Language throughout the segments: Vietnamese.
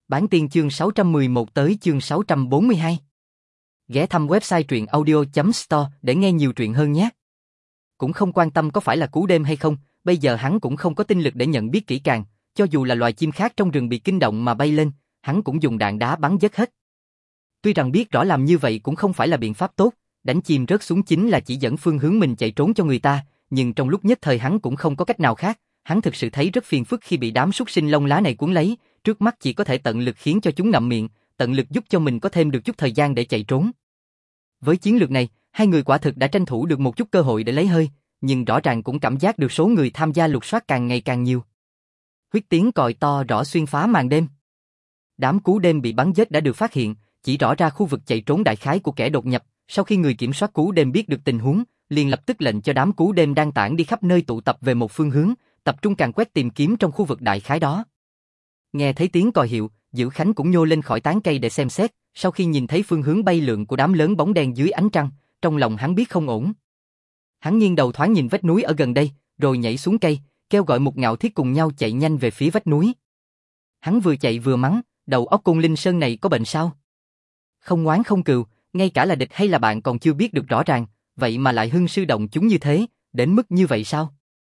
Bản tiên chương 611 tới chương 642. Ghé thăm website truyệnaudio.store để nghe nhiều truyện hơn nhé. Cũng không quan tâm có phải là cú đêm hay không, bây giờ hắn cũng không có tinh lực để nhận biết kỹ càng, cho dù là loài chim khác trong rừng bị kinh động mà bay lên, hắn cũng dùng đạn đá bắn dứt hết. Tuy rằng biết rõ làm như vậy cũng không phải là biện pháp tốt, đánh chim rớt xuống chính là chỉ dẫn phương hướng mình chạy trốn cho người ta, nhưng trong lúc nhất thời hắn cũng không có cách nào khác, hắn thực sự thấy rất phiền phức khi bị đám súc sinh lông lá này cuốn lấy, trước mắt chỉ có thể tận lực khiến cho chúng ngậm miệng, tận lực giúp cho mình có thêm được chút thời gian để chạy trốn. Với chiến lược này, hai người quả thực đã tranh thủ được một chút cơ hội để lấy hơi, nhưng rõ ràng cũng cảm giác được số người tham gia lục soát càng ngày càng nhiều. Huyết tiếng còi to rõ xuyên phá màn đêm. Đám cú đêm bị bắn chết đã được phát hiện, chỉ rõ ra khu vực chạy trốn đại khái của kẻ đột nhập. Sau khi người kiểm soát cú đêm biết được tình huống, liền lập tức lệnh cho đám cú đêm đang tản đi khắp nơi tụ tập về một phương hướng, tập trung càn quét tìm kiếm trong khu vực đại khái đó. Nghe thấy tiếng còi hiệu, Dữ Khánh cũng nhô lên khỏi tán cây để xem xét. Sau khi nhìn thấy phương hướng bay lượn của đám lớn bóng đen dưới ánh trăng, trong lòng hắn biết không ổn. Hắn nghiêng đầu thoáng nhìn vách núi ở gần đây, rồi nhảy xuống cây, kêu gọi Mục Ngạo Thiết cùng nhau chạy nhanh về phía vách núi. Hắn vừa chạy vừa mắng, đầu óc Côn Linh Sơn này có bệnh sao? Không ngoán không cừu, ngay cả là địch hay là bạn còn chưa biết được rõ ràng, vậy mà lại hưng sư động chúng như thế, đến mức như vậy sao?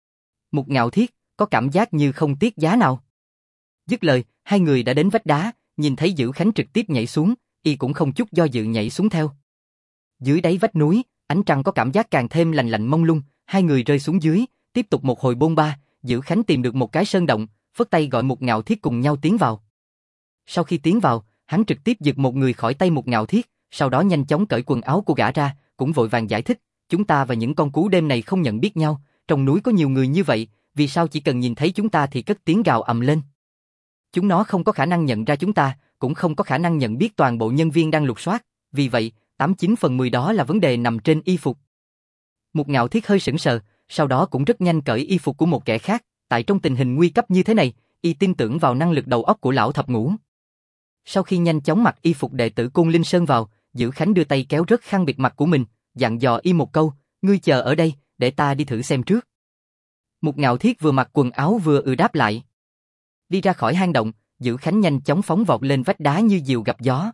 Mục Ngạo Thiết có cảm giác như không tiếc giá nào. Dứt lời, hai người đã đến vách đá, nhìn thấy Dữ Khánh trực tiếp nhảy xuống, y cũng không chút do dự nhảy xuống theo. Dưới đáy vách núi, ánh trăng có cảm giác càng thêm lạnh lạnh mông lung, hai người rơi xuống dưới, tiếp tục một hồi bôn ba, Dữ Khánh tìm được một cái sơn động, phất tay gọi Mục Ngạo Thiết cùng nhau tiến vào. Sau khi tiến vào, hắn trực tiếp giật một người khỏi tay Mục Ngạo Thiết, sau đó nhanh chóng cởi quần áo của gã ra, cũng vội vàng giải thích, chúng ta và những con cú đêm này không nhận biết nhau, trong núi có nhiều người như vậy, vì sao chỉ cần nhìn thấy chúng ta thì cất tiếng gào ầm lên. Chúng nó không có khả năng nhận ra chúng ta, cũng không có khả năng nhận biết toàn bộ nhân viên đang lục soát, vì vậy, 89/10 đó là vấn đề nằm trên y phục. Mục Ngạo Thiết hơi sững sờ, sau đó cũng rất nhanh cởi y phục của một kẻ khác, tại trong tình hình nguy cấp như thế này, y tin tưởng vào năng lực đầu óc của lão thập ngũ. Sau khi nhanh chóng mặc y phục đệ tử Côn Linh Sơn vào, Dữ Khánh đưa tay kéo rớt khăn bịt mặt của mình, dặn dò y một câu, ngươi chờ ở đây, để ta đi thử xem trước. Mục Ngạo Thiết vừa mặc quần áo vừa đáp lại. Đi ra khỏi hang động, Dữ Khánh nhanh chóng phóng vọt lên vách đá như diều gặp gió.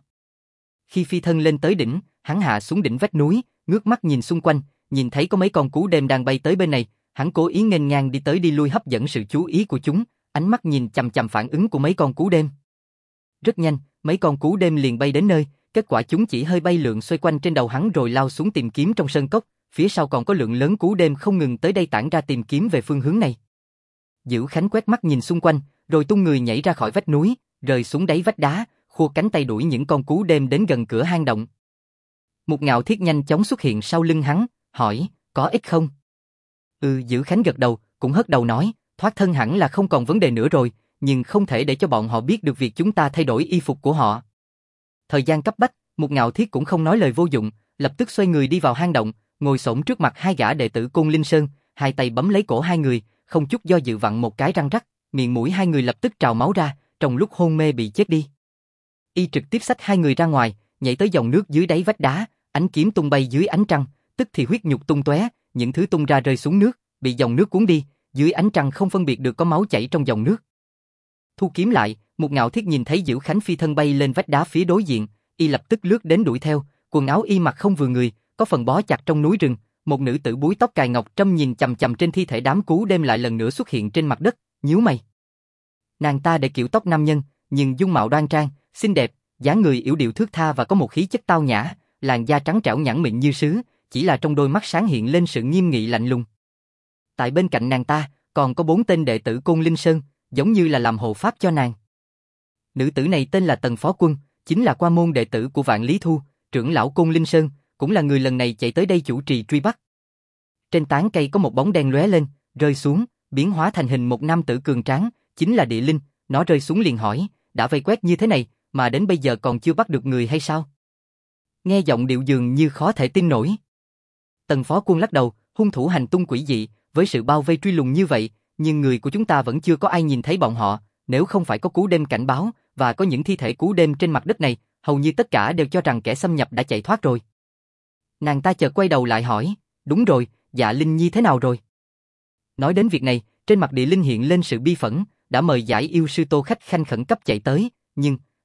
Khi phi thân lên tới đỉnh, hắn hạ xuống đỉnh vách núi, ngước mắt nhìn xung quanh, nhìn thấy có mấy con cú đêm đang bay tới bên này, hắn cố ý nghênh ngang đi tới đi lui hấp dẫn sự chú ý của chúng, ánh mắt nhìn chằm chằm phản ứng của mấy con cú đêm. Rất nhanh, mấy con cú đêm liền bay đến nơi, kết quả chúng chỉ hơi bay lượn xoay quanh trên đầu hắn rồi lao xuống tìm kiếm trong sơn cốc, phía sau còn có lượng lớn cú đêm không ngừng tới đây tản ra tìm kiếm về phương hướng này. Dữ Khánh quét mắt nhìn xung quanh, rồi tung người nhảy ra khỏi vách núi, rơi xuống đáy vách đá, khua cánh tay đuổi những con cú đêm đến gần cửa hang động. Mục Ngạo Thiết nhanh chóng xuất hiện sau lưng hắn, hỏi, có ích không? Dữ Khánh gật đầu, cũng hất đầu nói, thoát thân hẳn là không còn vấn đề nữa rồi, nhưng không thể để cho bọn họ biết được việc chúng ta thay đổi y phục của họ. Thời gian cấp bách, Mục Ngạo Thiết cũng không nói lời vô dụng, lập tức xoay người đi vào hang động, ngồi xổm trước mặt hai gã đệ tử Côn Linh Sơn, hai tay bấm lấy cổ hai người, không chút do dự vặn một cái răng rắc, miệng mũi hai người lập tức trào máu ra, trong lúc hôn mê bị chết đi. Y trực tiếp xách hai người ra ngoài, nhảy tới dòng nước dưới đáy vách đá, ánh kiếm tung bay dưới ánh trăng, tức thì huyết nhục tung tóe, những thứ tung ra rơi xuống nước, bị dòng nước cuốn đi, dưới ánh trăng không phân biệt được có máu chảy trong dòng nước. Thu kiếm lại, Mục Ngạo Thiết nhìn thấy Dữ Khánh phi thân bay lên vách đá phía đối diện, y lập tức lướt đến đuổi theo, quần áo y mặc không vừa người, có phần bó chặt trong núi rừng. Một nữ tử búi tóc cài ngọc trâm nhìn chằm chằm trên thi thể đám cú đêm lại lần nữa xuất hiện trên mặt đất, nhíu mày. Nàng ta để kiểu tóc nam nhân, nhưng dung mạo đoan trang, xinh đẹp, dáng người yểu điệu thướt tha và có một khí chất tao nhã, làn da trắng trẻo nhẵn mịn như sứ, chỉ là trong đôi mắt sáng hiện lên sự nghiêm nghị lạnh lùng. Tại bên cạnh nàng ta, còn có 4 tên đệ tử Côn Linh Sơn, giống như là làm hộ pháp cho nàng. Nữ tử này tên là Tần Phó Quân, chính là qua môn đệ tử của Vạn Lý Thu, trưởng lão Côn Linh Sơn, cũng là người lần này chạy tới đây chủ trì truy bắt. Trên tán cây có một bóng đen lóe lên, rơi xuống, biến hóa thành hình một nam tử cường tráng, chính là Địa Linh. Nó rơi xuống liền hỏi, đã vây quét như thế này, mà đến bây giờ còn chưa bắt được người hay sao? Nghe giọng điệu dường như khó thể tin nổi. Tần Phó Quân lắc đầu, hung thủ hành tung quỷ dị, với sự bao vây truy lùng như vậy, nhưng người của chúng ta vẫn chưa có ai nhìn thấy bọn họ, nếu không phải có cú đêm cảnh báo, và có những thi thể cú đêm trên mặt đất này, hầu như tất cả đều cho rằng kẻ xâm nhập đã chạy thoát rồi. Nàng ta chợt quay đầu lại hỏi, đúng rồi, Dạ Linh Nhi thế nào rồi? Nói đến việc này, trên mặt Địa Linh hiện lên sự bi phẫn, đã mời giải yêu sư Tô Khách Khanh khẩn cấp chạy tới, nhưng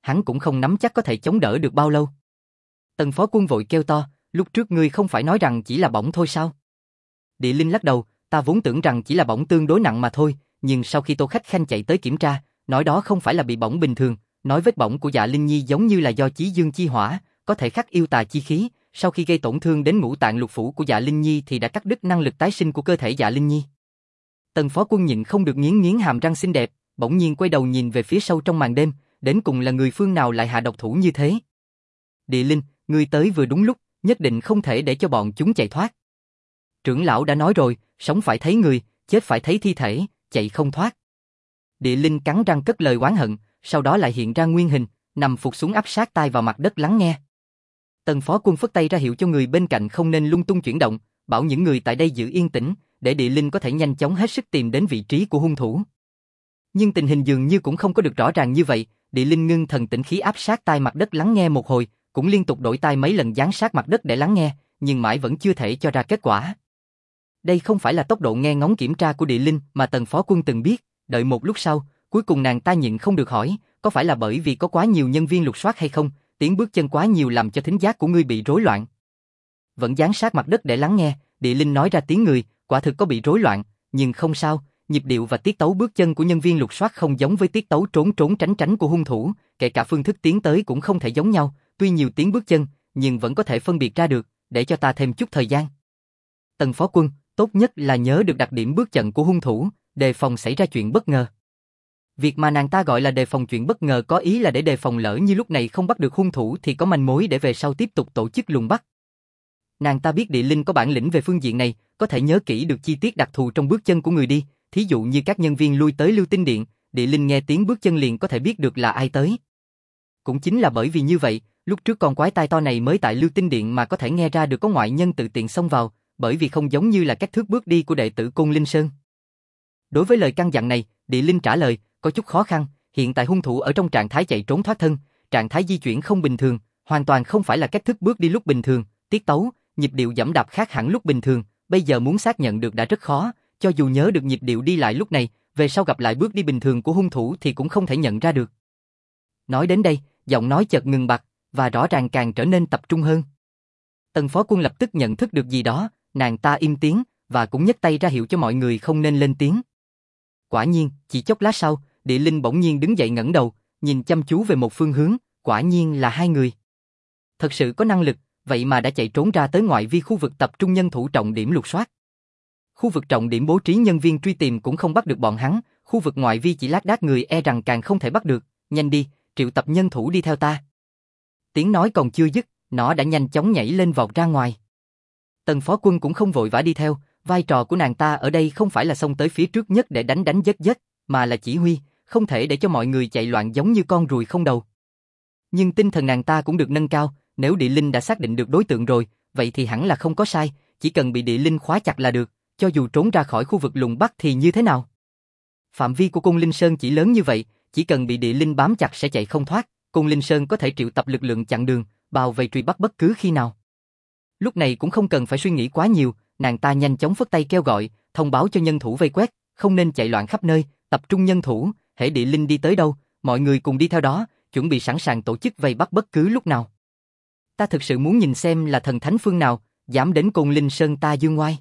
hắn cũng không nắm chắc có thể chống đỡ được bao lâu. Tần Phó Quân vội kêu to, lúc trước ngươi không phải nói rằng chỉ là bỏng thôi sao? Địa Linh lắc đầu, ta vốn tưởng rằng chỉ là bỏng tương đối nặng mà thôi, nhưng sau khi Tô Khách Khanh chạy tới kiểm tra, nói đó không phải là bị bỏng bình thường, nói vết bỏng của Dạ Linh Nhi giống như là do chí dương chi hỏa, có thể khắc yêu tà chi khí, sau khi gây tổn thương đến ngũ tạng lục phủ của Dạ Linh Nhi thì đã cắt đứt năng lực tái sinh của cơ thể Dạ Linh Nhi. Tần Phó Quân nhịn không được nghiến nghiến hàm răng xinh đẹp, bỗng nhiên quay đầu nhìn về phía sâu trong màn đêm, đến cùng là người phương nào lại hạ độc thủ như thế? Địa Linh, ngươi tới vừa đúng lúc, nhất định không thể để cho bọn chúng chạy thoát. Trưởng lão đã nói rồi, sống phải thấy người, chết phải thấy thi thể, chạy không thoát. Địa Linh cắn răng cất lời oán hận, sau đó lại hiện ra nguyên hình, nằm phục xuống áp sát tai vào mặt đất lắng nghe. Tần Phó Quân phất tay ra hiệu cho người bên cạnh không nên lung tung chuyển động, bảo những người tại đây giữ yên tĩnh, để Địa Linh có thể nhanh chóng hết sức tìm đến vị trí của hung thủ. Nhưng tình hình dường như cũng không có được rõ ràng như vậy, Địa Linh ngưng thần tĩnh khí áp sát tai mặt đất lắng nghe một hồi, cũng liên tục đổi tai mấy lần dán sát mặt đất để lắng nghe, nhưng mãi vẫn chưa thể cho ra kết quả. Đây không phải là tốc độ nghe ngóng kiểm tra của Địa Linh mà Tần Phó Quân từng biết, đợi một lúc sau, cuối cùng nàng ta nhịn không được hỏi, có phải là bởi vì có quá nhiều nhân viên lục soát hay không, tiếng bước chân quá nhiều làm cho thính giác của ngươi bị rối loạn. Vẫn dán sát mặt đất để lắng nghe, Địa Linh nói ra tiếng người, quả thực có bị rối loạn, nhưng không sao, nhịp điệu và tiết tấu bước chân của nhân viên lục soát không giống với tiết tấu trốn trốn tránh tránh của hung thủ, kể cả phương thức tiến tới cũng không thể giống nhau, tuy nhiều tiếng bước chân, nhưng vẫn có thể phân biệt ra được, để cho ta thêm chút thời gian. Tần Phó Quân, tốt nhất là nhớ được đặc điểm bước chân của hung thủ, đề phòng xảy ra chuyện bất ngờ. Việc mà nàng ta gọi là đề phòng chuyện bất ngờ có ý là để đề phòng lỡ như lúc này không bắt được hung thủ thì có manh mối để về sau tiếp tục tổ chức lùng bắt. Nàng ta biết Địa Linh có bản lĩnh về phương diện này, có thể nhớ kỹ được chi tiết đặc thù trong bước chân của người đi, thí dụ như các nhân viên lui tới Lưu Tinh Điện, Địa Linh nghe tiếng bước chân liền có thể biết được là ai tới. Cũng chính là bởi vì như vậy, lúc trước con quái tai to này mới tại Lưu Tinh Điện mà có thể nghe ra được có ngoại nhân tự tiện xông vào, bởi vì không giống như là các thước bước đi của đệ tử Côn Linh Sơn. Đối với lời căn dặn này, Địa Linh trả lời, có chút khó khăn, hiện tại hung thủ ở trong trạng thái chạy trốn thoát thân, trạng thái di chuyển không bình thường, hoàn toàn không phải là cách thức bước đi lúc bình thường, tiết tấu, nhịp điệu giẫm đạp khác hẳn lúc bình thường, bây giờ muốn xác nhận được đã rất khó, cho dù nhớ được nhịp điệu đi lại lúc này, về sau gặp lại bước đi bình thường của hung thủ thì cũng không thể nhận ra được. Nói đến đây, giọng nói chợt ngừng bặt, và rõ ràng càng trở nên tập trung hơn. Tần Phó Quân lập tức nhận thức được gì đó, nàng ta im tiếng, và cũng nhấc tay ra hiệu cho mọi người không nên lên tiếng. Quả nhiên, chỉ chốc lát sau, Địa Linh bỗng nhiên đứng dậy ngẩng đầu, nhìn chăm chú về một phương hướng, quả nhiên là hai người. Thật sự có năng lực, vậy mà đã chạy trốn ra tới ngoại vi khu vực tập trung nhân thủ trọng điểm lục soát. Khu vực trọng điểm bố trí nhân viên truy tìm cũng không bắt được bọn hắn, khu vực ngoại vi chỉ lác đác người e rằng càng không thể bắt được, nhanh đi, triệu tập nhân thủ đi theo ta. Tiếng nói còn chưa dứt, nó đã nhanh chóng nhảy lên vọt ra ngoài. Tần Phó Quân cũng không vội vã đi theo, vai trò của nàng ta ở đây không phải là xông tới phía trước nhất để đánh giết, mà là chỉ huy, không thể để cho mọi người chạy loạn giống như con ruồi không đầu. Nhưng tinh thần nàng ta cũng được nâng cao, nếu Địa Linh đã xác định được đối tượng rồi, vậy thì hẳn là không có sai, chỉ cần bị Địa Linh khóa chặt là được, cho dù trốn ra khỏi khu vực lùng bắt thì như thế nào? Phạm vi của Côn Linh Sơn chỉ lớn như vậy, chỉ cần bị Địa Linh bám chặt sẽ chạy không thoát, Côn Linh Sơn có thể triệu tập lực lượng chặn đường, bao vây truy bắt bất cứ khi nào. Lúc này cũng không cần phải suy nghĩ quá nhiều, nàng ta nhanh chóng phất tay kêu gọi, thông báo cho nhân thủ vây quét, không nên chạy loạn khắp nơi, tập trung nhân thủ, hễ Địa Linh đi tới đâu, mọi người cùng đi theo đó, chuẩn bị sẵn sàng tổ chức vây bắt bất cứ lúc nào. Ta thực sự muốn nhìn xem là thần thánh phương nào, dám đến Côn Linh Sơn ta dương ngoai.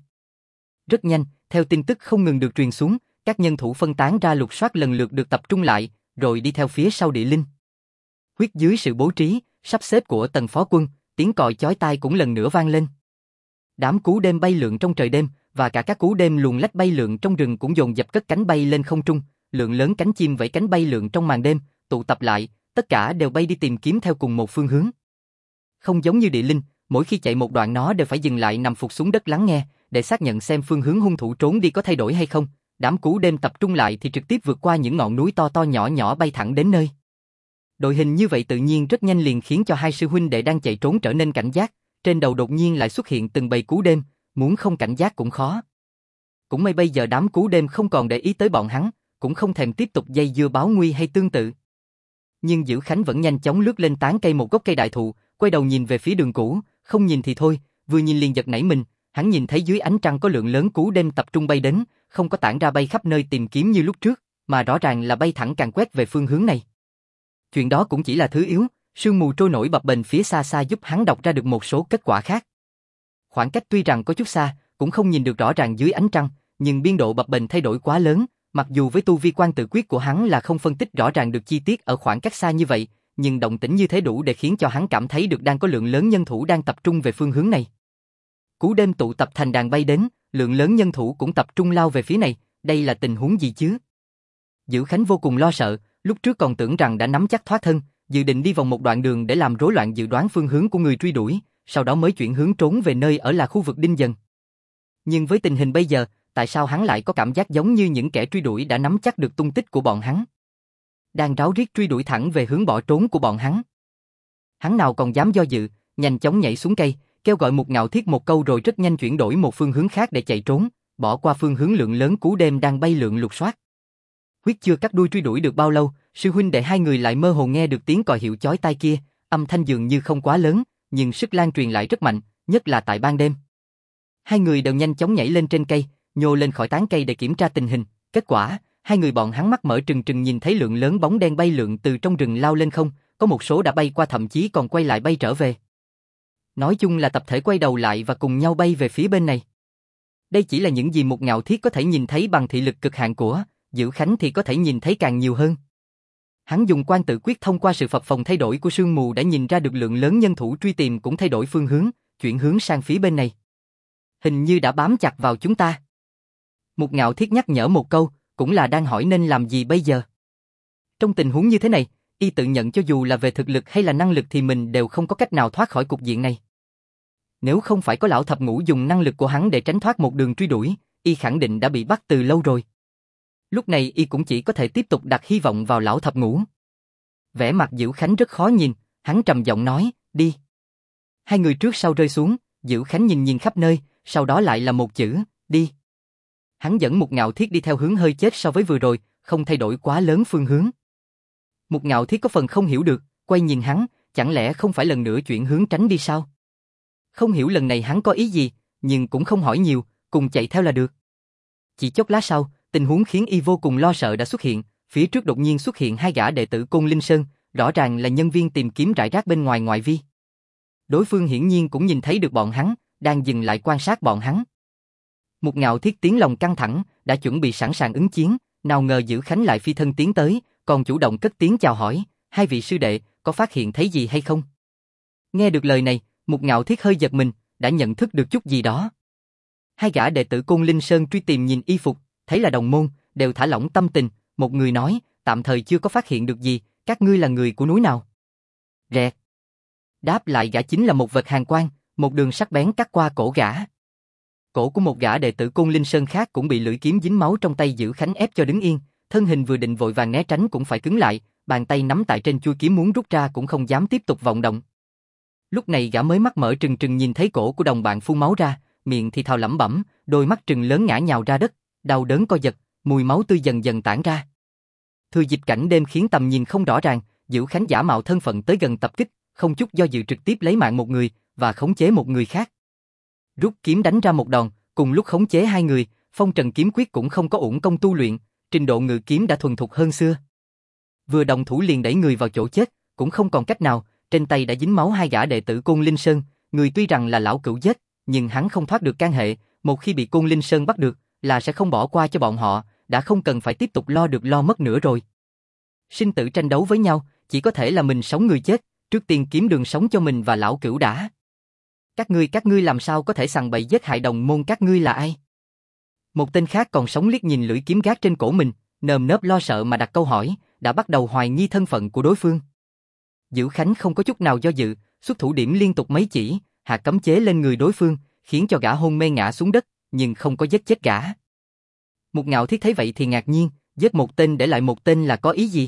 Rất nhanh, theo tin tức không ngừng được truyền xuống, các nhân thủ phân tán ra lục soát lần lượt được tập trung lại, rồi đi theo phía sau Địa Linh. Huyết dưới sự bố trí, sắp xếp của Tần Phó Quân, tiếng còi chói tai cũng lần nữa vang lên. Đám cú đêm bay lượn trong trời đêm, và cả các cú đêm luồn lách bay lượn trong rừng cũng dồn dập cất cánh bay lên không trung, lượng lớn cánh chim vẫy cánh bay lượn trong màn đêm, tụ tập lại, tất cả đều bay đi tìm kiếm theo cùng một phương hướng. Không giống như Địa Linh, mỗi khi chạy một đoạn nó đều phải dừng lại nằm phục xuống đất lắng nghe, để xác nhận xem phương hướng hung thủ trốn đi có thay đổi hay không. Đám cú đêm tập trung lại thì trực tiếp vượt qua những ngọn núi to to nhỏ nhỏ bay thẳng đến nơi. Đội hình như vậy tự nhiên rất nhanh liền khiến cho hai sư huynh đệ đang chạy trốn trở nên cảnh giác, trên đầu đột nhiên lại xuất hiện từng bầy cú đêm, muốn không cảnh giác cũng khó. Cũng may bây giờ đám cú đêm không còn để ý tới bọn hắn, cũng không thèm tiếp tục dây dưa báo nguy hay tương tự. Nhưng Dữ Khánh vẫn nhanh chóng lướt lên tán cây một gốc cây đại thụ, quay đầu nhìn về phía đường cũ, không nhìn thì thôi, vừa nhìn liền giật nảy mình, hắn nhìn thấy dưới ánh trăng có lượng lớn cú đêm tập trung bay đến, không có tản ra bay khắp nơi tìm kiếm như lúc trước, mà rõ ràng là bay thẳng càng quét về phương hướng này. Chuyện đó cũng chỉ là thứ yếu, sương mù trôi nổi bập bềnh phía xa xa giúp hắn đọc ra được một số kết quả khác. Khoảng cách tuy rằng có chút xa, cũng không nhìn được rõ ràng dưới ánh trăng, nhưng biên độ bập bềnh thay đổi quá lớn, mặc dù với tu vi quan tự quyết của hắn là không phân tích rõ ràng được chi tiết ở khoảng cách xa như vậy, nhưng động tĩnh như thế đủ để khiến cho hắn cảm thấy được đang có lượng lớn nhân thủ đang tập trung về phương hướng này. Cú đêm tụ tập thành đàn bay đến, lượng lớn nhân thủ cũng tập trung lao về phía này, đây là tình huống gì chứ? Dữ Khánh vô cùng lo sợ, lúc trước còn tưởng rằng đã nắm chắc thoát thân, dự định đi vòng một đoạn đường để làm rối loạn dự đoán phương hướng của người truy đuổi, sau đó mới chuyển hướng trốn về nơi ở là khu vực Đinh Dần. Nhưng với tình hình bây giờ, tại sao hắn lại có cảm giác giống như những kẻ truy đuổi đã nắm chắc được tung tích của bọn hắn? Đang ráo riết truy đuổi thẳng về hướng bỏ trốn của bọn hắn. Hắn nào còn dám do dự, nhanh chóng nhảy xuống cây, kêu gọi Mục Ngạo Thiết một câu rồi rất nhanh chuyển đổi một phương hướng khác để chạy trốn, bỏ qua phương hướng lượng lớn cú đêm đang bay lượn lục soát. Huyết chưa cắt đuôi truy đuổi được bao lâu, sư huynh đệ hai người lại mơ hồ nghe được tiếng còi hiệu chói tai kia, âm thanh dường như không quá lớn, nhưng sức lan truyền lại rất mạnh, nhất là tại ban đêm. Hai người đều nhanh chóng nhảy lên trên cây, nhô lên khỏi tán cây để kiểm tra tình hình, kết quả, hai người bọn hắn mắt mở trừng trừng nhìn thấy lượng lớn bóng đen bay lượn từ trong rừng lao lên không, có một số đã bay qua thậm chí còn quay lại bay trở về. Nói chung là tập thể quay đầu lại và cùng nhau bay về phía bên này. Đây chỉ là những gì Mục Ngạo Thiết có thể nhìn thấy bằng thị lực cực hạn của, Dữ Khánh thì có thể nhìn thấy càng nhiều hơn. Hắn dùng quan tự quyết thông qua sự phập phồng thay đổi của sương mù đã nhìn ra được lượng lớn nhân thủ truy tìm cũng thay đổi phương hướng, chuyển hướng sang phía bên này. Hình như đã bám chặt vào chúng ta. Mục Ngạo Thiết nhắc nhở một câu, cũng là đang hỏi nên làm gì bây giờ. Trong tình huống như thế này, y tự nhận cho dù là về thực lực hay là năng lực thì mình đều không có cách nào thoát khỏi cục diện này. Nếu không phải có lão thập ngũ dùng năng lực của hắn để tránh thoát một đường truy đuổi, y khẳng định đã bị bắt từ lâu rồi. Lúc này y cũng chỉ có thể tiếp tục đặt hy vọng vào lão thập ngũ. Vẻ mặt Dữ Khánh rất khó nhìn, hắn trầm giọng nói, đi. Hai người trước sau rơi xuống, Dữ Khánh nhìn nhìn khắp nơi, sau đó lại là một chữ, đi. Hắn dẫn Mục Ngạo Thiết đi theo hướng hơi chết so với vừa rồi, không thay đổi quá lớn phương hướng. Mục Ngạo Thiết có phần không hiểu được, quay nhìn hắn, chẳng lẽ không phải lần nữa chuyển hướng tránh đi sao? Không hiểu lần này hắn có ý gì, nhưng cũng không hỏi nhiều, cùng chạy theo là được. Chỉ chốc lát sau, tình huống khiến y vô cùng lo sợ đã xuất hiện, phía trước đột nhiên xuất hiện hai gã đệ tử Côn Linh Sơn, rõ ràng là nhân viên tìm kiếm rải rác bên ngoài ngoại vi. Đối phương hiển nhiên cũng nhìn thấy được bọn hắn, đang dừng lại quan sát bọn hắn. Mục Ngạo Thiết tiếng lòng căng thẳng, đã chuẩn bị sẵn sàng ứng chiến, nào ngờ Dữ Khánh lại phi thân tiến tới, còn chủ động cất tiếng chào hỏi, hai vị sư đệ, có phát hiện thấy gì hay không? Nghe được lời này, Mục Ngạo Thiết hơi giật mình, đã nhận thức được chút gì đó. Hai gã đệ tử Côn Linh Sơn truy tìm nhìn y phục, thấy là đồng môn, đều thả lỏng tâm tình, một người nói, tạm thời chưa có phát hiện được gì, các ngươi là người của núi nào? Rẹt. Đáp lại gã chính là một vật hàn quang, một đường sắc bén cắt qua cổ gã. Cổ của một gã đệ tử Côn Linh Sơn khác cũng bị lưỡi kiếm dính máu trong tay Dữ Khánh ép cho đứng yên, thân hình vừa định vội vàng né tránh cũng phải cứng lại, bàn tay nắm tại trên chuôi kiếm muốn rút ra cũng không dám tiếp tục vọng động. Lúc này gã mới mắt mở trừng trừng nhìn thấy cổ của đồng bạn phun máu ra, miệng thì thào lẩm bẩm, đôi mắt trừng lớn ngã nhào ra đất, đau đớn co giật, mùi máu tươi dần dần tản ra. Thừa dịp cảnh đêm khiến tầm nhìn không rõ ràng, Dữ Khánh giả mạo thân phận tới gần tập kích, không chút do dự trực tiếp lấy mạng một người và khống chế một người khác. Rút kiếm đánh ra một đòn, cùng lúc khống chế hai người, Phong Trần kiếm quyết cũng không có uổng công tu luyện, trình độ ngự kiếm đã thuần thục hơn xưa. Vừa động thủ liền đẩy người vào chỗ chết, cũng không còn cách nào, trên tay đã dính máu hai gã đệ tử Côn Linh Sơn, người tuy rằng là lão cửu giết, nhưng hắn không thoát được can hệ, một khi bị Côn Linh Sơn bắt được, là sẽ không bỏ qua cho bọn họ, đã không cần phải tiếp tục lo được lo mất nữa rồi. Sinh tử tranh đấu với nhau, chỉ có thể là mình sống người chết, trước tiên kiếm đường sống cho mình và lão cửu đã. Các ngươi làm sao có thể sằng bậy giết hại đồng môn, các ngươi là ai? Một tên khác còn sống liếc nhìn lưỡi kiếm gác trên cổ mình, nơm nớp lo sợ mà đặt câu hỏi, đã bắt đầu hoài nghi thân phận của đối phương. Dữ Khánh không có chút nào do dự, xuất thủ điểm liên tục mấy chỉ, hạ cấm chế lên người đối phương, khiến cho gã hôn mê ngã xuống đất, nhưng không có giết chết gã. Mục Ngạo Thiết thấy vậy thì ngạc nhiên, giết một tên để lại một tên là có ý gì?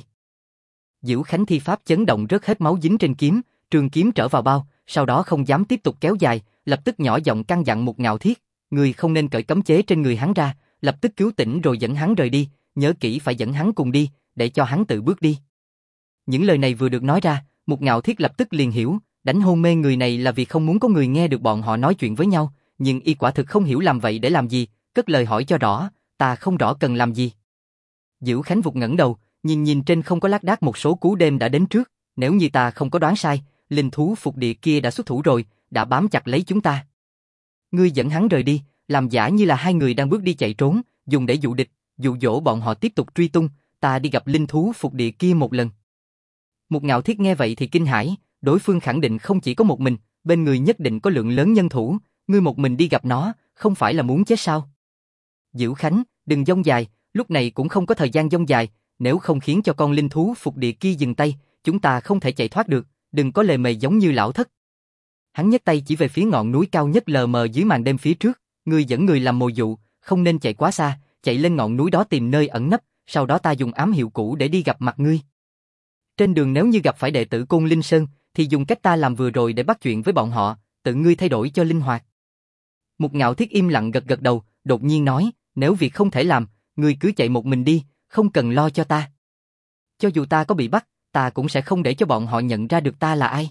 Dữ Khánh thi pháp chấn động rớt hết máu dính trên kiếm, trường kiếm trở vào bao, sau đó không dám tiếp tục kéo dài, lập tức nhỏ giọng căn dặn Mục Ngạo Thiết, người không nên cởi cấm chế trên người hắn ra, lập tức cứu tỉnh rồi dẫn hắn rời đi, nhớ kỹ phải dẫn hắn cùng đi, để cho hắn tự bước đi. Những lời này vừa được nói ra, Mục Ngạo Thiết lập tức liền hiểu, đánh hôn mê người này là vì không muốn có người nghe được bọn họ nói chuyện với nhau, nhưng y quả thực không hiểu làm vậy để làm gì, cất lời hỏi cho rõ, ta không rõ cần làm gì. Dữ Khánh vụt ngẩng đầu, Nhìn nhìn trên không có lác đác một số cú đêm đã đến trước, nếu như ta không có đoán sai, linh thú phục địa kia đã xuất thủ rồi, đã bám chặt lấy chúng ta. Ngươi dẫn hắn rời đi, làm giả như là hai người đang bước đi chạy trốn, dùng để dụ địch, dụ dỗ bọn họ tiếp tục truy tung, ta đi gặp linh thú phục địa kia một lần. Một Ngạo Thiết nghe vậy thì kinh hãi, đối phương khẳng định không chỉ có một mình, bên người nhất định có lượng lớn nhân thủ, ngươi một mình đi gặp nó, không phải là muốn chết sao? Diễu Khánh, đừng dông dài, lúc này cũng không có thời gian dông dài, nếu không khiến cho con linh thú phục địa kia dừng tay, chúng ta không thể chạy thoát được, đừng có lề mề giống như lão thất. Hắn nhấc tay chỉ về phía ngọn núi cao nhất lờ mờ dưới màn đêm phía trước, ngươi dẫn người làm mồi dụ, không nên chạy quá xa, chạy lên ngọn núi đó tìm nơi ẩn nấp, sau đó ta dùng ám hiệu cũ để đi gặp mặt ngươi. Trên đường nếu như gặp phải đệ tử Côn Linh Sơn, thì dùng cách ta làm vừa rồi để bắt chuyện với bọn họ, tự ngươi thay đổi cho linh hoạt. Một Ngạo Thiết im lặng gật gật đầu, đột nhiên nói, nếu việc không thể làm, ngươi cứ chạy một mình đi, không cần lo cho ta. Cho dù ta có bị bắt, ta cũng sẽ không để cho bọn họ nhận ra được ta là ai.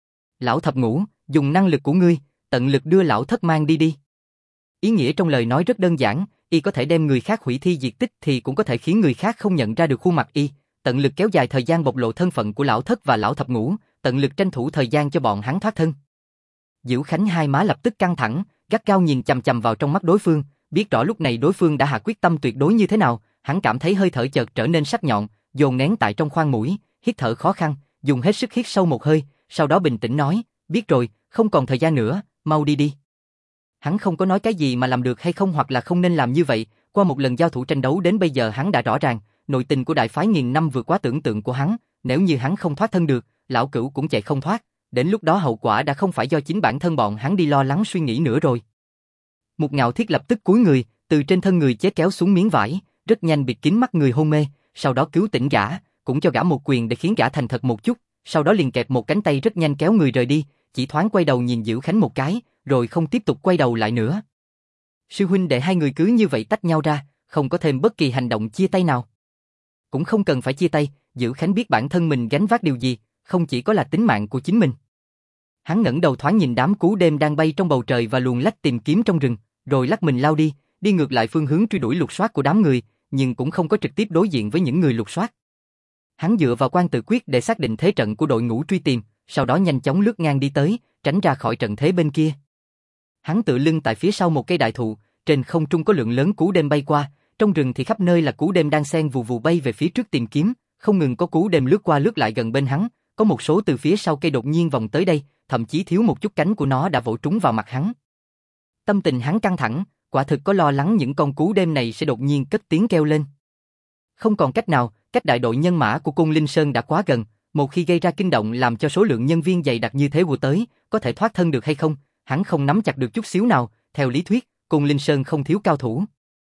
Lão Thập Ngũ, dùng năng lực của ngươi, tận lực đưa lão thất mang đi đi. Ý nghĩa trong lời nói rất đơn giản, y có thể đem người khác hủy thi diệt tích thì cũng có thể khiến người khác không nhận ra được khuôn mặt y, tận lực kéo dài thời gian bộc lộ thân phận của lão thất và lão thập ngũ, tận lực tranh thủ thời gian cho bọn hắn thoát thân. Diễu Khánh hai má lập tức căng thẳng, gắt gao nhìn chằm chằm vào trong mắt đối phương, biết rõ lúc này đối phương đã hạ quyết tâm tuyệt đối như thế nào, hắn cảm thấy hơi thở chợt trở nên sắc nhọn, dồn nén tại trong khoang mũi, hít thở khó khăn, dùng hết sức hít sâu một hơi, sau đó bình tĩnh nói, biết rồi, không còn thời gian nữa, mau đi đi. Hắn không có nói cái gì mà làm được hay không hoặc là không nên làm như vậy, qua một lần giao thủ tranh đấu đến bây giờ hắn đã rõ ràng, nội tình của đại phái nghìn năm vượt quá tưởng tượng của hắn, nếu như hắn không thoát thân được, lão cửu cũng chạy không thoát, đến lúc đó hậu quả đã không phải do chính bản thân bọn hắn đi lo lắng suy nghĩ nữa rồi. Một Ngạo Thiết lập tức cúi người, từ trên thân người chết kéo xuống miếng vải, rất nhanh bịt kín mắt người hôn mê, sau đó cứu tỉnh gã, cũng cho gã một quyền để khiến gã thành thật một chút, sau đó liền kẹp một cánh tay rất nhanh kéo người rời đi, chỉ thoáng quay đầu nhìn Diễu Khánh một cái, rồi không tiếp tục quay đầu lại nữa. Sư huynh đệ hai người cứ như vậy tách nhau ra, không có thêm bất kỳ hành động chia tay nào. Cũng không cần phải chia tay, Diễu Khánh biết bản thân mình gánh vác điều gì, không chỉ có là tính mạng của chính mình. Hắn ngẩng đầu thoáng nhìn đám cú đêm đang bay trong bầu trời và luồn lách tìm kiếm trong rừng, rồi lắc mình lao đi, đi ngược lại phương hướng truy đuổi lục soát của đám người, nhưng cũng không có trực tiếp đối diện với những người lục soát. Hắn dựa vào quan tự quyết để xác định thế trận của đội ngũ truy tìm, sau đó nhanh chóng lướt ngang đi tới, tránh ra khỏi trận thế bên kia. Hắn tựa lưng tại phía sau một cây đại thụ, trên không trung có lượng lớn cú đêm bay qua, trong rừng thì khắp nơi là cú đêm đang xen vù vù bay về phía trước tìm kiếm, không ngừng có cú đêm lướt qua lướt lại gần bên hắn, có một số từ phía sau cây đột nhiên vòng tới đây, thậm chí thiếu một chút cánh của nó đã vỗ trúng vào mặt hắn. Tâm tình hắn căng thẳng, quả thực có lo lắng những con cú đêm này sẽ đột nhiên cất tiếng kêu lên. Không còn cách nào, cách đại đội nhân mã của Côn Linh Sơn đã quá gần, một khi gây ra kinh động làm cho số lượng nhân viên dày đặc như thế của tới, có thể thoát thân được hay không, hắn không nắm chặt được chút xíu nào, theo lý thuyết, Côn Linh Sơn không thiếu cao thủ.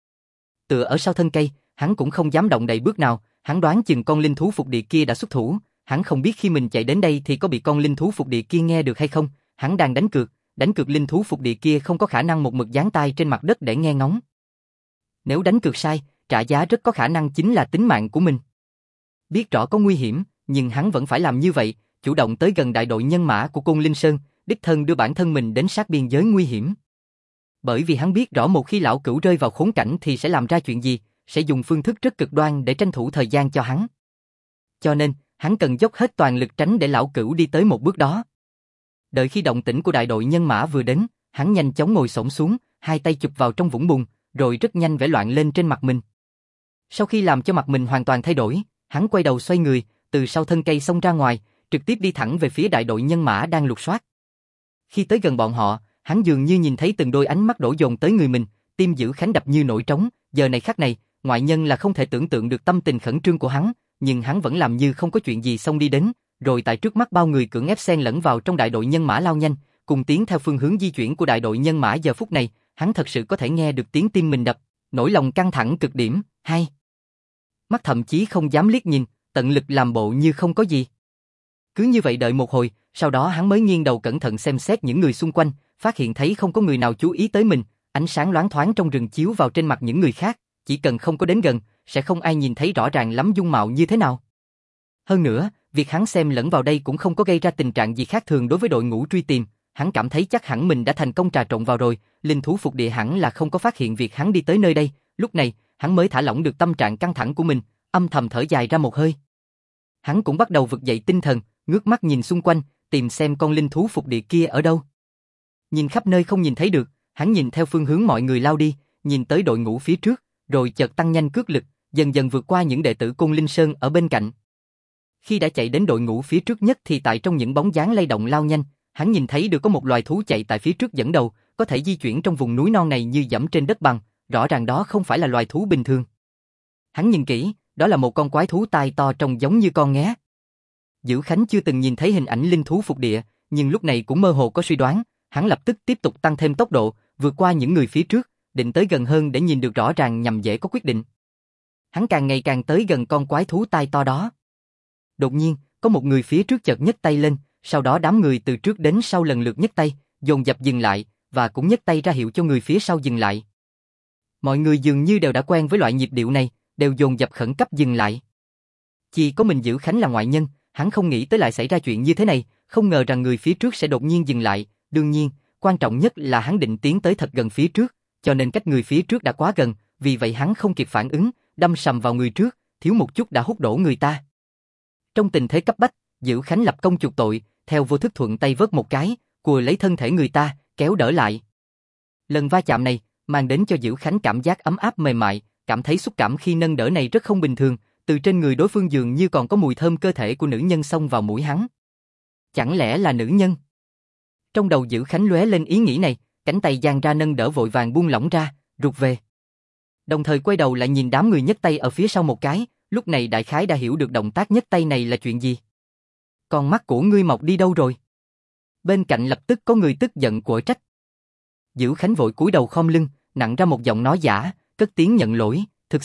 Tựa ở sau thân cây, hắn cũng không dám động đậy bước nào, hắn đoán chừng con linh thú phục địa kia đã xuất thủ, hắn không biết khi mình chạy đến đây thì có bị con linh thú phục địa kia nghe được hay không, hắn đang đánh cược linh thú phục địa kia không có khả năng một mực dán tai trên mặt đất để nghe ngóng. Nếu đánh cược sai, trả giá rất có khả năng chính là tính mạng của mình. Biết rõ có nguy hiểm, nhưng hắn vẫn phải làm như vậy, chủ động tới gần đại đội nhân mã của Côn Linh Sơn, đích thân đưa bản thân mình đến sát biên giới nguy hiểm. Bởi vì hắn biết rõ một khi lão cửu rơi vào khốn cảnh thì sẽ làm ra chuyện gì, sẽ dùng phương thức rất cực đoan để tranh thủ thời gian cho hắn. Cho nên, hắn cần dốc hết toàn lực tránh để lão cửu đi tới một bước đó. Đợi khi động tĩnh của đại đội nhân mã vừa đến, hắn nhanh chóng ngồi xổm xuống, hai tay chụp vào trong vũng bùn, rồi rất nhanh vẽ loạn lên trên mặt mình. Sau khi làm cho mặt mình hoàn toàn thay đổi, hắn quay đầu xoay người, từ sau thân cây xông ra ngoài, trực tiếp đi thẳng về phía đại đội nhân mã đang lục soát. Khi tới gần bọn họ, hắn dường như nhìn thấy từng đôi ánh mắt đổ dồn tới người mình, tim Diễu Khánh đập như nổi trống, giờ này khắc này, ngoại nhân là không thể tưởng tượng được tâm tình khẩn trương của hắn, nhưng hắn vẫn làm như không có chuyện gì xông đi đến, rồi tại trước mắt bao người cưỡng ép xen lẫn vào trong đại đội nhân mã lao nhanh, cùng tiến theo phương hướng di chuyển của đại đội nhân mã giờ phút này, hắn thật sự có thể nghe được tiếng tim mình đập, nỗi lòng căng thẳng cực điểm, hay. Mắt thậm chí không dám liếc nhìn, tận lực làm bộ như không có gì. Cứ như vậy đợi một hồi, sau đó hắn mới nghiêng đầu cẩn thận xem xét những người xung quanh, phát hiện thấy không có người nào chú ý tới mình, ánh sáng loáng thoáng trong rừng chiếu vào trên mặt những người khác, chỉ cần không có đến gần, sẽ không ai nhìn thấy rõ ràng lắm dung mạo như thế nào. Hơn nữa, việc hắn xem lẫn vào đây cũng không có gây ra tình trạng gì khác thường đối với đội ngũ truy tìm, hắn cảm thấy chắc hẳn mình đã thành công trà trộn vào rồi, linh thú phục địa hẳn là không có phát hiện việc hắn đi tới nơi đây, lúc này, hắn mới thả lỏng được tâm trạng căng thẳng của mình, âm thầm thở dài ra một hơi. Hắn cũng bắt đầu vực dậy tinh thần, ngước mắt nhìn xung quanh, tìm xem con linh thú phục địa kia ở đâu. Nhìn khắp nơi không nhìn thấy được, hắn nhìn theo phương hướng mọi người lao đi, nhìn tới đội ngũ phía trước, rồi chợt tăng nhanh cước lực, dần dần vượt qua những đệ tử Côn Linh Sơn ở bên cạnh. Khi đã chạy đến đội ngũ phía trước nhất thì tại trong những bóng dáng lay động lao nhanh, hắn nhìn thấy được có một loài thú chạy tại phía trước dẫn đầu, có thể di chuyển trong vùng núi non này như dẫm trên đất bằng, rõ ràng đó không phải là loài thú bình thường. Hắn nhìn kỹ, đó là một con quái thú tai to trông giống như con nghé. Dữ Khánh chưa từng nhìn thấy hình ảnh linh thú phục địa, nhưng lúc này cũng mơ hồ có suy đoán, hắn lập tức tiếp tục tăng thêm tốc độ, vượt qua những người phía trước, định tới gần hơn để nhìn được rõ ràng nhằm dễ có quyết định. Hắn càng ngày càng tới gần con quái thú tai to đó. Đột nhiên, có một người phía trước chợt nhấc tay lên, sau đó đám người từ trước đến sau lần lượt nhấc tay, dồn dập dừng lại, và cũng nhấc tay ra hiệu cho người phía sau dừng lại. Mọi người dường như đều đã quen với loại nhịp điệu này, đều dồn dập khẩn cấp dừng lại. Chỉ có mình Dữ Khánh là ngoại nhân, hắn không nghĩ tới lại xảy ra chuyện như thế này, không ngờ rằng người phía trước sẽ đột nhiên dừng lại, đương nhiên, quan trọng nhất là hắn định tiến tới thật gần phía trước, cho nên cách người phía trước đã quá gần, vì vậy hắn không kịp phản ứng, đâm sầm vào người trước, thiếu một chút đã hút đổ người ta. Trong tình thế cấp bách, Dữ Khánh lập công chuộc tội, theo vô thức thuận tay vớt một cái, cùa lấy thân thể người ta, kéo đỡ lại. Lần va chạm này mang đến cho Dữ Khánh cảm giác ấm áp mềm mại, cảm thấy xúc cảm khi nâng đỡ này rất không bình thường, từ trên người đối phương dường như còn có mùi thơm cơ thể của nữ nhân xông vào mũi hắn. Chẳng lẽ là nữ nhân? Trong đầu Dữ Khánh lóe lên ý nghĩ này, cánh tay giang ra nâng đỡ vội vàng buông lỏng ra, rụt về. Đồng thời quay đầu lại nhìn đám người nhấc tay ở phía sau một cái, lúc này đại khái đã hiểu được động tác nhấc tay này là chuyện gì. Con mắt của ngươi mọc đi đâu rồi? Bên cạnh lập tức có người tức giận quở trách. Dữ Khánh vội cúi đầu khom lưng, nặng ra một giọng nói giả, cất tiếng nhận lỗi, thực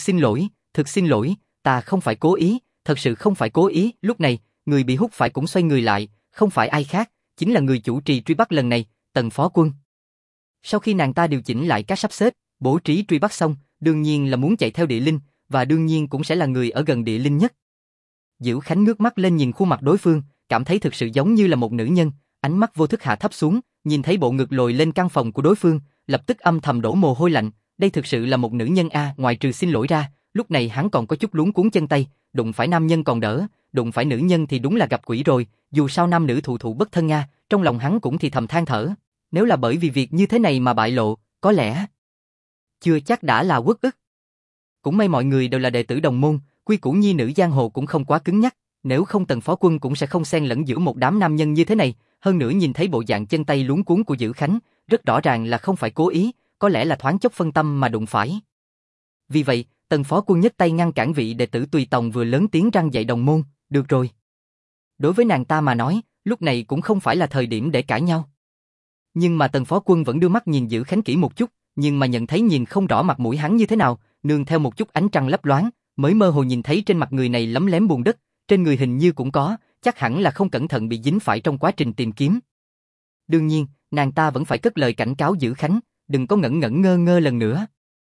xin lỗi, ta không phải cố ý, thật sự không phải cố ý. Lúc này, người bị hút phải cũng xoay người lại, không phải ai khác, chính là người chủ trì truy bắt lần này, Tần Phó Quân. Sau khi nàng ta điều chỉnh lại các sắp xếp, bố trí truy bắt xong, đương nhiên là muốn chạy theo địa linh, và đương nhiên cũng sẽ là người ở gần địa linh nhất. Dữ Khánh ngước mắt lên nhìn khuôn mặt đối phương, cảm thấy thực sự giống như là một nữ nhân, ánh mắt vô thức hạ thấp xuống, nhìn thấy bộ ngực lồi lên căn phòng của đối phương, lập tức âm thầm đổ mồ hôi lạnh, đây thực sự là một nữ nhân a, ngoài trừ xin lỗi ra, lúc này hắn còn có chút luống cuống chân tay, đụng phải nam nhân còn đỡ, đụng phải nữ nhân thì đúng là gặp quỷ rồi, dù sao nam nữ thụ thụ bất thân a, trong lòng hắn cũng thì thầm than thở, nếu là bởi vì việc như thế này mà bại lộ, có lẽ chưa chắc đã là uất ức. Cũng may mọi người đều là đệ tử đồng môn, quy củ nhi nữ giang hồ cũng không quá cứng nhắc, nếu không Tần Phó Quân cũng sẽ không xen lẫn giữa một đám nam nhân như thế này, hơn nữa nhìn thấy bộ dạng chân tay luống cuống của Dữ Khánh, rất rõ ràng là không phải cố ý, có lẽ là thoáng chốc phân tâm mà đụng phải. Vì vậy, Tần Phó Quân nhấc tay ngăn cản vị đệ tử tùy tòng vừa lớn tiếng răn dạy đồng môn, được rồi. Đối với nàng ta mà nói, lúc này cũng không phải là thời điểm để cãi nhau. Nhưng mà Tần Phó Quân vẫn đưa mắt nhìn Dữ Khánh kỹ một chút, nhưng mà nhận thấy nhìn không rõ mặt mũi hắn như thế nào, nương theo một chút ánh trăng lấp loáng, mới mơ hồ nhìn thấy trên mặt người này lấm lém bùn đất, trên người hình như cũng có, chắc hẳn là không cẩn thận bị dính phải trong quá trình tìm kiếm. Đương nhiên, nàng ta vẫn phải cất lời cảnh cáo Dữ Khánh, đừng có ngẩn ngẩn ngơ ngơ lần nữa.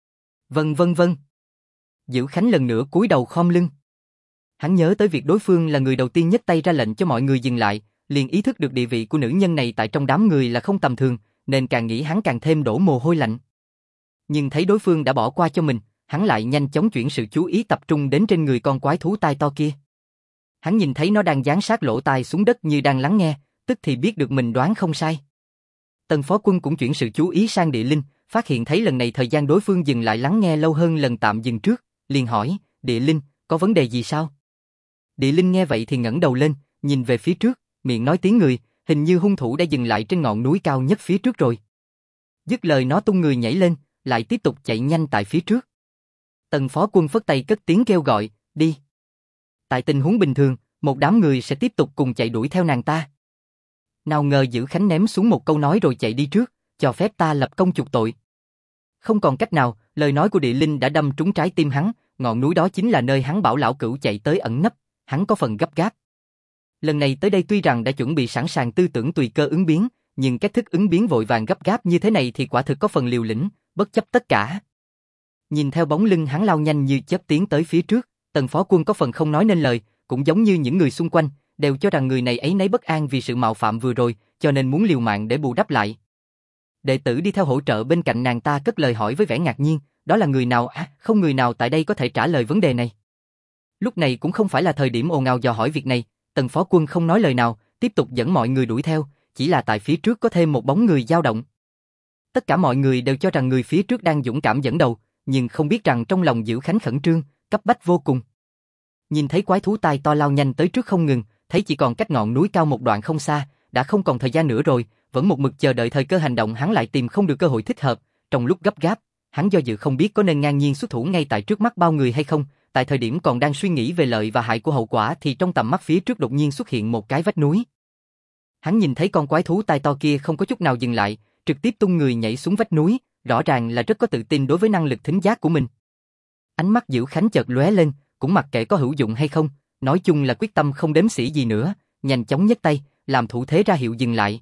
Vâng. Dữ Khánh lần nữa cúi đầu khom lưng. Hắn nhớ tới việc đối phương là người đầu tiên nhấc tay ra lệnh cho mọi người dừng lại, liền ý thức được địa vị của nữ nhân này tại trong đám người là không tầm thường, nên càng nghĩ hắn càng thêm đổ mồ hôi lạnh. Nhưng thấy đối phương đã bỏ qua cho mình, hắn lại nhanh chóng chuyển sự chú ý tập trung đến trên người con quái thú tai to kia. Hắn nhìn thấy nó đang dán sát lỗ tai xuống đất như đang lắng nghe, tức thì biết được mình đoán không sai. Tần Phó Quân cũng chuyển sự chú ý sang địa linh, phát hiện thấy lần này thời gian đối phương dừng lại lắng nghe lâu hơn lần tạm dừng trước, liền hỏi, địa linh, có vấn đề gì sao? Địa linh nghe vậy thì ngẩng đầu lên, nhìn về phía trước, miệng nói tiếng người, hình như hung thủ đã dừng lại trên ngọn núi cao nhất phía trước rồi. Dứt lời nó tung người nhảy lên, lại tiếp tục chạy nhanh tại phía trước. Tần Phó Quân phất tay cất tiếng kêu gọi, đi. Tại tình huống bình thường, một đám người sẽ tiếp tục cùng chạy đuổi theo nàng ta. Nào ngờ Dữ Khánh ném xuống một câu nói rồi chạy đi trước, cho phép ta lập công chuộc tội. Không còn cách nào, lời nói của địa linh đã đâm trúng trái tim hắn, ngọn núi đó chính là nơi hắn bảo lão cửu chạy tới ẩn nấp, hắn có phần gấp gáp. Lần này tới đây tuy rằng đã chuẩn bị sẵn sàng tư tưởng tùy cơ ứng biến, nhưng cách thức ứng biến vội vàng gấp gáp như thế này thì quả thực có phần liều lĩnh, bất chấp tất cả. Nhìn theo bóng lưng hắn lao nhanh như chớp tiến tới phía trước, Tần Phó Quân có phần không nói nên lời, cũng giống như những người xung quanh, đều cho rằng người này ấy nấy bất an vì sự mạo phạm vừa rồi, cho nên muốn liều mạng để bù đắp lại. Đệ tử đi theo hỗ trợ bên cạnh nàng ta cất lời hỏi với vẻ ngạc nhiên, đó là người nào không người nào tại đây có thể trả lời vấn đề này. Lúc này cũng không phải là thời điểm ồn ào dò hỏi việc này, Tần Phó Quân không nói lời nào, tiếp tục dẫn mọi người đuổi theo, chỉ là tại phía trước có thêm một bóng người dao động. Tất cả mọi người đều cho rằng người phía trước đang dũng cảm dẫn đầu, nhưng không biết rằng trong lòng Diễu Khánh khẩn trương, cấp bách vô cùng. Nhìn thấy quái thú tai to lao nhanh tới trước không ngừng, thấy chỉ còn cách ngọn núi cao một đoạn không xa, đã không còn thời gian nữa rồi, vẫn một mực chờ đợi thời cơ hành động, hắn lại tìm không được cơ hội thích hợp, trong lúc gấp gáp, hắn do dự không biết có nên ngang nhiên xuất thủ ngay tại trước mắt bao người hay không. Tại thời điểm còn đang suy nghĩ về lợi và hại của hậu quả thì trong tầm mắt phía trước đột nhiên xuất hiện một cái vách núi. Hắn nhìn thấy con quái thú tai to kia không có chút nào dừng lại, trực tiếp tung người nhảy xuống vách núi, rõ ràng là rất có tự tin đối với năng lực thính giác của mình. Ánh mắt Diễu Khánh chợt lóe lên, cũng mặc kệ có hữu dụng hay không, nói chung là quyết tâm không đếm xỉa gì nữa, nhanh chóng nhấc tay, làm thủ thế ra hiệu dừng lại.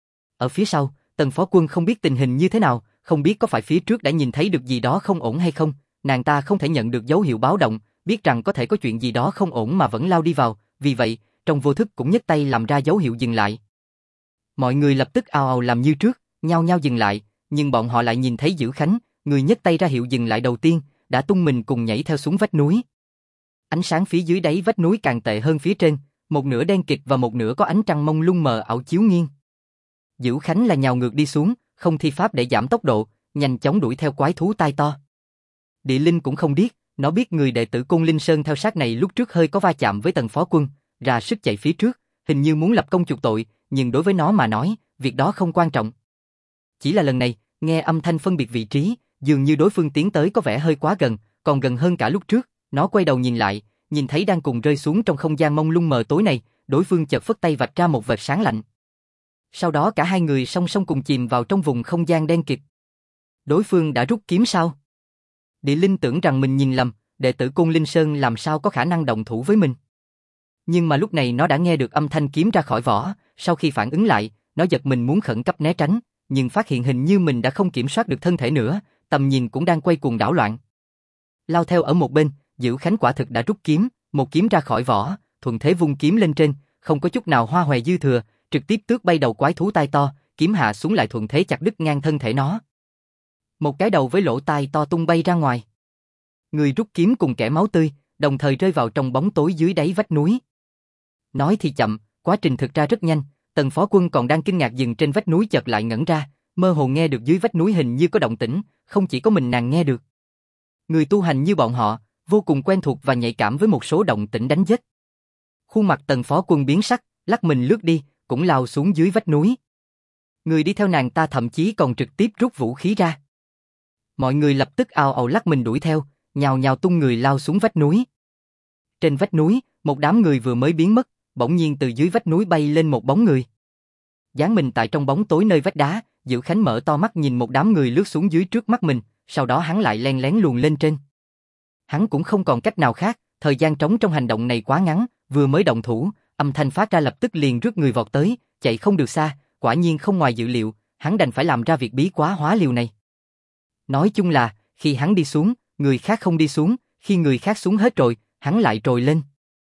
Ở phía sau, Tần Phó Quân không biết tình hình như thế nào, không biết có phải phía trước đã nhìn thấy được gì đó không ổn hay không, nàng ta không thể nhận được dấu hiệu báo động, biết rằng có thể có chuyện gì đó không ổn mà vẫn lao đi vào, vì vậy, trong vô thức cũng nhấc tay làm ra dấu hiệu dừng lại. Mọi người lập tức ào ào làm như trước, nhao nhao dừng lại, nhưng bọn họ lại nhìn thấy Diễu Khánh, người nhấc tay ra hiệu dừng lại đầu tiên, đã tung mình cùng nhảy theo xuống vách núi. Ánh sáng phía dưới đáy vách núi càng tệ hơn phía trên, một nửa đen kịt và một nửa có ánh trăng mông lung mờ ảo chiếu nghiêng. Diễu Khánh là nhào ngược đi xuống, không thi pháp để giảm tốc độ, nhanh chóng đuổi theo quái thú tai to. Địa Linh cũng không điếc, nó biết người đệ tử Côn Linh Sơn theo sát này lúc trước hơi có va chạm với Tần Phó Quân, ra sức chạy phía trước, hình như muốn lập công chuộc tội, nhưng đối với nó mà nói, việc đó không quan trọng. Chỉ là lần này, nghe âm thanh phân biệt vị trí, dường như đối phương tiến tới có vẻ hơi quá gần, còn gần hơn cả lúc trước, nó quay đầu nhìn lại, nhìn thấy đang cùng rơi xuống trong không gian mông lung mờ tối này, đối phương chợt phất tay vạch ra một vệt sáng lạnh. Sau đó cả hai người song song cùng chìm vào trong vùng không gian đen kịt. Đối phương đã rút kiếm sao? Địa Linh tưởng rằng mình nhìn lầm, đệ tử Côn Linh Sơn làm sao có khả năng động thủ với mình. Nhưng mà lúc này nó đã nghe được âm thanh kiếm ra khỏi vỏ, sau khi phản ứng lại, nó giật mình muốn khẩn cấp né tránh, nhưng phát hiện hình như mình đã không kiểm soát được thân thể nữa, tầm nhìn cũng đang quay cuồng đảo loạn. Lao theo ở một bên, Diễu Khánh quả thực đã rút kiếm, một kiếm ra khỏi vỏ, thuận thế vung kiếm lên trên, không có chút nào hoa hòe dư thừa, trực tiếp tước bay đầu quái thú tai to, kiếm hạ xuống lại thuận thế chặt đứt ngang thân thể nó. Một cái đầu với lỗ tai to tung bay ra ngoài. Người rút kiếm cùng kẻ máu tươi, đồng thời rơi vào trong bóng tối dưới đáy vách núi. Nói thì chậm, quá trình thực ra rất nhanh, Tần Phó Quân còn đang kinh ngạc dừng trên vách núi chợt lại ngẩn ra, mơ hồ nghe được dưới vách núi hình như có động tĩnh, không chỉ có mình nàng nghe được. Người tu hành như bọn họ, vô cùng quen thuộc và nhạy cảm với một số động tĩnh đánh giết. Khuôn mặt Tần Phó Quân biến sắc, lắc mình lướt đi, cũng lao xuống dưới vách núi. Người đi theo nàng ta thậm chí còn trực tiếp rút vũ khí ra. Mọi người lập tức ào ào lắc mình đuổi theo, nhào nhào tung người lao xuống vách núi. Trên vách núi, một đám người vừa mới biến mất, bỗng nhiên từ dưới vách núi bay lên một bóng người. Dán mình tại trong bóng tối nơi vách đá, Diễu Khánh mở to mắt nhìn một đám người lướt xuống dưới trước mắt mình, sau đó hắn lại len lén luồn lên trên. Hắn cũng không còn cách nào khác, thời gian trống trong hành động này quá ngắn, vừa mới động thủ, âm thanh phát ra lập tức liền rước người vọt tới, chạy không được xa, quả nhiên không ngoài dự liệu, hắn đành phải làm ra việc bí quá hóa liều này. Nói chung là, khi hắn đi xuống, người khác không đi xuống, khi người khác xuống hết rồi, hắn lại trồi lên.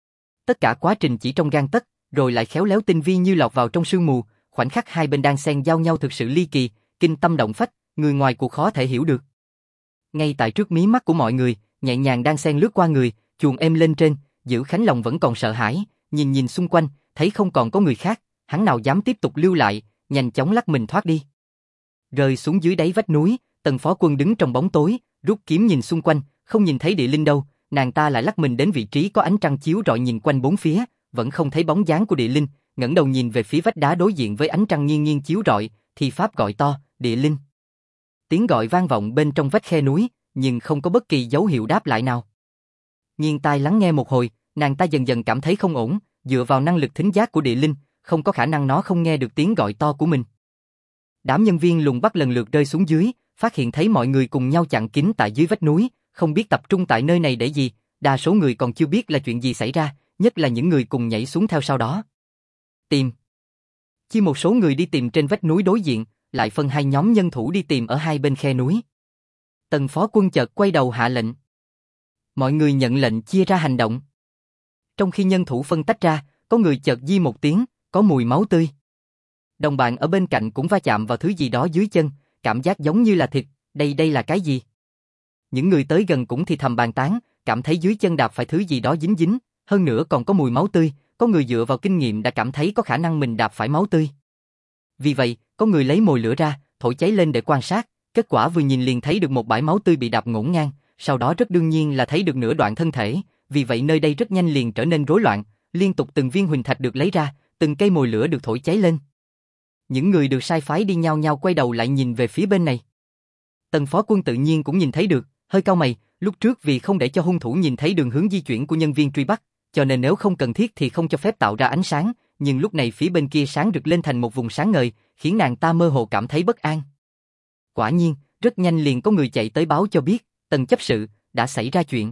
Tất cả quá trình chỉ trong gang tấc, rồi lại khéo léo tinh vi như lọt vào trong sương mù, khoảnh khắc hai bên đang xen giao nhau thực sự ly kỳ, kinh tâm động phách, người ngoài cuộc khó thể hiểu được. Ngay tại trước mí mắt của mọi người, nhẹ nhàng đang xen lướt qua người, chuồn êm lên trên, Diễu Khánh lòng vẫn còn sợ hãi, nhìn nhìn xung quanh, thấy không còn có người khác, hắn nào dám tiếp tục lưu lại, nhanh chóng lắc mình thoát đi. Rơi xuống dưới đáy vách núi, Tần Phó Quân đứng trong bóng tối, rút kiếm nhìn xung quanh, không nhìn thấy Địa Linh đâu, nàng ta lại lắc mình đến vị trí có ánh trăng chiếu rọi nhìn quanh bốn phía, vẫn không thấy bóng dáng của Địa Linh, ngẩng đầu nhìn về phía vách đá đối diện với ánh trăng nghiêng nghiêng chiếu rọi, thì pháp gọi to, Địa Linh. Tiếng gọi vang vọng bên trong vách khe núi, nhưng không có bất kỳ dấu hiệu đáp lại nào. Nghiêng tai lắng nghe một hồi, nàng ta dần dần cảm thấy không ổn, dựa vào năng lực thính giác của Địa Linh, không có khả năng nó không nghe được tiếng gọi to của mình. Đám nhân viên lùng bắt lần lượt rơi xuống dưới, phát hiện thấy mọi người cùng nhau chặn kín tại dưới vách núi, không biết tập trung tại nơi này để gì, đa số người còn chưa biết là chuyện gì xảy ra, nhất là những người cùng nhảy xuống theo sau đó. Tìm. Chia một số người đi tìm trên vách núi đối diện, lại phân hai nhóm nhân thủ đi tìm ở hai bên khe núi. Tần Phó Quân chợt quay đầu hạ lệnh. Mọi người nhận lệnh chia ra hành động. Trong khi nhân thủ phân tách ra, có người chợt di một tiếng, có mùi máu tươi. Đồng bạn ở bên cạnh cũng va chạm vào thứ gì đó dưới chân, cảm giác giống như là thịt, đây là cái gì? Những người tới gần cũng thì thầm bàn tán, cảm thấy dưới chân đạp phải thứ gì đó dính dính, hơn nữa còn có mùi máu tươi, có người dựa vào kinh nghiệm đã cảm thấy có khả năng mình đạp phải máu tươi. Vì vậy, có người lấy mồi lửa ra, thổi cháy lên để quan sát, kết quả vừa nhìn liền thấy được một bãi máu tươi bị đạp ngổn ngang, sau đó rất đương nhiên là thấy được nửa đoạn thân thể, vì vậy nơi đây rất nhanh liền trở nên rối loạn, liên tục từng viên huỳnh thạch được lấy ra, từng cây mồi lửa được thổi cháy lên. Những người được sai phái đi nhao nhao quay đầu lại nhìn về phía bên này. Tần phó quân tự nhiên cũng nhìn thấy được, hơi cau mày, lúc trước vì không để cho hung thủ nhìn thấy đường hướng di chuyển của nhân viên truy bắt, cho nên nếu không cần thiết thì không cho phép tạo ra ánh sáng, nhưng lúc này phía bên kia sáng rực lên thành một vùng sáng ngời, khiến nàng ta mơ hồ cảm thấy bất an. Quả nhiên, rất nhanh liền có người chạy tới báo cho biết, Tần chấp sự, đã xảy ra chuyện.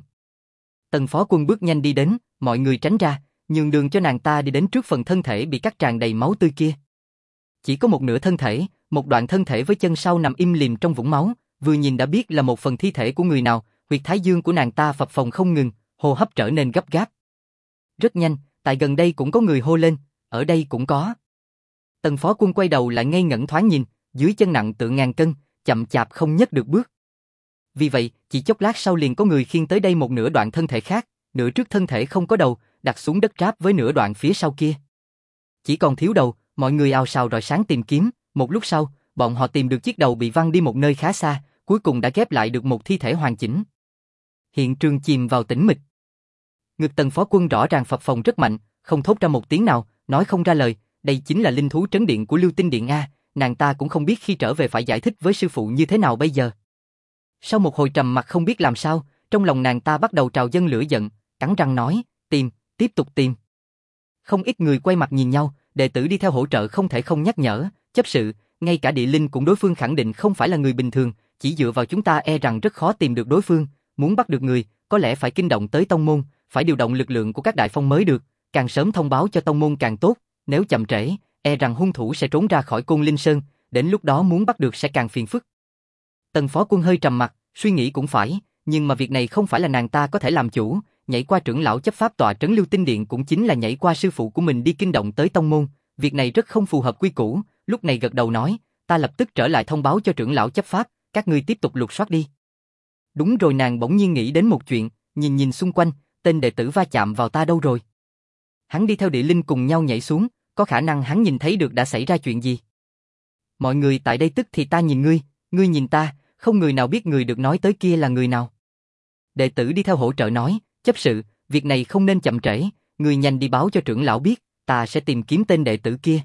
Tần phó quân bước nhanh đi đến, mọi người tránh ra, nhường đường cho nàng ta đi đến trước phần thân thể bị cắt tràn đầy máu tươi kia. Chỉ có một nửa thân thể, một đoạn thân thể với chân sau nằm im lìm trong vũng máu, vừa nhìn đã biết là một phần thi thể của người nào, huyệt thái dương của nàng ta phập phồng không ngừng, hô hấp trở nên gấp gáp. Rất nhanh, tại gần đây cũng có người hô lên, ở đây cũng có. Tần phó quân quay đầu lại ngây ngẩn thoáng nhìn, dưới chân nặng tựa ngàn cân, chậm chạp không nhấc được bước. Vì vậy, chỉ chốc lát sau liền có người khiêng tới đây một nửa đoạn thân thể khác, nửa trước thân thể không có đầu, đặt xuống đất ráp với nửa đoạn phía sau kia. Chỉ còn thiếu đầu, mọi người ào sào rọi sáng tìm kiếm, một lúc sau, bọn họ tìm được chiếc đầu bị văng đi một nơi khá xa, cuối cùng đã ghép lại được một thi thể hoàn chỉnh. Hiện trường chìm vào tĩnh mịch. Ngực Tần phó quân rõ ràng phập phồng rất mạnh, không thốt ra một tiếng nào, nói không ra lời, đây chính là linh thú trấn điện của Lưu Tinh Điện a, nàng ta cũng không biết khi trở về phải giải thích với sư phụ như thế nào bây giờ. Sau một hồi trầm mặc không biết làm sao, trong lòng nàng ta bắt đầu trào dâng lửa giận, cắn răng nói, tìm, tiếp tục tìm. Không ít người quay mặt nhìn nhau, đệ tử đi theo hỗ trợ không thể không nhắc nhở, chấp sự, ngay cả địa linh cũng đối phương khẳng định không phải là người bình thường, chỉ dựa vào chúng ta e rằng rất khó tìm được đối phương, muốn bắt được người, có lẽ phải kinh động tới tông môn, phải điều động lực lượng của các đại phong mới được, càng sớm thông báo cho tông môn càng tốt, nếu chậm trễ, e rằng hung thủ sẽ trốn ra khỏi Côn Linh Sơn, đến lúc đó muốn bắt được sẽ càng phiền phức. Tần phó quân hơi trầm mặt, suy nghĩ cũng phải, nhưng mà việc này không phải là nàng ta có thể làm chủ, nhảy qua trưởng lão chấp pháp tọa trấn Lưu Tinh Điện cũng chính là nhảy qua sư phụ của mình đi kinh động tới tông môn, việc này rất không phù hợp quy củ, lúc này gật đầu nói, ta lập tức trở lại thông báo cho trưởng lão chấp pháp, các ngươi tiếp tục lục soát đi. Đúng rồi, nàng bỗng nhiên nghĩ đến một chuyện, nhìn xung quanh, tên đệ tử va chạm vào ta đâu rồi? Hắn đi theo địa linh cùng nhau nhảy xuống, có khả năng hắn nhìn thấy được đã xảy ra chuyện gì. Mọi người tại đây tức thì ta nhìn ngươi, ngươi nhìn ta, không người nào biết người được nói tới kia là người nào. Đệ tử đi theo hỗ trợ nói, chấp sự, việc này không nên chậm trễ, ngươi nhanh đi báo cho trưởng lão biết, ta sẽ tìm kiếm tên đệ tử kia.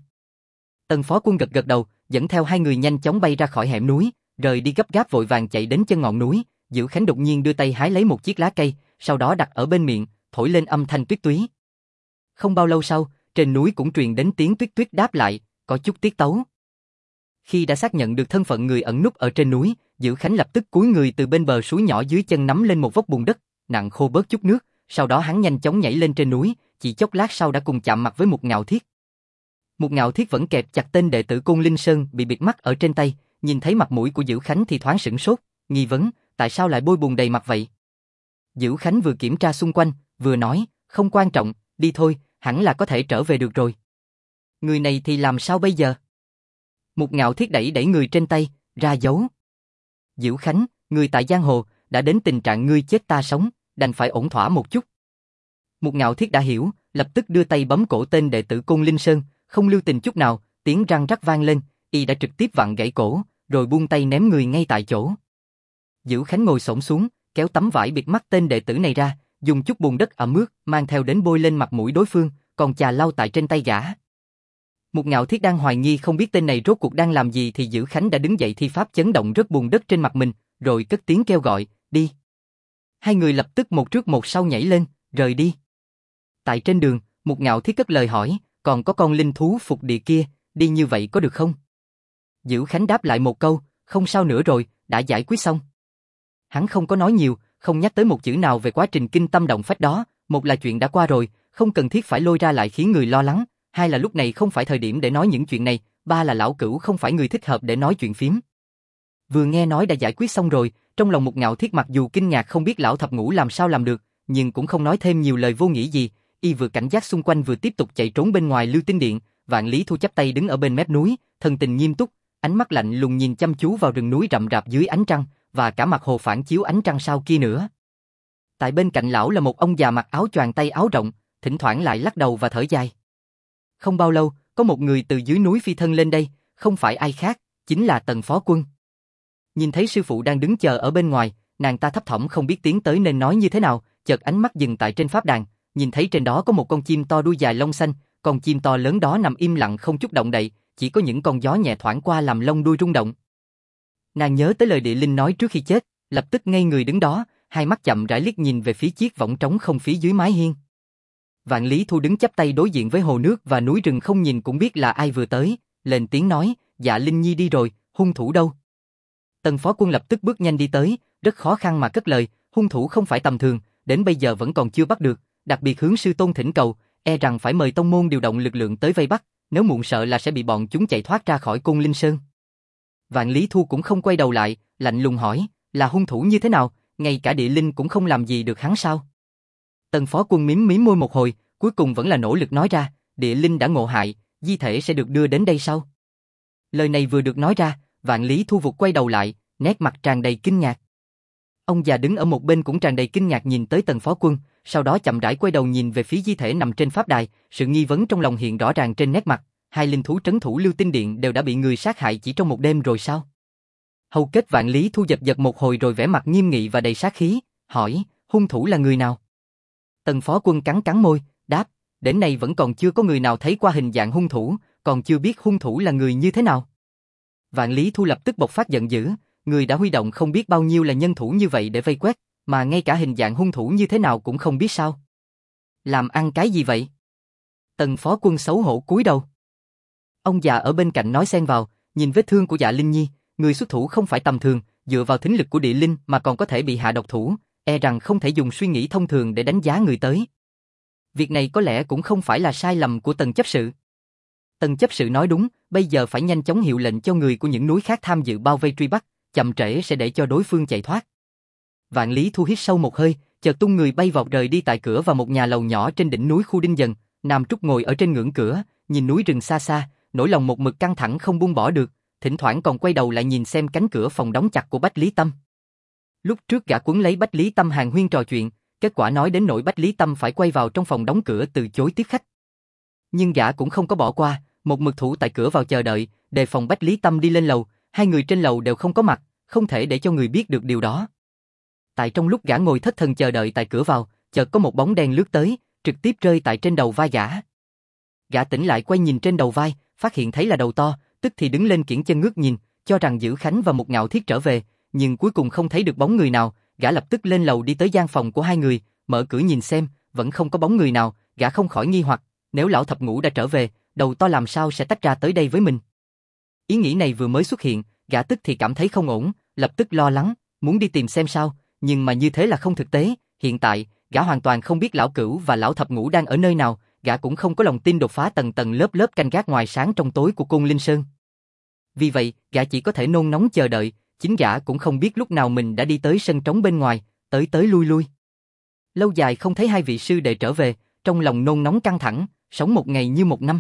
Tần phó quân gật đầu, dẫn theo hai người nhanh chóng bay ra khỏi hẻm núi, rời đi gấp gáp vội vàng chạy đến chân ngọn núi. Dữ Khánh đột nhiên đưa tay hái lấy một chiếc lá cây, sau đó đặt ở bên miệng, thổi lên âm thanh tuyết túy. Không bao lâu sau, trên núi cũng truyền đến tiếng tuyết tuyết đáp lại, có chút tiết tấu. Khi đã xác nhận được thân phận người ẩn núp ở trên núi, Dữ Khánh lập tức cúi người từ bên bờ suối nhỏ dưới chân nắm lên một vốc bùn đất, nặng khô bớt chút nước, sau đó hắn nhanh chóng nhảy lên trên núi, chỉ chốc lát sau đã cùng chạm mặt với một Ngạo Thiết. Một Ngạo Thiết vẫn kẹp chặt tên đệ tử Côn Linh Sơn bị bịt mắt ở trên tay, nhìn thấy mặt mũi của Dữ Khánh thì thoáng sửng sốt, nghi vấn, tại sao lại bôi bùn đầy mặt vậy? Dữ Khánh vừa kiểm tra xung quanh, vừa nói, không quan trọng, đi thôi, hẳn là có thể trở về được rồi. Người này thì làm sao bây giờ? Một Ngạo Thiết đẩy người trên tay, ra dấu. Dữ Khánh, người tại giang hồ, đã đến tình trạng ngươi chết ta sống, đành phải ổn thỏa một chút. Một Ngạo Thiết đã hiểu, lập tức đưa tay bấm cổ tên đệ tử Côn Linh Sơn, không lưu tình chút nào, tiếng răng rắc vang lên, y đã trực tiếp vặn gãy cổ, rồi buông tay ném người ngay tại chỗ. Dữ Khánh ngồi xổm xuống, kéo tấm vải bịt mắt tên đệ tử này ra, dùng chút bùn đất ẩm ướt, mang theo đến bôi lên mặt mũi đối phương, còn chà lau tại trên tay gã. Một Ngạo Thiết đang hoài nghi không biết tên này rốt cuộc đang làm gì thì Dữ Khánh đã đứng dậy thi pháp chấn động rớt bùn đất trên mặt mình, rồi cất tiếng kêu gọi, đi. Hai người lập tức một trước một sau nhảy lên, rời đi. Tại trên đường, Một Ngạo Thiết cất lời hỏi, còn có con linh thú phục địa kia, đi như vậy có được không? Dữ Khánh đáp lại một câu, không sao nữa rồi, đã giải quyết xong. Hắn không có nói nhiều, không nhắc tới một chữ nào về quá trình kinh tâm động phách đó, một là chuyện đã qua rồi, không cần thiết phải lôi ra lại khiến người lo lắng, hai là lúc này không phải thời điểm để nói những chuyện này, ba là lão cửu không phải người thích hợp để nói chuyện phiếm. Vừa nghe nói đã giải quyết xong rồi, trong lòng Một Ngạo Thiết mặc dù kinh ngạc không biết lão thập ngũ làm sao làm được, nhưng cũng không nói thêm nhiều lời vô nghĩa gì, y vừa cảnh giác xung quanh vừa tiếp tục chạy trốn bên ngoài Lưu Tinh Điện. Vạn Lý Thu chắp tay đứng ở bên mép núi, thần tình nghiêm túc, ánh mắt lạnh lùng nhìn chăm chú vào rừng núi rậm rạp dưới ánh trăng, và cả mặt hồ phản chiếu ánh trăng sao kia nữa. Tại bên cạnh lão là một ông già mặc áo choàng tay áo rộng, thỉnh thoảng lại lắc đầu và thở dài. Không bao lâu, có một người từ dưới núi phi thân lên đây, không phải ai khác, chính là Tần Phó Quân. Nhìn thấy sư phụ đang đứng chờ ở bên ngoài, nàng ta thấp thỏm không biết tiến tới nên nói như thế nào, chợt ánh mắt dừng tại trên pháp đàn, nhìn thấy trên đó có một con chim to đuôi dài lông xanh, con chim to lớn đó nằm im lặng không chút động đậy, chỉ có những con gió nhẹ thoảng qua làm lông đuôi rung động. Nàng nhớ tới lời địa linh nói trước khi chết, lập tức ngây người đứng đó, hai mắt chậm rãi liếc nhìn về phía chiếc võng trống không phía dưới mái hiên. Vạn Lý Thu đứng chắp tay đối diện với hồ nước và núi rừng, không nhìn cũng biết là ai vừa tới, lên tiếng nói, Dạ Linh Nhi đi rồi, hung thủ đâu? Tần Phó Quân lập tức bước nhanh đi tới, rất khó khăn mà cất lời, hung thủ không phải tầm thường, đến bây giờ vẫn còn chưa bắt được, đặc biệt hướng sư tôn thỉnh cầu, e rằng phải mời tông môn điều động lực lượng tới vây bắt, nếu muộn sợ là sẽ bị bọn chúng chạy thoát ra khỏi Côn Linh Sơn. Vạn Lý Thu cũng không quay đầu lại, lạnh lùng hỏi, là hung thủ như thế nào, ngay cả địa linh cũng không làm gì được hắn sao? Tần Phó Quân mím mím môi một hồi, cuối cùng vẫn là nỗ lực nói ra, địa linh đã ngộ hại, di thể sẽ được đưa đến đây sau. Lời này vừa được nói ra, Vạn Lý Thu vụt quay đầu lại, nét mặt tràn đầy kinh ngạc. Ông già đứng ở một bên cũng tràn đầy kinh ngạc nhìn tới Tần Phó Quân, sau đó chậm rãi quay đầu nhìn về phía di thể nằm trên pháp đài, sự nghi vấn trong lòng hiện rõ ràng trên nét mặt, hai linh thú trấn thủ Lưu Tinh Điện đều đã bị người sát hại chỉ trong một đêm rồi sao? Hầu kết Vạn Lý Thu giật giật một hồi rồi vẻ mặt nghiêm nghị và đầy sát khí, hỏi, hung thủ là người nào? Tần Phó Quân cắn cắn môi, đáp, đến nay vẫn còn chưa có người nào thấy qua hình dạng hung thủ, còn chưa biết hung thủ là người như thế nào. Vạn Lý Thu lập tức bộc phát giận dữ, người đã huy động không biết bao nhiêu là nhân thủ như vậy để vây quét, mà ngay cả hình dạng hung thủ như thế nào cũng không biết sao. Làm ăn cái gì vậy? Tần Phó Quân xấu hổ cúi đầu. Ông già ở bên cạnh nói xen vào, nhìn vết thương của Dạ Linh Nhi, người xuất thủ không phải tầm thường, dựa vào thính lực của địa linh mà còn có thể bị hạ độc thủ, e rằng không thể dùng suy nghĩ thông thường để đánh giá người tới. Việc này có lẽ cũng không phải là sai lầm của Tần chấp sự. Tần chấp sự nói đúng, bây giờ phải nhanh chóng hiệu lệnh cho người của những núi khác tham dự bao vây truy bắt, chậm trễ sẽ để cho đối phương chạy thoát. Vạn Lý Thu hít sâu một hơi, chợt tung người bay vọt rời đi tại cửa vào một nhà lầu nhỏ trên đỉnh núi khu Đinh Dần. Nam Trúc ngồi ở trên ngưỡng cửa, nhìn núi rừng xa xa, nỗi lòng một mực căng thẳng không buông bỏ được, thỉnh thoảng còn quay đầu lại nhìn xem cánh cửa phòng đóng chặt của Bách Lý Tâm. Lúc trước gã quấn lấy Bách Lý Tâm hàn huyên trò chuyện, kết quả nói đến nỗi Bách Lý Tâm phải quay vào trong phòng đóng cửa từ chối tiếp khách. Nhưng gã cũng không có bỏ qua, một mực thủ tại cửa vào chờ đợi, đề phòng Bách Lý Tâm đi lên lầu, hai người trên lầu đều không có mặt, không thể để cho người biết được điều đó. Tại trong lúc gã ngồi thất thần chờ đợi tại cửa vào, chợt có một bóng đen lướt tới, trực tiếp rơi tại trên đầu vai gã. Gã tỉnh lại quay nhìn trên đầu vai, phát hiện thấy là đầu to, tức thì đứng lên kiễng chân ngước nhìn, cho rằng Dữ Khánh và Mục Ngạo Thiết trở về, nhưng cuối cùng không thấy được bóng người nào, gã lập tức lên lầu đi tới gian phòng của hai người, mở cửa nhìn xem, vẫn không có bóng người nào, gã không khỏi nghi hoặc, nếu lão thập ngũ đã trở về, đầu to làm sao sẽ tách ra tới đây với mình. Ý nghĩ này vừa mới xuất hiện, gã tức thì cảm thấy không ổn, lập tức lo lắng, muốn đi tìm xem sao, nhưng mà như thế là không thực tế, hiện tại, gã hoàn toàn không biết lão cửu và lão thập ngũ đang ở nơi nào, gã cũng không có lòng tin đột phá tầng tầng lớp lớp canh gác ngoài sáng trong tối của Côn Linh Sơn. Vì vậy, gã chỉ có thể nôn nóng chờ đợi, chính gã cũng không biết lúc nào mình đã đi tới sân trống bên ngoài, tới tới lui lui. Lâu dài không thấy hai vị sư đệ trở về, trong lòng nôn nóng căng thẳng, sống một ngày như một năm.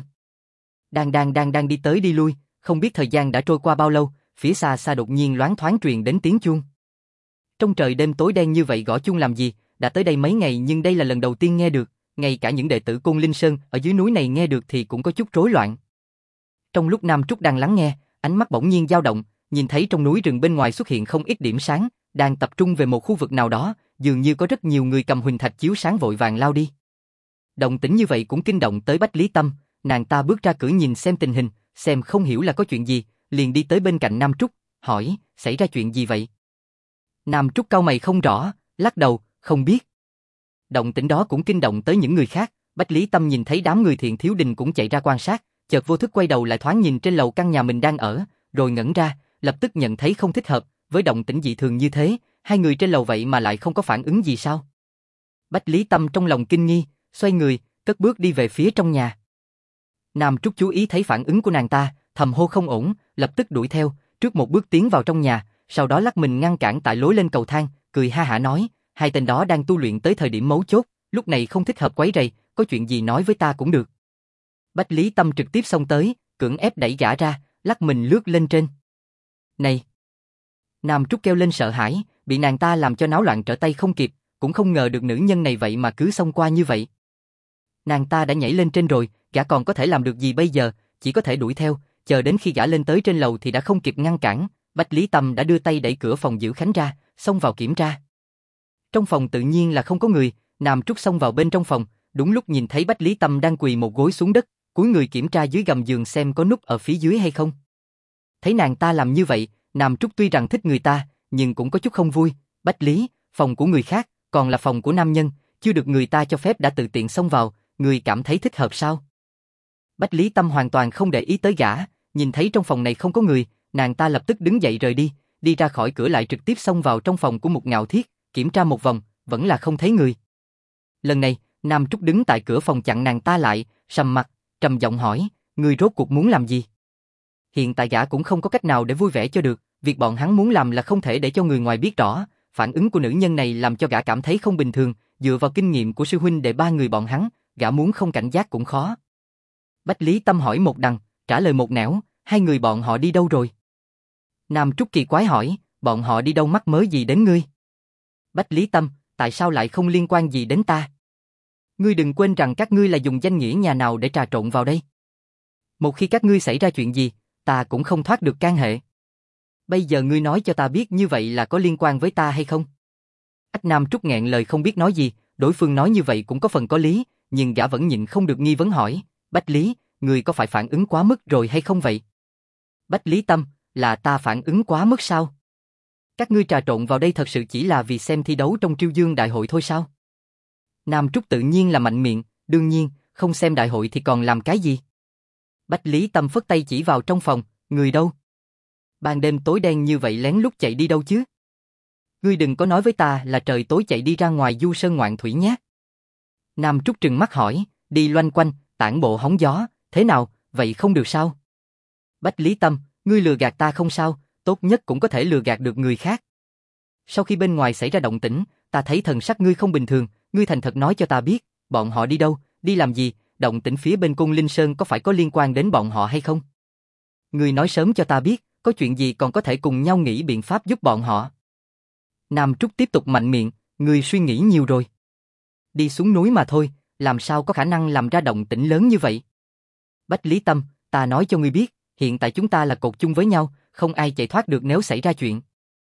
Đang đi tới đi lui, không biết thời gian đã trôi qua bao lâu, phía xa xa đột nhiên loáng thoáng truyền đến tiếng chuông. Trong trời đêm tối đen như vậy gõ chuông làm gì, đã tới đây mấy ngày nhưng đây là lần đầu tiên nghe được, ngay cả những đệ tử Côn Linh Sơn ở dưới núi này nghe được thì cũng có chút rối loạn. Trong lúc Nam Trúc đang lắng nghe, ánh mắt bỗng nhiên dao động, nhìn thấy trong núi rừng bên ngoài xuất hiện không ít điểm sáng, đang tập trung về một khu vực nào đó, dường như có rất nhiều người cầm huỳnh thạch chiếu sáng vội vàng lao đi. Động tĩnh như vậy cũng kinh động tới Bách Lý Tâm, nàng ta bước ra cửa nhìn xem tình hình, xem không hiểu là có chuyện gì, liền đi tới bên cạnh Nam Trúc, hỏi, xảy ra chuyện gì vậy? Nam Trúc cau mày không rõ, lắc đầu, không biết. Động tĩnh đó cũng kinh động tới những người khác, Bách Lý Tâm nhìn thấy đám người Thiện Thiếu Đình cũng chạy ra quan sát, chợt vô thức quay đầu lại thoáng nhìn trên lầu căn nhà mình đang ở, rồi ngẩn ra, lập tức nhận thấy không thích hợp, với động tĩnh dị thường như thế, hai người trên lầu vậy mà lại không có phản ứng gì sao? Bách Lý Tâm trong lòng kinh nghi, xoay người, cất bước đi về phía trong nhà. Nam Trúc chú ý thấy phản ứng của nàng ta, thầm hô không ổn, lập tức đuổi theo, trước một bước tiến vào trong nhà, sau đó lắc mình ngăn cản tại lối lên cầu thang, cười ha hả nói, hai tên đó đang tu luyện tới thời điểm mấu chốt, lúc này không thích hợp quấy rầy, có chuyện gì nói với ta cũng được. Bách Lý Tâm trực tiếp xông tới, cưỡng ép đẩy gã ra, lắc mình lướt lên trên. Này! Nam Trúc kêu lên sợ hãi, bị nàng ta làm cho náo loạn trở tay không kịp, cũng không ngờ được nữ nhân này vậy mà cứ xông qua như vậy. Nàng ta đã nhảy lên trên rồi, gã còn có thể làm được gì bây giờ, chỉ có thể đuổi theo, chờ đến khi gã lên tới trên lầu thì đã không kịp ngăn cản, Bách Lý Tâm đã đưa tay đẩy cửa phòng giữ Khánh ra, xông vào kiểm tra. Trong phòng tự nhiên là không có người, Nam Trúc xông vào bên trong phòng, đúng lúc nhìn thấy Bách Lý Tâm đang quỳ một gối xuống đất, cúi người kiểm tra dưới gầm giường xem có nút ở phía dưới hay không. Thấy nàng ta làm như vậy, Nam Trúc tuy rằng thích người ta, nhưng cũng có chút không vui. Bách Lý, phòng của người khác, còn là phòng của nam nhân, chưa được người ta cho phép đã tự tiện xông vào, người cảm thấy thích hợp sao? Bách Lý Tâm hoàn toàn không để ý tới gã, nhìn thấy trong phòng này không có người, nàng ta lập tức đứng dậy rời đi, đi ra khỏi cửa lại trực tiếp xông vào trong phòng của Mục Ngạo Thiết, kiểm tra một vòng, vẫn là không thấy người. Lần này, Nam Trúc đứng tại cửa phòng chặn nàng ta lại, sầm mặt, trầm giọng hỏi, ngươi rốt cuộc muốn làm gì? Hiện tại gã cũng không có cách nào để vui vẻ cho được, việc bọn hắn muốn làm là không thể để cho người ngoài biết rõ, phản ứng của nữ nhân này làm cho gã cảm thấy không bình thường, dựa vào kinh nghiệm của sư huynh đệ ba người bọn hắn, gã muốn không cảnh giác cũng khó. Bách Lý Tâm hỏi một đằng, trả lời một nẻo, hai người bọn họ đi đâu rồi? Nam Trúc kỳ quái hỏi, bọn họ đi đâu mắc mớ gì đến ngươi? Bách Lý Tâm, tại sao lại không liên quan gì đến ta? Ngươi đừng quên rằng các ngươi là dùng danh nghĩa nhà nào để trà trộn vào đây. Một khi các ngươi xảy ra chuyện gì, ta cũng không thoát được can hệ. Bây giờ ngươi nói cho ta biết như vậy là có liên quan với ta hay không? Ách Nam Trúc nghẹn lời không biết nói gì, đối phương nói như vậy cũng có phần có lý, nhưng gã vẫn nhịn không được nghi vấn hỏi, Bách Lý, ngươi có phải phản ứng quá mức rồi hay không vậy? Bách Lý Tâm, là ta phản ứng quá mức sao? Các ngươi trà trộn vào đây thật sự chỉ là vì xem thi đấu trong Triêu Dương Đại hội thôi sao? Nam Trúc tự nhiên là mạnh miệng, đương nhiên, không xem đại hội thì còn làm cái gì? Bách Lý Tâm phất tay chỉ vào trong phòng, người đâu? Ban đêm tối đen như vậy lén lút chạy đi đâu chứ? Ngươi đừng có nói với ta là trời tối chạy đi ra ngoài du sơn ngoạn thủy nhé. Nam Trúc trừng mắt hỏi, đi loanh quanh, tản bộ hóng gió, thế nào, vậy không được sao? Bách Lý Tâm, ngươi lừa gạt ta không sao, tốt nhất cũng có thể lừa gạt được người khác. Sau khi bên ngoài xảy ra động tĩnh, ta thấy thần sắc ngươi không bình thường, ngươi thành thật nói cho ta biết, bọn họ đi đâu, đi làm gì, động tĩnh phía bên Côn Linh Sơn có phải có liên quan đến bọn họ hay không? Ngươi nói sớm cho ta biết, có chuyện gì còn có thể cùng nhau nghĩ biện pháp giúp bọn họ. Nam Trúc tiếp tục mạnh miệng, ngươi suy nghĩ nhiều rồi. Đi xuống núi mà thôi, làm sao có khả năng làm ra động tĩnh lớn như vậy? Bách Lý Tâm, ta nói cho ngươi biết, hiện tại chúng ta là cột chung với nhau, không ai chạy thoát được nếu xảy ra chuyện.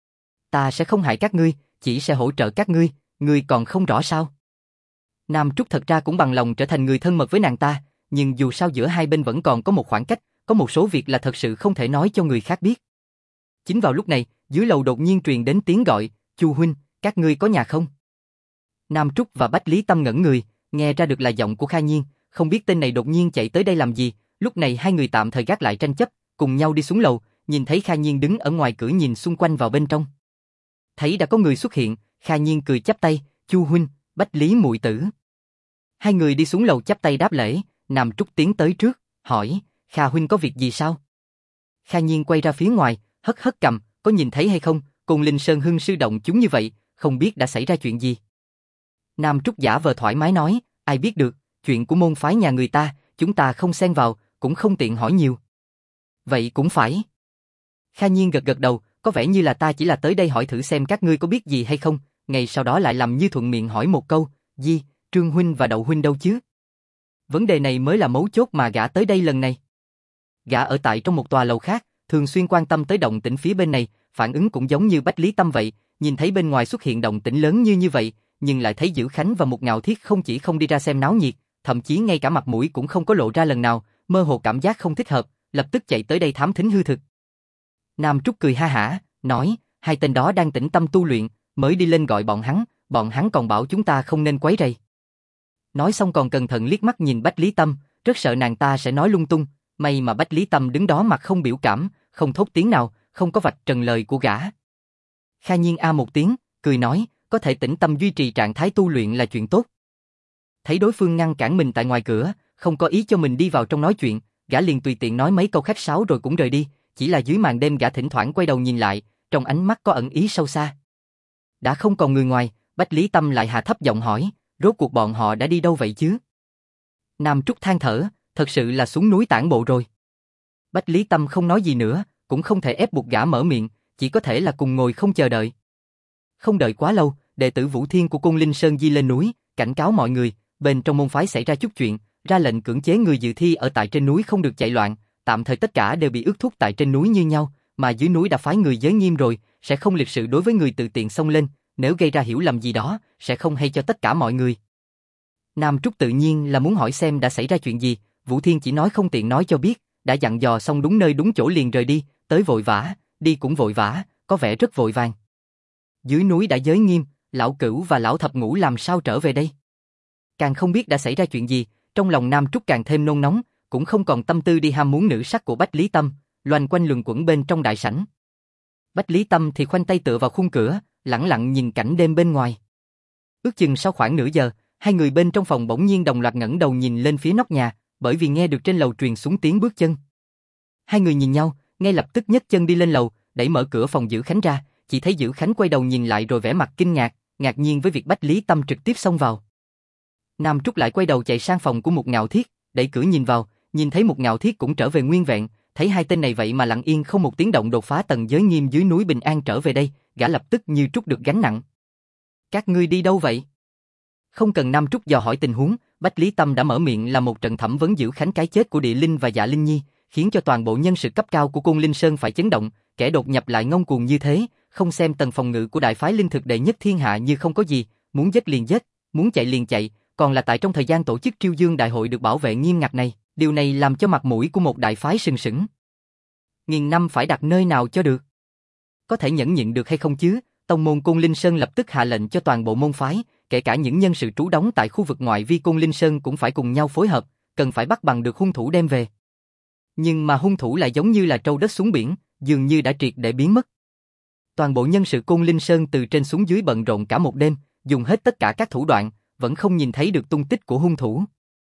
Ta sẽ không hại các ngươi, chỉ sẽ hỗ trợ các ngươi còn không rõ sao? Nam Trúc thật ra cũng bằng lòng trở thành người thân mật với nàng ta, nhưng dù sao giữa hai bên vẫn còn có một khoảng cách, có một số việc là thật sự không thể nói cho người khác biết. Chính vào lúc này, dưới lầu đột nhiên truyền đến tiếng gọi, Chu huynh, các ngươi có nhà không? Nam Trúc và Bách Lý Tâm ngẩn người, nghe ra được là giọng của Kha Nhiên, không biết tên này đột nhiên chạy tới đây làm gì, lúc này hai người tạm thời gác lại tranh chấp, cùng nhau đi xuống lầu, nhìn thấy Kha Nhiên đứng ở ngoài cửa nhìn xung quanh vào bên trong. Thấy đã có người xuất hiện, Kha Nhiên cười chắp tay, Chu huynh, Bách Lý muội tử. Hai người đi xuống lầu chắp tay đáp lễ, Nam Trúc tiến tới trước, hỏi, Kha huynh có việc gì sao? Kha Nhiên quay ra phía ngoài, hất hất cầm, có nhìn thấy hay không, Côn Linh Sơn hưng sư động chúng như vậy, không biết đã xảy ra chuyện gì. Nam Trúc giả vờ thoải mái nói, ai biết được, chuyện của môn phái nhà người ta, chúng ta không xen vào, cũng không tiện hỏi nhiều. Vậy cũng phải. Kha Nhiên gật gật đầu, có vẻ như là ta chỉ là tới đây hỏi thử xem các ngươi có biết gì hay không, ngày sau đó lại làm như thuận miệng hỏi một câu, Trương huynh và Đậu huynh đâu chứ? Vấn đề này mới là mấu chốt mà gã tới đây lần này. Gã ở tại trong một tòa lầu khác, thường xuyên quan tâm tới động tĩnh phía bên này, phản ứng cũng giống như Bách Lý Tâm vậy, nhìn thấy bên ngoài xuất hiện động tĩnh lớn như vậy, nhưng lại thấy Dữ Khánh và Mục Ngạo Thiết không chỉ không đi ra xem náo nhiệt, thậm chí ngay cả mặt mũi cũng không có lộ ra lần nào, mơ hồ cảm giác không thích hợp, lập tức chạy tới đây thám thính hư thực. Nam Trúc cười ha hả, nói, hai tên đó đang tĩnh tâm tu luyện, mới đi lên gọi bọn hắn còn bảo chúng ta không nên quấy rầy. Nói xong còn cẩn thận liếc mắt nhìn Bách Lý Tâm, rất sợ nàng ta sẽ nói lung tung, may mà Bách Lý Tâm đứng đó mặt không biểu cảm, không thốt tiếng nào, không có vạch trần lời của gã. Kha Nhiên a một tiếng, cười nói, có thể tĩnh tâm duy trì trạng thái tu luyện là chuyện tốt. Thấy đối phương ngăn cản mình tại ngoài cửa, không có ý cho mình đi vào trong nói chuyện, gã liền tùy tiện nói mấy câu khách sáo rồi cũng rời đi, chỉ là dưới màn đêm gã thỉnh thoảng quay đầu nhìn lại, trong ánh mắt có ẩn ý sâu xa. Đã không còn người ngoài, Bách Lý Tâm lại hạ thấp giọng hỏi, rốt cuộc bọn họ đã đi đâu vậy chứ? Nam Trúc than thở, thật sự là xuống núi tản bộ rồi. Bách Lý Tâm không nói gì nữa, cũng không thể ép buộc gã mở miệng, chỉ có thể là cùng ngồi không chờ đợi. Không đợi quá lâu, đệ tử Vũ Thiên của Côn Linh Sơn di lên núi, cảnh cáo mọi người, bên trong môn phái xảy ra chút chuyện, ra lệnh cưỡng chế người dự thi ở tại trên núi không được chạy loạn, tạm thời tất cả đều bị ước thúc tại trên núi như nhau, mà dưới núi đã phái người giới nghiêm rồi, sẽ không lịch sự đối với người tự tiện xông lên, nếu gây ra hiểu lầm gì đó, sẽ không hay cho tất cả mọi người. Nam Trúc tự nhiên là muốn hỏi xem đã xảy ra chuyện gì, Vũ Thiên chỉ nói không tiện nói cho biết, đã dặn dò xong đúng nơi đúng chỗ liền rời đi, tới vội vã, đi cũng vội vã, có vẻ rất vội vàng. Dưới núi đã giới nghiêm, lão Cửu và lão Thập Ngũ làm sao trở về đây? Càng không biết đã xảy ra chuyện gì, trong lòng Nam Trúc càng thêm nôn nóng, cũng không còn tâm tư đi ham muốn nữ sắc của Bách Lý Tâm, loanh quanh luẩn quẩn bên trong đại sảnh. Bách Lý Tâm thì khoanh tay tựa vào khung cửa, lẳng lặng nhìn cảnh đêm bên ngoài. Ước chừng sau khoảng nửa giờ, hai người bên trong phòng bỗng nhiên đồng loạt ngẩng đầu nhìn lên phía nóc nhà, bởi vì nghe được trên lầu truyền xuống tiếng bước chân. Hai người nhìn nhau, ngay lập tức nhấc chân đi lên lầu, đẩy mở cửa phòng Dữ Khánh ra, chỉ thấy Dữ Khánh quay đầu nhìn lại rồi vẻ mặt kinh ngạc, ngạc nhiên với việc Bách Lý Tâm trực tiếp xông vào. Nam Trúc lại quay đầu chạy sang phòng của Mục Ngạo Thiết, đẩy cửa nhìn vào, nhìn thấy Mục Ngạo Thiết cũng trở về nguyên vẹn, thấy hai tên này vậy mà lặng yên không một tiếng động đột phá tầng giới nghiêm dưới núi bình an trở về đây, gã lập tức như trút được gánh nặng. Các ngươi đi đâu vậy? Không cần Nam Trúc dò hỏi tình huống, Bách Lý Tâm đã mở miệng là một trận thẩm vấn Dữ Khánh cái chết của Địa Linh và Dạ Linh Nhi, khiến cho toàn bộ nhân sự cấp cao của Côn Linh Sơn phải chấn động, kẻ đột nhập lại ngông cuồng như thế, không xem tầng phòng ngự của đại phái linh thực đệ nhất thiên hạ như không có gì, muốn giết liền giết, muốn chạy liền chạy, còn là tại trong thời gian tổ chức Triêu Dương đại hội được bảo vệ nghiêm ngặt này, điều này làm cho mặt mũi của một đại phái sừng sững. Nghìn năm phải đặt nơi nào cho được? Có thể nhẫn nhịn được hay không chứ? Tông môn Côn Linh Sơn lập tức hạ lệnh cho toàn bộ môn phái, kể cả những nhân sự trú đóng tại khu vực ngoại vi Côn Linh Sơn cũng phải cùng nhau phối hợp, cần phải bắt bằng được hung thủ đem về. Nhưng mà hung thủ lại giống như là trâu đất xuống biển, dường như đã triệt để biến mất. Toàn bộ nhân sự Côn Linh Sơn từ trên xuống dưới bận rộn cả một đêm, dùng hết tất cả các thủ đoạn, vẫn không nhìn thấy được tung tích của hung thủ.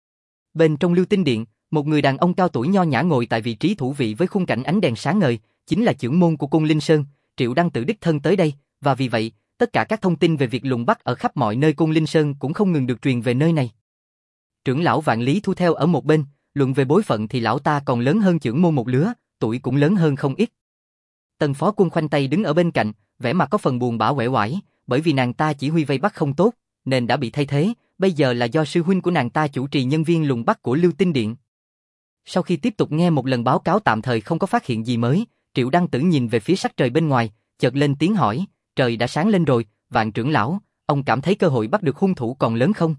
Bên trong Lưu Tinh Điện, một người đàn ông cao tuổi nho nhã ngồi tại vị trí thủ vị với khung cảnh ánh đèn sáng ngời, chính là trưởng môn của Côn Linh Sơn, Triệu Đăng Tử đích thân tới đây, và vì vậy, tất cả các thông tin về việc lùng bắt ở khắp mọi nơi Côn Linh Sơn cũng không ngừng được truyền về nơi này. Trưởng lão Vạn Lý Thu theo ở một bên, luận về bối phận thì lão ta còn lớn hơn trưởng môn một lứa, tuổi cũng lớn hơn không ít. Tần Phó Quân khoanh tay đứng ở bên cạnh, vẻ mặt có phần buồn bã uể oải, bởi vì nàng ta chỉ huy vây bắt không tốt, nên đã bị thay thế, bây giờ là do sư huynh của nàng ta chủ trì nhân viên lùng bắt của Lưu Tinh Điện. Sau khi tiếp tục nghe một lần báo cáo tạm thời không có phát hiện gì mới, Triệu Đăng Tử nhìn về phía sắc trời bên ngoài, chợt lên tiếng hỏi, trời đã sáng lên rồi, Vạn trưởng lão, ông cảm thấy cơ hội bắt được hung thủ còn lớn không?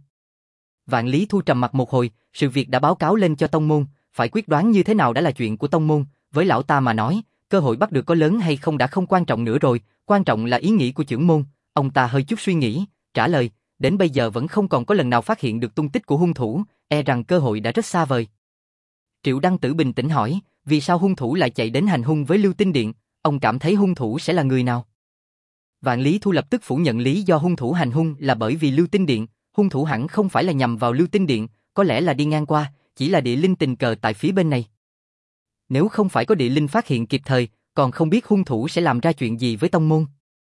Vạn Lý Thu trầm mặt một hồi, sự việc đã báo cáo lên cho tông môn, phải quyết đoán như thế nào đã là chuyện của tông môn, với lão ta mà nói, cơ hội bắt được có lớn hay không đã không quan trọng nữa rồi, quan trọng là ý nghĩ của trưởng môn. Ông ta hơi chút suy nghĩ, trả lời, đến bây giờ vẫn không còn có lần nào phát hiện được tung tích của hung thủ, e rằng cơ hội đã rất xa vời. Triệu Đăng Tử bình tĩnh hỏi, vì sao hung thủ lại chạy đến hành hung với Lưu Tinh Điện, ông cảm thấy hung thủ sẽ là người nào? Vạn Lý Thu lập tức phủ nhận lý do hung thủ hành hung là bởi vì Lưu Tinh Điện, hung thủ hẳn không phải là nhằm vào Lưu Tinh Điện, có lẽ là đi ngang qua, chỉ là địa linh tình cờ tại phía bên này. Nếu không phải có địa linh phát hiện kịp thời, còn không biết hung thủ sẽ làm ra chuyện gì với tông môn.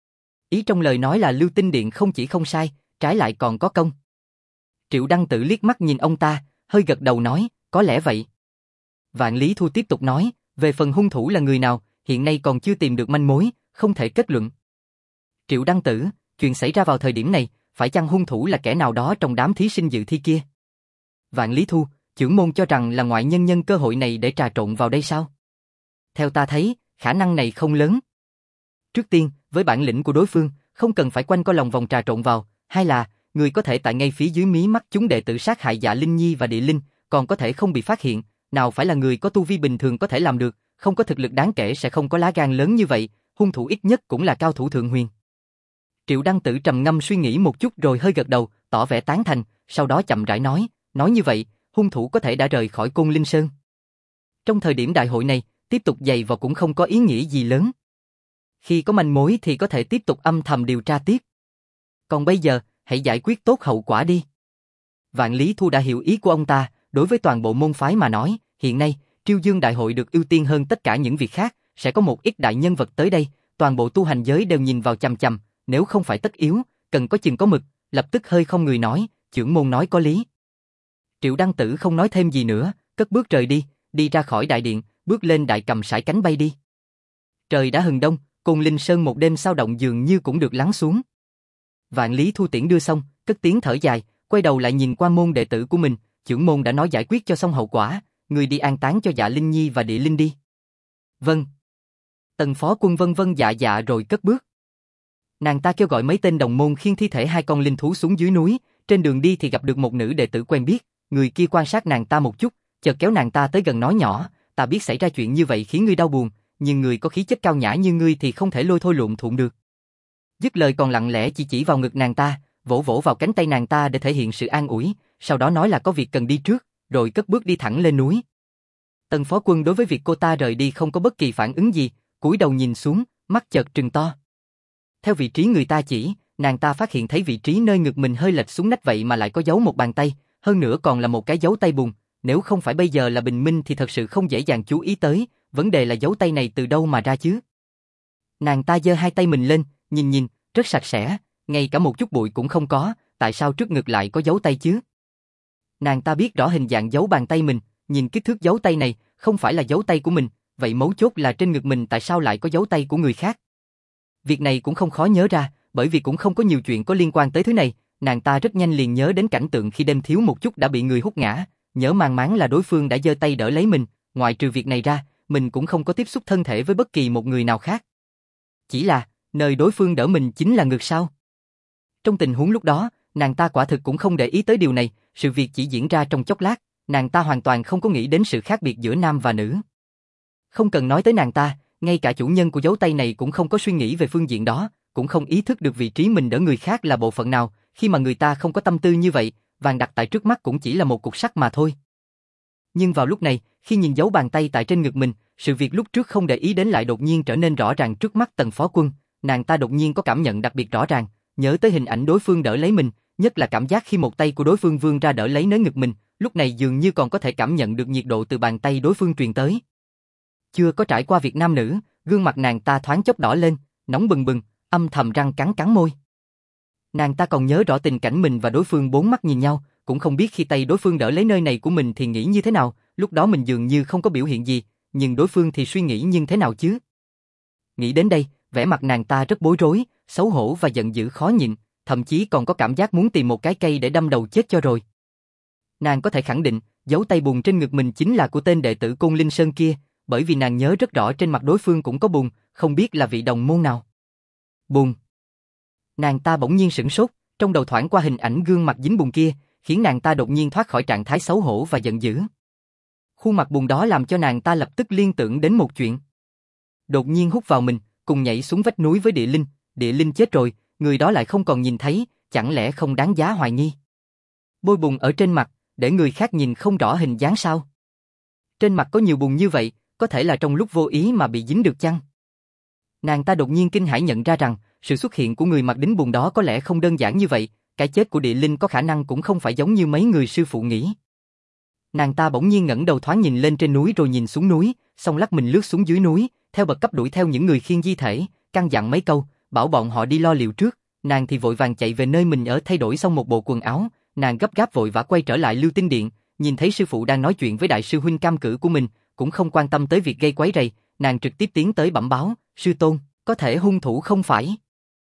Ý trong lời nói là Lưu Tinh Điện không chỉ không sai, trái lại còn có công. Triệu Đăng Tử liếc mắt nhìn ông ta, hơi gật đầu nói, có lẽ vậy. Vạn Lý Thu tiếp tục nói, về phần hung thủ là người nào, hiện nay còn chưa tìm được manh mối, không thể kết luận. Triệu Đăng Tử, chuyện xảy ra vào thời điểm này, phải chăng hung thủ là kẻ nào đó trong đám thí sinh dự thi kia? Vạn Lý Thu, trưởng môn cho rằng là ngoại nhân nhân cơ hội này để trà trộn vào đây sao? Theo ta thấy, khả năng này không lớn. Trước tiên, với bản lĩnh của đối phương, không cần phải quanh co lòng vòng trà trộn vào, hay là, người có thể tại ngay phía dưới mí mắt chúng đệ tử sát hại Dạ Linh Nhi và Địa Linh, còn có thể không bị phát hiện, nào phải là người có tu vi bình thường có thể làm được, không có thực lực đáng kể sẽ không có lá gan lớn như vậy, hung thủ ít nhất cũng là cao thủ thượng huyền. Triệu Đăng Tử trầm ngâm suy nghĩ một chút rồi hơi gật đầu, tỏ vẻ tán thành, sau đó chậm rãi nói như vậy, hung thủ có thể đã rời khỏi Côn Linh Sơn. Trong thời điểm đại hội này, tiếp tục dày vào cũng không có ý nghĩa gì lớn. Khi có manh mối thì có thể tiếp tục âm thầm điều tra tiếp. Còn bây giờ, hãy giải quyết tốt hậu quả đi. Vạn Lý Thu đã hiểu ý của ông ta, đối với toàn bộ môn phái mà nói, hiện nay, Triêu Dương đại hội được ưu tiên hơn tất cả những việc khác, sẽ có một ít đại nhân vật tới đây, toàn bộ tu hành giới đều nhìn vào chằm chằm, nếu không phải tất yếu, cần có chừng có mực, lập tức hơi không người nói, trưởng môn nói có lý. Triệu Đăng Tử không nói thêm gì nữa, cất bước rời đi ra khỏi đại điện, bước lên đại cầm sải cánh bay đi. Trời đã hừng đông, Côn Linh Sơn một đêm sao động dường như cũng được lắng xuống. Vạn Lý Thu Tiễn đưa xong, cất tiếng thở dài, quay đầu lại nhìn qua môn đệ tử của mình, trưởng môn đã nói giải quyết cho xong hậu quả, người đi an táng cho Dạ Linh Nhi và Địa Linh đi. Vâng. Tần Phó Quân vân vân dạ dạ rồi cất bước. Nàng ta kêu gọi mấy tên đồng môn khiêng thi thể hai con linh thú xuống dưới núi, trên đường đi thì gặp được một nữ đệ tử quen biết, người kia quan sát nàng ta một chút, chợt kéo nàng ta tới gần nói nhỏ, ta biết xảy ra chuyện như vậy khiến ngươi đau buồn, nhưng người có khí chất cao nhã như ngươi thì không thể lôi thôi lụn thuộn được. Dứt lời còn lặng lẽ chỉ vào ngực nàng ta, vỗ vỗ vào cánh tay nàng ta để thể hiện sự an ủi, sau đó nói là có việc cần đi trước, rồi cất bước đi thẳng lên núi. Tần Phó Quân đối với việc cô ta rời đi không có bất kỳ phản ứng gì, cúi đầu nhìn xuống, mắt chợt trừng to. Theo vị trí người ta chỉ, nàng ta phát hiện thấy vị trí nơi ngực mình hơi lệch xuống nách vậy mà lại có dấu một bàn tay, hơn nữa còn là một cái dấu tay bùn, nếu không phải bây giờ là bình minh thì thật sự không dễ dàng chú ý tới, vấn đề là dấu tay này từ đâu mà ra chứ. Nàng ta giơ hai tay mình lên, nhìn, rất sạch sẽ, ngay cả một chút bụi cũng không có, tại sao trước ngực lại có dấu tay chứ? Nàng ta biết rõ hình dạng dấu bàn tay mình, nhìn kích thước dấu tay này, không phải là dấu tay của mình, vậy mấu chốt là trên ngực mình tại sao lại có dấu tay của người khác? Việc này cũng không khó nhớ ra, bởi vì cũng không có nhiều chuyện có liên quan tới thứ này, nàng ta rất nhanh liền nhớ đến cảnh tượng khi đêm thiếu một chút đã bị người hút ngã, nhớ mang máng là đối phương đã giơ tay đỡ lấy mình, ngoại trừ việc này ra, mình cũng không có tiếp xúc thân thể với bất kỳ một người nào khác. Chỉ là, nơi đối phương đỡ mình chính là ngực sao? Trong tình huống lúc đó, nàng ta quả thực cũng không để ý tới điều này, sự việc chỉ diễn ra trong chốc lát, nàng ta hoàn toàn không có nghĩ đến sự khác biệt giữa nam và nữ. Không cần nói tới nàng ta, ngay cả chủ nhân của dấu tay này cũng không có suy nghĩ về phương diện đó, cũng không ý thức được vị trí mình đỡ người khác là bộ phận nào, khi mà người ta không có tâm tư như vậy, vàng đặt tại trước mắt cũng chỉ là một cục sắt mà thôi. Nhưng vào lúc này, khi nhìn dấu bàn tay tại trên ngực mình, sự việc lúc trước không để ý đến lại đột nhiên trở nên rõ ràng trước mắt Tần Phó Quân, nàng ta đột nhiên có cảm nhận đặc biệt rõ ràng, nhớ tới hình ảnh đối phương đỡ lấy mình, nhất là cảm giác khi một tay của đối phương vươn ra đỡ lấy nơi ngực mình, lúc này dường như còn có thể cảm nhận được nhiệt độ từ bàn tay đối phương truyền tới. Chưa có trải qua việc nam nữ, gương mặt nàng ta thoáng chốc đỏ lên, nóng bừng bừng, âm thầm răng cắn môi. Nàng ta còn nhớ rõ tình cảnh mình và đối phương bốn mắt nhìn nhau, cũng không biết khi tay đối phương đỡ lấy nơi này của mình thì nghĩ như thế nào, lúc đó mình dường như không có biểu hiện gì, nhưng đối phương thì suy nghĩ như thế nào chứ? Nghĩ đến đây, vẻ mặt nàng ta rất bối rối, xấu hổ và giận dữ khó nhịn, thậm chí còn có cảm giác muốn tìm một cái cây để đâm đầu chết cho rồi. Nàng có thể khẳng định, dấu tay bùn trên ngực mình chính là của tên đệ tử Côn Linh Sơn kia, bởi vì nàng nhớ rất rõ trên mặt đối phương cũng có bùn, không biết là vị đồng môn nào. Bùn. Nàng ta bỗng nhiên sửng sốt, trong đầu thoảng qua hình ảnh gương mặt dính bùn kia, khiến nàng ta đột nhiên thoát khỏi trạng thái xấu hổ và giận dữ. Khuôn mặt bùn đó làm cho nàng ta lập tức liên tưởng đến một chuyện. Đột nhiên hút vào mình, cùng nhảy xuống vách núi với Địa Linh chết rồi, người đó lại không còn nhìn thấy, chẳng lẽ không đáng giá hoài nghi. Bôi bùn ở trên mặt, để người khác nhìn không rõ hình dáng sao? Trên mặt có nhiều bùn như vậy, có thể là trong lúc vô ý mà bị dính được chăng? Nàng ta đột nhiên kinh hãi nhận ra rằng, sự xuất hiện của người mặc đính bùn đó có lẽ không đơn giản như vậy, cái chết của Địa Linh có khả năng cũng không phải giống như mấy người sư phụ nghĩ. Nàng ta bỗng nhiên ngẩng đầu thoáng nhìn lên trên núi rồi nhìn xuống núi, xong lắc mình lướt xuống dưới núi, theo bậc cấp đuổi theo những người khiêng di thể, căn dặn mấy câu, bảo bọn họ đi lo liệu trước, nàng thì vội vàng chạy về nơi mình ở thay đổi xong một bộ quần áo, nàng gấp gáp vội vã quay trở lại Lưu Tinh Điện, nhìn thấy sư phụ đang nói chuyện với đại sư huynh cam cử của mình, cũng không quan tâm tới việc gây quấy rầy, nàng trực tiếp tiến tới bẩm báo, sư tôn, có thể hung thủ không phải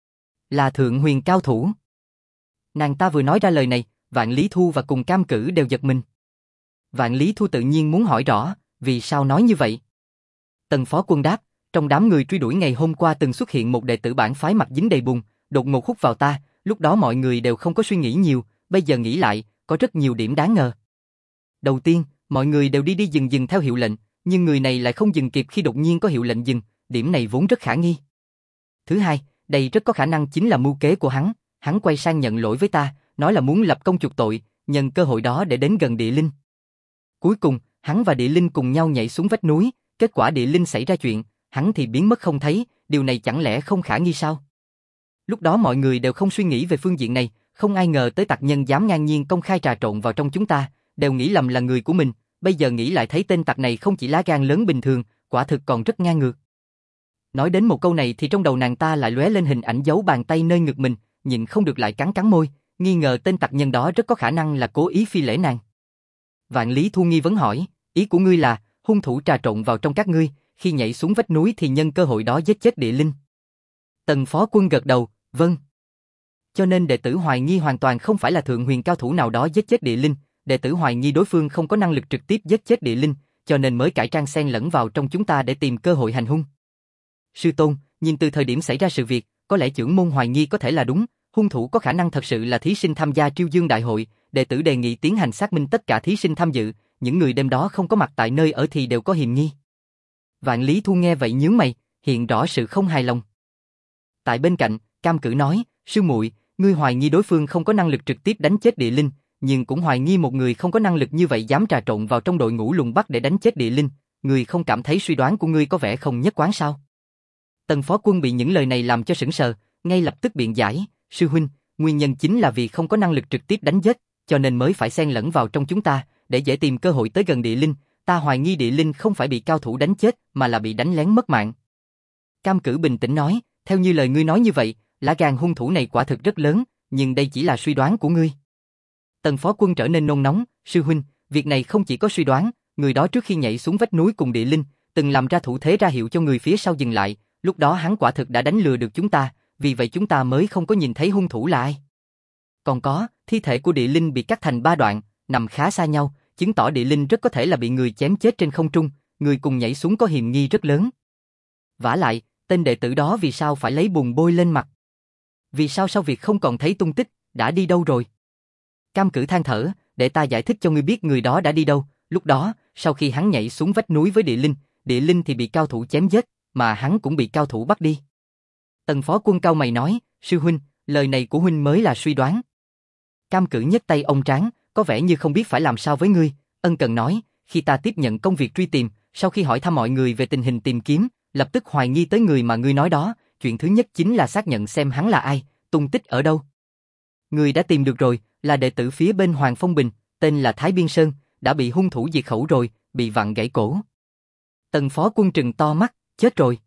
là Thượng Huyền cao thủ. Nàng ta vừa nói ra lời này, Vạn Lý Thu và cùng cam cử đều giật mình. Vạn Lý Thu tự nhiên muốn hỏi rõ, vì sao nói như vậy? Tần Phó Quân đáp, trong đám người truy đuổi ngày hôm qua từng xuất hiện một đệ tử bản phái mặt dính đầy bùn, đột ngột hút vào ta, lúc đó mọi người đều không có suy nghĩ nhiều, bây giờ nghĩ lại, có rất nhiều điểm đáng ngờ. Đầu tiên, mọi người đều đi dừng theo hiệu lệnh, nhưng người này lại không dừng kịp khi đột nhiên có hiệu lệnh dừng, điểm này vốn rất khả nghi. Thứ hai, đây rất có khả năng chính là mưu kế của hắn quay sang nhận lỗi với ta, nói là muốn lập công chuộc tội, nhân cơ hội đó để đến gần Địa Linh. Cuối cùng, hắn và Địa Linh cùng nhau nhảy xuống vách núi, kết quả Địa Linh xảy ra chuyện, hắn thì biến mất không thấy, điều này chẳng lẽ không khả nghi sao? Lúc đó mọi người đều không suy nghĩ về phương diện này, không ai ngờ tới tặc nhân dám ngang nhiên công khai trà trộn vào trong chúng ta, đều nghĩ lầm là người của mình, bây giờ nghĩ lại thấy tên tặc này không chỉ lá gan lớn bình thường, quả thực còn rất ngang ngược. Nói đến một câu này thì trong đầu nàng ta lại lóe lên hình ảnh dấu bàn tay nơi ngực mình, nhịn không được lại cắn môi, nghi ngờ tên tặc nhân đó rất có khả năng là cố ý phi lễ nàng. Vạn Lý Thu nghi vấn hỏi, ý của ngươi là, hung thủ trà trộn vào trong các ngươi, khi nhảy xuống vách núi thì nhân cơ hội đó giết chết Địa Linh. Tần Phó Quân gật đầu, vâng. Cho nên đệ tử hoài nghi hoàn toàn không phải là thượng huyền cao thủ nào đó giết chết địa linh, đệ tử hoài nghi đối phương không có năng lực trực tiếp giết chết địa linh, cho nên mới cải trang xen lẫn vào trong chúng ta để tìm cơ hội hành hung. Sư tôn, nhìn từ thời điểm xảy ra sự việc, có lẽ chưởng môn hoài nghi có thể là đúng, hung thủ có khả năng thật sự là thí sinh tham gia Triêu Dương Đại hội, đệ tử đề nghị tiến hành xác minh tất cả thí sinh tham dự, những người đêm đó không có mặt tại nơi ở thì đều có hiềm nghi. Vạn Lý Thu nghe vậy nhướng mày, hiện rõ sự không hài lòng. Tại bên cạnh, Cam Cử nói, sư muội, ngươi hoài nghi đối phương không có năng lực trực tiếp đánh chết địa linh, nhưng cũng hoài nghi một người không có năng lực như vậy dám trà trộn vào trong đội ngũ lùng bắt để đánh chết địa linh, ngươi không cảm thấy suy đoán của ngươi có vẻ không nhất quán sao? Tần Phó Quân bị những lời này làm cho sững sờ, ngay lập tức biện giải, sư huynh, nguyên nhân chính là vì không có năng lực trực tiếp đánh giết, cho nên mới phải xen lẫn vào trong chúng ta, để dễ tìm cơ hội tới gần địa linh, ta hoài nghi địa linh không phải bị cao thủ đánh chết, mà là bị đánh lén mất mạng. Cam Cử bình tĩnh nói, theo như lời ngươi nói như vậy, lá gan hung thủ này quả thực rất lớn, nhưng đây chỉ là suy đoán của ngươi. Tần Phó Quân trở nên nôn nóng, sư huynh, việc này không chỉ có suy đoán, người đó trước khi nhảy xuống vách núi cùng địa linh, từng làm ra thủ thế ra hiệu cho người phía sau dừng lại, lúc đó hắn quả thực đã đánh lừa được chúng ta, vì vậy chúng ta mới không có nhìn thấy hung thủ là ai. Còn có, thi thể của địa linh bị cắt thành 3 đoạn, nằm khá xa nhau, chứng tỏ địa linh rất có thể là bị người chém chết trên không trung, người cùng nhảy xuống có hiềm nghi rất lớn. Vả lại, tên đệ tử đó vì sao phải lấy bùn bôi lên mặt? Vì sao sau việc không còn thấy tung tích, đã đi đâu rồi? Cam Cử than thở, để ta giải thích cho ngươi biết người đó đã đi đâu, lúc đó, sau khi hắn nhảy xuống vách núi với địa linh thì bị cao thủ chém giết, mà hắn cũng bị cao thủ bắt đi. Tần Phó Quân cau mày nói, sư huynh, lời này của huynh mới là suy đoán. Cam Cử nhấc tay ông trán, có vẻ như không biết phải làm sao với ngươi, ân cần nói, khi ta tiếp nhận công việc truy tìm, sau khi hỏi thăm mọi người về tình hình tìm kiếm, lập tức hoài nghi tới người mà ngươi nói đó, chuyện thứ nhất chính là xác nhận xem hắn là ai, tung tích ở đâu. Ngươi đã tìm được rồi, là đệ tử phía bên Hoàng Phong Bình, tên là Thái Biên Sơn, đã bị hung thủ diệt khẩu rồi, bị vặn gãy cổ. Tần Phó Quân trừng to mắt, chết rồi.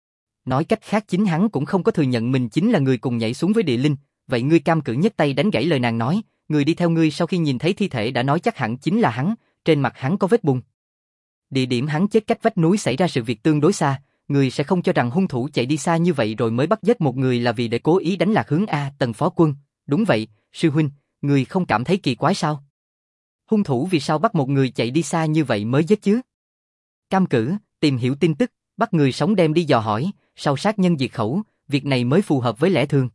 Nói cách khác chính hắn cũng không có thừa nhận mình chính là người cùng nhảy xuống với địa linh, vậy ngươi Cam Cử nhấc tay đánh gãy lời nàng nói, người đi theo ngươi sau khi nhìn thấy thi thể đã nói chắc hẳn chính là hắn, trên mặt hắn có vết bùn. Địa điểm hắn chết cách vách núi xảy ra sự việc tương đối xa, người sẽ không cho rằng hung thủ chạy đi xa như vậy rồi mới bắt giết một người là vì để cố ý đánh lạc hướng A. Tần Phó Quân, đúng vậy, sư huynh, người không cảm thấy kỳ quái sao? Hung thủ vì sao bắt một người chạy đi xa như vậy mới giết chứ? Cam Cử, tìm hiểu tin tức, bắt người sống đem đi dò hỏi, sau sát nhân diệt khẩu, việc này mới phù hợp với lẽ thường.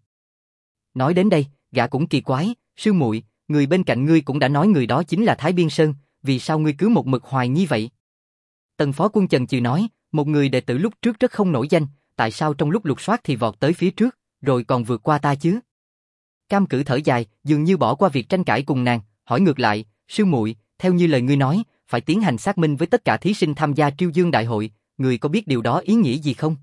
Nói đến đây, gã cũng kỳ quái, sư muội, người bên cạnh ngươi cũng đã nói người đó chính là Thái Biên Sơn, vì sao ngươi cứ một mực hoài nghi vậy? Tần Phó Quân chần chừ nói, một người đệ tử lúc trước rất không nổi danh, tại sao trong lúc lục soát thì vọt tới phía trước, rồi còn vượt qua ta chứ? Cam Cử thở dài, dường như bỏ qua việc tranh cãi cùng nàng, hỏi ngược lại, sư muội, theo như lời ngươi nói, phải tiến hành xác minh với tất cả thí sinh tham gia Triêu Dương Đại hội, ngươi có biết điều đó ý nghĩa gì không?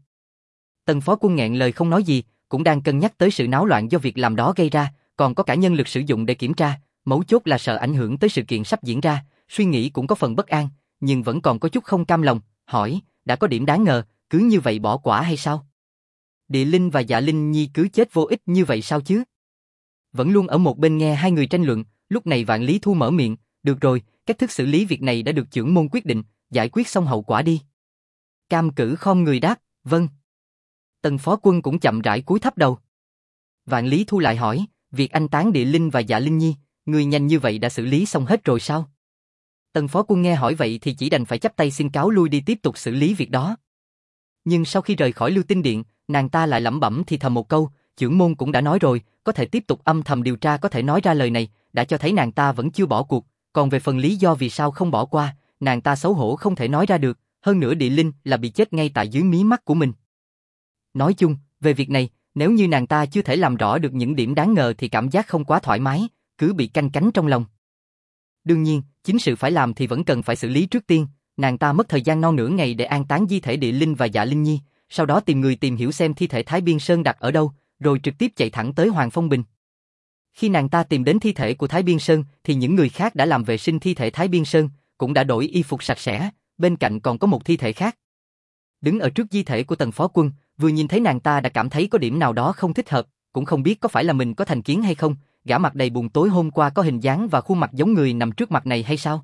Tần Phó Quân nghẹn lời không nói gì, cũng đang cân nhắc tới sự náo loạn do việc làm đó gây ra, còn có cả nhân lực sử dụng để kiểm tra, mấu chốt là sợ ảnh hưởng tới sự kiện sắp diễn ra, suy nghĩ cũng có phần bất an, nhưng vẫn còn có chút không cam lòng, hỏi, đã có điểm đáng ngờ, cứ như vậy bỏ quả hay sao? Địa Linh và Dạ Linh Nhi cứ chết vô ích như vậy sao chứ? Vẫn luôn ở một bên nghe hai người tranh luận, lúc này Vạn Lý Thu mở miệng, được rồi, cách thức xử lý việc này đã được chưởng môn quyết định, giải quyết xong hậu quả đi. Cam Cử khom người đáp, vâng. Tần Phó Quân cũng chậm rãi cúi thấp đầu. Vạn Lý Thu lại hỏi, việc anh tán Địa Linh và Dạ Linh Nhi, người nhanh như vậy đã xử lý xong hết rồi sao? Tần Phó Quân nghe hỏi vậy thì chỉ đành phải chắp tay xin cáo lui đi tiếp tục xử lý việc đó. Nhưng sau khi rời khỏi Lưu Tinh Điện, nàng ta lại lẩm bẩm thì thầm một câu, chưởng môn cũng đã nói rồi, có thể tiếp tục âm thầm điều tra, có thể nói ra lời này, đã cho thấy nàng ta vẫn chưa bỏ cuộc, còn về phần lý do vì sao không bỏ qua, nàng ta xấu hổ không thể nói ra được, hơn nữa Địa Linh là bị chết ngay tại dưới mí mắt của mình. Nói chung, về việc này, nếu như nàng ta chưa thể làm rõ được những điểm đáng ngờ thì cảm giác không quá thoải mái, cứ bị canh cánh trong lòng. Đương nhiên, chính sự phải làm thì vẫn cần phải xử lý trước tiên, nàng ta mất thời gian non nửa ngày để an táng di thể Địa Linh và Dạ Linh Nhi, sau đó tìm người tìm hiểu xem thi thể Thái Biên Sơn đặt ở đâu, rồi trực tiếp chạy thẳng tới Hoàng Phong Bình. Khi nàng ta tìm đến thi thể của Thái Biên Sơn thì những người khác đã làm vệ sinh thi thể Thái Biên Sơn, cũng đã đổi y phục sạch sẽ, bên cạnh còn có một thi thể khác. Đứng ở trước di thể của Tần Phó Quân, vừa nhìn thấy nàng ta đã cảm thấy có điểm nào đó không thích hợp, cũng không biết có phải là mình có thành kiến hay không, gã mặt đầy buồn tối hôm qua có hình dáng và khuôn mặt giống người nằm trước mặt này hay sao?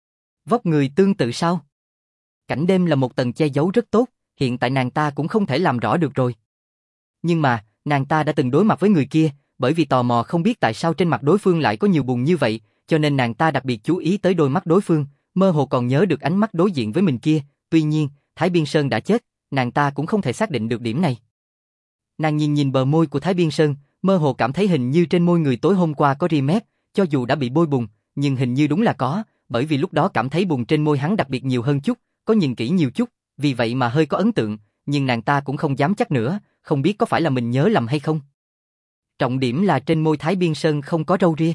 Vóc người tương tự sao? Cảnh đêm là một tầng che giấu rất tốt, hiện tại nàng ta cũng không thể làm rõ được rồi. Nhưng mà, nàng ta đã từng đối mặt với người kia, bởi vì tò mò không biết tại sao trên mặt đối phương lại có nhiều bùn như vậy, cho nên nàng ta đặc biệt chú ý tới đôi mắt đối phương, mơ hồ còn nhớ được ánh mắt đối diện với mình kia, tuy nhiên, Thái Biên Sơn đã chết, nàng ta cũng không thể xác định được điểm này. Nàng nhìn nhìn bờ môi của Thái Biên Sơn, mơ hồ cảm thấy hình như trên môi người tối hôm qua có ria mép, cho dù đã bị bôi bùn, nhưng hình như đúng là có, bởi vì lúc đó cảm thấy bùn trên môi hắn đặc biệt nhiều hơn chút, có nhìn kỹ nhiều chút, vì vậy mà hơi có ấn tượng, nhưng nàng ta cũng không dám chắc nữa, không biết có phải là mình nhớ lầm hay không. Trọng điểm là trên môi Thái Biên Sơn không có râu ria.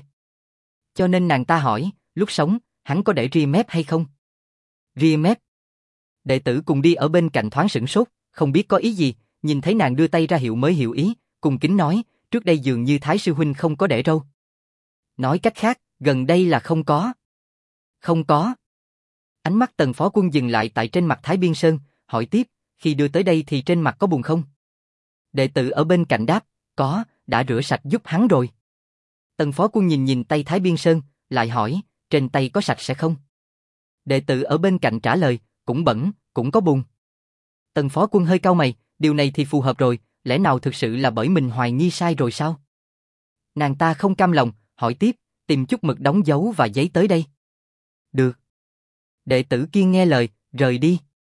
Cho nên nàng ta hỏi, lúc sống, hắn có để ria mép hay không? Ria mép. Đệ tử cùng đi ở bên cạnh thoáng sửng sốt, không biết có ý gì, nhìn thấy nàng đưa tay ra hiệu mới hiểu ý, cùng kính nói, trước đây dường như Thái sư huynh không có để râu. Nói cách khác, gần đây là không có. Không có. Ánh mắt Tần phó quân dừng lại tại trên mặt Thái Biên Sơn, hỏi tiếp, khi đưa tới đây thì trên mặt có bùn không? Đệ tử ở bên cạnh đáp, có, đã rửa sạch giúp hắn rồi. Tần phó quân nhìn nhìn tay Thái Biên Sơn, lại hỏi, trên tay có sạch sẽ không? Đệ tử ở bên cạnh trả lời, cũng bẩn, cũng có bùn. Tần phó quân hơi cau mày, điều này thì phù hợp rồi, lẽ nào thực sự là bởi mình hoài nghi sai rồi sao? Nàng ta không cam lòng, hỏi tiếp, tìm chút mực đóng dấu và giấy tới đây. Được. Đệ tử kiên nghe lời, rời đi.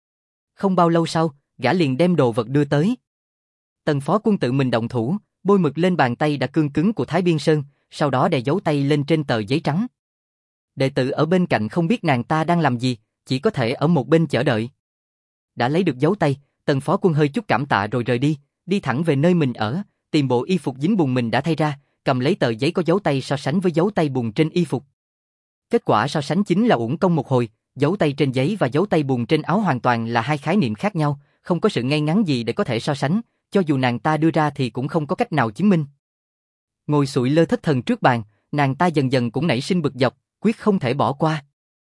Không bao lâu sau, gã liền đem đồ vật đưa tới. Tần phó quân tự mình động thủ, bôi mực lên bàn tay đã cương cứng của Thái Biên Sơn, sau đó đè dấu tay lên trên tờ giấy trắng. Đệ tử ở bên cạnh không biết nàng ta đang làm gì, chỉ có thể ở một bên chờ đợi. Đã lấy được dấu tay, Tần phó quân hơi chút cảm tạ rồi rời đi, đi thẳng về nơi mình ở, tìm bộ y phục dính bùn mình đã thay ra, cầm lấy tờ giấy có dấu tay so sánh với dấu tay bùn trên y phục. Kết quả so sánh chính là uổng công một hồi, dấu tay trên giấy và dấu tay bùn trên áo hoàn toàn là hai khái niệm khác nhau, không có sự ngay ngắn gì để có thể so sánh, cho dù nàng ta đưa ra thì cũng không có cách nào chứng minh. Ngồi sụi lơ thất thần trước bàn, nàng ta dần dần cũng nảy sinh bực dọc, quyết không thể bỏ qua.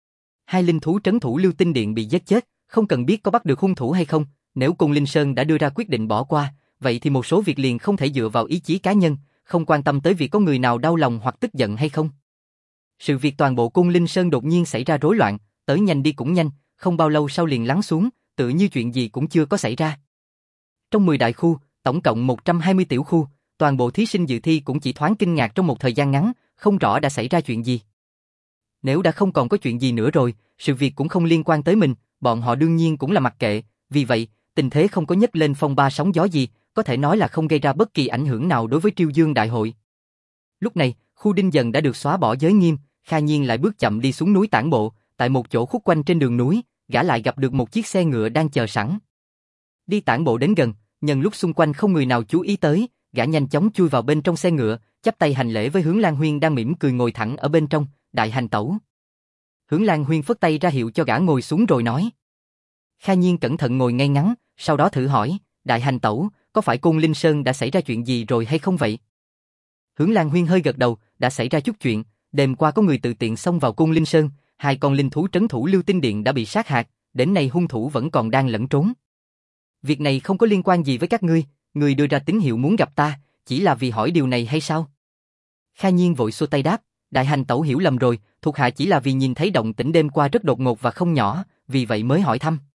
Hai linh thú trấn thủ Lưu Tinh Điện bị giết chết, không cần biết có bắt được hung thủ hay không, nếu Cung Linh Sơn đã đưa ra quyết định bỏ qua, vậy thì một số việc liền không thể dựa vào ý chí cá nhân, không quan tâm tới việc có người nào đau lòng hoặc tức giận hay không. Sự việc toàn bộ Cung Linh Sơn đột nhiên xảy ra rối loạn, tới nhanh đi cũng nhanh, không bao lâu sau liền lắng xuống, tự như chuyện gì cũng chưa có xảy ra. Trong 10 đại khu, tổng cộng 120 tiểu khu, toàn bộ thí sinh dự thi cũng chỉ thoáng kinh ngạc trong một thời gian ngắn, không rõ đã xảy ra chuyện gì. Nếu đã không còn có chuyện gì nữa rồi, sự việc cũng không liên quan tới mình, bọn họ đương nhiên cũng là mặc kệ, vì vậy, tình thế không có nhấc lên phong ba sóng gió gì, có thể nói là không gây ra bất kỳ ảnh hưởng nào đối với Triêu Dương Đại hội. Lúc này, khu Đinh Dần đã được xóa bỏ giới nghiêm, Kha Nhiên lại bước chậm đi xuống núi tản bộ, tại một chỗ khúc quanh trên đường núi, gã lại gặp được một chiếc xe ngựa đang chờ sẵn. Đi tản bộ đến gần, nhân lúc xung quanh không người nào chú ý tới, gã nhanh chóng chui vào bên trong xe ngựa, chắp tay hành lễ với Hướng Lan Huyên đang mỉm cười ngồi thẳng ở bên trong, đại hành tẩu. Hướng Lan Huyên phất tay ra hiệu cho gã ngồi xuống rồi nói. Kha Nhiên cẩn thận ngồi ngay ngắn, sau đó thử hỏi, đại hành tẩu, có phải Côn Linh Sơn đã xảy ra chuyện gì rồi hay không vậy? Hướng Lan Huyên hơi gật đầu, đã xảy ra chút chuyện, đêm qua có người tự tiện xông vào Côn Linh Sơn, hai con linh thú trấn thủ Lưu Tinh Điện đã bị sát hại, đến nay hung thủ vẫn còn đang lẫn trốn. Việc này không có liên quan gì với các ngươi, người đưa ra tín hiệu muốn gặp ta, chỉ là vì hỏi điều này hay sao? Kha Nhiên vội xua tay đáp, đại hành tẩu hiểu lầm rồi, thuộc hạ chỉ là vì nhìn thấy động tĩnh đêm qua rất đột ngột và không nhỏ, vì vậy mới hỏi thăm.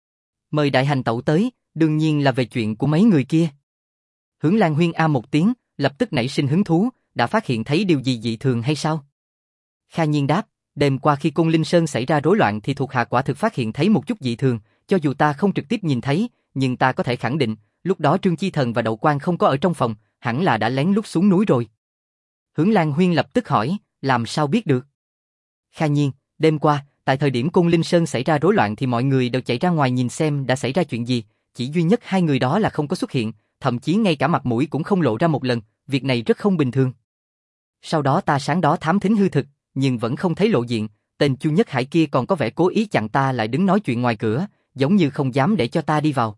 Mời đại hành tẩu tới, đương nhiên là về chuyện của mấy người kia. Hướng Lan Huyên a một tiếng, lập tức nảy sinh hứng thú, đã phát hiện thấy điều gì dị thường hay sao? Kha Nhiên đáp, đêm qua khi Côn Linh Sơn xảy ra rối loạn thì thuộc hạ quả thực phát hiện thấy một chút dị thường, cho dù ta không trực tiếp nhìn thấy, nhưng ta có thể khẳng định, lúc đó Trương Chi Thần và Đậu Quan không có ở trong phòng, hẳn là đã lén lút xuống núi rồi. Hướng Lan Huyên lập tức hỏi, làm sao biết được? Kha Nhiên, đêm qua, tại thời điểm Côn Linh Sơn xảy ra rối loạn thì mọi người đều chạy ra ngoài nhìn xem đã xảy ra chuyện gì, chỉ duy nhất hai người đó là không có xuất hiện, thậm chí ngay cả mặt mũi cũng không lộ ra một lần, việc này rất không bình thường. Sau đó ta sáng đó thám thính hư thực, nhưng vẫn không thấy lộ diện, tên Chu Nhất Hải kia còn có vẻ cố ý chặn ta lại đứng nói chuyện ngoài cửa, giống như không dám để cho ta đi vào.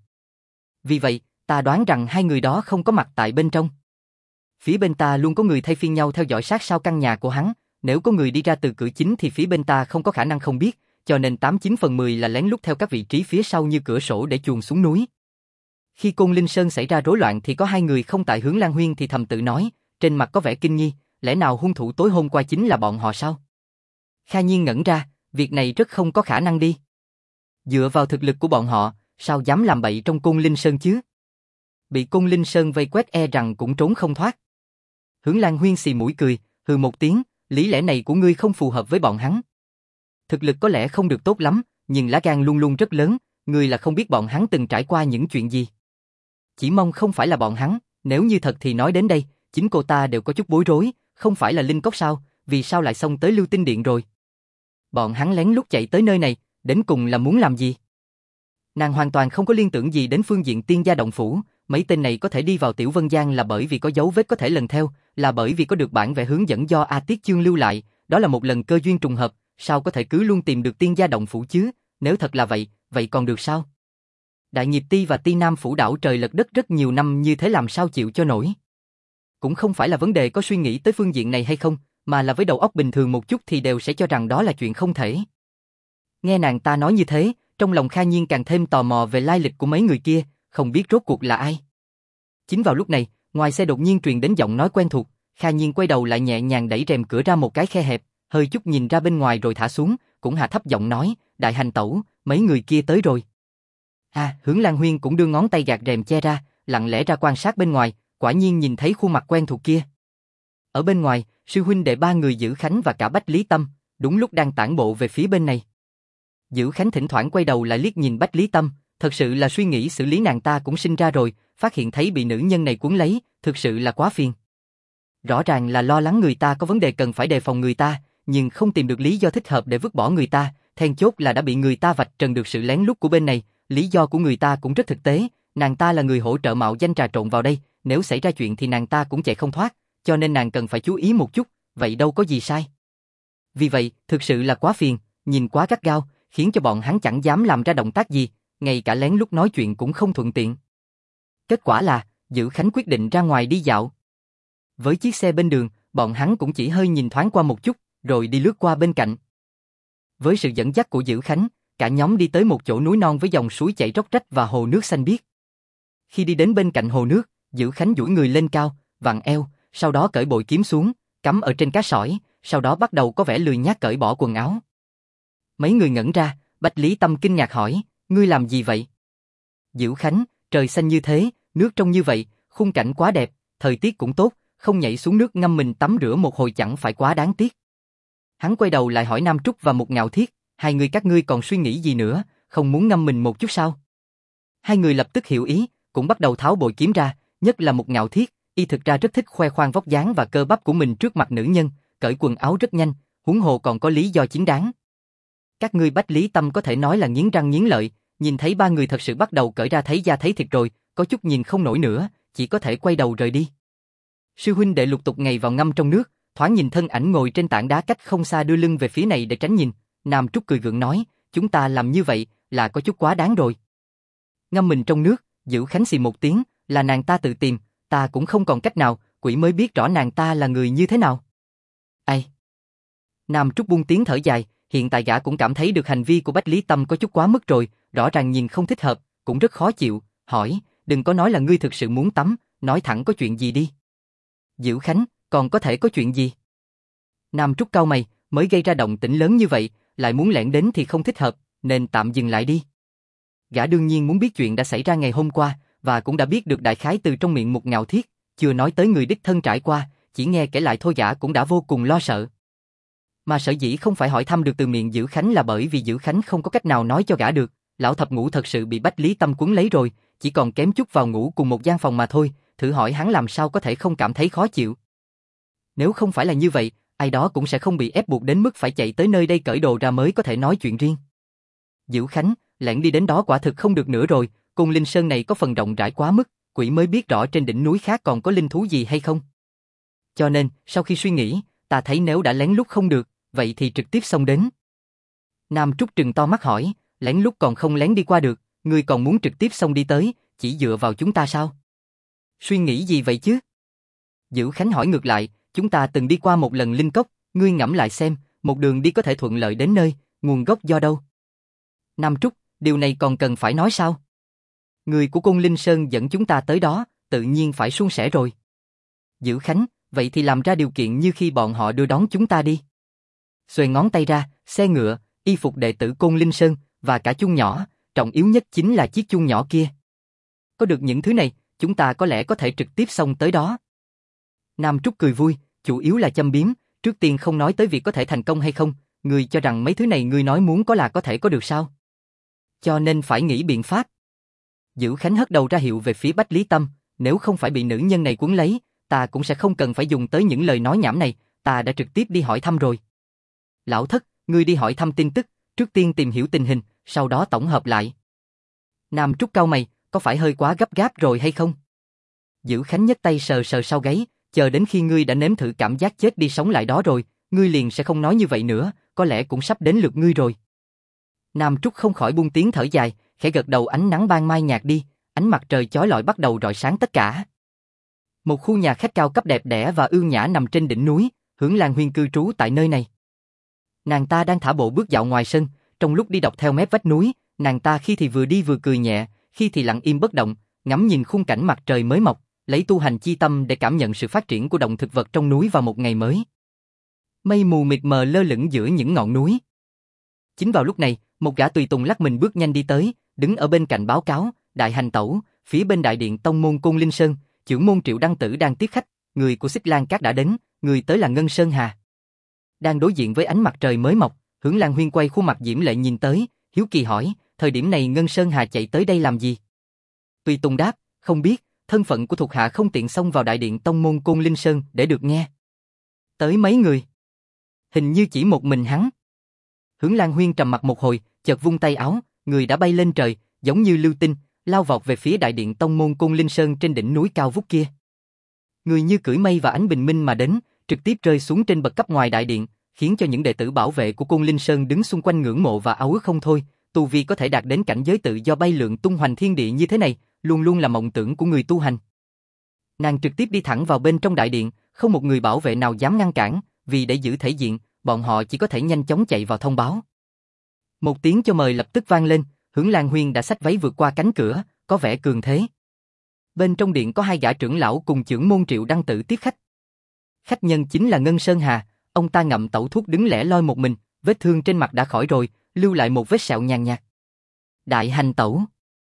Vì vậy, ta đoán rằng hai người đó không có mặt tại bên trong. Phía bên ta luôn có người thay phiên nhau theo dõi sát sao căn nhà của hắn, nếu có người đi ra từ cửa chính thì phía bên ta không có khả năng không biết, cho nên 89/10 là lén lút theo các vị trí phía sau như cửa sổ để chuồn xuống núi. Khi Côn Linh Sơn xảy ra rối loạn thì có hai người không tại. Hướng Lan Huyên thì thầm tự nói, trên mặt có vẻ kinh nghi, lẽ nào hung thủ tối hôm qua chính là bọn họ sao? Kha Nhiên ngẩn ra, việc này rất không có khả năng đi. Dựa vào thực lực của bọn họ, sao dám làm bậy trong Côn Linh Sơn chứ? Bị Côn Linh Sơn vây quét e rằng cũng trốn không thoát. Hướng Lan Huyên xì mũi cười, hừ một tiếng, lý lẽ này của ngươi không phù hợp với bọn hắn. Thực lực có lẽ không được tốt lắm, nhưng lá gan luôn luôn rất lớn, ngươi là không biết bọn hắn từng trải qua những chuyện gì. Chỉ mong không phải là bọn hắn, nếu như thật thì nói đến đây, chính cô ta đều có chút bối rối, không phải là Linh Cốc sao, vì sao lại xông tới Lưu Tinh Điện rồi? Bọn hắn lén lút chạy tới nơi này, đến cùng là muốn làm gì? Nàng hoàn toàn không có liên tưởng gì đến phương diện Tiên Gia động phủ, mấy tên này có thể đi vào Tiểu Vân Giang là bởi vì có dấu vết có thể lần theo, là bởi vì có được bản vẽ hướng dẫn do A Tiết Chương lưu lại, đó là một lần cơ duyên trùng hợp, sao có thể cứ luôn tìm được Tiên Gia động phủ chứ, nếu thật là vậy, vậy còn được sao? Đại Nghiệp Ti và Ti Nam phủ đảo trời lật đất rất nhiều năm như thế làm sao chịu cho nổi? Cũng không phải là vấn đề có suy nghĩ tới phương diện này hay không, mà là với đầu óc bình thường một chút thì đều sẽ cho rằng đó là chuyện không thể. Nghe nàng ta nói như thế, trong lòng Kha Nhiên càng thêm tò mò về lai lịch của mấy người kia, không biết rốt cuộc là ai. Chính vào lúc này, ngoài xe đột nhiên truyền đến giọng nói quen thuộc, Kha Nhiên quay đầu lại nhẹ nhàng đẩy rèm cửa ra một cái khe hẹp, hơi chút nhìn ra bên ngoài rồi thả xuống, cũng hạ thấp giọng nói, đại hành tẩu, mấy người kia tới rồi. Hướng Lan Huyên cũng đưa ngón tay gạt rèm che ra, lặng lẽ ra quan sát bên ngoài, quả nhiên nhìn thấy khuôn mặt quen thuộc kia. Ở bên ngoài, sư huynh đệ ba người Dữ Khánh và cả Bách Lý Tâm, đúng lúc đang tản bộ về phía bên này. Dữ Khánh thỉnh thoảng quay đầu lại liếc nhìn Bách Lý Tâm, thật sự là suy nghĩ xử lý nàng ta cũng sinh ra rồi, phát hiện thấy bị nữ nhân này cuốn lấy, thực sự là quá phiền. Rõ ràng là lo lắng người ta có vấn đề cần phải đề phòng người ta, nhưng không tìm được lý do thích hợp để vứt bỏ người ta, then chốt là đã bị người ta vạch trần được sự lén lút của bên này, lý do của người ta cũng rất thực tế, nàng ta là người hỗ trợ mạo danh trà trộn vào đây, nếu xảy ra chuyện thì nàng ta cũng chạy không thoát, cho nên nàng cần phải chú ý một chút, vậy đâu có gì sai. Vì vậy, thực sự là quá phiền, nhìn quá gắt gao, khiến cho bọn hắn chẳng dám làm ra động tác gì, ngay cả lén lút nói chuyện cũng không thuận tiện. Kết quả là, Dữ Khánh quyết định ra ngoài đi dạo. Với chiếc xe bên đường, bọn hắn cũng chỉ hơi nhìn thoáng qua một chút, rồi đi lướt qua bên cạnh. Với sự dẫn dắt của Dữ Khánh, cả nhóm đi tới một chỗ núi non với dòng suối chảy róc rách và hồ nước xanh biếc. Khi đi đến bên cạnh hồ nước, Dữ Khánh duỗi người lên cao, vặn eo, sau đó cởi bội kiếm xuống, cắm ở trên cá sỏi, sau đó bắt đầu có vẻ lười nhác cởi bỏ quần áo. Mấy người ngẩn ra, Bách Lý Tâm kinh ngạc hỏi, ngươi làm gì vậy? Dữ Khánh, trời xanh như thế, nước trong như vậy, khung cảnh quá đẹp, thời tiết cũng tốt, không nhảy xuống nước ngâm mình tắm rửa một hồi chẳng phải quá đáng tiếc. Hắn quay đầu lại hỏi Nam Trúc và Một Ngạo Thiết, hai người các ngươi còn suy nghĩ gì nữa, không muốn ngâm mình một chút sao? Hai người lập tức hiểu ý, cũng bắt đầu tháo bội kiếm ra, nhất là Một Ngạo Thiết, y thực ra rất thích khoe khoang vóc dáng và cơ bắp của mình trước mặt nữ nhân, cởi quần áo rất nhanh, huống hồ còn có lý do chính đáng. Các ngươi Bách Lý Tâm có thể nói là nghiến răng nghiến lợi, nhìn thấy ba người thật sự bắt đầu cởi ra thấy da thấy thịt rồi, có chút nhìn không nổi nữa, chỉ có thể quay đầu rời đi. Sư huynh đệ lục tục ngày vào ngâm trong nước, thoáng nhìn thân ảnh ngồi trên tảng đá cách không xa đưa lưng về phía này để tránh nhìn, Nam Trúc cười gượng nói, chúng ta làm như vậy là có chút quá đáng rồi. Ngâm mình trong nước, Dữ Khánh xì một tiếng, là nàng ta tự tìm, ta cũng không còn cách nào, quỷ mới biết rõ nàng ta là người như thế nào. Ai? Nam Trúc buông tiếng thở dài, hiện tại gã cũng cảm thấy được hành vi của Bách Lý Tâm có chút quá mức rồi, rõ ràng nhìn không thích hợp, cũng rất khó chịu, hỏi, đừng có nói là ngươi thực sự muốn tắm, nói thẳng có chuyện gì đi. Dữ Khánh, còn có thể có chuyện gì? Nam Trúc cau mày, mới gây ra động tĩnh lớn như vậy, lại muốn lẻn đến thì không thích hợp, nên tạm dừng lại đi. Gã đương nhiên muốn biết chuyện đã xảy ra ngày hôm qua, và cũng đã biết được đại khái từ trong miệng Một Ngạo Thiết, chưa nói tới người đích thân trải qua, chỉ nghe kể lại thôi gã cũng đã vô cùng lo sợ. Mà sở dĩ không phải hỏi thăm được từ miệng Dữ Khánh là bởi vì Dữ Khánh không có cách nào nói cho gã được, lão thập ngũ thật sự bị Bách Lý Tâm cuốn lấy rồi, chỉ còn kém chút vào ngủ cùng một gian phòng mà thôi, thử hỏi hắn làm sao có thể không cảm thấy khó chịu. Nếu không phải là như vậy, ai đó cũng sẽ không bị ép buộc đến mức phải chạy tới nơi đây cởi đồ ra mới có thể nói chuyện riêng. Dữ Khánh, lẻn đi đến đó quả thực không được nữa rồi, Côn Linh Sơn này có phần rộng rãi quá mức, quỷ mới biết rõ trên đỉnh núi khác còn có linh thú gì hay không. Cho nên, sau khi suy nghĩ, ta thấy nếu đã lén lút không được, vậy thì trực tiếp xông đến. Nam Trúc trừng to mắt hỏi, lén lút còn không lén đi qua được, ngươi còn muốn trực tiếp xông đi tới, chỉ dựa vào chúng ta sao? Suy nghĩ gì vậy chứ? Dữ Khánh hỏi ngược lại, chúng ta từng đi qua một lần linh cốc, ngươi ngẫm lại xem, một đường đi có thể thuận lợi đến nơi, nguồn gốc do đâu? Nam Trúc, điều này còn cần phải nói sao? Người của Côn Linh Sơn dẫn chúng ta tới đó, tự nhiên phải suôn sẻ rồi. Dữ Khánh, vậy thì làm ra điều kiện như khi bọn họ đưa đón chúng ta đi. Xuề ngón tay ra, xe ngựa, y phục đệ tử Côn Linh Sơn, và cả chuông nhỏ, trọng yếu nhất chính là chiếc chuông nhỏ kia. Có được những thứ này, chúng ta có lẽ có thể trực tiếp xông tới đó. Nam Trúc cười vui, chủ yếu là châm biếm, trước tiên không nói tới việc có thể thành công hay không, ngươi cho rằng mấy thứ này ngươi nói muốn có là có thể có được sao? Cho nên phải nghĩ biện pháp. Dữ Khánh hất đầu ra hiệu về phía Bách Lý Tâm, nếu không phải bị nữ nhân này cuốn lấy, ta cũng sẽ không cần phải dùng tới những lời nói nhảm này, ta đã trực tiếp đi hỏi thăm rồi. Lão thất, ngươi đi hỏi thăm tin tức, trước tiên tìm hiểu tình hình, sau đó tổng hợp lại. Nam Trúc cau mày, có phải hơi quá gấp gáp rồi hay không? Dữ Khánh nhấc tay sờ sờ sau gáy, chờ đến khi ngươi đã nếm thử cảm giác chết đi sống lại đó rồi, ngươi liền sẽ không nói như vậy nữa, có lẽ cũng sắp đến lượt ngươi rồi. Nam Trúc không khỏi buông tiếng thở dài, khẽ gật đầu. Ánh nắng ban mai nhạt đi, ánh mặt trời chói lọi bắt đầu rọi sáng tất cả. Một khu nhà khách cao cấp đẹp đẽ và ưu nhã nằm trên đỉnh núi, Hướng Lan Huyên cư trú tại nơi này. Nàng ta đang thả bộ bước dạo ngoài sân, trong lúc đi dọc theo mép vách núi, nàng ta khi thì vừa đi vừa cười nhẹ, khi thì lặng im bất động, ngắm nhìn khung cảnh mặt trời mới mọc, lấy tu hành chi tâm để cảm nhận sự phát triển của động thực vật trong núi vào một ngày mới. Mây mù mịt mờ lơ lửng giữa những ngọn núi. Chính vào lúc này, một gã tùy tùng lắc mình bước nhanh đi tới, đứng ở bên cạnh báo cáo, đại hành tẩu, phía bên đại điện tông môn Côn Linh Sơn, trưởng môn Triệu Đăng Tử đang tiếp khách, người của Xích Lan Các đã đến, người tới là Ngân Sơn Hà. Đang đối diện với ánh mặt trời mới mọc, Hướng Lan Huyên quay khuôn mặt diễm lệ nhìn tới, hiếu kỳ hỏi, thời điểm này Ngân Sơn Hà chạy tới đây làm gì? Tùy tùng đáp, không biết, thân phận của thuộc hạ không tiện xông vào đại điện tông môn Côn Linh Sơn để được nghe. Tới mấy người? Hình như chỉ một mình hắn. Hướng Lan Huyên trầm mặt một hồi, chợt vung tay áo, người đã bay lên trời, giống như lưu tinh, lao vọt về phía đại điện tông môn Côn Linh Sơn trên đỉnh núi cao vút kia. Người như cưỡi mây và ánh bình minh mà đến, trực tiếp rơi xuống trên bậc cấp ngoài đại điện, khiến cho những đệ tử bảo vệ của Côn Linh Sơn đứng xung quanh ngưỡng mộ và ao ước không thôi. Tu vi có thể đạt đến cảnh giới tự do bay lượn tung hoành thiên địa như thế này, luôn luôn là mộng tưởng của người tu hành. Nàng trực tiếp đi thẳng vào bên trong đại điện, không một người bảo vệ nào dám ngăn cản, vì để giữ thể diện, bọn họ chỉ có thể nhanh chóng chạy vào thông báo. Một tiếng cho mời lập tức vang lên, Hướng Lan Huyên đã xách váy vượt qua cánh cửa, có vẻ cường thế. Bên trong điện có hai gã trưởng lão cùng trưởng môn Triệu Đăng Tử tiếp khách. Khách nhân chính là Ngân Sơn Hà, ông ta ngậm tẩu thuốc đứng lẻ loi một mình, vết thương trên mặt đã khỏi rồi, lưu lại một vết sẹo nhàn nhạt. Đại hành tẩu.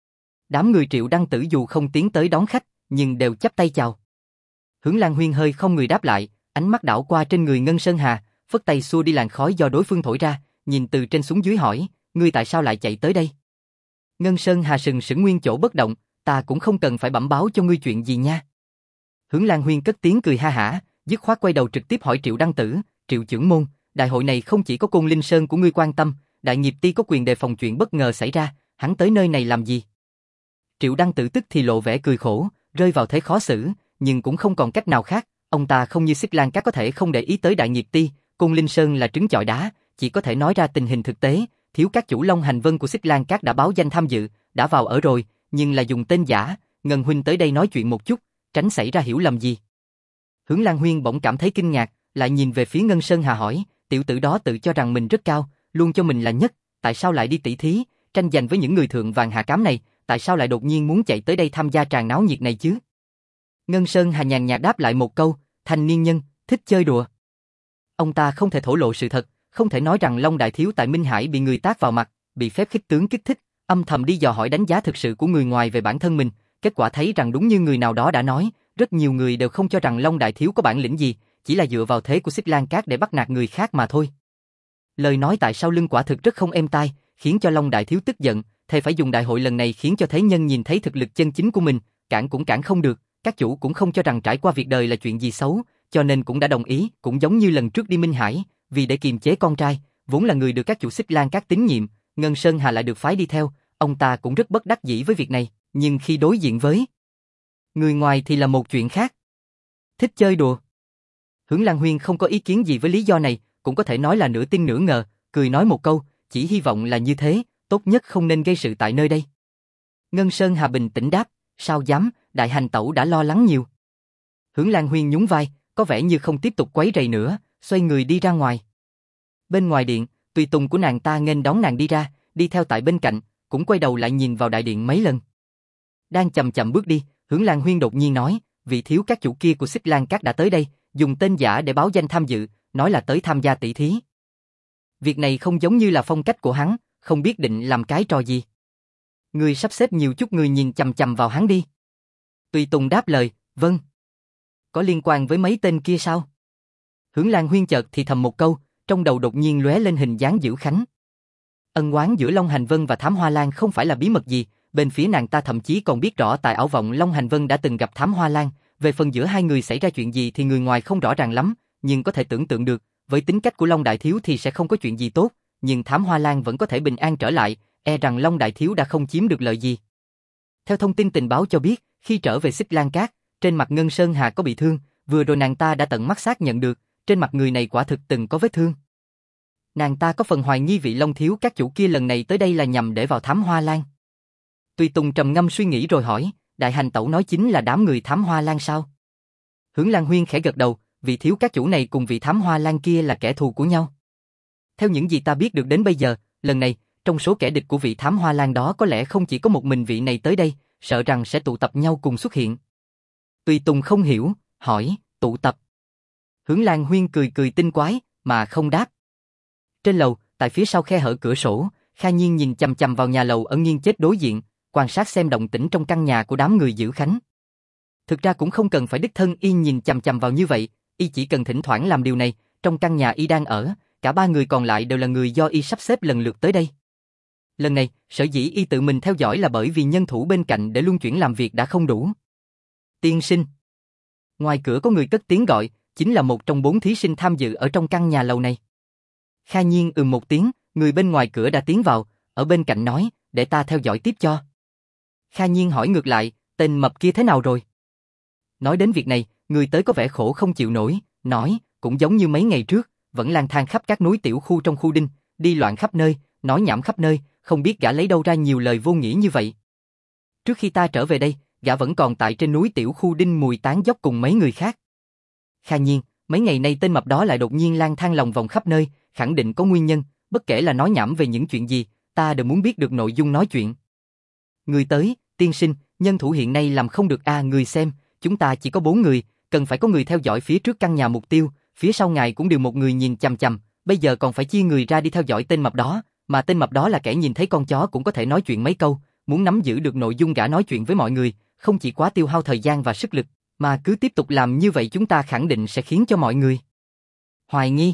Đám người Triệu Đăng Tử dù không tiến tới đón khách, nhưng đều chắp tay chào. Hướng Lan Huyên hơi không người đáp lại, ánh mắt đảo qua trên người Ngân Sơn Hà, phất tay xua đi làn khói do đối phương thổi ra, nhìn từ trên xuống dưới hỏi, ngươi tại sao lại chạy tới đây? Ngân Sơn Hà sừng sững nguyên chỗ bất động, ta cũng không cần phải bẩm báo cho ngươi chuyện gì nha. Hướng Lan Huyên cất tiếng cười ha hả, dứt khoát quay đầu trực tiếp hỏi Triệu Đăng Tử, Triệu trưởng môn, đại hội này không chỉ có Côn Linh Sơn của ngươi quan tâm, Đại Nghiệp Ti có quyền đề phòng chuyện bất ngờ xảy ra, hắn tới nơi này làm gì? Triệu Đăng Tử tức thì lộ vẻ cười khổ, rơi vào thế khó xử, nhưng cũng không còn cách nào khác, ông ta không như Xích Lan Các có thể không để ý tới Đại Nghiệp Ti, Côn Linh Sơn là trứng chọi đá, chỉ có thể nói ra tình hình thực tế, thiếu các chủ Long Hành Vân của Xích Lan Các đã báo danh tham dự, đã vào ở rồi, nhưng là dùng tên giả, Ngân huynh tới đây nói chuyện một chút, tránh xảy ra hiểu lầm gì. Hướng Lan Huyên bỗng cảm thấy kinh ngạc, lại nhìn về phía Ngân Sơn Hà hỏi, tiểu tử đó tự cho rằng mình rất cao, luôn cho mình là nhất, tại sao lại đi tỷ thí, tranh giành với những người thượng vàng hạ cám này, tại sao lại đột nhiên muốn chạy tới đây tham gia tràng náo nhiệt này chứ? Ngân Sơn Hà nhàn nhạt đáp lại một câu, thanh niên nhân, thích chơi đùa. Ông ta không thể thổ lộ sự thật, không thể nói rằng Long Đại Thiếu tại Minh Hải bị người tát vào mặt, bị phép khích tướng kích thích, âm thầm đi dò hỏi đánh giá thực sự của người ngoài về bản thân mình, kết quả thấy rằng đúng như người nào đó đã nói, rất nhiều người đều không cho rằng Long Đại Thiếu có bản lĩnh gì, chỉ là dựa vào thế của Xích Lan Các để bắt nạt người khác mà thôi. Lời nói tại sau lưng quả thực rất không êm tai, khiến cho Long Đại Thiếu tức giận, thề phải dùng đại hội lần này khiến cho thế nhân nhìn thấy thực lực chân chính của mình, cản cũng cản không được, các chủ cũng không cho rằng trải qua việc đời là chuyện gì xấu, cho nên cũng đã đồng ý, cũng giống như lần trước đi Minh Hải, vì để kiềm chế con trai, vốn là người được các chủ Xích Lan Các tín nhiệm, Ngân Sơn Hà lại được phái đi theo, ông ta cũng rất bất đắc dĩ với việc này, nhưng khi đối diện với người ngoài thì là một chuyện khác. Thích chơi đùa. Hướng Lan Huyên không có ý kiến gì với lý do này, cũng có thể nói là nửa tin nửa ngờ, cười nói một câu, chỉ hy vọng là như thế, tốt nhất không nên gây sự tại nơi đây. Ngân Sơn Hà bình tĩnh đáp, sao dám, đại hành tẩu đã lo lắng nhiều. Hướng Lan Huyên nhún vai, có vẻ như không tiếp tục quấy rầy nữa, xoay người đi ra ngoài. Bên ngoài điện, tùy tùng của nàng ta nghênh đón nàng đi ra, đi theo tại bên cạnh, cũng quay đầu lại nhìn vào đại điện mấy lần. Đang chậm chậm bước đi, Hướng Lan Huyên đột nhiên nói, vị thiếu các chủ kia của Xích Lan Các đã tới đây, dùng tên giả để báo danh tham dự, nói là tới tham gia tỷ thí. Việc này không giống như là phong cách của hắn, không biết định làm cái trò gì. Người sắp xếp nhiều chút người nhìn chằm chằm vào hắn đi. Tùy tùng đáp lời, vâng. có liên quan với mấy tên kia sao? Hướng Lan Huyên chợt thì thầm một câu, trong đầu đột nhiên lóe lên hình dáng Dữ Khánh. Ân oán giữa Long Hành Vân và Thám Hoa Lan không phải là bí mật gì, bên phía nàng ta thậm chí còn biết rõ tại ảo vọng Long Hành Vân đã từng gặp Thám Hoa Lan, về phần giữa hai người xảy ra chuyện gì thì người ngoài không rõ ràng lắm, nhưng có thể tưởng tượng được, với tính cách của Long Đại Thiếu thì sẽ không có chuyện gì tốt, nhưng Thám Hoa Lan vẫn có thể bình an trở lại, e rằng Long Đại Thiếu đã không chiếm được lợi gì. Theo thông tin tình báo cho biết, khi trở về Xích Lan Cát, trên mặt Ngân Sơn Hà có bị thương, vừa rồi nàng ta đã tận mắt xác nhận được, trên mặt người này quả thực từng có vết thương. Nàng ta có phần hoài nghi vị Long Thiếu các chủ kia lần này tới đây là nhằm để vào Thám Hoa Lan. Tùy Tùng trầm ngâm suy nghĩ rồi hỏi, Đại Hành Tẩu nói chính là đám người Thám Hoa Lan sao? Hướng Lan Huyên khẽ gật đầu, vị thiếu các chủ này cùng vị Thám Hoa Lan kia là kẻ thù của nhau. Theo những gì ta biết được đến bây giờ, lần này, trong số kẻ địch của vị Thám Hoa Lan đó có lẽ không chỉ có một mình vị này tới đây, sợ rằng sẽ tụ tập nhau cùng xuất hiện. Tùy Tùng không hiểu, hỏi, tụ tập. Hướng Lan Huyên cười cười tinh quái, mà không đáp. Trên lầu, tại phía sau khe hở cửa sổ, Kha Nhiên nhìn chằm chằm vào nhà lầu ẩn nghiêng chết đối diện, quan sát xem động tĩnh trong căn nhà của đám người Dữ Khánh. Thực ra cũng không cần phải đích thân y nhìn chằm chằm vào như vậy, y chỉ cần thỉnh thoảng làm điều này, trong căn nhà y đang ở, cả ba người còn lại đều là người do y sắp xếp lần lượt tới đây. Lần này, sở dĩ y tự mình theo dõi là bởi vì nhân thủ bên cạnh để luân chuyển làm việc đã không đủ. Tiên sinh. Ngoài cửa có người cất tiếng gọi, chính là một trong 4 thí sinh tham dự ở trong căn nhà lầu này. Kha Nhiên một tiếng, người bên ngoài cửa đã tiến vào, ở bên cạnh nói, để ta theo dõi tiếp cho. Kha Nhiên hỏi ngược lại, tên mập kia thế nào rồi? Nói đến việc này, người tới có vẻ khổ không chịu nổi, nói, cũng giống như mấy ngày trước, vẫn lang thang khắp các núi tiểu khu trong khu đinh, đi loạn khắp nơi, nói nhảm khắp nơi, không biết gã lấy đâu ra nhiều lời vô nghĩa như vậy. Trước khi ta trở về đây, gã vẫn còn tại trên núi tiểu khu đinh mùi tán dốc cùng mấy người khác. Kha Nhiên, mấy ngày nay tên mập đó lại đột nhiên lang thang lòng vòng khắp nơi, khẳng định có nguyên nhân, bất kể là nói nhảm về những chuyện gì, ta đều muốn biết được nội dung nói chuyện. Người tới, tiên sinh, nhân thủ hiện nay làm không được người xem, chúng ta chỉ có 4 người, cần phải có người theo dõi phía trước căn nhà mục tiêu, phía sau ngài cũng điều một người nhìn chằm chằm, bây giờ còn phải chia người ra đi theo dõi tên mập đó, mà tên mập đó là kẻ nhìn thấy con chó cũng có thể nói chuyện mấy câu, muốn nắm giữ được nội dung gã nói chuyện với mọi người, không chỉ quá tiêu hao thời gian và sức lực, mà cứ tiếp tục làm như vậy chúng ta khẳng định sẽ khiến cho mọi người hoài nghi.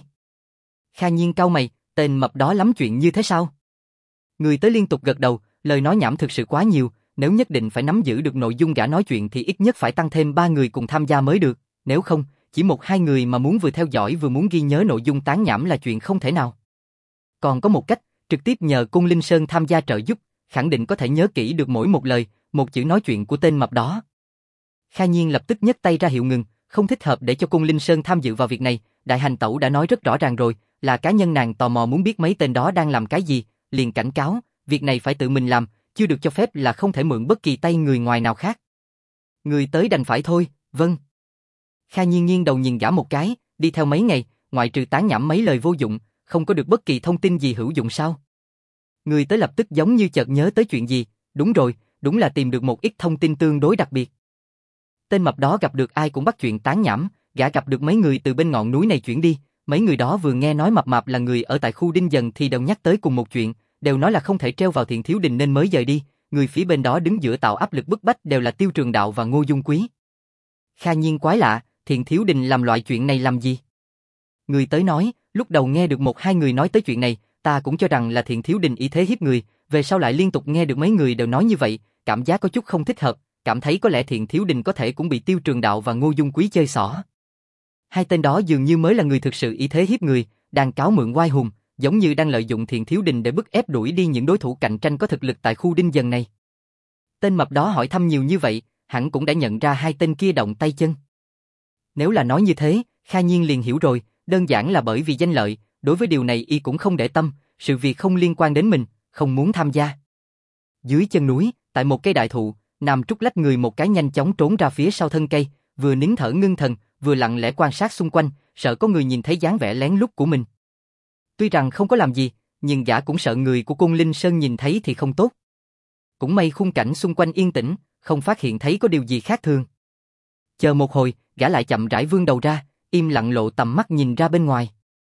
Kha Nhiên cau mày, tên mập đó lắm chuyện như thế sao? Người tới liên tục gật đầu, lời nói nhảm thực sự quá nhiều, nếu nhất định phải nắm giữ được nội dung gã nói chuyện thì ít nhất phải tăng thêm 3 người cùng tham gia mới được, nếu không, chỉ 1-2 người mà muốn vừa theo dõi vừa muốn ghi nhớ nội dung tán nhảm là chuyện không thể nào. Còn có một cách, trực tiếp nhờ Cung Linh Sơn tham gia trợ giúp, khẳng định có thể nhớ kỹ được mỗi một lời, một chữ nói chuyện của tên mập đó. Kha Nhiên lập tức nhấc tay ra hiệu ngừng, không thích hợp để cho Cung Linh Sơn tham dự vào việc này, Đại Hành Tẩu đã nói rất rõ ràng rồi, là cá nhân nàng tò mò muốn biết mấy tên đó đang làm cái gì, liền cảnh cáo, việc này phải tự mình làm, chưa được cho phép là không thể mượn bất kỳ tay người ngoài nào khác. Người tới đành phải thôi, vâng. Kha Nhiên nghiêng đầu nhìn gã một cái, đi theo mấy ngày, ngoại trừ tán nhảm mấy lời vô dụng, không có được bất kỳ thông tin gì hữu dụng sao? Người tới lập tức giống như chợt nhớ tới chuyện gì, đúng rồi, đúng là tìm được một ít thông tin tương đối đặc biệt. Tên mập đó gặp được ai cũng bắt chuyện tán nhảm, gã gặp được mấy người từ bên ngọn núi này chuyển đi, mấy người đó vừa nghe nói mập mạp là người ở tại khu Đinh Dần thì đều nhắc tới cùng một chuyện, đều nói là không thể treo vào Thiện Thiếu Đình nên mới rời đi, người phía bên đó đứng giữa tạo áp lực bức bách đều là Tiêu Trường Đạo và Ngô Dung Quý. Kha Nhiên quái lạ, Thiện Thiếu Đình làm loại chuyện này làm gì? Người tới nói, lúc đầu nghe được 1-2 người nói tới chuyện này, ta cũng cho rằng là Thiện Thiếu Đình ý thế hiếp người, về sau lại liên tục nghe được mấy người đều nói như vậy, cảm giác có chút không thích hợp, cảm thấy có lẽ Thiện Thiếu Đình có thể cũng bị Tiêu Trường Đạo và Ngô Dung Quý chơi xỏ. Hai tên đó dường như mới là người thực sự ý thế hiếp người, đang cáo mượn oai hùng, giống như đang lợi dụng Thiện Thiếu Đình để bức ép đuổi đi những đối thủ cạnh tranh có thực lực tại khu Đinh Dần này. Tên mập đó hỏi thăm nhiều như vậy, hẳn cũng đã nhận ra hai tên kia động tay chân. Nếu là nói như thế, Kha Nhiên liền hiểu rồi, đơn giản là bởi vì danh lợi, đối với điều này y cũng không để tâm, sự việc không liên quan đến mình, không muốn tham gia. Dưới chân núi, tại một cây đại thụ, Nam Trúc lách người một cái nhanh chóng trốn ra phía sau thân cây, vừa nín thở ngưng thần, vừa lặng lẽ quan sát xung quanh, sợ có người nhìn thấy dáng vẻ lén lút của mình. Tuy rằng không có làm gì, nhưng gã cũng sợ người của Cung Linh Sơn nhìn thấy thì không tốt. Cũng may khung cảnh xung quanh yên tĩnh, không phát hiện thấy có điều gì khác thường. Chờ một hồi, gã lại chậm rãi vươn đầu ra, im lặng lộ tầm mắt nhìn ra bên ngoài.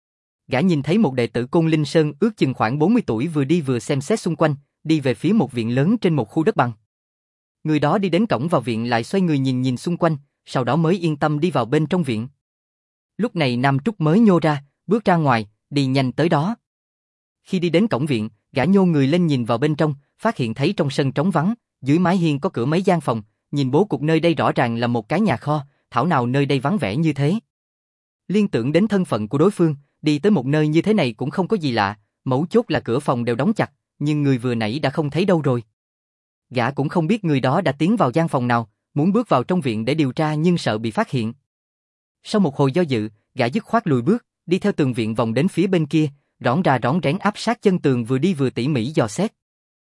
Gã nhìn thấy một đệ tử Cung Linh Sơn ước chừng khoảng 40 tuổi vừa đi vừa xem xét xung quanh, đi về phía một viện lớn trên một khu đất bằng. Người đó đi đến cổng vào viện lại xoay người nhìn xung quanh, sau đó mới yên tâm đi vào bên trong viện. Lúc này Nam Trúc mới nhô ra, bước ra ngoài, đi nhanh tới đó. Khi đi đến cổng viện, gã nhô người lên nhìn vào bên trong, phát hiện thấy trong sân trống vắng, dưới mái hiên có cửa mấy gian phòng, nhìn bố cục nơi đây rõ ràng là một cái nhà kho, thảo nào nơi đây vắng vẻ như thế. Liên tưởng đến thân phận của đối phương, đi tới một nơi như thế này cũng không có gì lạ, mấu chốt là cửa phòng đều đóng chặt, nhưng người vừa nãy đã không thấy đâu rồi. Gã cũng không biết người đó đã tiến vào gian phòng nào, muốn bước vào trong viện để điều tra nhưng sợ bị phát hiện. Sau một hồi do dự, gã dứt khoát lùi bước, đi theo tường viện vòng đến phía bên kia, rõn ra rõn rẽn áp sát chân tường vừa đi vừa tỉ mỉ dò xét.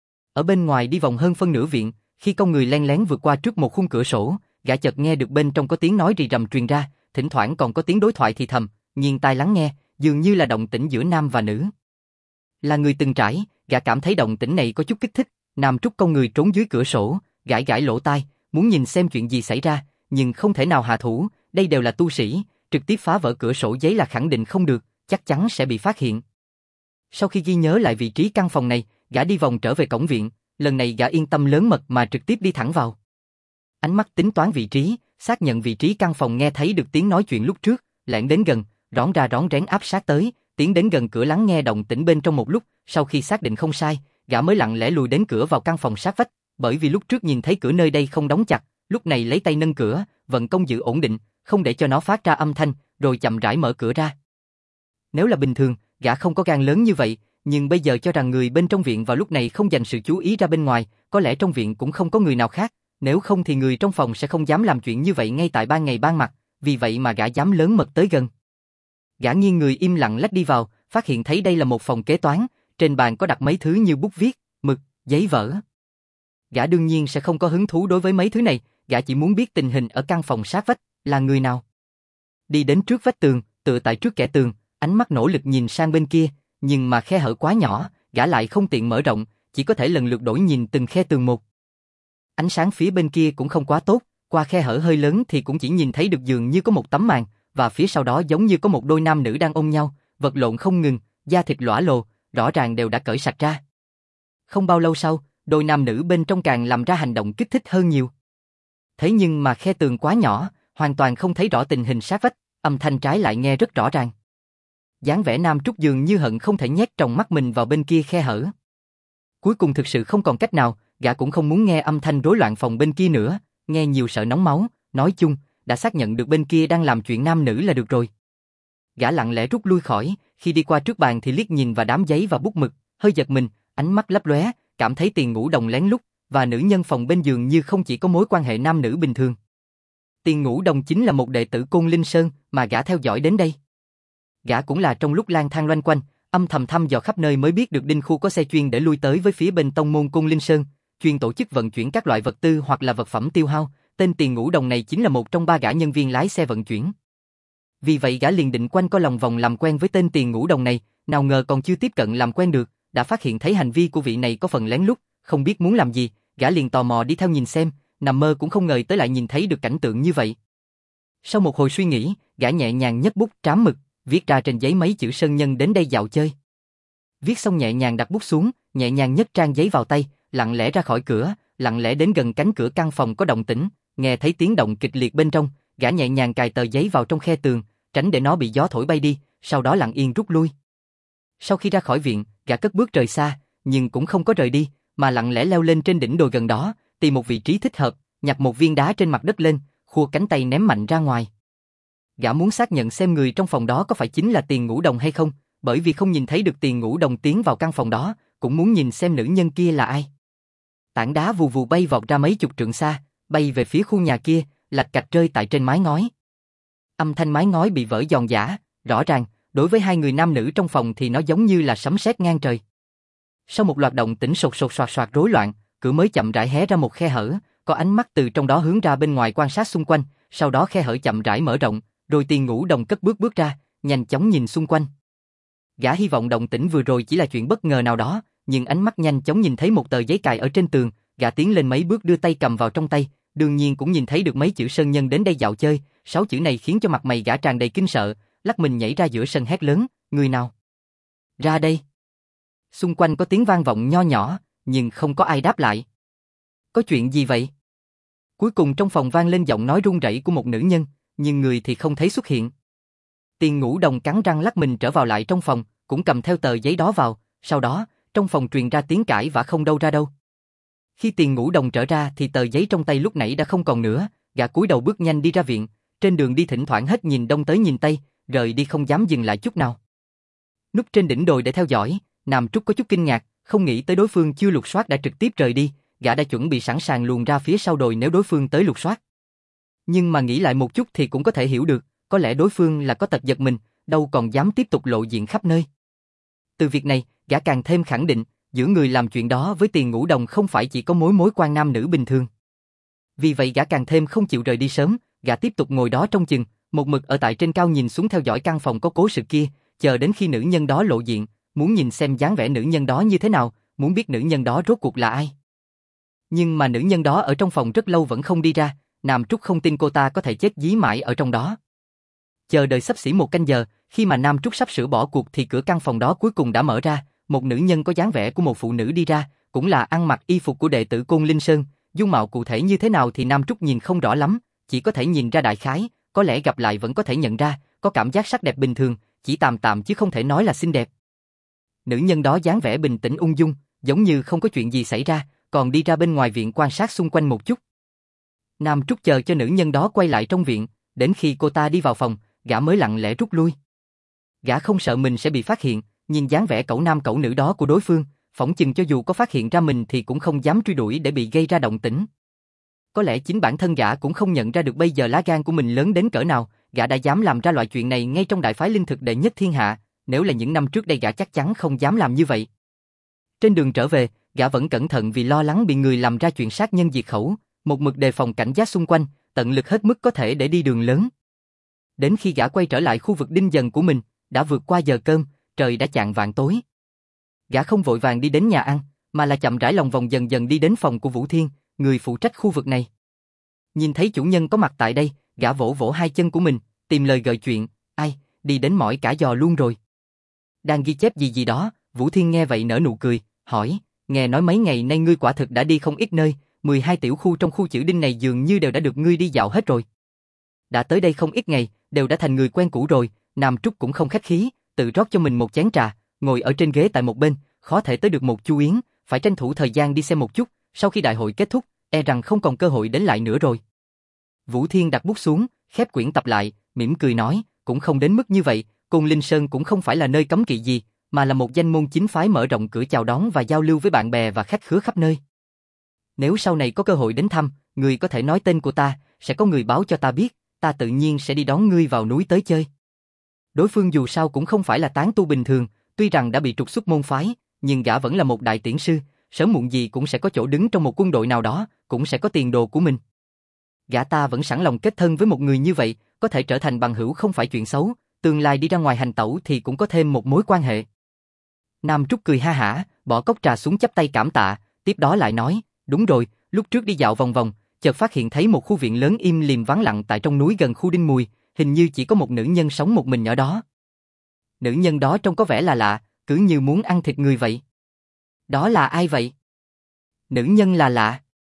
Ở bên ngoài đi vòng hơn phân nửa viện, khi con người len lén vượt qua trước một khung cửa sổ, gã chợt nghe được bên trong có tiếng nói rì rầm truyền ra, thỉnh thoảng còn có tiếng đối thoại thì thầm, nghiêng tai lắng nghe, dường như là động tĩnh giữa nam và nữ. Là người từng trải, gã cảm thấy động tĩnh này có chút kích thích, Nam Trúc con người trốn dưới cửa sổ, gãi gãi lỗ tai, muốn nhìn xem chuyện gì xảy ra, nhưng không thể nào hạ thủ, đây đều là tu sĩ, trực tiếp phá vỡ cửa sổ giấy là khẳng định không được, chắc chắn sẽ bị phát hiện. Sau khi ghi nhớ lại vị trí căn phòng này, gã đi vòng trở về cổng viện, lần này gã yên tâm lớn mật mà trực tiếp đi thẳng vào. Ánh mắt tính toán vị trí, xác nhận vị trí căn phòng nghe thấy được tiếng nói chuyện lúc trước, lẻn đến gần, rõn ra rõn rẽn áp sát tới, tiến đến gần cửa lắng nghe động tĩnh bên trong một lúc, sau khi xác định không sai, gã mới lặng lẽ lùi đến cửa vào căn phòng sát vách, bởi vì lúc trước nhìn thấy cửa nơi đây không đóng chặt, lúc này lấy tay nâng cửa, vận công giữ ổn định, không để cho nó phát ra âm thanh, rồi chậm rãi mở cửa ra. Nếu là bình thường, gã không có gan lớn như vậy, nhưng bây giờ cho rằng người bên trong viện vào lúc này không dành sự chú ý ra bên ngoài, có lẽ trong viện cũng không có người nào khác, nếu không thì người trong phòng sẽ không dám làm chuyện như vậy ngay tại ban ngày ban mặt, vì vậy mà gã dám lớn mật tới gần. Gã nghiêng người im lặng lách đi vào, phát hiện thấy đây là một phòng kế toán, trên bàn có đặt mấy thứ như bút viết, mực, giấy vở. Gã đương nhiên sẽ không có hứng thú đối với mấy thứ này, gã chỉ muốn biết tình hình ở căn phòng sát vách, là người nào. Đi đến trước vách tường, tựa tại trước kẽ tường, ánh mắt nỗ lực nhìn sang bên kia, nhưng mà khe hở quá nhỏ, gã lại không tiện mở rộng, chỉ có thể lần lượt đổi nhìn từng khe tường một. Ánh sáng phía bên kia cũng không quá tốt, qua khe hở hơi lớn thì cũng chỉ nhìn thấy được dường như có một tấm màn, và phía sau đó giống như có một đôi nam nữ đang ôm nhau, vật lộn không ngừng, da thịt lõa lồ, rõ ràng đều đã cởi sạch ra. Không bao lâu sau, đôi nam nữ bên trong càng làm ra hành động kích thích hơn nhiều. Thế nhưng mà khe tường quá nhỏ, hoàn toàn không thấy rõ tình hình sát vách, âm thanh trái lại nghe rất rõ ràng. Dáng vẻ Nam Trúc dường như hận không thể nhét tròng mắt mình vào bên kia khe hở. Cuối cùng thực sự không còn cách nào, gã cũng không muốn nghe âm thanh rối loạn phòng bên kia nữa, nghe nhiều sợ nóng máu, nói chung, đã xác nhận được bên kia đang làm chuyện nam nữ là được rồi. Gã lặng lẽ rút lui khỏi, khi đi qua trước bàn thì liếc nhìn vào đám giấy và bút mực, hơi giật mình, ánh mắt lấp lóe, cảm thấy Tiền Ngũ Đồng lén lút, và nữ nhân phòng bên giường như không chỉ có mối quan hệ nam nữ bình thường. Tiền Ngũ Đồng chính là một đệ tử Côn Linh Sơn mà gã theo dõi đến đây. Gã cũng là trong lúc lang thang loanh quanh, âm thầm thăm dò khắp nơi mới biết được Đinh Khu có xe chuyên để lui tới với phía bên tông môn Côn Linh Sơn, chuyên tổ chức vận chuyển các loại vật tư hoặc là vật phẩm tiêu hao, tên Tiền Ngũ Đồng này chính là một trong 3 gã nhân viên lái xe vận chuyển. Vì vậy gã liền định quanh co lòng vòng làm quen với tên Tiền Ngũ Đồng này, nào ngờ còn chưa tiếp cận làm quen được, đã phát hiện thấy hành vi của vị này có phần lén lút, không biết muốn làm gì, gã liền tò mò đi theo nhìn xem, nằm mơ cũng không ngờ tới lại nhìn thấy được cảnh tượng như vậy. Sau một hồi suy nghĩ, gã nhẹ nhàng nhấc bút trám mực, viết ra trên giấy mấy chữ Sơn Nhân đến đây dạo chơi. Viết xong nhẹ nhàng đặt bút xuống, nhẹ nhàng nhấc trang giấy vào tay, lặng lẽ ra khỏi cửa, lặng lẽ đến gần cánh cửa căn phòng có động tĩnh, nghe thấy tiếng động kịch liệt bên trong, gã nhẹ nhàng cài tờ giấy vào trong khe tường, tránh để nó bị gió thổi bay đi, sau đó lặng yên rút lui. Sau khi ra khỏi viện, gã cất bước rời xa, nhưng cũng không có rời đi, mà lặng lẽ leo lên trên đỉnh đồi gần đó, tìm một vị trí thích hợp, nhặt một viên đá trên mặt đất lên, khua cánh tay ném mạnh ra ngoài. Gã muốn xác nhận xem người trong phòng đó có phải chính là Tiền Ngũ Đồng hay không, bởi vì không nhìn thấy được Tiền Ngũ Đồng tiến vào căn phòng đó, cũng muốn nhìn xem nữ nhân kia là ai. Tảng đá vù vù bay vọt ra mấy chục trượng xa, bay về phía khu nhà kia, lạch cạch rơi tại trên mái ngói. Âm thanh mái ngói bị vỡ giòn giã, rõ ràng, đối với hai người nam nữ trong phòng thì nó giống như là sấm sét ngang trời. Sau một loạt động tĩnh sột sột soạt soạt rối loạn, cửa mới chậm rãi hé ra một khe hở, có ánh mắt từ trong đó hướng ra bên ngoài quan sát xung quanh, sau đó khe hở chậm rãi mở rộng, rồi Tiền Ngũ Đồng cất bước ra, nhanh chóng nhìn xung quanh. Gã hy vọng động tĩnh vừa rồi chỉ là chuyện bất ngờ nào đó, nhưng ánh mắt nhanh chóng nhìn thấy một tờ giấy cài ở trên tường, gã tiến lên mấy bước đưa tay cầm vào trong tay, đương nhiên cũng nhìn thấy được mấy chữ Sơn Nhân đến đây dạo chơi, 6 chữ này khiến cho mặt mày gã tràn đầy kinh sợ, lắc mình nhảy ra giữa sân hét lớn, người nào? Ra đây! Xung quanh có tiếng vang vọng nho nhỏ, nhưng không có ai đáp lại. Có chuyện gì vậy? Cuối cùng trong phòng vang lên giọng nói run rẩy của một nữ nhân, nhưng người thì không thấy xuất hiện. Tiền Ngũ Đồng cắn răng lắc mình trở vào lại trong phòng, cũng cầm theo tờ giấy đó vào, sau đó, trong phòng truyền ra tiếng cãi vã không đâu ra đâu. Khi Tiền Ngũ Đồng trở ra thì tờ giấy trong tay lúc nãy đã không còn nữa, gã cúi đầu bước nhanh đi ra viện, trên đường đi thỉnh thoảng hết nhìn đông tới nhìn tây, rời đi không dám dừng lại chút nào. Núp trên đỉnh đồi để theo dõi, Nam Trúc có chút kinh ngạc, không nghĩ tới đối phương chưa lục soát đã trực tiếp rời đi, gã đã chuẩn bị sẵn sàng luồn ra phía sau đồi nếu đối phương tới lục soát. Nhưng mà nghĩ lại một chút thì cũng có thể hiểu được, có lẽ đối phương là có tật giật mình, đâu còn dám tiếp tục lộ diện khắp nơi. Từ việc này, gã càng thêm khẳng định, giữa người làm chuyện đó với Tiền Ngũ Đồng không phải chỉ có mối quan nam nữ bình thường. Vì vậy gã càng thêm không chịu rời đi sớm, gã tiếp tục ngồi đó trông chừng, một mực ở tại trên cao nhìn xuống theo dõi căn phòng có cố sự kia, chờ đến khi nữ nhân đó lộ diện, muốn nhìn xem dáng vẻ nữ nhân đó như thế nào, muốn biết nữ nhân đó rốt cuộc là ai. Nhưng mà nữ nhân đó ở trong phòng rất lâu vẫn không đi ra, Nam Trúc không tin cô ta có thể chết dí mãi ở trong đó. Chờ đợi sắp xỉ 1 canh giờ, khi mà Nam Trúc sắp sửa bỏ cuộc thì cửa căn phòng đó cuối cùng đã mở ra, một nữ nhân có dáng vẻ của một phụ nữ đi ra, cũng là ăn mặc y phục của đệ tử Côn Linh Sơn, dung mạo cụ thể như thế nào thì Nam Trúc nhìn không rõ lắm, chỉ có thể nhìn ra đại khái, có lẽ gặp lại vẫn có thể nhận ra, có cảm giác sắc đẹp bình thường, chỉ tạm tạm chứ không thể nói là xinh đẹp. Nữ nhân đó dáng vẻ bình tĩnh ung dung, giống như không có chuyện gì xảy ra, còn đi ra bên ngoài viện quan sát xung quanh một chút. Nam Trúc chờ cho nữ nhân đó quay lại trong viện, đến khi cô ta đi vào phòng, gã mới lặng lẽ rút lui. Gã không sợ mình sẽ bị phát hiện, nhìn dáng vẻ cẩu nam cẩu nữ đó của đối phương, phỏng chừng cho dù có phát hiện ra mình thì cũng không dám truy đuổi để bị gây ra động tĩnh. Có lẽ chính bản thân gã cũng không nhận ra được bây giờ lá gan của mình lớn đến cỡ nào, gã đã dám làm ra loại chuyện này ngay trong đại phái linh thực đệ nhất thiên hạ, nếu là những năm trước đây gã chắc chắn không dám làm như vậy. Trên đường trở về, gã vẫn cẩn thận vì lo lắng bị người làm ra chuyện sát nhân diệt khẩu, một mực đề phòng cảnh giác xung quanh, tận lực hết mức có thể để đi đường lớn. Đến khi gã quay trở lại khu vực đinh dần của mình, đã vượt qua giờ cơm, trời đã chạng vạng tối. Gã không vội vàng đi đến nhà ăn, mà là chậm rãi lòng vòng dần dần đi đến phòng của Vũ Thiên, người phụ trách khu vực này. Nhìn thấy chủ nhân có mặt tại đây, gã vỗ vỗ hai chân của mình, tìm lời gợi chuyện, ai, đi đến mỏi cả giò luôn rồi. Đang ghi chép gì đó, Vũ Thiên nghe vậy nở nụ cười, hỏi, nghe nói mấy ngày nay ngươi quả thực đã đi không ít nơi, 12 tiểu khu trong khu chữ đinh này dường như đều đã được ngươi đi dạo hết rồi. Đã tới đây không ít ngày, đều đã thành người quen cũ rồi, Nam Trúc cũng không khách khí, tự rót cho mình một chén trà, ngồi ở trên ghế tại một bên, khó thể tới được một Chu Yến, phải tranh thủ thời gian đi xem một chút, sau khi đại hội kết thúc, e rằng không còn cơ hội đến lại nữa rồi. Vũ Thiên đặt bút xuống, khép quyển tập lại, mỉm cười nói, cũng không đến mức như vậy, Côn Linh Sơn cũng không phải là nơi cấm kỵ gì, mà là một danh môn chính phái mở rộng cửa chào đón và giao lưu với bạn bè và khách khứa khắp nơi. Nếu sau này có cơ hội đến thăm, người có thể nói tên của ta, sẽ có người báo cho ta biết, ta tự nhiên sẽ đi đón ngươi vào núi tới chơi. Đối phương dù sao cũng không phải là tán tu bình thường, tuy rằng đã bị trục xuất môn phái, nhưng gã vẫn là một đại tiễn sư, sớm muộn gì cũng sẽ có chỗ đứng trong một quân đội nào đó, cũng sẽ có tiền đồ của mình. Gã ta vẫn sẵn lòng kết thân với một người như vậy, có thể trở thành bằng hữu không phải chuyện xấu, tương lai đi ra ngoài hành tẩu thì cũng có thêm một mối quan hệ. Nam Trúc cười ha hả, bỏ cốc trà xuống chắp tay cảm tạ, tiếp đó lại nói, đúng rồi, lúc trước đi dạo vòng vòng, chợt phát hiện thấy một khu viện lớn im lìm vắng lặng tại trong núi gần khu Đinh Mùi, hình như chỉ có một nữ nhân sống một mình ở đó. Nữ nhân đó trông có vẻ là lạ, cứ như muốn ăn thịt người vậy. Đó là ai vậy? Nữ nhân là lạ.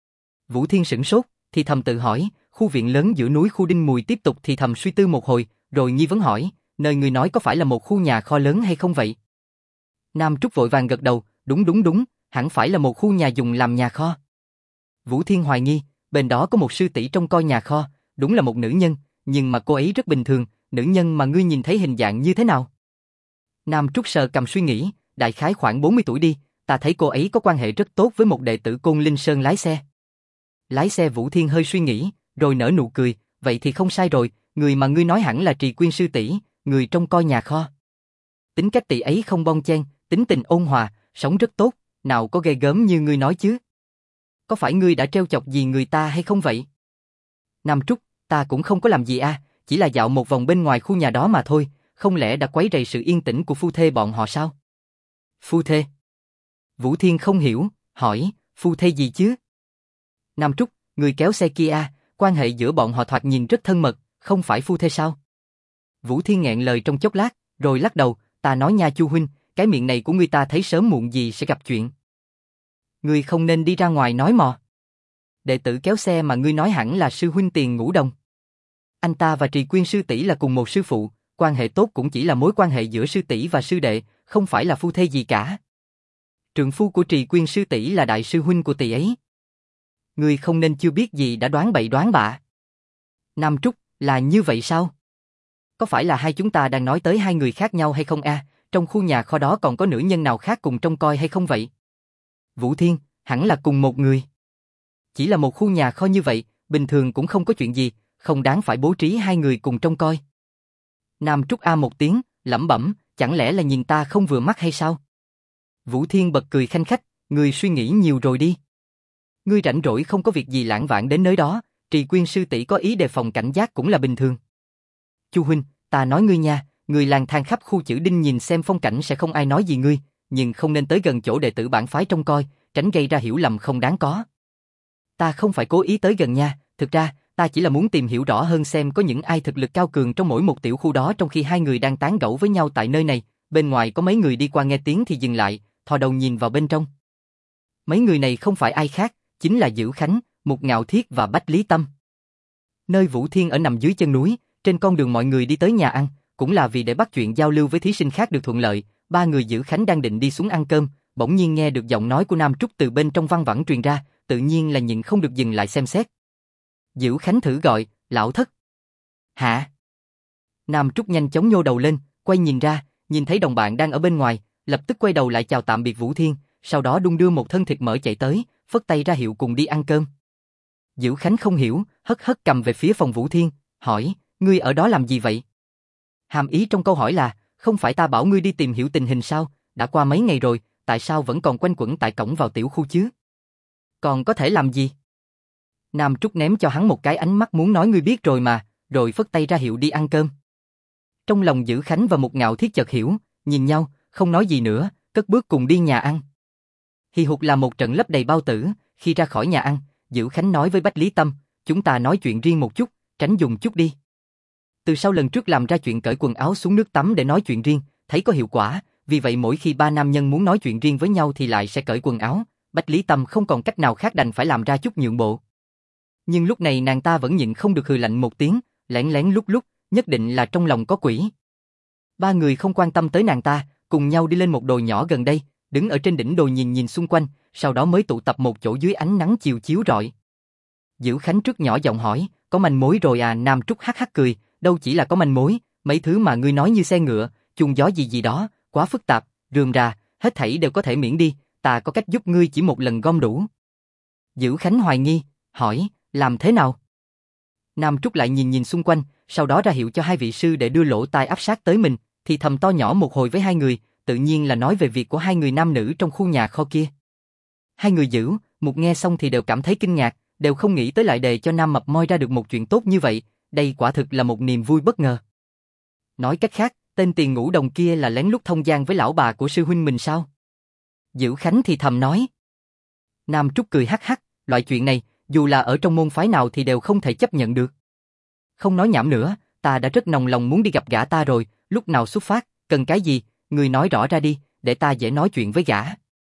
Vũ Thiên sửng sốt, thì thầm tự hỏi, khu viện lớn giữa núi khu Đinh Mùi tiếp tục thì thầm suy tư một hồi, rồi nghi vấn hỏi, nơi người nói có phải là một khu nhà kho lớn hay không vậy? Nam Trúc vội vàng gật đầu, đúng, hẳn phải là một khu nhà dùng làm nhà kho. Vũ Thiên hoài nghi, bên đó có một sư tỷ trông coi nhà kho, đúng là một nữ nhân, nhưng mà cô ấy rất bình thường, nữ nhân mà ngươi nhìn thấy hình dạng như thế nào? Nam Trúc sờ cầm suy nghĩ, đại khái khoảng 40 tuổi đi, ta thấy cô ấy có quan hệ rất tốt với một đệ tử Côn Linh Sơn lái xe. Lái xe Vũ Thiên hơi suy nghĩ, rồi nở nụ cười, vậy thì không sai rồi, người mà ngươi nói hẳn là Trì Quyên sư tỷ, người trông coi nhà kho. Tính cách tỷ ấy không bon chen, tính tình ôn hòa, sống rất tốt, nào có ghê gớm như ngươi nói chứ? Có phải ngươi đã trêu chọc gì người ta hay không vậy? Nam Trúc, ta cũng không có làm gì chỉ là dạo một vòng bên ngoài khu nhà đó mà thôi, không lẽ đã quấy rầy sự yên tĩnh của phu thê bọn họ sao? Phu thê? Vũ Thiên không hiểu, hỏi, phu thê gì chứ? Nam Trúc, người kéo xe kia quan hệ giữa bọn họ thoạt nhìn rất thân mật, không phải phu thê sao? Vũ Thiên nghẹn lời trong chốc lát, rồi lắc đầu, ta nói nha Chu huynh, cái miệng này của ngươi ta thấy sớm muộn gì sẽ gặp chuyện. Ngươi không nên đi ra ngoài nói mò. đệ tử kéo xe mà ngươi nói hẳn là sư huynh Tiền Ngũ Đồng. Anh ta và Trì Quyên sư tỷ là cùng một sư phụ, quan hệ tốt cũng chỉ là mối quan hệ giữa sư tỷ và sư đệ, không phải là phu thê gì cả. Trượng phu của Trì Quyên sư tỷ là đại sư huynh của tỷ ấy. Ngươi không nên chưa biết gì đã đoán bậy đoán bạ. Nam Trúc, là như vậy sao? Có phải là hai chúng ta đang nói tới hai người khác nhau hay không a? Trong khu nhà kho đó còn có nữ nhân nào khác cùng trông coi hay không vậy? Vũ Thiên, hẳn là cùng một người. Chỉ là một khu nhà kho như vậy, bình thường cũng không có chuyện gì, không đáng phải bố trí hai người cùng trông coi. Nam Trúc a một tiếng, lẩm bẩm, chẳng lẽ là nhìn ta không vừa mắt hay sao? Vũ Thiên bật cười khanh khách, ngươi suy nghĩ nhiều rồi đi. Ngươi rảnh rỗi không có việc gì lãng vãng đến nơi đó, Trì Quyên sư tỷ có ý đề phòng cảnh giác cũng là bình thường. Chu huynh, ta nói ngươi nha, ngươi lang thang khắp khu Chữ Đinh nhìn xem phong cảnh sẽ không ai nói gì ngươi, nhưng không nên tới gần chỗ đệ tử bản phái trông coi, tránh gây ra hiểu lầm không đáng có. Ta không phải cố ý tới gần nha, thực ra, ta chỉ là muốn tìm hiểu rõ hơn xem có những ai thực lực cao cường trong mỗi một tiểu khu đó trong khi hai người đang tán gẫu với nhau tại nơi này, bên ngoài có mấy người đi qua nghe tiếng thì dừng lại, thò đầu nhìn vào bên trong. Mấy người này không phải ai khác, chính là Dữ Khánh, Mục Ngạo Thiết và Bách Lý Tâm. Nơi Vũ Thiên ở nằm dưới chân núi, trên con đường mọi người đi tới nhà ăn, cũng là vì để bắt chuyện giao lưu với thí sinh khác được thuận lợi, ba người Dữ Khánh đang định đi xuống ăn cơm, bỗng nhiên nghe được giọng nói của Nam Trúc từ bên trong văng vẳng truyền ra, tự nhiên là nhịn không được dừng lại xem xét. Dữ Khánh thử gọi, lão thất. Hả? Nam Trúc nhanh chóng nhô đầu lên, quay nhìn ra, nhìn thấy đồng bạn đang ở bên ngoài, lập tức quay đầu lại chào tạm biệt Vũ Thiên, sau đó đung đưa một thân thịt mỡ chạy tới, phất tay ra hiệu cùng đi ăn cơm. Dữ Khánh không hiểu, hất hất cầm về phía phòng Vũ Thiên, hỏi, ngươi ở đó làm gì vậy? Hàm ý trong câu hỏi là, không phải ta bảo ngươi đi tìm hiểu tình hình sao, đã qua mấy ngày rồi, tại sao vẫn còn quanh quẩn tại cổng vào tiểu khu chứ? Còn có thể làm gì? Nam Trúc ném cho hắn một cái ánh mắt muốn nói ngươi biết rồi mà, rồi phất tay ra hiệu đi ăn cơm. Trong lòng Dữ Khánh và Mục Ngạo Thiết chợt hiểu, nhìn nhau, không nói gì nữa, cất bước cùng đi nhà ăn. Hì hục là một trận lấp đầy bao tử, khi ra khỏi nhà ăn, Dữ Khánh nói với Bách Lý Tâm, chúng ta nói chuyện riêng một chút, tránh dùng chút đi. Từ sau lần trước làm ra chuyện cởi quần áo xuống nước tắm để nói chuyện riêng, thấy có hiệu quả, vì vậy mỗi khi ba nam nhân muốn nói chuyện riêng với nhau thì lại sẽ cởi quần áo, Bách Lý Tâm không còn cách nào khác đành phải làm ra chút nhượng bộ. Nhưng lúc này nàng ta vẫn nhịn không được hừ lạnh một tiếng, lén lén lúc lúc, nhất định là trong lòng có quỷ. Ba người không quan tâm tới nàng ta, cùng nhau đi lên một đồi nhỏ gần đây, đứng ở trên đỉnh đồi nhìn nhìn xung quanh, sau đó mới tụ tập một chỗ dưới ánh nắng chiều chiếu rọi. Dữ Khánh trước nhỏ giọng hỏi, có manh mối rồi à? Nam Trúc hắc hắc cười, đâu chỉ là có manh mối, mấy thứ mà ngươi nói như xe ngựa, chuông gió gì gì đó, quá phức tạp, rườm rà, hết thảy đều có thể miễn đi, ta có cách giúp ngươi chỉ một lần gom đủ. Dữ Khánh hoài nghi, hỏi, làm thế nào? Nam Trúc lại nhìn nhìn xung quanh, sau đó ra hiệu cho hai vị sư để đưa lỗ tai áp sát tới mình, thì thầm to nhỏ một hồi với hai người, tự nhiên là nói về việc của hai người nam nữ trong khu nhà kho kia. Hai người Dữ, Mục nghe xong thì đều cảm thấy kinh ngạc, đều không nghĩ tới lại đề cho Nam Mập moi ra được một chuyện tốt như vậy, đây quả thực là một niềm vui bất ngờ. Nói cách khác, tên Tiền Ngũ Đồng kia là lén lút thông gian với lão bà của sư huynh mình sao? Dữ Khánh thì thầm nói. Nam Trúc cười hắc hắc, loại chuyện này, dù là ở trong môn phái nào thì đều không thể chấp nhận được. Không nói nhảm nữa, ta đã rất nồng lòng muốn đi gặp gã ta rồi, lúc nào xuất phát, cần cái gì, người nói rõ ra đi, để ta dễ nói chuyện với gã.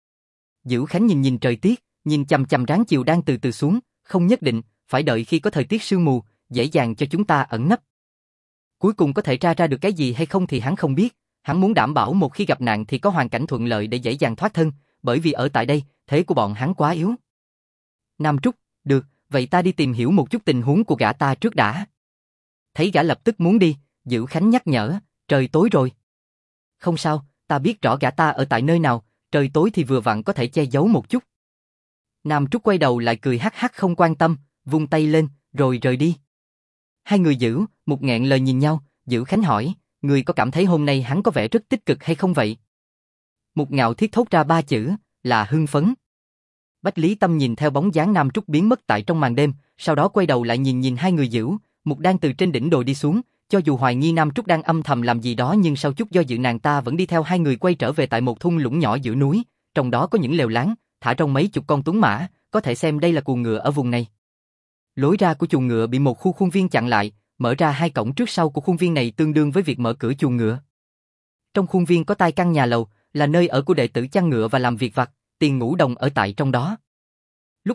Dữ Khánh nhìn nhìn trời tiết, nhìn chằm chằm ráng chiều đang từ từ xuống, không nhất định, phải đợi khi có thời tiết sương mù, dễ dàng cho chúng ta ẩn nấp. Cuối cùng có thể tra ra được cái gì hay không thì hắn không biết, hắn muốn đảm bảo một khi gặp nạn thì có hoàn cảnh thuận lợi để dễ dàng thoát thân, bởi vì ở tại đây, thế của bọn hắn quá yếu. Nam Trúc, được, vậy ta đi tìm hiểu một chút tình huống của gã ta trước đã. Thấy gã lập tức muốn đi, Dữ Khánh nhắc nhở, trời tối rồi. Không sao, ta biết rõ gã ta ở tại nơi nào, trời tối thì vừa vặn có thể che giấu một chút. Nam Trúc quay đầu lại cười hắc hắc không quan tâm, vung tay lên, rồi rời đi. Hai người Dữ, Mục nghẹn lời nhìn nhau, Dữ Khánh hỏi, người có cảm thấy hôm nay hắn có vẻ rất tích cực hay không vậy? Mục Ngạo Thiết thốt ra ba chữ, là hưng phấn. Bách Lý Tâm nhìn theo bóng dáng Nam Trúc biến mất tại trong màn đêm, sau đó quay đầu lại nhìn nhìn hai người Dữ, Mục đang từ trên đỉnh đồi đi xuống, cho dù hoài nghi Nam Trúc đang âm thầm làm gì đó nhưng sau chút do dự nàng ta vẫn đi theo hai người quay trở về tại một thung lũng nhỏ giữa núi, trong đó có những lều láng, thả rông mấy chục con tuấn mã, có thể xem đây là cuồng ngựa ở vùng này. Lối ra của chuồng ngựa bị một khu khuôn viên chặn lại, mở ra hai cổng trước sau của khuôn viên này tương đương với việc mở cửa chuồng ngựa. Trong khuôn viên có tai căn nhà lầu, là nơi ở của đệ tử chăn ngựa và làm việc vặt, Tiền Ngũ Đồng ở tại trong đó. Lúc này,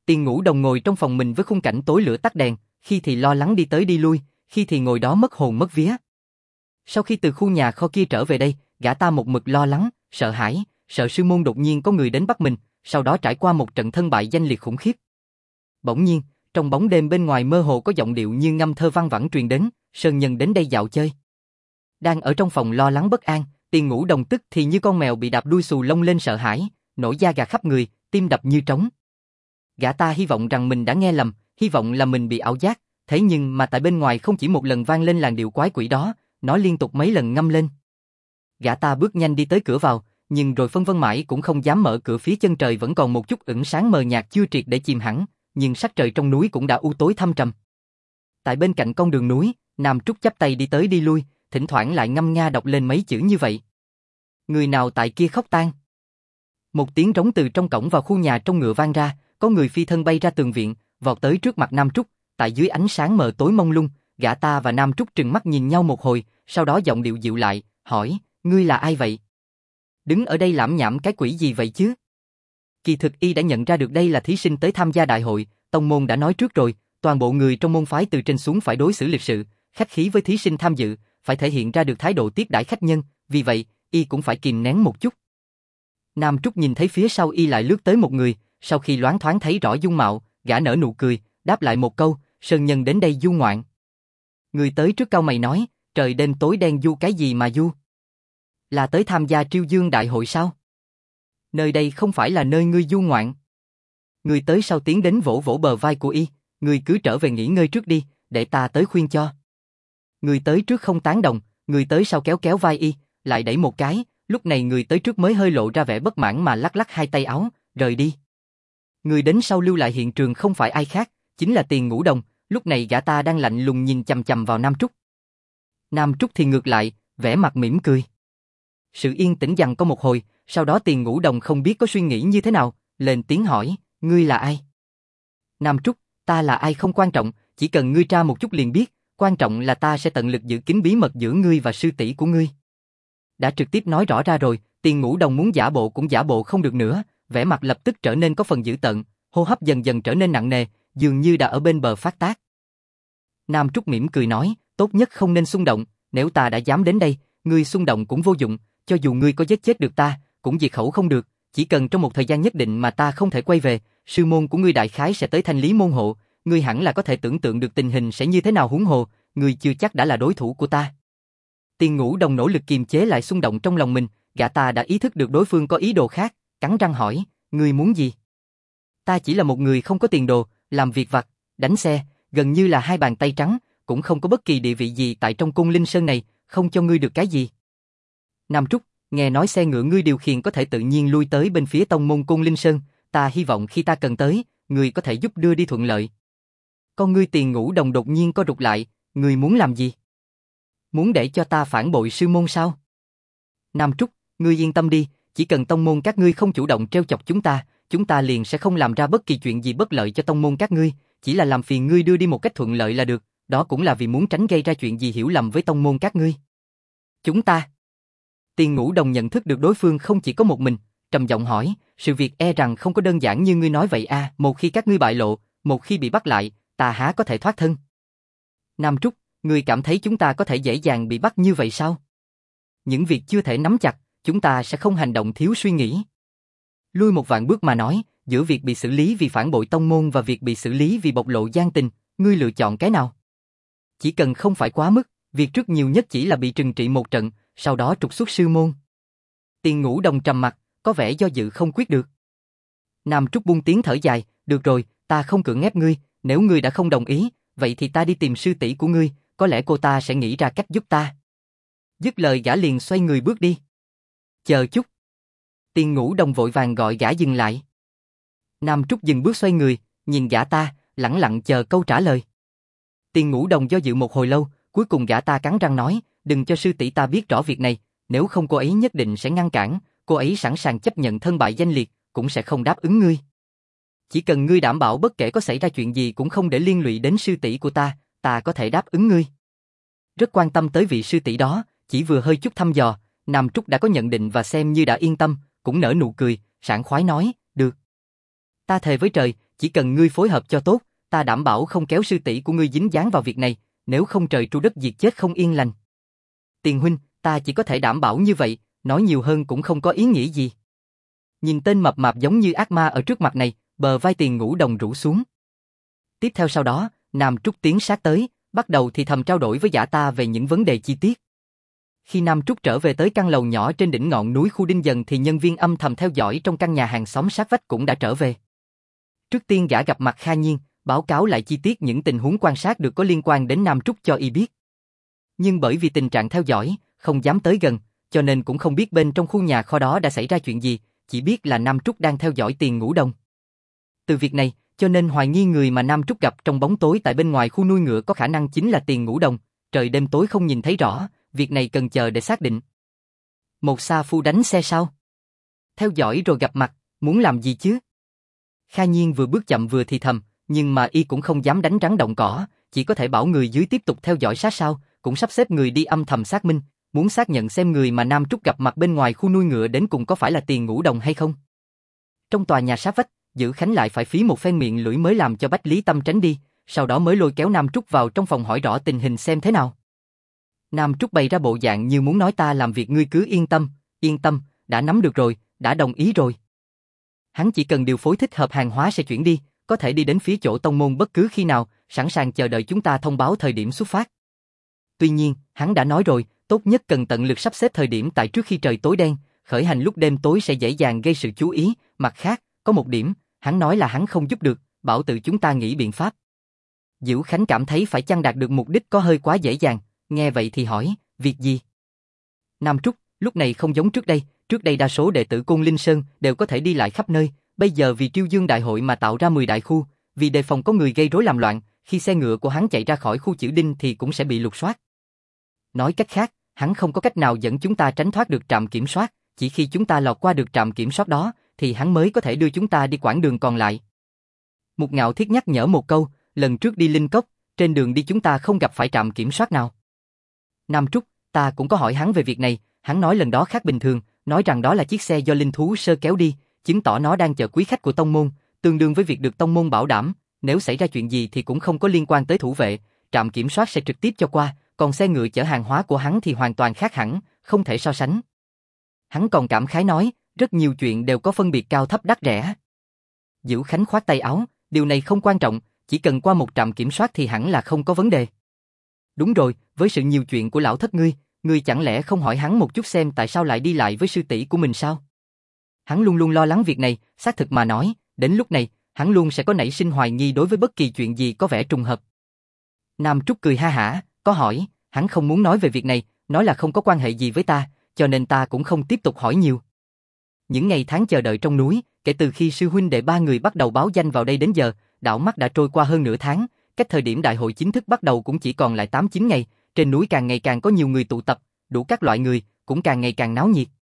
Tiền Ngũ Đồng ngồi trong phòng mình với khung cảnh tối lửa tắt đèn, khi thì lo lắng đi tới đi lui, khi thì ngồi đó mất hồn mất vía. Sau khi từ khu nhà kho kia trở về đây, gã ta một mực lo lắng, sợ hãi, sợ sư môn đột nhiên có người đến bắt mình, sau đó trải qua một trận thân bại danh liệt khủng khiếp. Bỗng nhiên, trong bóng đêm bên ngoài mơ hồ có giọng điệu như ngâm thơ văng vẳng truyền đến, Sơn Nhân đến đây dạo chơi. Đang ở trong phòng lo lắng bất an, Tiền Ngũ Đồng tức thì như con mèo bị đạp đuôi xù lông lên sợ hãi, nổi da gà khắp người, tim đập như trống. Gã ta hy vọng rằng mình đã nghe lầm, hy vọng là mình bị ảo giác, thế nhưng mà tại bên ngoài không chỉ một lần vang lên làn điệu quái quỷ đó, nó liên tục mấy lần ngâm lên. Gã ta bước nhanh đi tới cửa vào, nhưng rồi phân vân mãi cũng không dám mở cửa, phía chân trời vẫn còn một chút ửng sáng mờ nhạt chưa triệt để chìm hẳn, nhưng sắc trời trong núi cũng đã u tối thâm trầm. Tại bên cạnh con đường núi, Nam Trúc chắp tay đi tới đi lui, thỉnh thoảng lại ngâm nga đọc lên mấy chữ như vậy. Người nào tại kia khóc tang. Một tiếng rống từ trong cổng vào khu nhà trong ngựa vang ra, có người phi thân bay ra tường viện, vọt tới trước mặt Nam Trúc, tại dưới ánh sáng mờ tối mông lung, gã ta và Nam Trúc trừng mắt nhìn nhau một hồi, sau đó giọng điệu dịu lại, hỏi, ngươi là ai vậy? Đứng ở đây lảm nhảm cái quỷ gì vậy chứ? Kỳ thực y đã nhận ra được đây là thí sinh tới tham gia đại hội, tông môn đã nói trước rồi, toàn bộ người trong môn phái từ trên xuống phải đối xử lịch sự, khách khí với thí sinh tham dự, phải thể hiện ra được thái độ tiếp đãi khách nhân, vì vậy, y cũng phải kìm nén một chút. Nam Trúc nhìn thấy phía sau y lại lướt tới một người, sau khi loáng thoáng thấy rõ dung mạo, gã nở nụ cười, đáp lại một câu, Sơn Nhân đến đây du ngoạn. Người tới trước cau mày nói, trời đêm tối đen du cái gì mà du? Là tới tham gia Triêu Dương đại hội sao? Nơi đây không phải là nơi ngươi du ngoạn. Người tới sau tiến đến vỗ vỗ bờ vai của y, ngươi cứ trở về nghỉ ngơi trước đi, để ta tới khuyên cho. Người tới trước không tán đồng, người tới sau kéo kéo vai y, lại đẩy một cái, lúc này người tới trước mới hơi lộ ra vẻ bất mãn mà lắc lắc hai tay áo, rời đi. Người đến sau lưu lại hiện trường không phải ai khác, chính là Tiền Ngũ Đồng, lúc này gã ta đang lạnh lùng nhìn chằm chằm vào Nam Trúc. Nam Trúc thì ngược lại, vẻ mặt mỉm cười. Sự yên tĩnh giằng có một hồi, sau đó Tiền Ngũ Đồng không biết có suy nghĩ như thế nào, lên tiếng hỏi, ngươi là ai? Nam Trúc, ta là ai không quan trọng, chỉ cần ngươi tra một chút liền biết, quan trọng là ta sẽ tận lực giữ kín bí mật giữa ngươi và sư tỷ của ngươi. Đã trực tiếp nói rõ ra rồi, Tiền Ngũ Đồng muốn giả bộ cũng giả bộ không được nữa, vẻ mặt lập tức trở nên có phần dữ tợn, hô hấp dần dần trở nên nặng nề, dường như đã ở bên bờ phát tác. Nam Trúc mỉm cười nói, tốt nhất không nên xung động, nếu ta đã dám đến đây, ngươi xung động cũng vô dụng, cho dù ngươi có giết chết được ta, cũng diệt khẩu không được, chỉ cần trong một thời gian nhất định mà ta không thể quay về, sư môn của ngươi đại khái sẽ tới thanh lý môn hộ, ngươi hẳn là có thể tưởng tượng được tình hình sẽ như thế nào, huống hồ, ngươi chưa chắc đã là đối thủ của ta. Tiền Ngũ Đồng nỗ lực kiềm chế lại xung động trong lòng mình, gã ta đã ý thức được đối phương có ý đồ khác, cắn răng hỏi, ngươi muốn gì? Ta chỉ là một người không có tiền đồ, làm việc vặt, đánh xe, gần như là hai bàn tay trắng, cũng không có bất kỳ địa vị gì tại trong Côn Linh Sơn này, không cho ngươi được cái gì. Nam Trúc, nghe nói xe ngựa ngươi điều khiển có thể tự nhiên lui tới bên phía tông môn Côn Linh Sơn, ta hy vọng khi ta cần tới, ngươi có thể giúp đưa đi thuận lợi. Con ngươi Tiền Ngũ Đồng đột nhiên co rụt lại, ngươi muốn làm gì? Muốn để cho ta phản bội sư môn sao? Nam Trúc, ngươi yên tâm đi, chỉ cần tông môn các ngươi không chủ động trêu chọc chúng ta liền sẽ không làm ra bất kỳ chuyện gì bất lợi cho tông môn các ngươi, chỉ là làm phiền ngươi đưa đi một cách thuận lợi là được, đó cũng là vì muốn tránh gây ra chuyện gì hiểu lầm với tông môn các ngươi. Chúng ta? Tiền Ngũ Đồng nhận thức được đối phương không chỉ có một mình, trầm giọng hỏi, sự việc e rằng không có đơn giản như ngươi nói vậy a, một khi các ngươi bại lộ, một khi bị bắt lại, ta há có thể thoát thân? Nam Trúc, ngươi cảm thấy chúng ta có thể dễ dàng bị bắt như vậy sao? Những việc chưa thể nắm chặt, chúng ta sẽ không hành động thiếu suy nghĩ. Lui một vạn bước mà nói, giữa việc bị xử lý vì phản bội tông môn và việc bị xử lý vì bộc lộ gian tình, ngươi lựa chọn cái nào? Chỉ cần không phải quá mức, việc trước nhiều nhất chỉ là bị trừng trị một trận, sau đó trục xuất sư môn. Tiền Ngũ Đồng trầm mặt, có vẻ do dự không quyết được. Nam Trúc buông tiếng thở dài, được rồi, ta không cưỡng ép ngươi, nếu ngươi đã không đồng ý, vậy thì ta đi tìm sư tỷ của ngươi, có lẽ cô ta sẽ nghĩ ra cách giúp ta. Dứt lời gã liền xoay người bước đi. Chờ chút. Tiền Ngũ Đồng vội vàng gọi gã dừng lại. Nam Trúc dừng bước xoay người, nhìn gã ta, lẳng lặng chờ câu trả lời. Tiền Ngũ Đồng do dự một hồi lâu, cuối cùng gã ta cắn răng nói, đừng cho sư tỷ ta biết rõ việc này, nếu không cô ấy nhất định sẽ ngăn cản, cô ấy sẵn sàng chấp nhận thân bại danh liệt, cũng sẽ không đáp ứng ngươi. Chỉ cần ngươi đảm bảo bất kể có xảy ra chuyện gì cũng không để liên lụy đến sư tỷ của ta có thể đáp ứng ngươi. Rất quan tâm tới vị sư tỷ đó, chỉ vừa hơi chút thăm dò, Nam Trúc đã có nhận định và xem như đã yên tâm, cũng nở nụ cười, sảng khoái nói, được. Ta thề với trời, chỉ cần ngươi phối hợp cho tốt, ta đảm bảo không kéo sư tỷ của ngươi dính dáng vào việc này, nếu không trời tru đất diệt chết không yên lành. Tiền huynh, ta chỉ có thể đảm bảo như vậy, nói nhiều hơn cũng không có ý nghĩa gì. Nhìn tên mập mạp giống như ác ma ở trước mặt này, bờ vai Tiền Ngũ Đồng rũ xuống. Tiếp theo sau đó, Nam Trúc tiến sát tới, bắt đầu thì thầm trao đổi với gã ta về những vấn đề chi tiết. Khi Nam Trúc trở về tới căn lầu nhỏ trên đỉnh ngọn núi khu Đinh Dần thì nhân viên âm thầm theo dõi trong căn nhà hàng xóm sát vách cũng đã trở về. Trước tiên gã gặp mặt Kha Nhiên, báo cáo lại chi tiết những tình huống quan sát được có liên quan đến Nam Trúc cho y biết. Nhưng bởi vì tình trạng theo dõi, không dám tới gần, cho nên cũng không biết bên trong khu nhà kho đó đã xảy ra chuyện gì, chỉ biết là Nam Trúc đang theo dõi Tiền Ngũ Đồng. Từ việc này, cho nên hoài nghi người mà Nam Trúc gặp trong bóng tối tại bên ngoài khu nuôi ngựa có khả năng chính là Tiền Ngũ Đồng, trời đêm tối không nhìn thấy rõ, việc này cần chờ để xác định. Một sa phu đánh xe sao? Theo dõi rồi gặp mặt, muốn làm gì chứ? Kha Nhiên vừa bước chậm vừa thì thầm, nhưng mà y cũng không dám đánh rắn động cỏ, chỉ có thể bảo người dưới tiếp tục theo dõi sát sao, cũng sắp xếp người đi âm thầm xác minh, muốn xác nhận xem người mà Nam Trúc gặp mặt bên ngoài khu nuôi ngựa đến cùng có phải là Tiền Ngũ Đồng hay không. Trong tòa nhà sát vách, Dữ Khánh lại phải phí một phen miệng lưỡi mới làm cho Bách Lý Tâm tránh đi, sau đó mới lôi kéo Nam Trúc vào trong phòng hỏi rõ tình hình xem thế nào. Nam Trúc bày ra bộ dạng như muốn nói ta làm việc ngươi cứ yên tâm, đã nắm được rồi, đã đồng ý rồi. Hắn chỉ cần điều phối thích hợp hàng hóa sẽ chuyển đi, có thể đi đến phía chỗ tông môn bất cứ khi nào, sẵn sàng chờ đợi chúng ta thông báo thời điểm xuất phát. Tuy nhiên, hắn đã nói rồi, tốt nhất cần tận lực sắp xếp thời điểm tại trước khi trời tối đen, khởi hành lúc đêm tối sẽ dễ dàng gây sự chú ý, mặt khác, có một điểm, hắn nói là hắn không giúp được, bảo tự chúng ta nghĩ biện pháp. Dữ Khánh cảm thấy phải chăng đạt được mục đích có hơi quá dễ dàng, nghe vậy thì hỏi, việc gì? Nam Trúc, lúc này không giống trước đây đa số đệ tử Côn Linh Sơn đều có thể đi lại khắp nơi, bây giờ vì Triêu Dương Đại hội mà tạo ra 10 đại khu, vì đề phòng có người gây rối làm loạn, khi xe ngựa của hắn chạy ra khỏi khu Chữ Đinh thì cũng sẽ bị lục soát. Nói cách khác, hắn không có cách nào dẫn chúng ta tránh thoát được trạm kiểm soát, chỉ khi chúng ta lọt qua được trạm kiểm soát đó, thì hắn mới có thể đưa chúng ta đi quãng đường còn lại. Mục Ngạo Thiết nhắc nhở một câu, lần trước đi Linh Cốc, trên đường đi chúng ta không gặp phải trạm kiểm soát nào. Nam Trúc, ta cũng có hỏi hắn về việc này, hắn nói lần đó khác bình thường, nói rằng đó là chiếc xe do linh thú sơ kéo đi, chứng tỏ nó đang chờ quý khách của tông môn, tương đương với việc được tông môn bảo đảm, nếu xảy ra chuyện gì thì cũng không có liên quan tới thủ vệ, trạm kiểm soát sẽ trực tiếp cho qua, còn xe ngựa chở hàng hóa của hắn thì hoàn toàn khác hẳn, không thể so sánh. Hắn còn cảm khái nói, rất nhiều chuyện đều có phân biệt cao thấp đắt rẻ. Dữ Khánh khoát tay áo, điều này không quan trọng, chỉ cần qua một trạm kiểm soát thì hẳn là không có vấn đề. Đúng rồi, với sự nhiều chuyện của lão thất ngươi chẳng lẽ không hỏi hắn một chút xem tại sao lại đi lại với sư tỷ của mình sao? Hắn luôn luôn lo lắng việc này, xác thực mà nói, đến lúc này, hắn luôn sẽ có nảy sinh hoài nghi đối với bất kỳ chuyện gì có vẻ trùng hợp. Nam Trúc cười ha hả, có hỏi, hắn không muốn nói về việc này, nói là không có quan hệ gì với ta, cho nên ta cũng không tiếp tục hỏi nhiều. Những ngày tháng chờ đợi trong núi, kể từ khi sư huynh đệ ba người bắt đầu báo danh vào đây đến giờ, đảo mắt đã trôi qua hơn nửa tháng, cách thời điểm đại hội chính thức bắt đầu cũng chỉ còn lại 8-9 ngày, trên núi càng ngày càng có nhiều người tụ tập, đủ các loại người, cũng càng ngày càng náo nhiệt.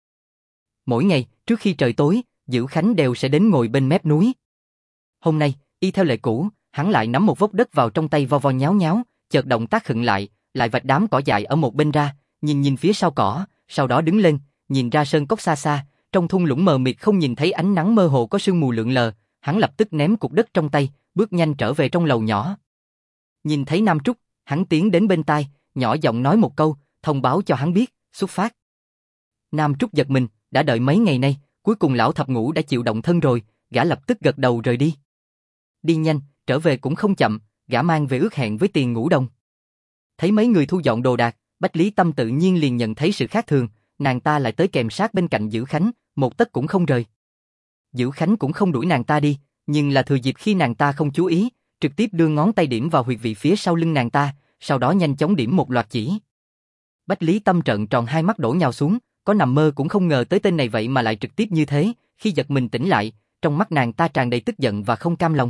Mỗi ngày, trước khi trời tối, Dữ Khánh đều sẽ đến ngồi bên mép núi. Hôm nay, y theo lệ cũ, hắn lại nắm một vốc đất vào trong tay vo vo nháo nháo, chợt động tác khựng lại vạch đám cỏ dại ở một bên ra, nhìn phía sau cỏ, sau đó đứng lên, nhìn ra sơn cốc xa xa, trong thung lũng mờ mịt không nhìn thấy ánh nắng mơ hồ có sương mù lượn lờ, hắn lập tức ném cục đất trong tay, bước nhanh trở về trong lầu nhỏ. Nhìn thấy Nam Trúc, hắn tiến đến bên tai, nhỏ giọng nói một câu, thông báo cho hắn biết, xuất phát. Nam Trúc giật mình, đã đợi mấy ngày nay, cuối cùng lão thập ngũ đã chịu động thân rồi, gã lập tức gật đầu rời đi. Đi nhanh, trở về cũng không chậm, gã mang về ước hẹn với Tiền Ngũ Đồng. Thấy mấy người thu dọn đồ đạc, Bách Lý Tâm tự nhiên liền nhận thấy sự khác thường, nàng ta lại tới kèm sát bên cạnh Dữ Khánh, một tấc cũng không rời. Dữ Khánh cũng không đuổi nàng ta đi, nhưng là thừa dịp khi nàng ta không chú ý, trực tiếp đưa ngón tay điểm vào huyệt vị phía sau lưng nàng ta, sau đó nhanh chóng điểm một loạt chỉ. Bách Lý Tâm trợn tròn hai mắt đổ nhào xuống, có nằm mơ cũng không ngờ tới tên này vậy mà lại trực tiếp như thế, khi giật mình tỉnh lại, trong mắt nàng ta tràn đầy tức giận và không cam lòng.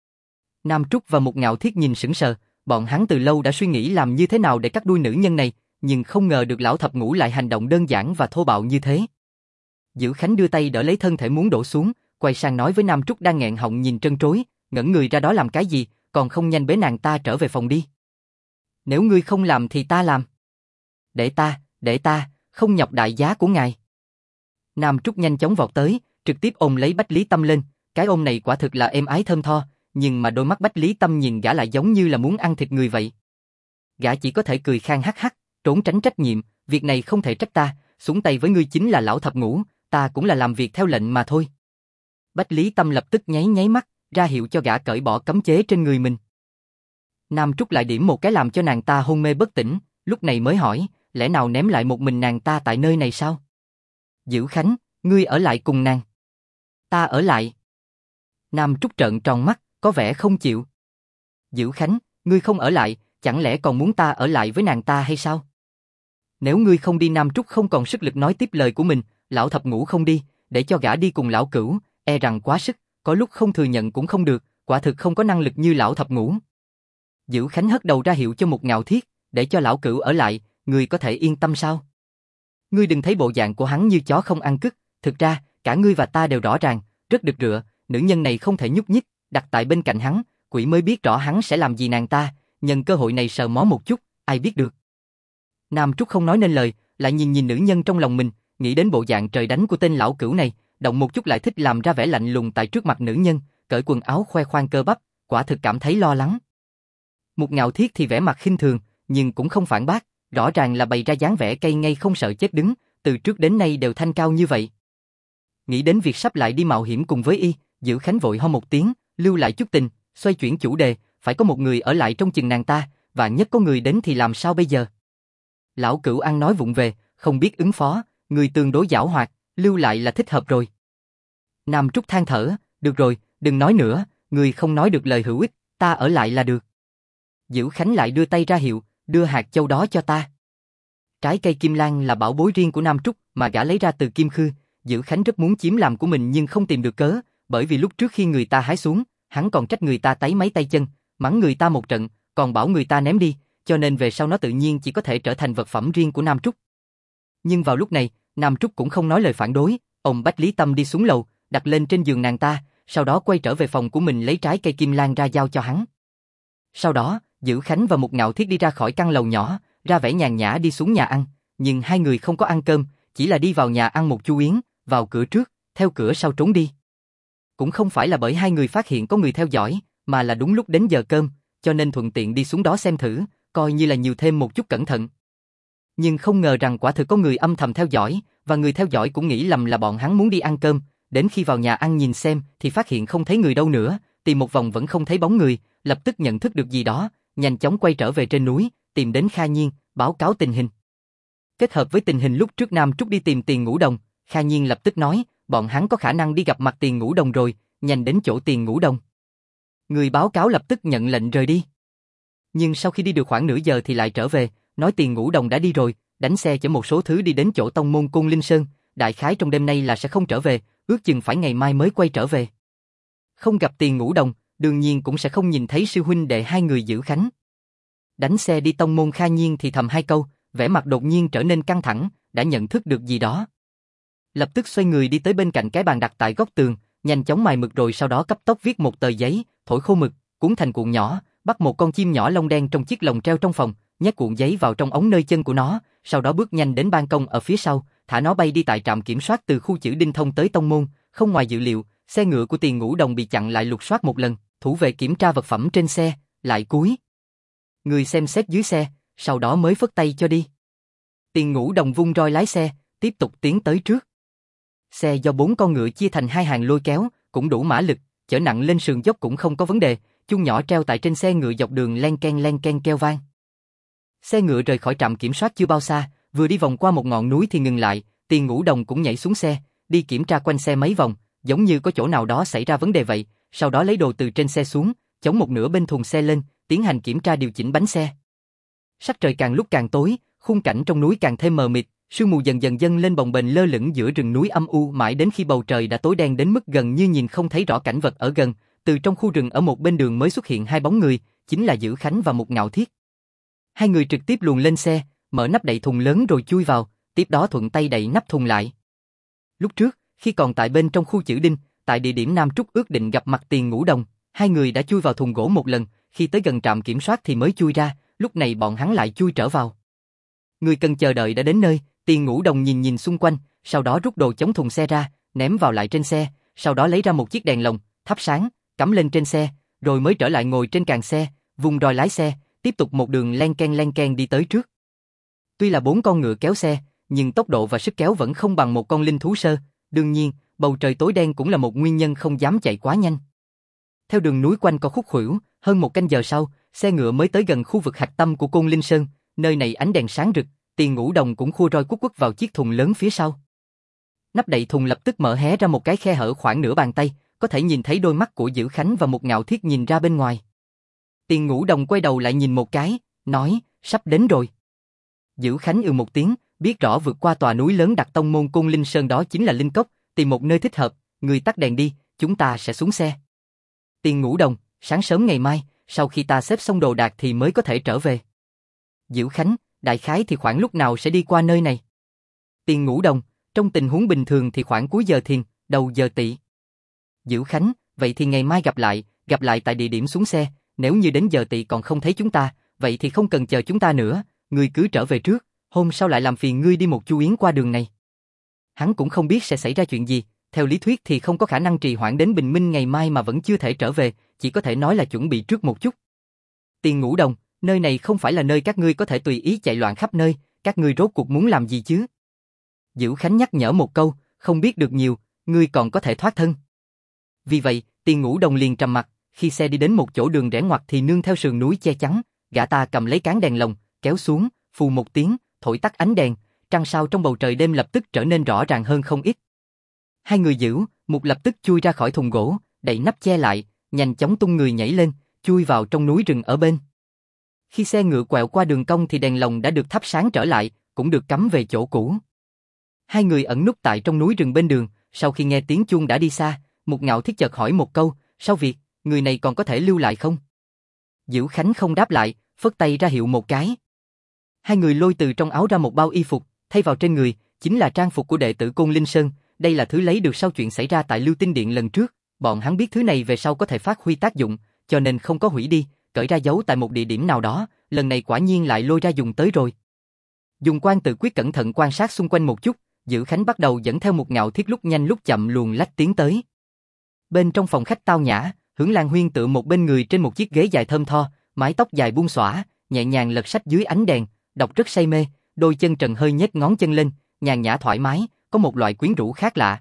Nam Trúc và Mục Ngạo Thiết nhìn sững sờ, bọn hắn từ lâu đã suy nghĩ làm như thế nào để cắt đuôi nữ nhân này, nhưng không ngờ được lão thập ngũ lại hành động đơn giản và thô bạo như thế. Dữ Khánh đưa tay đỡ lấy thân thể muốn đổ xuống, quay sang nói với Nam Trúc đang nghẹn họng nhìn trân trối, ngẩn người ra đó làm cái gì, còn không nhanh bế nàng ta trở về phòng đi. Nếu ngươi không làm thì ta làm. Để ta, không nhọc đại giá của ngài. Nam Trúc nhanh chóng vọt tới, trực tiếp ôm lấy Bách Lý Tâm lên, cái ôm này quả thực là êm ái thơm tho, nhưng mà đôi mắt Bách Lý Tâm nhìn gã lại giống như là muốn ăn thịt người vậy. Gã chỉ có thể cười khan hắc hắc, trốn tránh trách nhiệm, việc này không thể trách ta, xuống tay với ngươi chính là lão thập ngũ, ta cũng là làm việc theo lệnh mà thôi. Bách Lý Tâm lập tức nháy nháy mắt, ra hiệu cho gã cởi bỏ cấm chế trên người mình. Nam Trúc lại điểm một cái làm cho nàng ta hôn mê bất tỉnh, lúc này mới hỏi, lẽ nào ném lại một mình nàng ta tại nơi này sao? Dữ Khánh, ngươi ở lại cùng nàng. Ta ở lại. Nam Trúc trợn tròn mắt, có vẻ không chịu. Dữ Khánh, ngươi không ở lại, chẳng lẽ còn muốn ta ở lại với nàng ta hay sao? Nếu ngươi không đi, Nam Trúc không còn sức lực nói tiếp lời của mình, lão thập ngũ không đi, để cho gã đi cùng lão cửu, e rằng quá sức, có lúc không thừa nhận cũng không được, quả thực không có năng lực như lão thập ngũ. Dữ Khánh hất đầu ra hiệu cho Mục Ngạo Thiết, để cho lão cửu ở lại, ngươi có thể yên tâm sao? Ngươi đừng thấy bộ dạng của hắn như chó không ăn cứt, thực ra, cả ngươi và ta đều rõ ràng, rất đực rựa, nữ nhân này không thể nhúc nhích, đặt tại bên cạnh hắn, quỷ mới biết rõ hắn sẽ làm gì nàng ta, nhân cơ hội này sờ mó một chút, ai biết được. Nam Trúc không nói nên lời, lại nhìn nhìn nữ nhân trong lòng mình, nghĩ đến bộ dạng trời đánh của tên lão cửu này, động một chút lại thích làm ra vẻ lạnh lùng tại trước mặt nữ nhân, cởi quần áo khoe khoang cơ bắp, quả thực cảm thấy lo lắng. Mục Ngạo Thiết thì vẻ mặt khinh thường, nhưng cũng không phản bác, rõ ràng là bày ra dáng vẻ cây ngay không sợ chết đứng, từ trước đến nay đều thanh cao như vậy. Nghĩ đến việc sắp lại đi mạo hiểm cùng với y, Dữ Khánh vội ho một tiếng, lưu lại chút tình, xoay chuyển chủ đề, phải có một người ở lại trong chừng nàng ta, và nhất có người đến thì làm sao bây giờ? Lão cửu ăn nói vụng về, không biết ứng phó, người tương đối giảo hoạt, lưu lại là thích hợp rồi. Nam Trúc than thở, được rồi, đừng nói nữa, người không nói được lời hữu ích, ta ở lại là được. Dữ Khánh lại đưa tay ra hiệu, đưa hạt châu đó cho ta. Trái cây kim lan là bảo bối riêng của Nam Trúc mà gã lấy ra từ Kim Khư, Dữ Khánh rất muốn chiếm làm của mình nhưng không tìm được cớ, bởi vì lúc trước khi người ta hái xuống, hắn còn trách người ta táy máy tay chân, mắng người ta một trận, còn bảo người ta ném đi, cho nên về sau nó tự nhiên chỉ có thể trở thành vật phẩm riêng của Nam Trúc. Nhưng vào lúc này, Nam Trúc cũng không nói lời phản đối, ông Bách Lý Tâm đi xuống lầu, đặt lên trên giường nàng ta, sau đó quay trở về phòng của mình lấy trái cây kim lan ra giao cho hắn. Sau đó, Dữ Khánh và Mục Ngạo Thiết đi ra khỏi căn lầu nhỏ, ra vẻ nhàn nhã đi xuống nhà ăn, nhưng hai người không có ăn cơm, chỉ là đi vào nhà ăn một chu yến, vào cửa trước, theo cửa sau trốn đi. Cũng không phải là bởi hai người phát hiện có người theo dõi, mà là đúng lúc đến giờ cơm, cho nên thuận tiện đi xuống đó xem thử, coi như là nhiều thêm một chút cẩn thận. Nhưng không ngờ rằng quả thực có người âm thầm theo dõi, và người theo dõi cũng nghĩ lầm là bọn hắn muốn đi ăn cơm, đến khi vào nhà ăn nhìn xem thì phát hiện không thấy người đâu nữa, tìm một vòng vẫn không thấy bóng người, lập tức nhận thức được gì đó, nhanh chóng quay trở về trên núi, tìm đến Kha Nhiên, báo cáo tình hình. Kết hợp với tình hình lúc trước Nam Trúc đi tìm Tiền Ngũ Đồng, Kha Nhiên lập tức nói, bọn hắn có khả năng đi gặp mặt Tiền Ngũ Đồng rồi, nhanh đến chỗ Tiền Ngũ Đồng. Người báo cáo lập tức nhận lệnh rời đi. Nhưng sau khi đi được khoảng nửa giờ thì lại trở về, nói Tiền Ngũ Đồng đã đi rồi, đánh xe chở một số thứ đi đến chỗ tông môn Côn Linh Sơn, đại khái trong đêm nay là sẽ không trở về, ước chừng phải ngày mai mới quay trở về. Không gặp Tiền Ngũ Đồng, đương nhiên cũng sẽ không nhìn thấy sư huynh đệ hai người Dữ Khánh. Đánh xe đi tông môn Kha Nhiên thì thầm hai câu, vẻ mặt đột nhiên trở nên căng thẳng, đã nhận thức được gì đó. Lập tức xoay người đi tới bên cạnh cái bàn đặt tại góc tường, nhanh chóng mài mực rồi sau đó cấp tốc viết một tờ giấy, thổi khô mực, cuốn thành cuộn nhỏ, bắt một con chim nhỏ lông đen trong chiếc lồng treo trong phòng, nhét cuộn giấy vào trong ống nơi chân của nó, sau đó bước nhanh đến ban công ở phía sau, thả nó bay đi tại trạm kiểm soát từ khu chữ Đinh thông tới tông môn. Không ngoài dự liệu, xe ngựa của Tiền Ngũ Đồng bị chặn lại lục soát một lần, thủ vệ kiểm tra vật phẩm trên xe, lại cúi người xem xét dưới xe, sau đó mới phất tay cho đi. Tiền Ngũ Đồng vung roi lái xe, tiếp tục tiến tới trước. Xe do 4 con ngựa chia thành hai hàng lôi kéo, cũng đủ mã lực, chở nặng lên sườn dốc cũng không có vấn đề, chuông nhỏ treo tại trên xe ngựa dọc đường len ken kêu vang. Xe ngựa rời khỏi trạm kiểm soát chưa bao xa, vừa đi vòng qua một ngọn núi thì ngừng lại, Tiền Ngũ Đồng cũng nhảy xuống xe, đi kiểm tra quanh xe mấy vòng, giống như có chỗ nào đó xảy ra vấn đề vậy, sau đó lấy đồ từ trên xe xuống, chống một nửa bên thùng xe lên, tiến hành kiểm tra điều chỉnh bánh xe. Sắc trời càng lúc càng tối, khung cảnh trong núi càng thêm mờ mịt, sương mù dần dần dâng lên bồng bềnh lơ lửng giữa rừng núi âm u mãi đến khi bầu trời đã tối đen đến mức gần như nhìn không thấy rõ cảnh vật ở gần, từ trong khu rừng ở một bên đường mới xuất hiện hai bóng người, chính là Dữ Khánh và Mục Ngạo Thiết. Hai người trực tiếp luồn lên xe, mở nắp đậy thùng lớn rồi chui vào, tiếp đó thuận tay đậy nắp thùng lại. Lúc trước, khi còn tại bên trong khu chữ Đinh, tại địa điểm Nam Trúc ước định gặp mặt Tiền Ngũ Đồng, hai người đã chui vào thùng gỗ một lần, khi tới gần trạm kiểm soát thì mới chui ra, lúc này bọn hắn lại chui trở vào. Người cần chờ đợi đã đến nơi, Tiền Ngũ Đồng nhìn nhìn xung quanh, sau đó rút đồ chống thùng xe ra, ném vào lại trên xe, sau đó lấy ra một chiếc đèn lồng, thắp sáng, cắm lên trên xe, rồi mới trở lại ngồi trên càng xe, vùng roi lái xe, tiếp tục một đường len ken đi tới trước. Tuy là 4 con ngựa kéo xe, nhưng tốc độ và sức kéo vẫn không bằng một con linh thú sơ, đương nhiên, bầu trời tối đen cũng là một nguyên nhân không dám chạy quá nhanh. Theo đường núi quanh co khúc khuỷu, hơn 1 canh giờ sau, xe ngựa mới tới gần khu vực hạch tâm của Côn Linh Sơn, nơi này ánh đèn sáng rực, Tiền Ngũ Đồng cũng khua roi quất vào chiếc thùng lớn phía sau. Nắp đậy thùng lập tức mở hé ra một cái khe hở khoảng nửa bàn tay, có thể nhìn thấy đôi mắt của Dữ Khánh và một Ngạo Thiết nhìn ra bên ngoài. Tiền Ngũ Đồng quay đầu lại nhìn một cái, nói, sắp đến rồi. Dữ Khánh một tiếng, biết rõ vượt qua tòa núi lớn đặt tông môn Côn Linh Sơn đó chính là Linh Cốc, tìm một nơi thích hợp, người tắt đèn đi, chúng ta sẽ xuống xe. Tiền Ngũ Đồng, sáng sớm ngày mai, sau khi ta xếp xong đồ đạc thì mới có thể trở về. Dữ Khánh, đại khái thì khoảng lúc nào sẽ đi qua nơi này? Tiền Ngũ Đồng, trong tình huống bình thường thì khoảng cuối giờ Thiền, đầu giờ Tỵ. Dữ Khánh, vậy thì ngày mai gặp lại tại địa điểm xuống xe, nếu như đến giờ Tỵ còn không thấy chúng ta, vậy thì không cần chờ chúng ta nữa, ngươi cứ trở về trước, hôm sau lại làm phiền ngươi đi một chu yến qua đường này. Hắn cũng không biết sẽ xảy ra chuyện gì, theo lý thuyết thì không có khả năng trì hoãn đến bình minh ngày mai mà vẫn chưa thể trở về, chỉ có thể nói là chuẩn bị trước một chút. Tiền Ngũ Đồng, nơi này không phải là nơi các ngươi có thể tùy ý chạy loạn khắp nơi, các ngươi rốt cuộc muốn làm gì chứ? Dữ Khánh nhắc nhở một câu, không biết được nhiều, ngươi còn có thể thoát thân. Vì vậy, Tiền Ngũ Đồng liền trầm mặc, khi xe đi đến một chỗ đường rẽ ngoặt thì nương theo sườn núi che chắn, gã ta cầm lấy cán đèn lồng, kéo xuống, phù một tiếng, thổi tắt ánh đèn, trăng sao trong bầu trời đêm lập tức trở nên rõ ràng hơn không ít. Hai người Dữ, Mục lập tức chui ra khỏi thùng gỗ, đậy nắp che lại, nhanh chóng tung người nhảy lên, chui vào trong núi rừng ở bên. Khi xe ngựa quẹo qua đường cong thì đèn lồng đã được thắp sáng trở lại, cũng được cắm về chỗ cũ. Hai người ẩn núp tại trong núi rừng bên đường, sau khi nghe tiếng chuông đã đi xa, Mục Ngạo Thiết chợt hỏi một câu, sao việc, người này còn có thể lưu lại không? Dữ Khánh không đáp lại, phất tay ra hiệu một cái. Hai người lôi từ trong áo ra một bao y phục, thay vào trên người, chính là trang phục của đệ tử Côn Linh Sơn, đây là thứ lấy được sau chuyện xảy ra tại Lưu Tinh Điện lần trước, bọn hắn biết thứ này về sau có thể phát huy tác dụng, cho nên không có hủy đi, cởi ra giấu tại một địa điểm nào đó, lần này quả nhiên lại lôi ra dùng tới rồi. Dùng quan tự quyết cẩn thận quan sát xung quanh một chút, Dữ Khánh bắt đầu dẫn theo một Ngạo Thiết lúc nhanh lúc chậm luồn lách tiến tới. Bên trong phòng khách tao nhã, Hưởng Lan Huyên tựa một bên người trên một chiếc ghế dài thơm tho, mái tóc dài buông xõa, nhẹ nhàng lật sách dưới ánh đèn, đọc rất say mê, đôi chân trần hơi nhếch ngón chân lên, nhàn nhã thoải mái, có một loại quyến rũ khác lạ.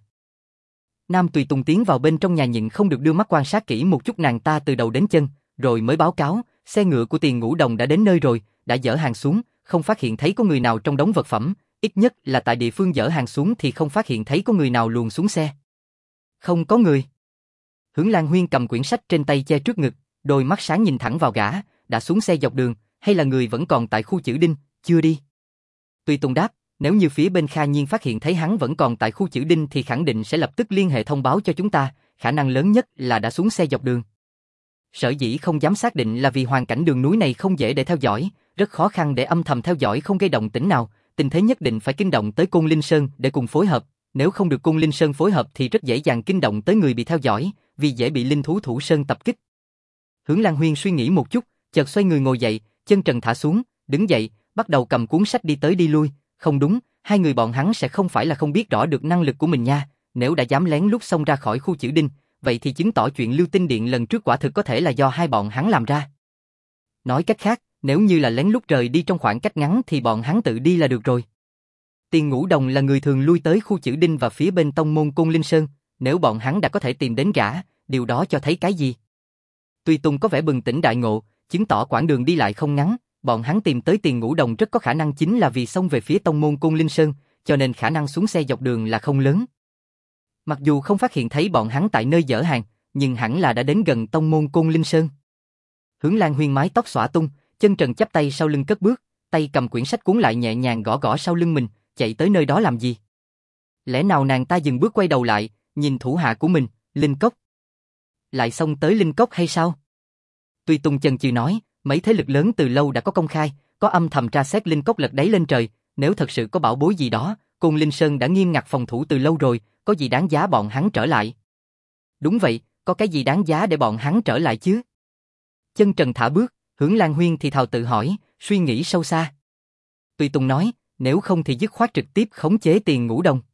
Nam Tùy Tùng tiến vào bên trong nhà nhịn không được đưa mắt quan sát kỹ một chút nàng ta từ đầu đến chân, rồi mới báo cáo, xe ngựa của Tiền Ngũ Đồng đã đến nơi rồi, đã dỡ hàng xuống, không phát hiện thấy có người nào trong đống vật phẩm, ít nhất là tại địa phương dỡ hàng xuống thì không phát hiện thấy có người nào luồn xuống xe. Không có người. Hưởng Lan Huyên cầm quyển sách trên tay che trước ngực, đôi mắt sáng nhìn thẳng vào gã, đã xuống xe dọc đường, hay là người vẫn còn tại khu Chữ Đinh, chưa đi? Tùy Tùng đáp, nếu như phía bên Kha Nhiên phát hiện thấy hắn vẫn còn tại khu Chữ Đinh thì khẳng định sẽ lập tức liên hệ thông báo cho chúng ta, khả năng lớn nhất là đã xuống xe dọc đường. Sở dĩ không dám xác định là vì hoàn cảnh đường núi này không dễ để theo dõi, rất khó khăn để âm thầm theo dõi không gây động tĩnh nào, tình thế nhất định phải kinh động tới Côn Linh Sơn để cùng phối hợp, nếu không được Côn Linh Sơn phối hợp thì rất dễ dàng kinh động tới người bị theo dõi, vì dễ bị linh thú thủ sơn tập kích. Hưởng Lan Huyên suy nghĩ một chút, chợt xoay người ngồi dậy, chân trần thả xuống, đứng dậy, bắt đầu cầm cuốn sách đi tới đi lui, không đúng, hai người bọn hắn sẽ không phải là không biết rõ được năng lực của mình nha, nếu đã dám lén lút xông ra khỏi khu Chữ Đinh, vậy thì chứng tỏ chuyện Lưu Tinh Điện lần trước quả thực có thể là do hai bọn hắn làm ra. Nói cách khác, nếu như là lén lút rời đi trong khoảng cách ngắn thì bọn hắn tự đi là được rồi. Tiền Ngũ Đồng là người thường lui tới khu Chữ Đinh và phía bên tông môn Côn Linh Sơn, nếu bọn hắn đã có thể tìm đến gã, điều đó cho thấy cái gì? Tùy Tùng có vẻ bừng tỉnh đại ngộ, chứng tỏ quãng đường đi lại không ngắn, bọn hắn tìm tới Tiền Ngũ Đồng rất có khả năng chính là vì xông về phía tông môn Côn Linh Sơn, cho nên khả năng xuống xe dọc đường là không lớn. Mặc dù không phát hiện thấy bọn hắn tại nơi dỡ hàng, nhưng hẳn là đã đến gần tông môn Côn Linh Sơn. Hưởng Lan Huyên mái tóc xõa tung, chân trần chắp tay sau lưng cất bước, tay cầm quyển sách cuốn lại nhẹ nhàng gõ gõ sau lưng mình, chạy tới nơi đó làm gì? Lẽ nào nàng ta dừng bước quay đầu lại, nhìn thủ hạ của mình, Linh Cốc. Lại xông tới Linh Cốc hay sao? Tùy Tùng chần chừ nói, mấy thế lực lớn từ lâu đã có công khai, có âm thầm tra xét Linh Cốc lật đáy lên trời, nếu thật sự có bảo bối gì đó, Côn Linh Sơn đã nghiêm ngặt phòng thủ từ lâu rồi, có gì đáng giá bọn hắn trở lại? Đúng vậy, có cái gì đáng giá để bọn hắn trở lại chứ? Chân trần thả bước, Hưởng Lan Huyên thì thào tự hỏi, suy nghĩ sâu xa. Tùy Tùng nói, nếu không thì dứt khoát trực tiếp khống chế Tiền Ngũ Đồng.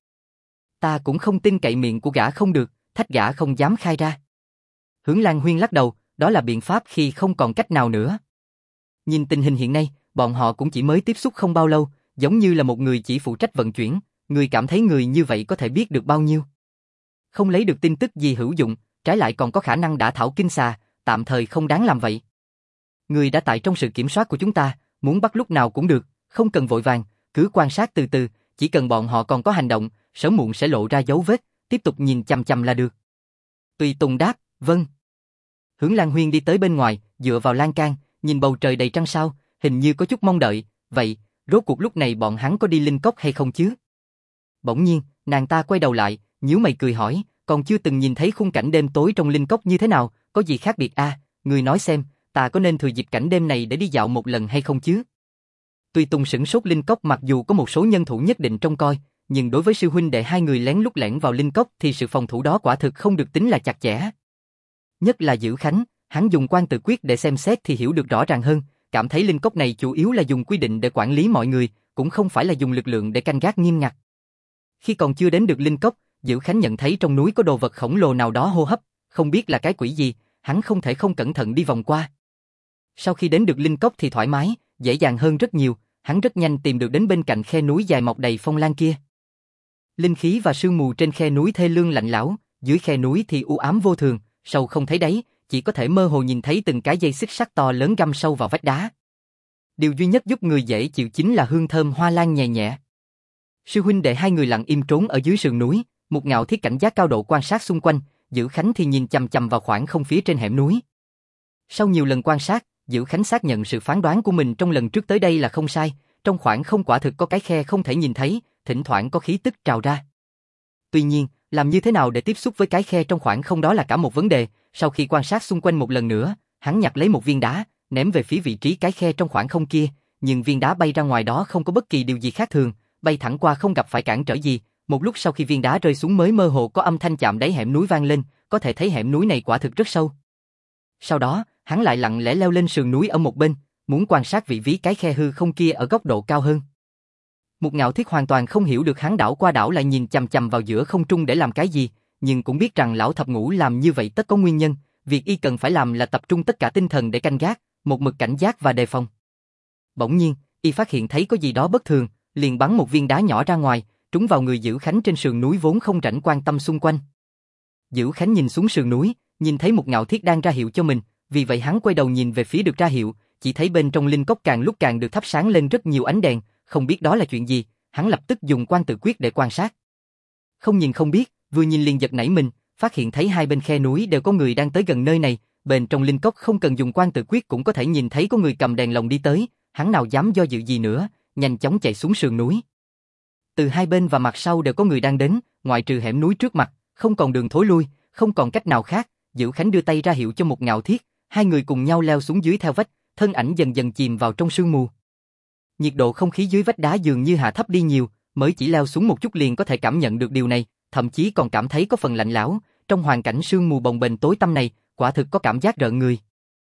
Ta cũng không tin cậy miệng của gã không được, thách gã không dám khai ra. Hưởng Lan Huyên lắc đầu, đó là biện pháp khi không còn cách nào nữa. Nhìn tình hình hiện nay, bọn họ cũng chỉ mới tiếp xúc không bao lâu, giống như là một người chỉ phụ trách vận chuyển, người cảm thấy người như vậy có thể biết được bao nhiêu. Không lấy được tin tức gì hữu dụng, trái lại còn có khả năng đả thảo kinh xà, tạm thời không đáng làm vậy. Người đã tại trong sự kiểm soát của chúng ta, muốn bắt lúc nào cũng được, không cần vội vàng, cứ quan sát từ từ, chỉ cần bọn họ còn có hành động, sớm muộn sẽ lộ ra dấu vết, tiếp tục nhìn chằm chằm là được. Tùy Tùng đáp, vâng. Hướng Lan Huyên đi tới bên ngoài, dựa vào lan can, nhìn bầu trời đầy trăng sao, hình như có chút mong đợi, vậy, rốt cuộc lúc này bọn hắn có đi linh cốc hay không chứ? Bỗng nhiên, nàng ta quay đầu lại, nhíu mày cười hỏi, còn chưa từng nhìn thấy khung cảnh đêm tối trong linh cốc như thế nào, có gì khác biệt à, người nói xem, ta có nên thừa dịp cảnh đêm này để đi dạo một lần hay không chứ? Tuy Tùng sửng sốt linh cốc mặc dù có một số nhân thủ nhất định trông coi, nhưng đối với sư huynh đệ hai người lén lút lẻn vào linh cốc thì sự phòng thủ đó quả thực không được tính là chặt chẽ. Nhất là Dữ Khánh, hắn dùng quan tự quyết để xem xét thì hiểu được rõ ràng hơn, cảm thấy linh cốc này chủ yếu là dùng quy định để quản lý mọi người, cũng không phải là dùng lực lượng để canh gác nghiêm ngặt. Khi còn chưa đến được linh cốc, Dữ Khánh nhận thấy trong núi có đồ vật khổng lồ nào đó hô hấp, không biết là cái quỷ gì, hắn không thể không cẩn thận đi vòng qua. Sau khi đến được linh cốc thì thoải mái, dễ dàng hơn rất nhiều, hắn rất nhanh tìm được đến bên cạnh khe núi dài mọc đầy phong lan kia. Linh khí và sương mù trên khe núi thê lương lạnh lẽo, dưới khe núi thì u ám vô thường, sâu không thấy đáy, chỉ có thể mơ hồ nhìn thấy từng cái dây xích sắt to lớn găm sâu vào vách đá. Điều duy nhất giúp người dễ chịu chính là hương thơm hoa lan nhẹ nhẹ. Sư huynh đệ hai người lặng im trốn ở dưới sườn núi, Một Ngạo Thiết cảnh giác cao độ quan sát xung quanh, Dữ Khánh thì nhìn chằm chằm vào khoảng không phía trên hẻm núi. Sau nhiều lần quan sát, Dữ Khánh xác nhận sự phán đoán của mình trong lần trước tới đây là không sai, trong khoảng không quả thực có cái khe không thể nhìn thấy, thỉnh thoảng có khí tức trào ra. Tuy nhiên, làm như thế nào để tiếp xúc với cái khe trong khoảng không đó là cả một vấn đề, sau khi quan sát xung quanh một lần nữa, hắn nhặt lấy một viên đá, ném về phía vị trí cái khe trong khoảng không kia, nhưng viên đá bay ra ngoài đó không có bất kỳ điều gì khác thường, bay thẳng qua không gặp phải cản trở gì, một lúc sau khi viên đá rơi xuống mới mơ hồ có âm thanh chạm đáy hẻm núi vang lên, có thể thấy hẻm núi này quả thực rất sâu. Sau đó, hắn lại lặng lẽ leo lên sườn núi ở một bên, muốn quan sát vị trí cái khe hư không kia ở góc độ cao hơn. Một Ngạo Thiết hoàn toàn không hiểu được hắn đảo qua đảo lại nhìn chằm chằm vào giữa không trung để làm cái gì, nhưng cũng biết rằng lão thập ngũ làm như vậy tất có nguyên nhân, việc y cần phải làm là tập trung tất cả tinh thần để canh gác, một mực cảnh giác và đề phòng. Bỗng nhiên, y phát hiện thấy có gì đó bất thường, liền bắn một viên đá nhỏ ra ngoài, trúng vào người Dữ Khánh trên sườn núi vốn không rảnh quan tâm xung quanh. Dữ Khánh nhìn xuống sườn núi, nhìn thấy Một Ngạo Thiết đang ra hiệu cho mình, vì vậy hắn quay đầu nhìn về phía được ra hiệu, chỉ thấy bên trong linh cốc càng lúc càng được thắp sáng lên rất nhiều ánh đèn, không biết đó là chuyện gì, hắn lập tức dùng quan tự quyết để quan sát. Không nhìn không biết, vừa nhìn liền giật nảy mình, phát hiện thấy hai bên khe núi đều có người đang tới gần nơi này, bên trong linh cốc không cần dùng quan tự quyết cũng có thể nhìn thấy có người cầm đèn lồng đi tới, hắn nào dám do dự gì nữa, nhanh chóng chạy xuống sườn núi. Từ hai bên và mặt sau đều có người đang đến, ngoại trừ hẻm núi trước mặt, không còn đường thối lui, không còn cách nào khác, Dữ Khánh đưa tay ra hiệu cho Một Ngạo Thiết, hai người cùng nhau leo xuống dưới theo vách, thân ảnh dần dần chìm vào trong sương mù. Nhiệt độ không khí dưới vách đá dường như hạ thấp đi nhiều, mới chỉ leo xuống một chút liền có thể cảm nhận được điều này, thậm chí còn cảm thấy có phần lạnh lẽo, trong hoàn cảnh sương mù bồng bềnh tối tăm này, quả thực có cảm giác rợn người.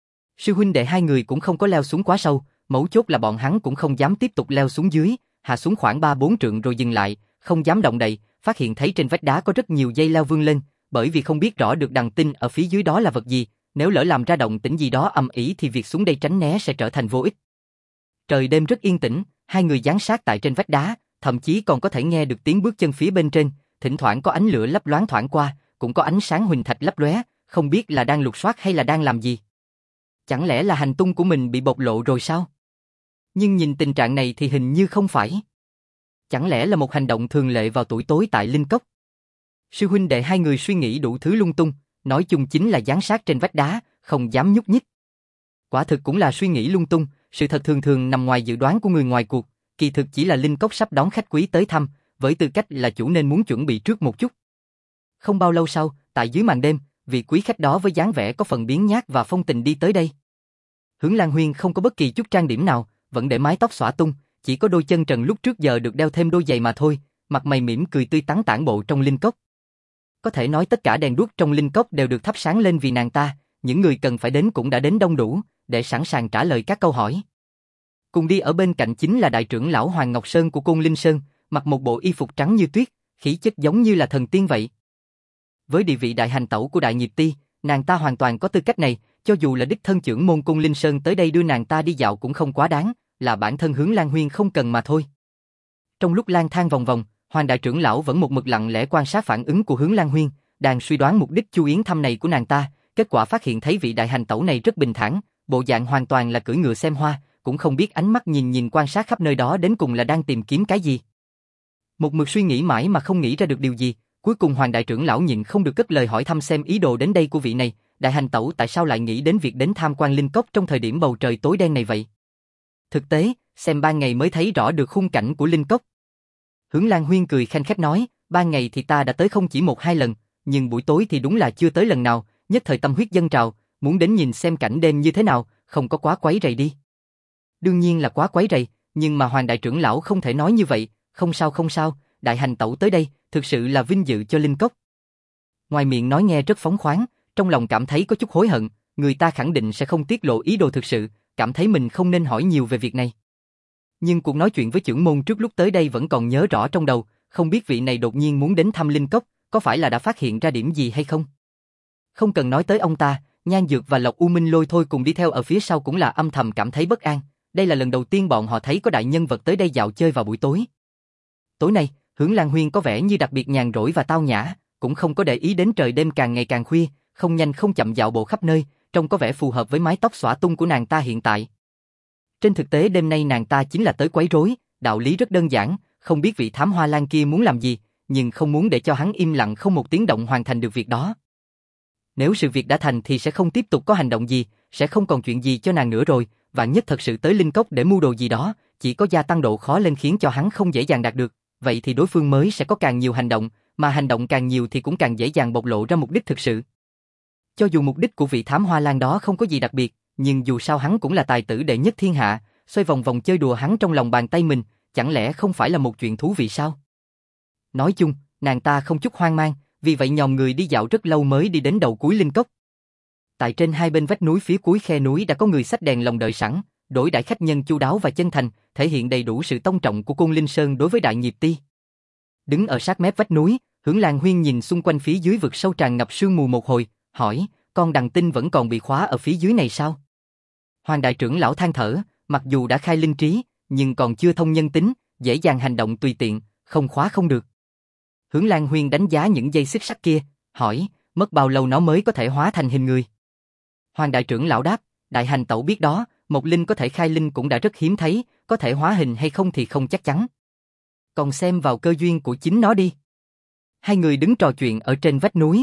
Sư huynh đệ hai người cũng không có leo xuống quá sâu, mấu chốt là bọn hắn cũng không dám tiếp tục leo xuống dưới, hạ xuống khoảng 3-4 trượng rồi dừng lại, không dám động đậy, phát hiện thấy trên vách đá có rất nhiều dây leo vươn lên, bởi vì không biết rõ được đằng tinh ở phía dưới đó là vật gì, nếu lỡ làm ra động tĩnh gì đó ầm ĩ thì việc xuống đây tránh né sẽ trở thành vô ích. Trời đêm rất yên tĩnh, hai người dán sát tại trên vách đá, thậm chí còn có thể nghe được tiếng bước chân phía bên trên, thỉnh thoảng có ánh lửa lấp loáng thoảng qua, cũng có ánh sáng huỳnh thạch lấp lóe, không biết là đang lục soát hay là đang làm gì. Chẳng lẽ là hành tung của mình bị bộc lộ rồi sao? Nhưng nhìn tình trạng này thì hình như không phải. Chẳng lẽ là một hành động thường lệ vào tuổi tối tại linh cốc? Sư huynh đệ hai người suy nghĩ đủ thứ lung tung, nói chung chính là dán sát trên vách đá, không dám nhúc nhích. Quả thực cũng là suy nghĩ lung tung, sự thật thường thường nằm ngoài dự đoán của người ngoài cuộc, kỳ thực chỉ là linh cốc sắp đón khách quý tới thăm, với tư cách là chủ nên muốn chuẩn bị trước một chút. Không bao lâu sau, tại dưới màn đêm, vị quý khách đó với dáng vẻ có phần biếng nhác và phong tình đi tới đây. Hướng Lan Huyên không có bất kỳ chút trang điểm nào, vẫn để mái tóc xõa tung, chỉ có đôi chân trần lúc trước giờ được đeo thêm đôi giày mà thôi, mặt mày mỉm cười tươi tắn tản bộ trong linh cốc. Có thể nói tất cả đèn đuốc trong linh cốc đều được thắp sáng lên vì nàng ta, những người cần phải đến cũng đã đến đông đủ, để sẵn sàng trả lời các câu hỏi. Cùng đi ở bên cạnh chính là đại trưởng lão Hoàng Ngọc Sơn của Côn Linh Sơn, mặc một bộ y phục trắng như tuyết, khí chất giống như là thần tiên vậy. Với địa vị đại hành tẩu của Đại Nghiệp Ti, nàng ta hoàn toàn có tư cách này, Cho dù là đích thân trưởng môn Cung Linh Sơn tới đây đưa nàng ta đi dạo cũng không quá đáng, là bản thân Hướng Lan Huyên không cần mà thôi. Trong lúc lang thang vòng vòng, Hoàng đại trưởng lão vẫn một mực lặng lẽ quan sát phản ứng của Hướng Lan Huyên, đang suy đoán mục đích Chu Yến thăm này của nàng ta, kết quả phát hiện thấy vị đại hành tẩu này rất bình thản, bộ dạng hoàn toàn là cưỡi ngựa xem hoa, cũng không biết ánh mắt nhìn nhìn quan sát khắp nơi đó đến cùng là đang tìm kiếm cái gì. Một mực suy nghĩ mãi mà không nghĩ ra được điều gì, cuối cùng Hoàng đại trưởng lão nhịn không được cất lời hỏi thăm xem ý đồ đến đây của vị này, đại hành tẩu tại sao lại nghĩ đến việc đến tham quan linh cốc trong thời điểm bầu trời tối đen này vậy. Thực tế, xem ban ngày mới thấy rõ được khung cảnh của linh cốc. Hướng Lan Huyên cười khanh khách nói, ban ngày thì ta đã tới không chỉ 1-2 lần, nhưng buổi tối thì đúng là chưa tới lần nào, nhất thời tâm huyết dâng trào, muốn đến nhìn xem cảnh đêm như thế nào, không có quá quấy rầy đi. Đương nhiên là quá quấy rầy, nhưng mà Hoàng đại trưởng lão không thể nói như vậy, không sao, đại hành tẩu tới đây, thực sự là vinh dự cho linh cốc. Ngoài miệng nói nghe rất phóng khoáng, trong lòng cảm thấy có chút hối hận, người ta khẳng định sẽ không tiết lộ ý đồ thực sự, cảm thấy mình không nên hỏi nhiều về việc này. Nhưng cuộc nói chuyện với trưởng môn trước lúc tới đây vẫn còn nhớ rõ trong đầu, không biết vị này đột nhiên muốn đến thăm linh cốc, có phải là đã phát hiện ra điểm gì hay không? Không cần nói tới ông ta, Nhan Dược và Lộc U Minh Lôi thôi cùng đi theo ở phía sau cũng là âm thầm cảm thấy bất an, đây là lần đầu tiên bọn họ thấy có đại nhân vật tới đây dạo chơi vào buổi tối. Tối nay, Hướng Lan Huyên có vẻ như đặc biệt nhàn rỗi và tao nhã, cũng không có để ý đến trời đêm càng ngày càng khuya, không nhanh không chậm dạo bộ khắp nơi, trông có vẻ phù hợp với mái tóc xõa tung của nàng ta hiện tại. Trên thực tế đêm nay nàng ta chính là tới quấy rối, đạo lý rất đơn giản, không biết vị thám hoa lan kia muốn làm gì, nhưng không muốn để cho hắn im lặng không một tiếng động hoàn thành được việc đó. Nếu sự việc đã thành thì sẽ không tiếp tục có hành động gì, sẽ không còn chuyện gì cho nàng nữa rồi, vạn nhất thật sự tới linh cốc để mưu đồ gì đó, chỉ có gia tăng độ khó lên khiến cho hắn không dễ dàng đạt được, vậy thì đối phương mới sẽ có càng nhiều hành động, mà hành động càng nhiều thì cũng càng dễ dàng bộc lộ ra mục đích thực sự. Cho dù mục đích của vị thám hoa lan đó không có gì đặc biệt, nhưng dù sao hắn cũng là tài tử đệ nhất thiên hạ, xoay vòng vòng chơi đùa hắn trong lòng bàn tay mình, chẳng lẽ không phải là một chuyện thú vị sao? Nói chung, nàng ta không chút hoang mang, vì vậy nhòm người đi dạo rất lâu mới đi đến đầu cuối linh cốc. Tại trên hai bên vách núi phía cuối khe núi đã có người xách đèn lồng đợi sẵn, đối đãi khách nhân chu đáo và chân thành, thể hiện đầy đủ sự tôn trọng của Côn Linh Sơn đối với Đại Nghiệp Ti. Đứng ở sát mép vách núi, Hướng Lan Huyên nhìn xung quanh phía dưới vực sâu tràn ngập sương mù một hồi, hỏi, con đằng tinh vẫn còn bị khóa ở phía dưới này sao? Hoàng đại trưởng lão than thở, mặc dù đã khai linh trí, nhưng còn chưa thông nhân tính, dễ dàng hành động tùy tiện, không khóa không được. Hướng Lan Huyên đánh giá những dây xích sắt kia, hỏi, mất bao lâu nó mới có thể hóa thành hình người? Hoàng đại trưởng lão đáp, đại hành tẩu biết đó, một linh có thể khai linh cũng đã rất hiếm thấy, có thể hóa hình hay không thì không chắc chắn. Còn xem vào cơ duyên của chính nó đi. Hai người đứng trò chuyện ở trên vách núi.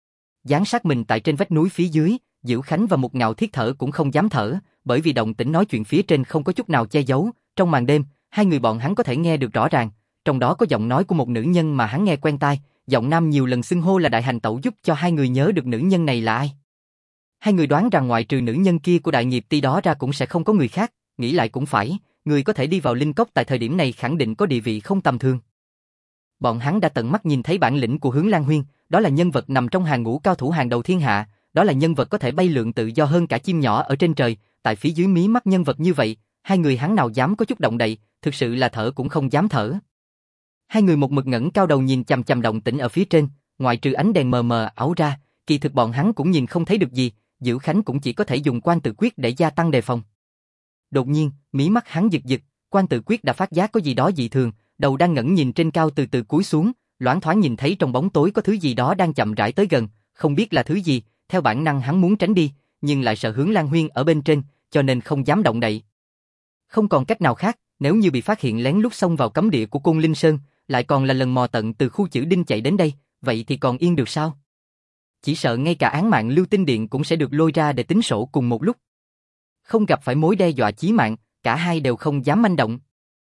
Dán sát mình tại trên vách núi phía dưới, Diệu Khánh và Mục Ngạo Thiết thở cũng không dám thở, bởi vì động tĩnh nói chuyện phía trên không có chút nào che giấu, trong màn đêm, hai người bọn hắn có thể nghe được rõ ràng, trong đó có giọng nói của một nữ nhân mà hắn nghe quen tai, giọng nam nhiều lần xưng hô là đại hành tẩu giúp cho hai người nhớ được nữ nhân này là ai. Hai người đoán rằng ngoại trừ nữ nhân kia của Đại Nghiệp Ti đó ra cũng sẽ không có người khác, nghĩ lại cũng phải, người có thể đi vào linh cốc tại thời điểm này khẳng định có địa vị không tầm thường. Bọn hắn đã tận mắt nhìn thấy bản lĩnh của Hướng Lan Huyên, đó là nhân vật nằm trong hàng ngũ cao thủ hàng đầu thiên hạ, đó là nhân vật có thể bay lượn tự do hơn cả chim nhỏ ở trên trời, tại phía dưới mí mắt nhân vật như vậy, hai người hắn nào dám có chút động đậy, thực sự là thở cũng không dám thở. Hai người một mực ngẩng cao đầu nhìn chằm chằm động tĩnh ở phía trên, ngoại trừ ánh đèn mờ mờ ảo ra, kỳ thực bọn hắn cũng nhìn không thấy được gì, Diệu Khánh cũng chỉ có thể dùng quan tự quyết để gia tăng đề phòng. Đột nhiên, mí mắt hắn giật giật, quan tự quyết đã phát giác có gì đó dị thường, đầu đang ngẩng nhìn trên cao từ từ cúi xuống, loáng thoáng nhìn thấy trong bóng tối có thứ gì đó đang chậm rãi tới gần, không biết là thứ gì, theo bản năng hắn muốn tránh đi, nhưng lại sợ Hướng Lan Huyên ở bên trên, cho nên không dám động đậy. Không còn cách nào khác, nếu như bị phát hiện lén lút xông vào cấm địa của Côn Linh Sơn, lại còn là lần mò tận từ khu Chữ Đinh chạy đến đây, vậy thì còn yên được sao? Chỉ sợ ngay cả án mạng Lưu Tinh Điện cũng sẽ được lôi ra để tính sổ cùng một lúc. Không gặp phải mối đe dọa chí mạng, cả hai đều không dám manh động.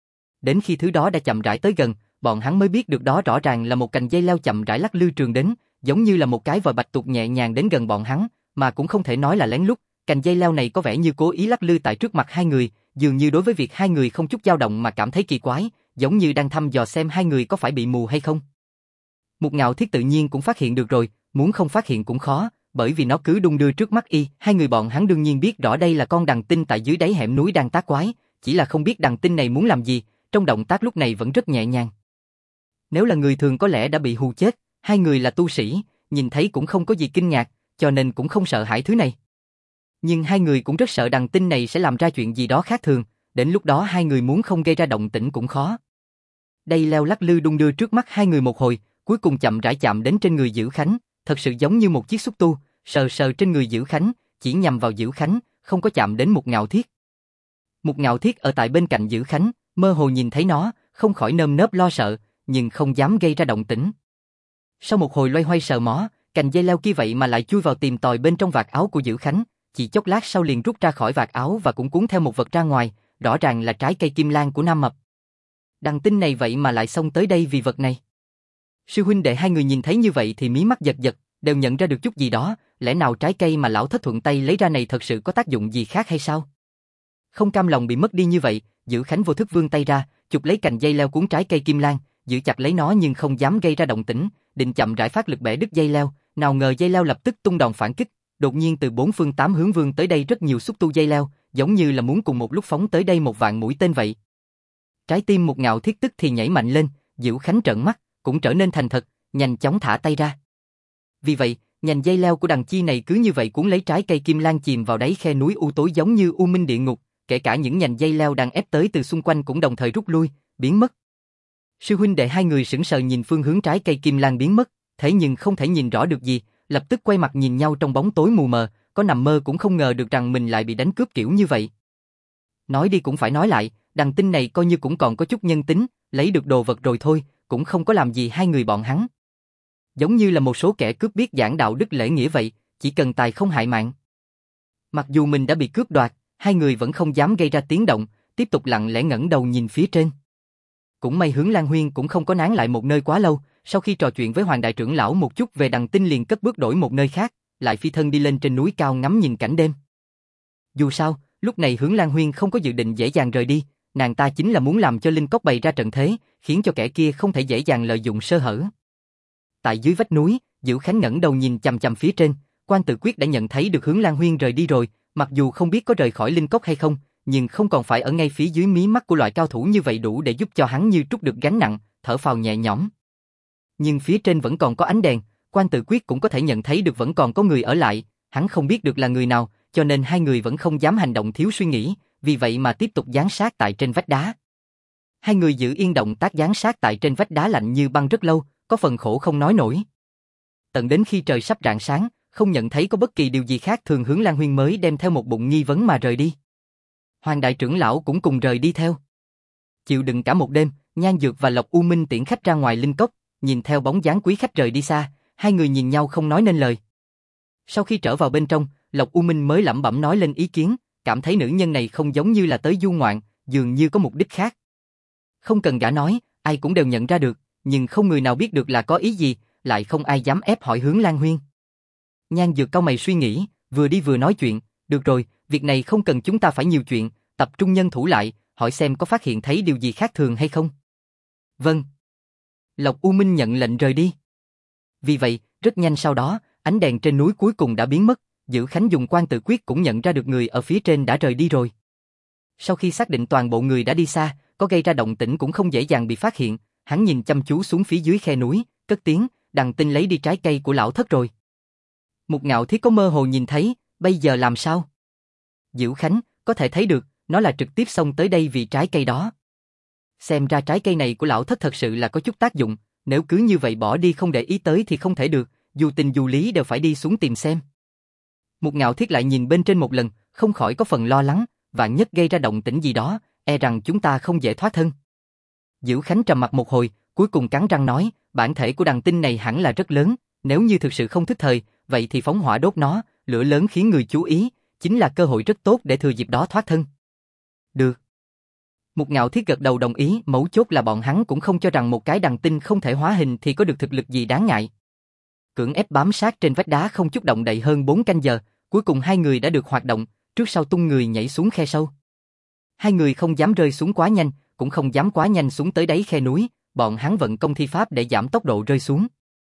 Đến khi thứ đó đã chậm rãi tới gần, bọn hắn mới biết được đó rõ ràng là một cành dây leo chậm rãi lắc lư trường đến, giống như là một cái vòi bạch tuộc nhẹ nhàng đến gần bọn hắn, mà cũng không thể nói là lén lút, cành dây leo này có vẻ như cố ý lắc lư tại trước mặt hai người, dường như đối với việc hai người không chút dao động mà cảm thấy kỳ quái, giống như đang thăm dò xem hai người có phải bị mù hay không. Mục Ngạo Thiết tự nhiên cũng phát hiện được rồi, muốn không phát hiện cũng khó, bởi vì nó cứ đung đưa trước mắt y, hai người bọn hắn đương nhiên biết rõ đây là con đằng tinh tại dưới đáy hẻm núi đang tác quái, chỉ là không biết đằng tinh này muốn làm gì, trong động tác lúc này vẫn rất nhẹ nhàng. Nếu là người thường có lẽ đã bị hù chết, hai người là tu sĩ, nhìn thấy cũng không có gì kinh ngạc, cho nên cũng không sợ hãi thứ này. Nhưng hai người cũng rất sợ đằng tinh này sẽ làm ra chuyện gì đó khác thường, đến lúc đó hai người muốn không gây ra động tĩnh cũng khó. Dây leo lắc lư đung đưa trước mắt hai người một hồi, cuối cùng chậm rãi chạm đến trên người Dữ Khánh, thật sự giống như một chiếc xúc tu, sờ sờ trên người Dữ Khánh, chỉ nhằm vào Dữ Khánh, không có chạm đến Mục Ngạo Thiết. Mục Ngạo Thiết ở tại bên cạnh Dữ Khánh, mơ hồ nhìn thấy nó, không khỏi nơm nớp lo sợ, nhưng không dám gây ra động tĩnh. Sau một hồi loay hoay sờ mó, cành dây leo kia vậy mà lại chui vào tìm tòi bên trong vạt áo của Dữ Khánh, chỉ chốc lát sau liền rút ra khỏi vạt áo và cũng cuốn theo một vật ra ngoài, rõ ràng là trái cây kim lan của Nam Mập. Đằng tinh này vậy mà lại xông tới đây vì vật này. Sư huynh đệ hai người nhìn thấy như vậy thì mí mắt giật giật, đều nhận ra được chút gì đó, lẽ nào trái cây mà lão thất thuận tay lấy ra này thật sự có tác dụng gì khác hay sao? Không cam lòng bị mất đi như vậy, Dữ Khánh vô thức vươn tay ra, chụp lấy cành dây leo cuốn trái cây kim lan, giữ chặt lấy nó nhưng không dám gây ra động tĩnh, định chậm rãi phát lực bẻ đứt dây leo, nào ngờ dây leo lập tức tung đòn phản kích, đột nhiên từ bốn phương tám hướng vươn tới đây rất nhiều xúc tu dây leo, giống như là muốn cùng một lúc phóng tới đây một vạn mũi tên vậy. Trái tim Mục Ngạo Thiết tức thì nhảy mạnh lên, Dữ Khánh trợn mắt, cũng trở nên thành thật, nhanh chóng thả tay ra. Vì vậy, nhành dây leo của đằng chi này cứ như vậy cuốn lấy trái cây kim lan chìm vào đáy khe núi u tối giống như u minh địa ngục, kể cả những nhành dây leo đang ép tới từ xung quanh cũng đồng thời rút lui, biến mất. Sư huynh đệ hai người sững sờ nhìn phương hướng trái cây kim lan biến mất, thế nhưng không thể nhìn rõ được gì, lập tức quay mặt nhìn nhau trong bóng tối mù mờ, có nằm mơ cũng không ngờ được rằng mình lại bị đánh cướp kiểu như vậy. Nói đi cũng phải nói lại, đằng tinh này coi như cũng còn có chút nhân tính, lấy được đồ vật rồi thôi, cũng không có làm gì hai người bọn hắn. Giống như là một số kẻ cướp biết giảng đạo đức lễ nghĩa vậy, chỉ cần tài không hại mạng. Mặc dù mình đã bị cướp đoạt, hai người vẫn không dám gây ra tiếng động, tiếp tục lặng lẽ ngẩng đầu nhìn phía trên. Cũng may Hướng Lan Huyên cũng không có nán lại một nơi quá lâu, sau khi trò chuyện với Hoàng đại trưởng lão một chút về đằng tinh liền cất bước đổi một nơi khác, lại phi thân đi lên trên núi cao ngắm nhìn cảnh đêm. Dù sao, lúc này Hướng Lan Huyên không có dự định dễ dàng rời đi, nàng ta chính là muốn làm cho Linh Cốc bày ra trận thế, khiến cho kẻ kia không thể dễ dàng lợi dụng sơ hở. Tại dưới vách núi, Dữ Khánh ngẩng đầu nhìn chằm chằm phía trên, Quan Tự Quyết đã nhận thấy được Hướng Lan Huyên rời đi rồi, mặc dù không biết có rời khỏi Linh Cốc hay không, nhưng không còn phải ở ngay phía dưới mí mắt của loại cao thủ như vậy đủ để giúp cho hắn như trút được gánh nặng, thở phào nhẹ nhõm. Nhưng phía trên vẫn còn có ánh đèn, Quan Tự Quyết cũng có thể nhận thấy được vẫn còn có người ở lại, hắn không biết được là người nào, cho nên hai người vẫn không dám hành động thiếu suy nghĩ, vì vậy mà tiếp tục giáng sát tại trên vách đá. Hai người giữ yên động tác giáng sát tại trên vách đá lạnh như băng rất lâu, có phần khổ không nói nổi. Tận đến khi trời sắp rạng sáng, không nhận thấy có bất kỳ điều gì khác thường, Hướng Lan Huyên mới đem theo một bụng nghi vấn mà rời đi. Hoàng đại trưởng lão cũng cùng rời đi theo. Chịu đựng cả một đêm, Nhan Dược và Lộc U Minh tiễn khách ra ngoài Linh Cốc, nhìn theo bóng dáng quý khách rời đi xa, hai người nhìn nhau không nói nên lời. Sau khi trở vào bên trong, Lộc U Minh mới lẩm bẩm nói lên ý kiến, cảm thấy nữ nhân này không giống như là tới du ngoạn, dường như có mục đích khác. Không cần gã nói, ai cũng đều nhận ra được, nhưng không người nào biết được là có ý gì, lại không ai dám ép hỏi Hướng Lan Huyên. Nhan Dược cau mày suy nghĩ, vừa đi vừa nói chuyện, được rồi, việc này không cần chúng ta phải nhiều chuyện, tập trung nhân thủ lại, hỏi xem có phát hiện thấy điều gì khác thường hay không. Vâng. Lộc U Minh nhận lệnh rời đi. Vì vậy, rất nhanh sau đó, ánh đèn trên núi cuối cùng đã biến mất, Dữ Khánh dùng Quan Tự Quyết cũng nhận ra được người ở phía trên đã rời đi rồi. Sau khi xác định toàn bộ người đã đi xa, có gây ra động tĩnh cũng không dễ dàng bị phát hiện, hắn nhìn chăm chú xuống phía dưới khe núi, cất tiếng, đằng tinh lấy đi trái cây của lão thất rồi. Mục Ngạo Thiết có mơ hồ nhìn thấy, bây giờ làm sao? Dữ Khánh, có thể thấy được, nó là trực tiếp xông tới đây vì trái cây đó. Xem ra trái cây này của lão thất thật sự là có chút tác dụng, nếu cứ như vậy bỏ đi không để ý tới thì không thể được, dù tình dù lý đều phải đi xuống tìm xem. Mục Ngạo Thiết lại nhìn bên trên một lần, không khỏi có phần lo lắng, vạn nhất gây ra động tĩnh gì đó, e rằng chúng ta không dễ thoát thân. Dữ Khánh trầm mặt một hồi, cuối cùng cắn răng nói, bản thể của đằng tinh này hẳn là rất lớn, nếu như thực sự không thức thời, vậy thì phóng hỏa đốt nó, lửa lớn khiến người chú ý, chính là cơ hội rất tốt để thừa dịp đó thoát thân. Được. Mục Ngạo Thiết gật đầu đồng ý, mấu chốt là bọn hắn cũng không cho rằng một cái đằng tinh không thể hóa hình thì có được thực lực gì đáng ngại. Cưỡng ép bám sát trên vách đá không chút động đậy hơn 4 canh giờ, cuối cùng hai người đã được hoạt động, trước sau tung người nhảy xuống khe sâu. Hai người không dám rơi xuống quá nhanh, cũng không dám quá nhanh xuống tới đáy khe núi, bọn hắn vận công thi pháp để giảm tốc độ rơi xuống.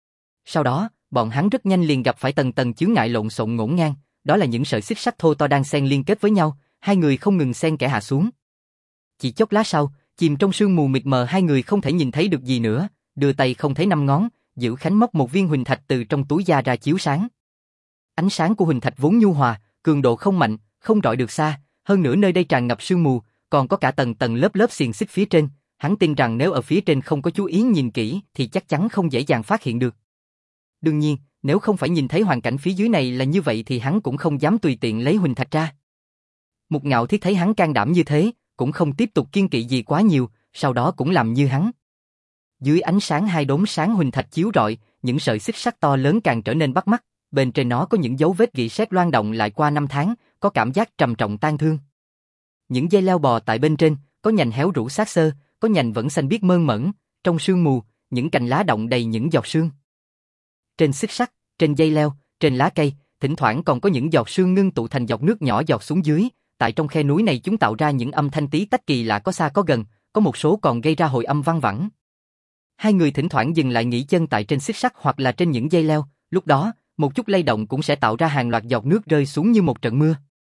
Sau đó, bọn hắn rất nhanh liền gặp phải tầng tầng chướng ngại lộn xộn ngổn ngang, đó là những sợi xích sắt thô to đang xen liên kết với nhau, hai người không ngừng xen kẽ hạ xuống. Chỉ chốc lát sau, chìm trong sương mù mịt mờ hai người không thể nhìn thấy được gì nữa, đưa tay không thấy năm ngón, Dữ Khánh móc một viên huỳnh thạch từ trong túi da ra chiếu sáng. Ánh sáng của huỳnh thạch vốn nhu hòa, cường độ không mạnh, không rọi được xa, hơn nữa nơi đây tràn ngập sương mù, còn có cả tầng tầng lớp lớp xiềng xích phía trên, hắn tin rằng nếu ở phía trên không có chú ý nhìn kỹ thì chắc chắn không dễ dàng phát hiện được. Đương nhiên, nếu không phải nhìn thấy hoàn cảnh phía dưới này là như vậy thì hắn cũng không dám tùy tiện lấy huỳnh thạch ra. Mục Ngạo Thiết thấy hắn can đảm như thế, cũng không tiếp tục kiêng kỵ gì quá nhiều, sau đó cũng làm như hắn. Dưới ánh sáng hai đốm sáng huỳnh thạch chiếu rọi, những sợi xích sắt to lớn càng trở nên bắt mắt, bên trên nó có những dấu vết rỉ sét loang động lại qua năm tháng, có cảm giác trầm trọng tang thương. Những dây leo bò tại bên trên, có nhành héo rũ xác xơ, có nhành vẫn xanh biếc mơn mởn, trong sương mù, những cành lá động đầy những giọt sương. Trên xích sắt, trên dây leo, trên lá cây, thỉnh thoảng còn có những giọt sương ngưng tụ thành giọt nước nhỏ giọt xuống dưới, tại trong khe núi này chúng tạo ra những âm thanh tí tách kỳ lạ có xa có gần, có một số còn gây ra hồi âm văng vẳng. Hai người thỉnh thoảng dừng lại nghỉ chân tại trên xích sắt hoặc là trên những dây leo, lúc đó, một chút lay động cũng sẽ tạo ra hàng loạt giọt nước rơi xuống như một trận mưa.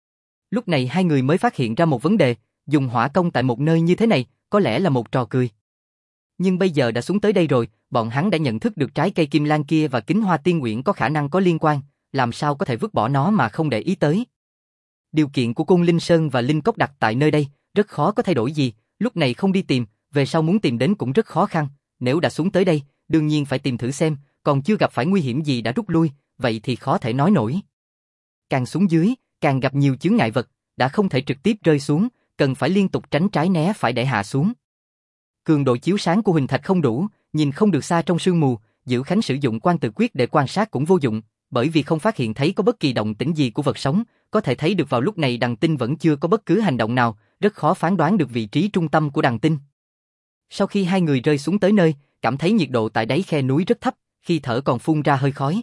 Lúc này hai người mới phát hiện ra một vấn đề, dùng hỏa công tại một nơi như thế này, có lẽ là một trò cười. Nhưng bây giờ đã xuống tới đây rồi, bọn hắn đã nhận thức được trái cây kim lan kia và kính hoa tiên uyển có khả năng có liên quan, làm sao có thể vứt bỏ nó mà không để ý tới. Điều kiện của Côn Linh Sơn và Linh Cốc đặt tại nơi đây, rất khó có thay đổi gì, lúc này không đi tìm, về sau muốn tìm đến cũng rất khó khăn, nếu đã xuống tới đây, đương nhiên phải tìm thử xem, còn chưa gặp phải nguy hiểm gì đã rút lui, vậy thì khó thể nói nổi. Càng xuống dưới, càng gặp nhiều chướng ngại vật, đã không thể trực tiếp rơi xuống, cần phải liên tục tránh trái né phải để hạ xuống. Cường độ chiếu sáng của huỳnh thạch không đủ, nhìn không được xa trong sương mù, Dữ Khánh sử dụng quan tự quyết để quan sát cũng vô dụng, bởi vì không phát hiện thấy có bất kỳ động tĩnh gì của vật sống, có thể thấy được vào lúc này đằng tinh vẫn chưa có bất cứ hành động nào, rất khó phán đoán được vị trí trung tâm của đằng tinh. Sau khi hai người rơi xuống tới nơi, cảm thấy nhiệt độ tại đáy khe núi rất thấp, khi thở còn phun ra hơi khói.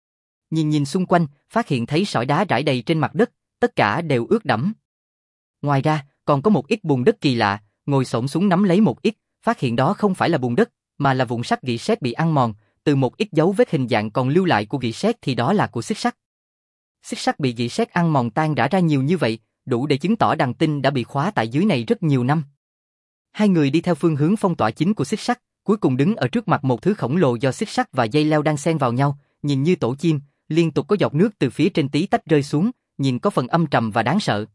Nhìn xung quanh, phát hiện thấy sỏi đá rải đầy trên mặt đất, tất cả đều ướt đẫm. Ngoài ra, còn có một ít bùn đất kỳ lạ, ngồi xổm xuống nắm lấy một ít, phát hiện đó không phải là bùn đất, mà là vụn sắt rỉ sét bị ăn mòn, từ một ít dấu vết hình dạng còn lưu lại của rỉ sét thì đó là của xích sắt. Xích sắt bị rỉ sét ăn mòn tan rã ra nhiều như vậy, đủ để chứng tỏ đằng tinh đã bị khóa tại dưới này rất nhiều năm. Hai người đi theo phương hướng phong tỏa chính của xích sắt, cuối cùng đứng ở trước mặt một thứ khổng lồ do xích sắt và dây leo đang xen vào nhau, nhìn như tổ chim, liên tục có giọt nước từ phía trên tí tách rơi xuống, nhìn có phần âm trầm và đáng sợ.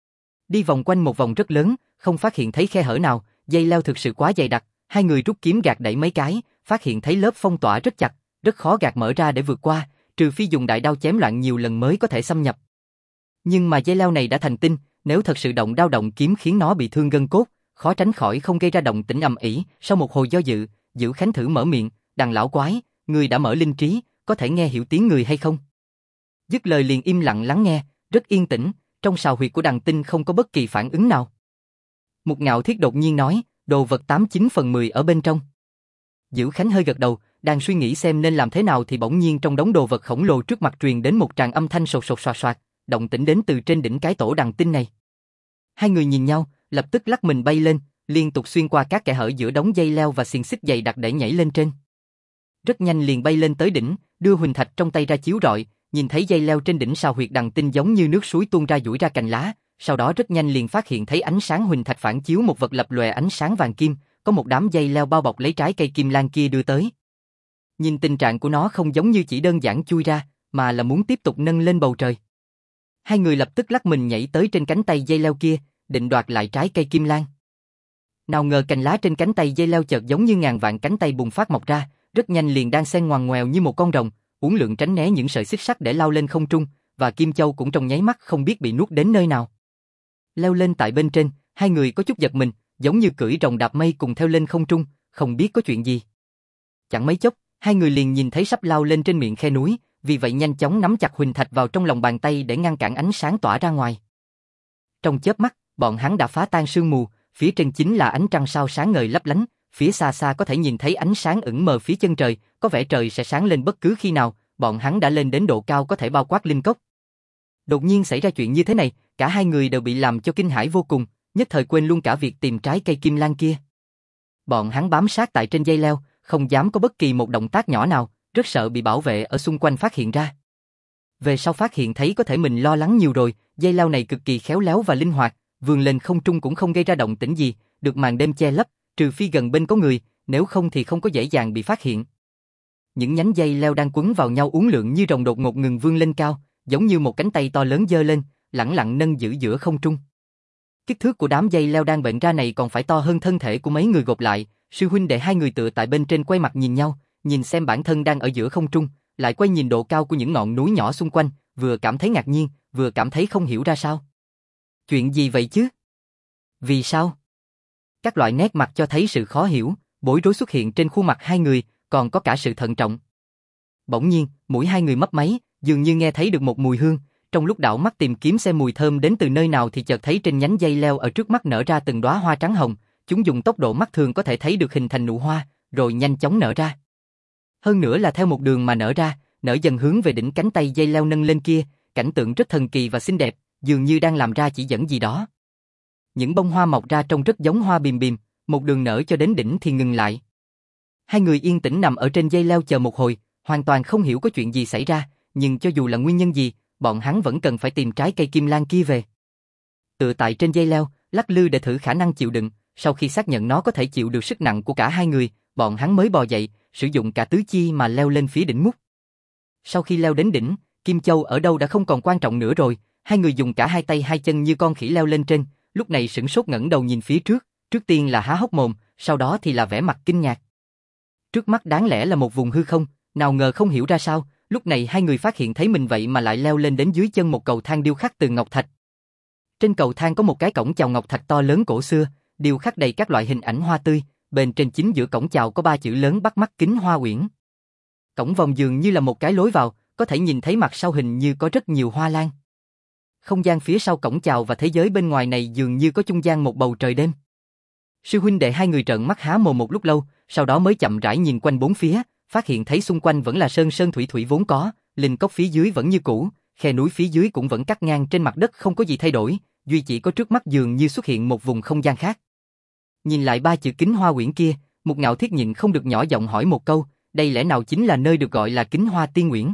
Đi vòng quanh một vòng rất lớn, không phát hiện thấy khe hở nào, dây leo thực sự quá dày đặc, hai người rút kiếm gạt đẩy mấy cái, phát hiện thấy lớp phong tỏa rất chặt, rất khó gạt mở ra để vượt qua, trừ phi dùng đại đao chém loạn nhiều lần mới có thể xâm nhập. Nhưng mà dây leo này đã thành tinh, nếu thật sự động đao động kiếm khiến nó bị thương gân cốt, khó tránh khỏi không gây ra động tĩnh ầm ĩ. Sau một hồi do dự, Dữ Khánh thử mở miệng, "Đằng lão quái, người đã mở linh trí, có thể nghe hiểu tiếng người hay không?" Dứt lời liền im lặng lắng nghe, rất yên tĩnh, trong sào huyệt của đằng tinh không có bất kỳ phản ứng nào. Mục Ngạo Thiết đột nhiên nói, "Đồ vật 89/10 ở bên trong." Dữ Khánh hơi gật đầu, đang suy nghĩ xem nên làm thế nào thì bỗng nhiên trong đống đồ vật khổng lồ trước mặt truyền đến một tràng âm thanh sột sột soạt soạt, động tĩnh đến từ trên đỉnh cái tổ đằng tinh này. Hai người nhìn nhau, lập tức lắc mình bay lên, liên tục xuyên qua các kẽ hở giữa đống dây leo và xiềng xích dày đặc để nhảy lên trên. Rất nhanh liền bay lên tới đỉnh, đưa huỳnh thạch trong tay ra chiếu rọi, nhìn thấy dây leo trên đỉnh sào huyệt đằng tinh giống như nước suối tuôn ra duỗi ra cành lá, sau đó rất nhanh liền phát hiện thấy ánh sáng huỳnh thạch phản chiếu một vật lập lòe ánh sáng vàng kim, có một đám dây leo bao bọc lấy trái cây kim lan kia đưa tới. Nhìn tình trạng của nó không giống như chỉ đơn giản chui ra, mà là muốn tiếp tục nâng lên bầu trời. Hai người lập tức lắc mình nhảy tới trên cánh tay dây leo kia, định đoạt lại trái cây kim lan. Nào ngờ cành lá trên cánh tay dây leo chợt giống như ngàn vạn cánh tay bùng phát mọc ra, rất nhanh liền đan xen ngoằn ngoèo như một con rồng, uốn lượn tránh né những sợi xích sắt để lao lên không trung, và Kim Châu cũng trong nháy mắt không biết bị nuốt đến nơi nào. Leo lên tại bên trên, hai người có chút giật mình, giống như cưỡi rồng đạp mây cùng theo lên không trung, không biết có chuyện gì. Chẳng mấy chốc, hai người liền nhìn thấy sắp lao lên trên miệng khe núi, vì vậy nhanh chóng nắm chặt huỳnh thạch vào trong lòng bàn tay để ngăn cản ánh sáng tỏa ra ngoài. Trong chớp mắt, bọn hắn đã phá tan sương mù, phía trên chính là ánh trăng sao sáng ngời lấp lánh, phía xa xa có thể nhìn thấy ánh sáng ửng mờ phía chân trời, có vẻ trời sẽ sáng lên bất cứ khi nào, bọn hắn đã lên đến độ cao có thể bao quát linh cốc. Đột nhiên xảy ra chuyện như thế này, cả hai người đều bị làm cho kinh hãi vô cùng, nhất thời quên luôn cả việc tìm trái cây kim lan kia. Bọn hắn bám sát tại trên dây leo, không dám có bất kỳ một động tác nhỏ nào, rất sợ bị bảo vệ ở xung quanh phát hiện ra. Về sau phát hiện thấy có thể mình lo lắng nhiều rồi, dây leo này cực kỳ khéo léo và linh hoạt, vươn lên không trung cũng không gây ra động tĩnh gì, được màn đêm che lấp, trừ phi gần bên có người, nếu không thì không có dễ dàng bị phát hiện. Những nhánh dây leo đang quấn vào nhau uốn lượn như rồng đột ngột ngừng vươn lên cao, giống như một cánh tay to lớn giơ lên, lẳng lặng nâng giữ giữa không trung. Kích thước của đám dây leo đang bệnh ra này còn phải to hơn thân thể của mấy người gộp lại, sư huynh đệ hai người tựa tại bên trên quay mặt nhìn nhau, nhìn xem bản thân đang ở giữa không trung, lại quay nhìn độ cao của những ngọn núi nhỏ xung quanh, vừa cảm thấy ngạc nhiên, vừa cảm thấy không hiểu ra sao. Chuyện gì vậy chứ? Vì sao? Các loại nét mặt cho thấy sự khó hiểu, bối rối xuất hiện trên khuôn mặt hai người, còn có cả sự thận trọng. Bỗng nhiên, mũi hai người mấp máy, dường như nghe thấy được một mùi hương, trong lúc đảo mắt tìm kiếm xem mùi thơm đến từ nơi nào thì chợt thấy trên nhánh dây leo ở trước mắt nở ra từng đóa hoa trắng hồng, chúng dùng tốc độ mắt thường có thể thấy được hình thành nụ hoa, rồi nhanh chóng nở ra. Hơn nữa là theo một đường mà nở ra, nở dần hướng về đỉnh cánh tay dây leo nâng lên kia, cảnh tượng rất thần kỳ và xinh đẹp, dường như đang làm ra chỉ dẫn gì đó. Những bông hoa mọc ra trông rất giống hoa bìm bìm, một đường nở cho đến đỉnh thì ngừng lại. Hai người yên tĩnh nằm ở trên dây leo chờ một hồi, hoàn toàn không hiểu có chuyện gì xảy ra, nhưng cho dù là nguyên nhân gì, bọn hắn vẫn cần phải tìm trái cây kim lan kia về. Tựa tại trên dây leo, lắc lư để thử khả năng chịu đựng, sau khi xác nhận nó có thể chịu được sức nặng của cả hai người, bọn hắn mới bò dậy, sử dụng cả tứ chi mà leo lên phía đỉnh mút. Sau khi leo đến đỉnh, Kim Châu ở đâu đã không còn quan trọng nữa rồi, hai người dùng cả hai tay hai chân như con khỉ leo lên trên, lúc này sửng sốt ngẩng đầu nhìn phía trước tiên là há hốc mồm, sau đó thì là vẻ mặt kinh ngạc. Trước mắt đáng lẽ là một vùng hư không, nào ngờ không hiểu ra sao, lúc này hai người phát hiện thấy mình vậy mà lại leo lên đến dưới chân một cầu thang điêu khắc từ ngọc thạch. Trên cầu thang có một cái cổng chào ngọc thạch to lớn cổ xưa, điêu khắc đầy các loại hình ảnh hoa tươi, bên trên chính giữa cổng chào có ba chữ lớn bắt mắt Kính Hoa Uyển. Cổng vòng dường như là một cái lối vào, có thể nhìn thấy mặt sau hình như có rất nhiều hoa lan. Không gian phía sau cổng chào và thế giới bên ngoài này dường như có trung gian một bầu trời đêm. Sư huynh đệ hai người trợn mắt há mồm một lúc lâu, sau đó mới chậm rãi nhìn quanh bốn phía, phát hiện thấy xung quanh vẫn là sơn sơn thủy thủy vốn có, linh cốc phía dưới vẫn như cũ, khe núi phía dưới cũng vẫn cắt ngang trên mặt đất không có gì thay đổi, duy chỉ có trước mắt dường như xuất hiện một vùng không gian khác. Nhìn lại ba chữ Kính Hoa Uyển kia, Mục Ngạo Thiết nhịn không được nhỏ giọng hỏi một câu, đây lẽ nào chính là nơi được gọi là Kính Hoa Tiên Uyển?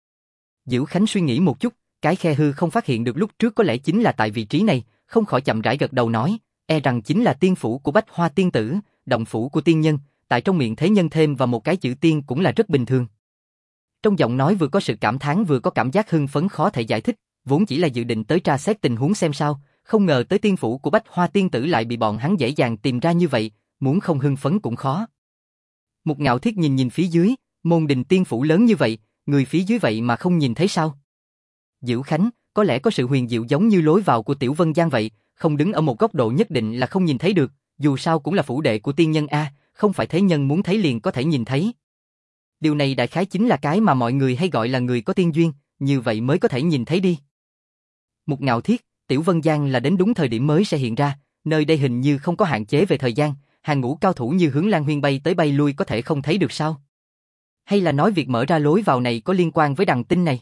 Dữ Khánh suy nghĩ một chút, cái khe hư không phát hiện được lúc trước có lẽ chính là tại vị trí này, không khỏi chậm rãi gật đầu nói, e rằng chính là tiên phủ của Bách Hoa tiên tử, động phủ của tiên nhân, tại trong miệng thế nhân thêm và một cái chữ tiên cũng là rất bình thường. Trong giọng nói vừa có sự cảm thán vừa có cảm giác hưng phấn khó thể giải thích, vốn chỉ là dự định tới tra xét tình huống xem sao, không ngờ tới tiên phủ của Bách Hoa tiên tử lại bị bọn hắn dễ dàng tìm ra như vậy, muốn không hưng phấn cũng khó. Mục Ngạo Thiết nhìn phía dưới, môn đình tiên phủ lớn như vậy, người phía dưới vậy mà không nhìn thấy sao? Dữ Khánh, có lẽ có sự huyền diệu giống như lối vào của Tiểu Vân Giang vậy, không đứng ở một góc độ nhất định là không nhìn thấy được, dù sao cũng là phủ đệ của tiên nhân a, không phải thế nhân muốn thấy liền có thể nhìn thấy. Điều này đại khái chính là cái mà mọi người hay gọi là người có tiên duyên, như vậy mới có thể nhìn thấy đi. Mục Ngạo Thiết, Tiểu Vân Giang là đến đúng thời điểm mới sẽ hiện ra, nơi đây hình như không có hạn chế về thời gian, hàng ngũ cao thủ như Hướng Lan Huyên bay tới bay lui có thể không thấy được sao? Hay là nói việc mở ra lối vào này có liên quan với đằng tinh này?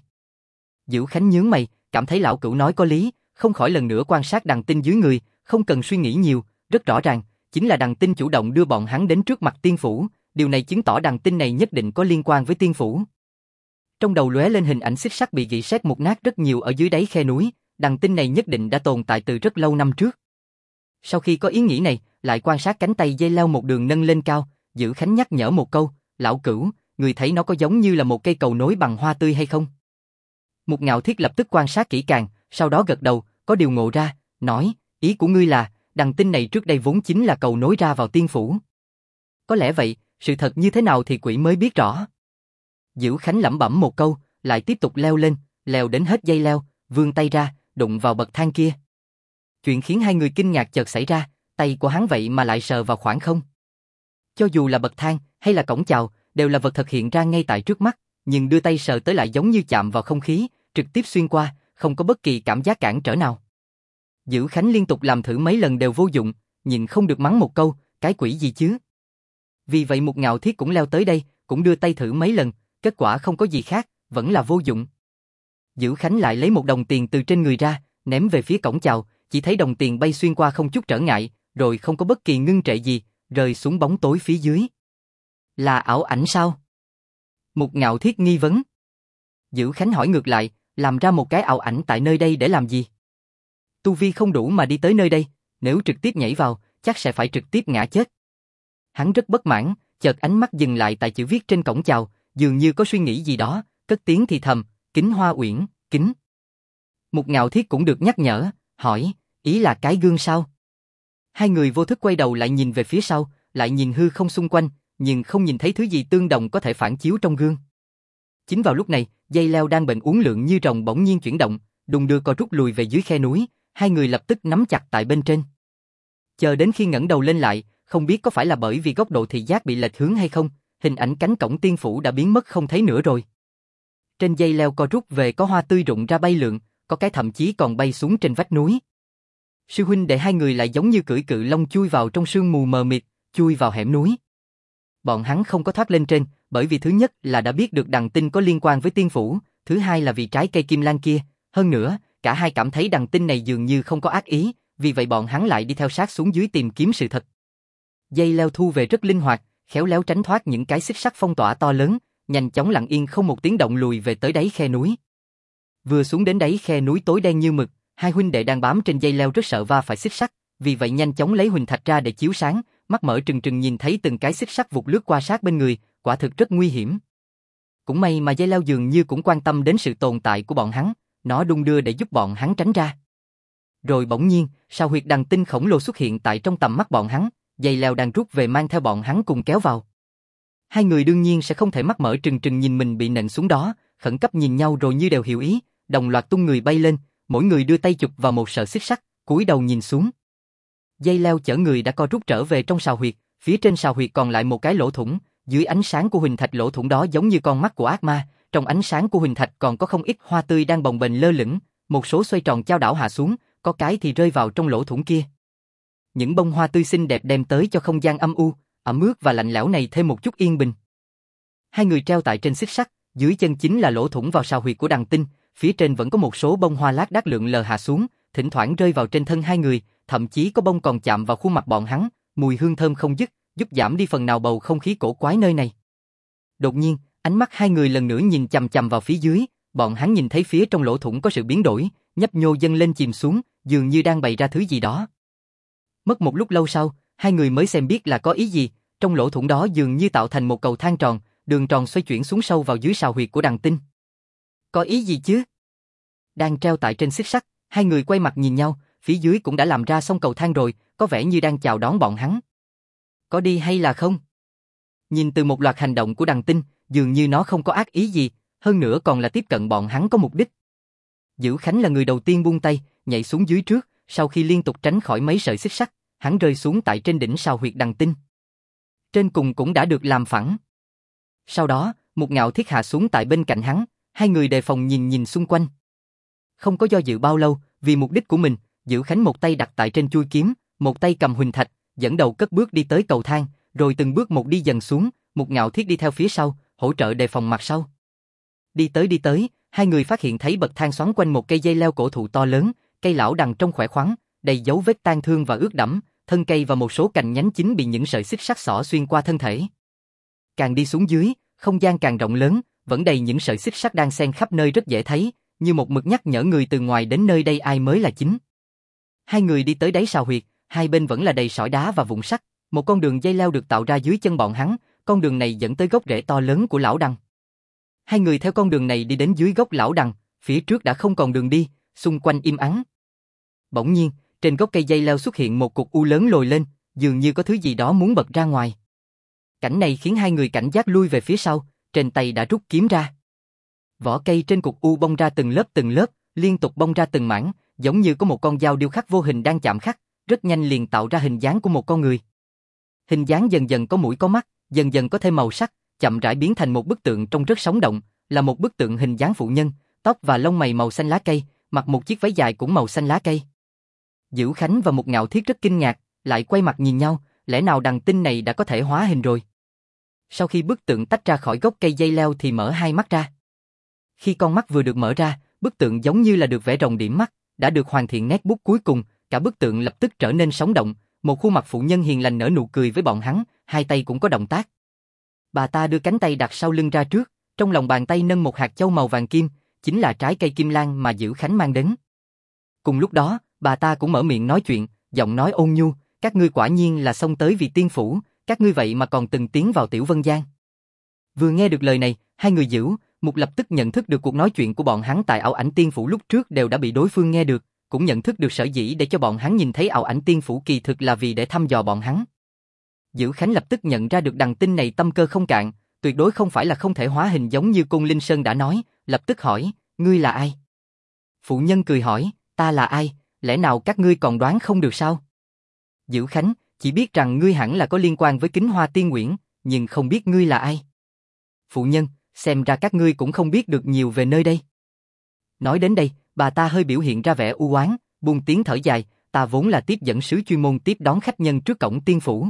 Dữ Khánh nhướng mày, cảm thấy lão cửu nói có lý, không khỏi lần nữa quan sát đằng tinh dưới người, không cần suy nghĩ nhiều, rất rõ ràng, chính là đằng tinh chủ động đưa bọn hắn đến trước mặt tiên phủ, điều này chứng tỏ đằng tinh này nhất định có liên quan với tiên phủ. Trong đầu lóe lên hình ảnh xích sắt bị rỉ sét mục nát rất nhiều ở dưới đáy khe núi, đằng tinh này nhất định đã tồn tại từ rất lâu năm trước. Sau khi có ý nghĩ này, lại quan sát cánh tay dây leo một đường nâng lên cao, Dữ Khánh nhắc nhở một câu, lão cửu, người thấy nó có giống như là một cây cầu nối bằng hoa tươi hay không? Mục Ngạo Thiết lập tức quan sát kỹ càng, sau đó gật đầu, có điều ngộ ra, nói, ý của ngươi là, đằng tinh này trước đây vốn chính là cầu nối ra vào tiên phủ. Có lẽ vậy, sự thật như thế nào thì quỷ mới biết rõ. Dữ Khánh lẩm bẩm một câu, lại tiếp tục leo lên, leo đến hết dây leo, vươn tay ra, đụng vào bậc thang kia. Chuyện khiến hai người kinh ngạc chợt xảy ra, tay của hắn vậy mà lại sờ vào khoảng không. Cho dù là bậc thang hay là cổng chào, đều là vật thật hiện ra ngay tại trước mắt, nhưng đưa tay sờ tới lại giống như chạm vào không khí, trực tiếp xuyên qua, không có bất kỳ cảm giác cản trở nào. Dữ Khánh liên tục làm thử mấy lần đều vô dụng, nhìn không được mắng một câu, cái quỷ gì chứ. Vì vậy Mục Ngạo Thiết cũng leo tới đây, cũng đưa tay thử mấy lần, kết quả không có gì khác, vẫn là vô dụng. Dữ Khánh lại lấy một đồng tiền từ trên người ra, ném về phía cổng chào, chỉ thấy đồng tiền bay xuyên qua không chút trở ngại, rồi không có bất kỳ ngưng trệ gì, rơi xuống bóng tối phía dưới. Là ảo ảnh sao? Mục Ngạo Thiết nghi vấn. Dữ Khánh hỏi ngược lại, làm ra một cái ảo ảnh tại nơi đây để làm gì? Tu vi không đủ mà đi tới nơi đây, nếu trực tiếp nhảy vào, chắc sẽ phải trực tiếp ngã chết. Hắn rất bất mãn, chợt ánh mắt dừng lại tại chữ viết trên cổng chào, dường như có suy nghĩ gì đó, cất tiếng thì thầm, Kính Hoa Uyển, kính. Mục Ngạo Thiết cũng được nhắc nhở, hỏi, ý là cái gương sao? Hai người vô thức quay đầu lại nhìn về phía sau, lại nhìn hư không xung quanh, nhưng không nhìn thấy thứ gì tương đồng có thể phản chiếu trong gương. Chính vào lúc này, dây leo đang bệnh uốn lượn như rồng bỗng nhiên chuyển động, đung đưa co rút lùi về dưới khe núi, hai người lập tức nắm chặt tại bên trên. Chờ đến khi ngẩng đầu lên lại, không biết có phải là bởi vì góc độ thị giác bị lệch hướng hay không, hình ảnh cánh cổng tiên phủ đã biến mất không thấy nữa rồi. Trên dây leo co rút về có hoa tươi rụng ra bay lượn, có cái thậm chí còn bay xuống trên vách núi. Sư huynh đệ hai người lại giống như cưỡi cự long chui vào trong sương mù mờ mịt, chui vào hẻm núi. Bọn hắn không có thoát lên trên, bởi vì thứ nhất là đã biết được Đằng Tinh có liên quan với tiên phủ, thứ hai là vì trái cây kim lan kia, hơn nữa, cả hai cảm thấy Đằng Tinh này dường như không có ác ý, vì vậy bọn hắn lại đi theo sát xuống dưới tìm kiếm sự thật. Dây leo thu về rất linh hoạt, khéo léo tránh thoát những cái xích sắt phong tỏa to lớn, nhanh chóng lặng yên không một tiếng động lùi về tới đáy khe núi. Vừa xuống đến đáy khe núi tối đen như mực, hai huynh đệ đang bám trên dây leo rất sợ va phải xích sắt, vì vậy nhanh chóng lấy huỳnh thạch ra để chiếu sáng, mắt mở trừng trừng nhìn thấy từng cái xích sắt vụt lướt qua sát bên người, quả thực rất nguy hiểm. Cũng may mà dây leo dường như cũng quan tâm đến sự tồn tại của bọn hắn, nó đung đưa để giúp bọn hắn tránh ra. Rồi bỗng nhiên, sao huyệt Đằng Tinh khổng lồ xuất hiện tại trong tầm mắt bọn hắn, dây leo đang rút về mang theo bọn hắn cùng kéo vào. Hai người đương nhiên sẽ không thể mắt mở trừng trừng nhìn mình bị nện xuống đó, khẩn cấp nhìn nhau rồi như đều hiểu ý, đồng loạt tung người bay lên, mỗi người đưa tay chụp vào một sợi xích sắt, cúi đầu nhìn xuống. Dây leo chở người đã co rút trở về trong sào huyệt, phía trên sào huyệt còn lại một cái lỗ thủng, dưới ánh sáng của huỳnh thạch lỗ thủng đó giống như con mắt của ác ma, trong ánh sáng của huỳnh thạch còn có không ít hoa tươi đang bồng bềnh lơ lửng, một số xoay tròn chao đảo hạ xuống, có cái thì rơi vào trong lỗ thủng kia. Những bông hoa tươi xinh đẹp đem tới cho không gian âm u, ẩm ướt và lạnh lẽo này thêm một chút yên bình. Hai người treo tại trên xích sắt, dưới chân chính là lỗ thủng vào sào huyệt của Đằng Tinh, phía trên vẫn có một số bông hoa lác đác lượn lờ hạ xuống, thỉnh thoảng rơi vào trên thân hai người, thậm chí có bông còn chạm vào khuôn mặt bọn hắn, mùi hương thơm không dứt, giúp giảm đi phần nào bầu không khí cổ quái nơi này. Đột nhiên, ánh mắt hai người lần nữa nhìn chằm chằm vào phía dưới, bọn hắn nhìn thấy phía trong lỗ thủng có sự biến đổi, nhấp nhô dâng lên chìm xuống, dường như đang bày ra thứ gì đó. Mất một lúc lâu sau, hai người mới xem biết là có ý gì, trong lỗ thủng đó dường như tạo thành một cầu thang tròn, đường tròn xoay chuyển xuống sâu vào dưới sào huyệt của Đằng Tinh. Có ý gì chứ? Đang treo tại trên xích sắt, hai người quay mặt nhìn nhau, phía dưới cũng đã làm ra xong cầu thang rồi, có vẻ như đang chào đón bọn hắn. Có đi hay là không? Nhìn từ một loạt hành động của Đằng Tinh, dường như nó không có ác ý gì, hơn nữa còn là tiếp cận bọn hắn có mục đích. Dữ Khánh là người đầu tiên buông tay, nhảy xuống dưới trước, sau khi liên tục tránh khỏi mấy sợi xích sắt, hắn rơi xuống tại trên đỉnh sào huyệt Đằng Tinh. Trên cùng cũng đã được làm phẳng. Sau đó, Mục Ngạo Thiết hạ xuống tại bên cạnh hắn, hai người đề phòng nhìn xung quanh. Không có do dự bao lâu, vì mục đích của mình, Dữ Khánh một tay đặt tại trên chuôi kiếm, một tay cầm huỳnh thạch, dẫn đầu cất bước đi tới cầu thang, rồi từng bước một đi dần xuống, Mục Ngạo Thiết đi theo phía sau, hỗ trợ đề phòng mặt sau. Đi tới, hai người phát hiện thấy bậc thang xoắn quanh một cây dây leo cổ thụ to lớn, cây lão đằng trong khỏe khoắn, đầy dấu vết tang thương và ướt đẫm, thân cây và một số cành nhánh chính bị những sợi xích sắt xỏ xuyên qua thân thể. Càng đi xuống dưới, không gian càng rộng lớn, vẫn đầy những sợi xích sắt đang xen khắp nơi rất dễ thấy, như một mực nhắc nhở người từ ngoài đến nơi đây ai mới là chính. Hai người đi tới đáy sào huyệt, hai bên vẫn là đầy sỏi đá và vụn sắt, một con đường dây leo được tạo ra dưới chân bọn hắn, con đường này dẫn tới gốc rễ to lớn của lão đằng. Hai người theo con đường này đi đến dưới gốc lão đằng, phía trước đã không còn đường đi, xung quanh im ắng. Bỗng nhiên, trên gốc cây dây leo xuất hiện một cục u lớn lồi lên, dường như có thứ gì đó muốn bật ra ngoài. Cảnh này khiến hai người cảnh giác lui về phía sau, trên tay đã rút kiếm ra. Vỏ cây trên cục u bong ra từng lớp, liên tục bong ra từng mảng, giống như có một con dao điêu khắc vô hình đang chạm khắc, rất nhanh liền tạo ra hình dáng của một con người. Hình dáng dần dần có mũi có mắt, dần dần có thêm màu sắc, chậm rãi biến thành một bức tượng trông rất sống động, là một bức tượng hình dáng phụ nhân, tóc và lông mày màu xanh lá cây, mặc một chiếc váy dài cũng màu xanh lá cây. Dữ Khánh và Mục Ngạo Thiết rất kinh ngạc, lại quay mặt nhìn nhau, lẽ nào Đằng Tinh này đã có thể hóa hình rồi? Sau khi bức tượng tách ra khỏi gốc cây dây leo thì mở hai mắt ra. Khi con mắt vừa được mở ra, bức tượng giống như là được vẽ rồng điểm mắt, đã được hoàn thiện nét bút cuối cùng, cả bức tượng lập tức trở nên sống động, một khuôn mặt phụ nhân hiền lành nở nụ cười với bọn hắn, hai tay cũng có động tác. Bà ta đưa cánh tay đặt sau lưng ra trước, trong lòng bàn tay nâng một hạt châu màu vàng kim, chính là trái cây kim lan mà Dữ Khánh mang đến. Cùng lúc đó, bà ta cũng mở miệng nói chuyện, giọng nói ôn nhu, các ngươi quả nhiên là xông tới vì tiên phủ, các ngươi vậy mà còn từng tiến vào Tiểu Vân Giang. Vừa nghe được lời này, hai người Dữ, Mục lập tức nhận thức được cuộc nói chuyện của bọn hắn tại ảo ảnh tiên phủ lúc trước đều đã bị đối phương nghe được, cũng nhận thức được sở dĩ để cho bọn hắn nhìn thấy ảo ảnh tiên phủ kỳ thực là vì để thăm dò bọn hắn. Dữ Khánh lập tức nhận ra được đằng tinh này tâm cơ không cạn, tuyệt đối không phải là không thể hóa hình giống như Côn Linh Sơn đã nói, lập tức hỏi, ngươi là ai? Phụ nhân cười hỏi, ta là ai, lẽ nào các ngươi còn đoán không được sao? Dữ Khánh, chỉ biết rằng ngươi hẳn là có liên quan với Kính Hoa Tiên Uyển, nhưng không biết ngươi là ai. Phụ nhân, xem ra các ngươi cũng không biết được nhiều về nơi đây. Nói đến đây, bà ta hơi biểu hiện ra vẻ u oán, buông tiếng thở dài, ta vốn là tiếp dẫn sứ chuyên môn tiếp đón khách nhân trước cổng tiên phủ.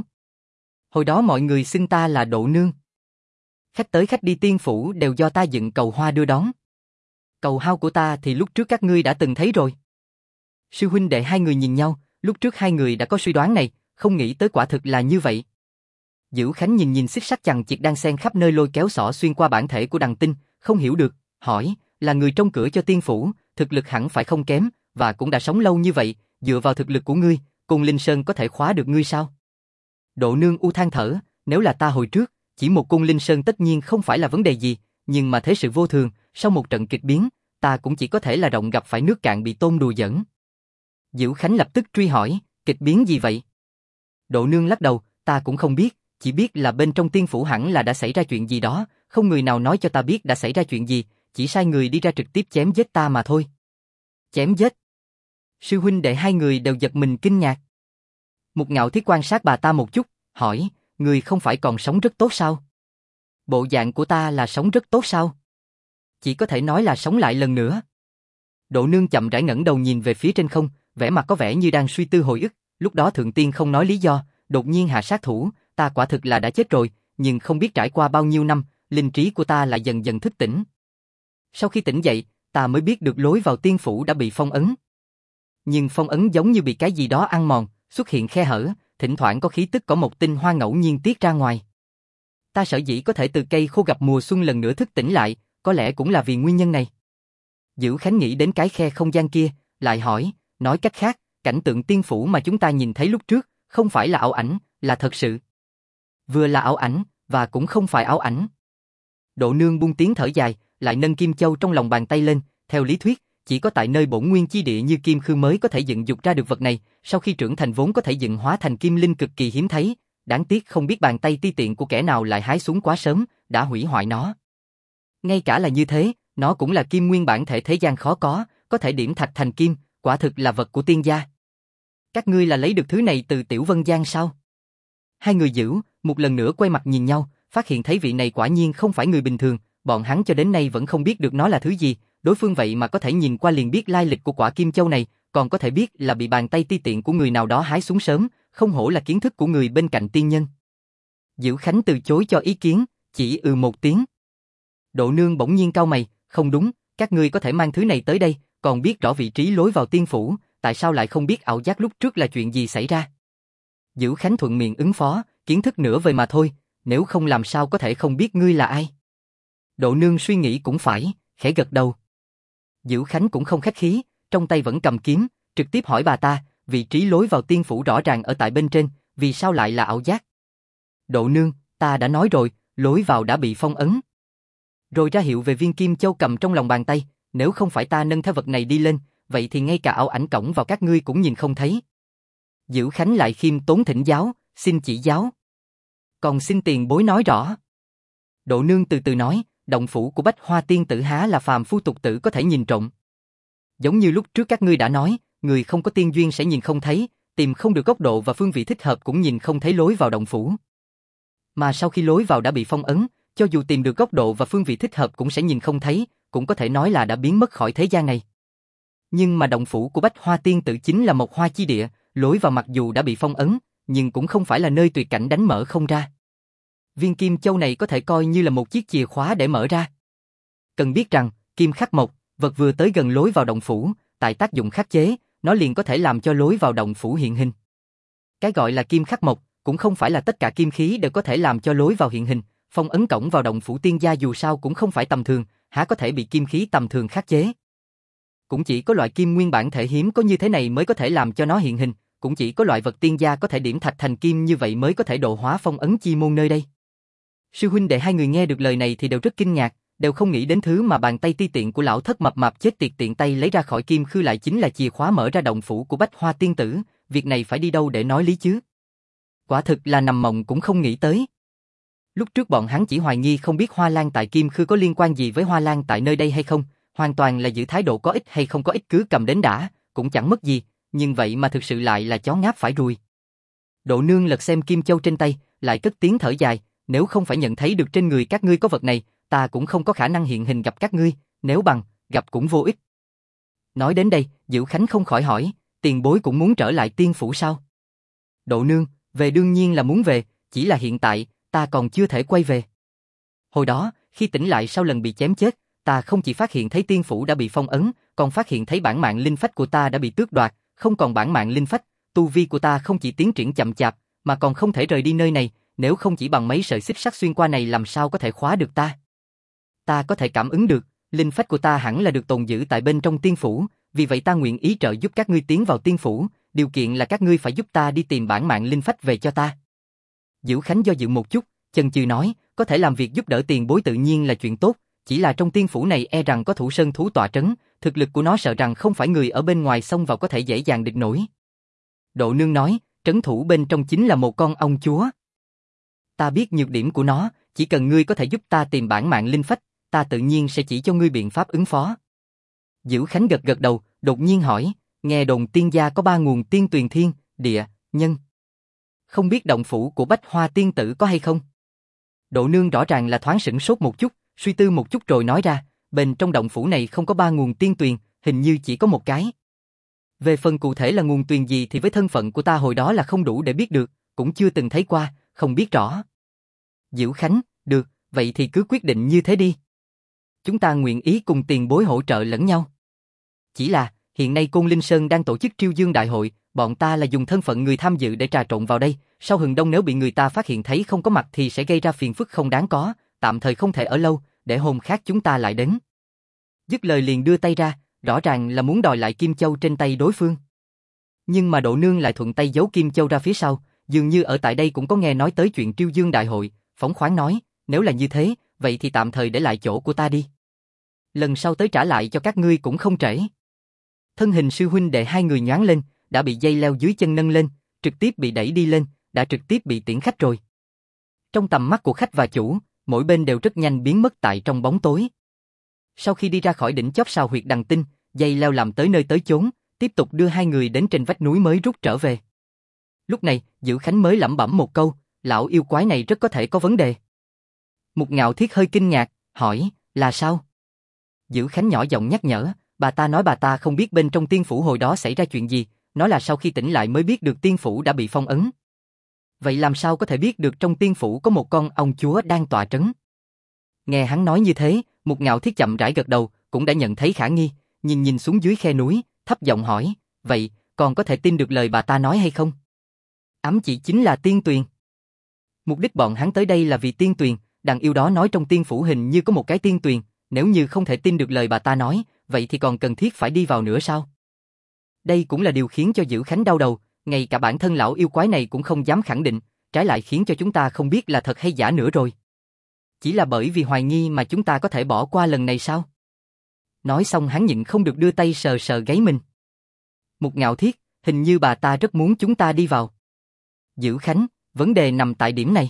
Hồi đó mọi người xưng ta là Độ Nương. Khách tới khách đi tiên phủ đều do ta dựng cầu hoa đưa đón. Cầu hao của ta thì lúc trước các ngươi đã từng thấy rồi. Sư huynh đệ hai người nhìn nhau, lúc trước hai người đã có suy đoán này, không nghĩ tới quả thực là như vậy. Dữ Khánh nhìn xích sắt chằng chịt đang xen khắp nơi lôi kéo xỏ xuyên qua bản thể của đằng tinh, không hiểu được, hỏi, là người trông cửa cho tiên phủ, thực lực hẳn phải không kém, và cũng đã sống lâu như vậy, dựa vào thực lực của ngươi, Côn Linh Sơn có thể khóa được ngươi sao? Độ Nương u than thở, nếu là ta hồi trước, chỉ một Côn Linh Sơn tất nhiên không phải là vấn đề gì, nhưng mà thế sự vô thường, sau một trận kịch biến, ta cũng chỉ có thể là rộng gặp phải nước cạn bị tôm đùa giỡn. Dữ Khánh lập tức truy hỏi, kịch biến gì vậy? Độ Nương lắc đầu, ta cũng không biết, chỉ biết là bên trong tiên phủ hẳn là đã xảy ra chuyện gì đó, không người nào nói cho ta biết đã xảy ra chuyện gì, chỉ sai người đi ra trực tiếp chém giết ta mà thôi. Chém giết? Sư huynh đệ hai người đều giật mình kinh ngạc. Mục Ngạo Thiết quan sát bà ta một chút, hỏi, người không phải còn sống rất tốt sao? Bộ dạng của ta là sống rất tốt sao? Chỉ có thể nói là sống lại lần nữa. Độ Nương chậm rãi ngẩng đầu nhìn về phía trên không, vẻ mặt có vẻ như đang suy tư hồi ức, lúc đó Thượng Tiên không nói lý do, đột nhiên hạ sát thủ, ta quả thực là đã chết rồi, nhưng không biết trải qua bao nhiêu năm, linh trí của ta lại dần dần thức tỉnh. Sau khi tỉnh dậy, ta mới biết được lối vào tiên phủ đã bị phong ấn. Nhưng phong ấn giống như bị cái gì đó ăn mòn, xuất hiện khe hở, thỉnh thoảng có khí tức cỏ mộc tinh hoa ngẫu nhiên tiết ra ngoài. Ta sở dĩ có thể từ cây khô gặp mùa xuân lần nữa thức tỉnh lại, có lẽ cũng là vì nguyên nhân này. Dữ Khánh nghĩ đến cái khe không gian kia, lại hỏi, nói cách khác, cảnh tượng tiên phủ mà chúng ta nhìn thấy lúc trước, không phải là ảo ảnh, là thật sự. Vừa là ảo ảnh, và cũng không phải ảo ảnh. Độ Nương buông tiếng thở dài, lại nâng kim châu trong lòng bàn tay lên, theo lý thuyết, chỉ có tại nơi bổn nguyên chi địa như Kim Khư mới có thể dựng dục ra được vật này, sau khi trưởng thành vốn có thể dựng hóa thành kim linh cực kỳ hiếm thấy, đáng tiếc không biết bàn tay ti tiện của kẻ nào lại hái xuống quá sớm, đã hủy hoại nó. Ngay cả là như thế, nó cũng là kim nguyên bản thể thế gian khó có thể điểm thạch thành kim, quả thực là vật của tiên gia. Các ngươi là lấy được thứ này từ Tiểu Vân Giang sao? Hai người Dữ, một lần nữa quay mặt nhìn nhau, phát hiện thấy vị này quả nhiên không phải người bình thường, bọn hắn cho đến nay vẫn không biết được nó là thứ gì, đối phương vậy mà có thể nhìn qua liền biết lai lịch của quả kim châu này, còn có thể biết là bị bàn tay ti tiện của người nào đó hái xuống sớm, không hổ là kiến thức của người bên cạnh tiên nhân. Dữ Khánh từ chối cho ý kiến, chỉ một tiếng. Độ Nương bỗng nhiên cau mày, không đúng, các ngươi có thể mang thứ này tới đây, còn biết rõ vị trí lối vào tiên phủ, tại sao lại không biết ảo giác lúc trước là chuyện gì xảy ra? Dữ Khánh thuận miệng ứng phó, kiến thức nửa vời mà thôi, nếu không làm sao có thể không biết ngươi là ai. Độ Nương suy nghĩ cũng phải, khẽ gật đầu. Dữ Khánh cũng không khách khí, trong tay vẫn cầm kiếm, trực tiếp hỏi bà ta, vị trí lối vào tiên phủ rõ ràng ở tại bên trên, vì sao lại là ảo giác? Độ Nương, ta đã nói rồi, lối vào đã bị phong ấn. Rồi ra hiệu về viên kim châu cầm trong lòng bàn tay, nếu không phải ta nâng theo vật này đi lên, vậy thì ngay cả ảo ảnh cổng vào các ngươi cũng nhìn không thấy. Dữ Khánh lại khiêm tốn thỉnh giáo, xin chỉ giáo. Còn xin tiền bối nói rõ. Độ Nương từ từ nói, động phủ của Bách Hoa Tiên tử há là phàm phu tục tử có thể nhìn trộm. Giống như lúc trước các ngươi đã nói, người không có tiên duyên sẽ nhìn không thấy, tìm không được góc độ và phương vị thích hợp cũng nhìn không thấy lối vào động phủ. Mà sau khi lối vào đã bị phong ấn, cho dù tìm được góc độ và phương vị thích hợp cũng sẽ nhìn không thấy, cũng có thể nói là đã biến mất khỏi thế gian này. Nhưng mà động phủ của Bách Hoa Tiên tử chính là một hoa chi địa, lối vào mặc dù đã bị phong ấn, nhưng cũng không phải là nơi tuyệt cảnh đánh mở không ra. Viên kim châu này có thể coi như là một chiếc chìa khóa để mở ra. Cần biết rằng, kim khắc mộc, vật vừa tới gần lối vào động phủ, tại tác dụng khắc chế, nó liền có thể làm cho lối vào động phủ hiện hình. Cái gọi là kim khắc mộc, cũng không phải là tất cả kim khí đều có thể làm cho lối vào hiện hình, phong ấn cổng vào động phủ tiên gia dù sao cũng không phải tầm thường, há có thể bị kim khí tầm thường khắc chế. Cũng chỉ có loại kim nguyên bản thể hiếm có như thế này mới có thể làm cho nó hiện hình, cũng chỉ có loại vật tiên gia có thể điểm thạch thành kim như vậy mới có thể độ hóa phong ấn chi môn nơi đây. Sư huynh đệ hai người nghe được lời này thì đều rất kinh ngạc, đều không nghĩ đến thứ mà bàn tay ti tiện của lão thất mập mạp chết tiệt tiện tay lấy ra khỏi kim khư lại chính là chìa khóa mở ra động phủ của Bách Hoa tiên tử, việc này phải đi đâu để nói lý chứ? Quả thực là nằm mộng cũng không nghĩ tới. Lúc trước bọn hắn chỉ hoài nghi không biết Hoa Lan tại kim khư có liên quan gì với Hoa Lan tại nơi đây hay không, hoàn toàn là giữ thái độ có ích hay không có ích cứ cầm đến đã, cũng chẳng mất gì, nhưng vậy mà thực sự lại là chó ngáp phải ruồi. Độ Nương lật xem kim châu trên tay, lại cất tiếng thở dài, nếu không phải nhận thấy được trên người các ngươi có vật này, ta cũng không có khả năng hiện hình gặp các ngươi, nếu bằng, gặp cũng vô ích. Nói đến đây, Dữ Khánh không khỏi hỏi, tiền bối cũng muốn trở lại tiên phủ sao? Độ Nương, về đương nhiên là muốn về, chỉ là hiện tại, ta còn chưa thể quay về. Hồi đó, khi tỉnh lại sau lần bị chém chết, ta không chỉ phát hiện thấy tiên phủ đã bị phong ấn, còn phát hiện thấy bản mạng linh phách của ta đã bị tước đoạt, không còn bản mạng linh phách, tu vi của ta không chỉ tiến triển chậm chạp, mà còn không thể rời đi nơi này, nếu không chỉ bằng mấy sợi xích sắt xuyên qua này làm sao có thể khóa được ta. Ta có thể cảm ứng được, linh phách của ta hẳn là được tồn giữ tại bên trong tiên phủ, vì vậy ta nguyện ý trợ giúp các ngươi tiến vào tiên phủ, điều kiện là các ngươi phải giúp ta đi tìm bản mạng linh phách về cho ta. Dữ Khánh do dự một chút, chần chừ nói, có thể làm việc giúp đỡ tiền bối tự nhiên là chuyện tốt, chỉ là trong tiên phủ này e rằng có Thủ Sơn thú tọa trấn, thực lực của nó sợ rằng không phải người ở bên ngoài xông vào có thể dễ dàng địch nổi. Độ Nương nói, trấn thủ bên trong chính là một con ong chúa. Ta biết nhược điểm của nó, chỉ cần ngươi có thể giúp ta tìm bản mạng linh phách, ta tự nhiên sẽ chỉ cho ngươi biện pháp ứng phó. Dữ Khánh gật gật đầu, đột nhiên hỏi, nghe đồn tiên gia có 3 nguồn tiên tuyền thiên, địa, nhân. Không biết động phủ của Bách Hoa tiên tử có hay không? Độ Nương rõ ràng là thoáng sửng sốt một chút, suy tư một chút rồi nói ra, bên trong động phủ này không có 3 nguồn tiên tuyền, hình như chỉ có một cái. Về phần cụ thể là nguồn tuyền gì thì với thân phận của ta hồi đó là không đủ để biết được, cũng chưa từng thấy qua, không biết rõ. Dữ Khánh, được, vậy thì cứ quyết định như thế đi. Chúng ta nguyện ý cùng tiền bối hỗ trợ lẫn nhau. Chỉ là, hiện nay Côn Linh Sơn đang tổ chức Triêu Dương Đại hội, bọn ta là dùng thân phận người tham dự để trà trộn vào đây, sau hừng đông nếu bị người ta phát hiện thấy không có mặt thì sẽ gây ra phiền phức không đáng có, tạm thời không thể ở lâu, để hôm khác chúng ta lại đến. Dứt lời liền đưa tay ra, rõ ràng là muốn đòi lại kim châu trên tay đối phương. Nhưng mà Độ Nương lại thuận tay giấu kim châu ra phía sau, dường như ở tại đây cũng có nghe nói tới chuyện Triêu Dương Đại hội, phóng khoáng nói, nếu là như thế, vậy thì tạm thời để lại chỗ của ta đi. Lần sau tới trả lại cho các ngươi cũng không trễ. Thân hình sư huynh đệ hai người nhoáng lên, đã bị dây leo dưới chân nâng lên, trực tiếp bị đẩy đi lên, đã trực tiếp bị tiễn khách rồi. Trong tầm mắt của khách và chủ, mỗi bên đều rất nhanh biến mất tại trong bóng tối. Sau khi đi ra khỏi đỉnh chóp sào huyệt đằng tinh, dây leo làm tới nơi tới chốn, tiếp tục đưa hai người đến trên vách núi mới rút trở về. Lúc này, Dữ Khánh mới lẩm bẩm một câu, lão yêu quái này rất có thể có vấn đề. Mục Ngạo Thiết hơi kinh ngạc, hỏi, là sao? Dữ Khánh nhỏ giọng nhắc nhở, bà ta nói bà ta không biết bên trong tiên phủ hồi đó xảy ra chuyện gì, nói là sau khi tỉnh lại mới biết được tiên phủ đã bị phong ấn. Vậy làm sao có thể biết được trong tiên phủ có một con ong chúa đang tọa trấn? Nghe hắn nói như thế, Mục Ngạo Thiết chậm rãi gật đầu, cũng đã nhận thấy khả nghi, nhìn xuống dưới khe núi, thấp giọng hỏi, vậy, còn có thể tin được lời bà ta nói hay không? Ám chỉ chính là tiên tuyền. Mục đích bọn hắn tới đây là vì tiên tuyền, đàn yêu đó nói trong tiên phủ hình như có một cái tiên tuyền, nếu như không thể tin được lời bà ta nói, vậy thì còn cần thiết phải đi vào nữa sao? Đây cũng là điều khiến cho Dữ Khánh đau đầu, ngay cả bản thân lão yêu quái này cũng không dám khẳng định, trái lại khiến cho chúng ta không biết là thật hay giả nữa rồi. Chỉ là bởi vì hoài nghi mà chúng ta có thể bỏ qua lần này sao? Nói xong hắn nhịn không được đưa tay sờ sờ gáy mình. Mục Ngạo Thiết, hình như bà ta rất muốn chúng ta đi vào. Dữ Khánh, vấn đề nằm tại điểm này.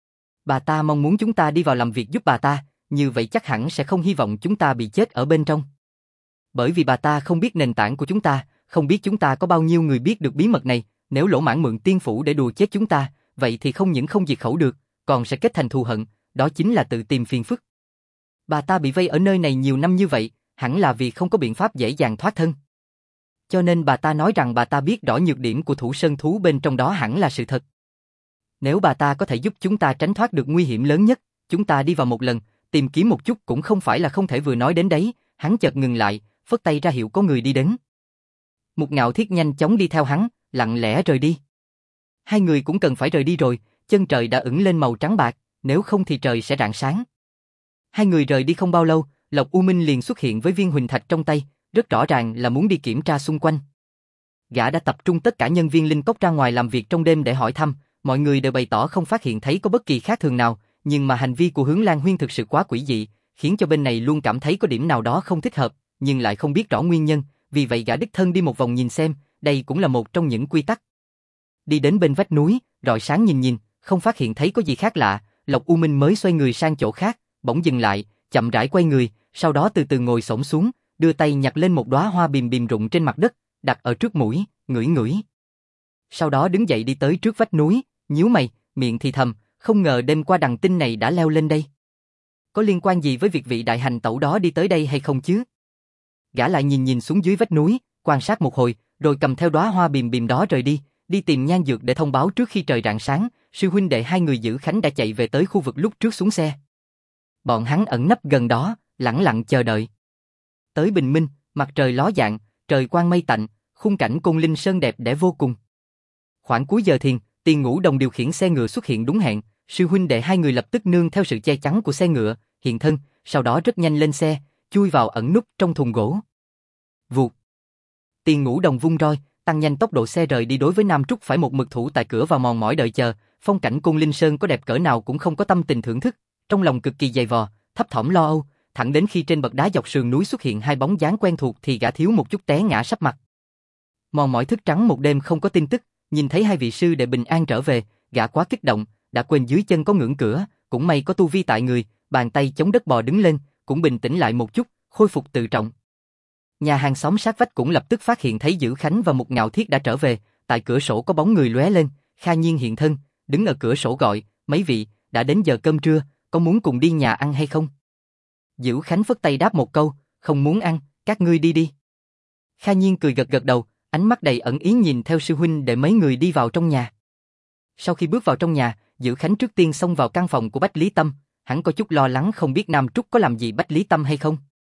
Bà ta mong muốn chúng ta đi vào làm việc giúp bà ta, như vậy chắc hẳn sẽ không hy vọng chúng ta bị chết ở bên trong. Bởi vì bà ta không biết nền tảng của chúng ta, không biết chúng ta có bao nhiêu người biết được bí mật này, nếu lỗ mãn mượn tiên phủ để đùa chết chúng ta, vậy thì không những không diệt khẩu được, còn sẽ kết thành thù hận, đó chính là tự tìm phiền phức. Bà ta bị vây ở nơi này nhiều năm như vậy, hẳn là vì không có biện pháp dễ dàng thoát thân. Cho nên bà ta nói rằng bà ta biết rõ nhược điểm của Thủ Sơn thú bên trong đó hẳn là sự thật. Nếu bà ta có thể giúp chúng ta tránh thoát được nguy hiểm lớn nhất, chúng ta đi vào một lần, tìm kiếm một chút cũng không phải là không thể. Vừa nói đến đấy, hắn chợt ngừng lại, phất tay ra hiệu có người đi đến. Mục Ngạo Thiết nhanh chóng đi theo hắn, lặng lẽ rời đi. Hai người cũng cần phải rời đi rồi, chân trời đã ửng lên màu trắng bạc, nếu không thì trời sẽ rạng sáng. Hai người rời đi không bao lâu, Lộc U Minh liền xuất hiện với viên huỳnh thạch trong tay, rất rõ ràng là muốn đi kiểm tra xung quanh. Gã đã tập trung tất cả nhân viên linh cốc ra ngoài làm việc trong đêm để hỏi thăm, mọi người đều bày tỏ không phát hiện thấy có bất kỳ khác thường nào, nhưng mà hành vi của Hướng Lan Huyên thực sự quá quỷ dị, khiến cho bên này luôn cảm thấy có điểm nào đó không thích hợp, nhưng lại không biết rõ nguyên nhân, vì vậy gã đích thân đi một vòng nhìn xem, đây cũng là một trong những quy tắc. Đi đến bên vách núi, rọi sáng nhìn, không phát hiện thấy có gì khác lạ, Lộc U Minh mới xoay người sang chỗ khác, bỗng dừng lại, chậm rãi quay người, sau đó từ từ ngồi xổm xuống, đưa tay nhặt lên một đóa hoa bìm bìm rụng trên mặt đất, đặt ở trước mũi, ngửi ngửi. Sau đó đứng dậy đi tới trước vách núi, nhíu mày, miệng thì thầm, không ngờ đêm qua đằng tinh này đã leo lên đây. Có liên quan gì với việc vị đại hành tẩu đó đi tới đây hay không chứ? Gã lại nhìn xuống dưới vách núi, quan sát một hồi, rồi cầm theo đóa hoa bìm bìm đó rời đi tìm Nhan Dược để thông báo trước khi trời rạng sáng, sư huynh đệ hai người Giữ Khánh đã chạy về tới khu vực lúc trước xuống xe. Bọn hắn ẩn nấp gần đó, lẳng lặng chờ đợi. Tới bình minh, mặt trời ló dạng, trời quang mây tạnh, khung cảnh Côn Linh Sơn đẹp đẽ vô cùng. Khoảng cuối giờ thiền, Tiền Ngũ Đồng điều khiển xe ngựa xuất hiện đúng hẹn, sư huynh đệ hai người lập tức nương theo sự che chắn của xe ngựa, hiện thân, sau đó rất nhanh lên xe, chui vào ẩn núp trong thùng gỗ. Vụt. Tiền Ngũ Đồng vung roi, tăng nhanh tốc độ xe rời đi. Đối với Nam Trúc phải một mực thủ tại cửa vào mòn mỏi đợi chờ, phong cảnh Côn Linh Sơn có đẹp cỡ nào cũng không có tâm tình thưởng thức, trong lòng cực kỳ dày vò, thấp thỏm lo âu, thẳng đến khi trên bậc đá dọc sườn núi xuất hiện hai bóng dáng quen thuộc thì gã thiếu một chút té ngã sắp mặt. Mòn mỏi thức trắng một đêm không có tin tức, nhìn thấy hai vị sư đệ bình an trở về, gã quá kích động, đã quên dưới chân có ngưỡng cửa, cũng may có tu vi tại người, bàn tay chống đất bò đứng lên, cũng bình tĩnh lại một chút, khôi phục tự trọng. Nhà hàng xóm sát vách cũng lập tức phát hiện thấy Giữ Khánh và Mục Ngạo Thiết đã trở về, tại cửa sổ có bóng người lóe lên, Kha Nhiên hiện thân, đứng ở cửa sổ gọi, mấy vị, đã đến giờ cơm trưa, có muốn cùng đi nhà ăn hay không? Giữ Khánh phất tay đáp một câu, không muốn ăn, các ngươi đi đi. Kha Nhiên cười gật đầu, ánh mắt đầy ẩn ý nhìn theo sư huynh để mấy người đi vào trong nhà. Sau khi bước vào trong nhà, Giữ Khánh trước tiên xông vào căn phòng của Bách Lý Tâm, hắn có chút lo lắng không biết Nam Trúc có làm gì Bách Lý Tâm hay không.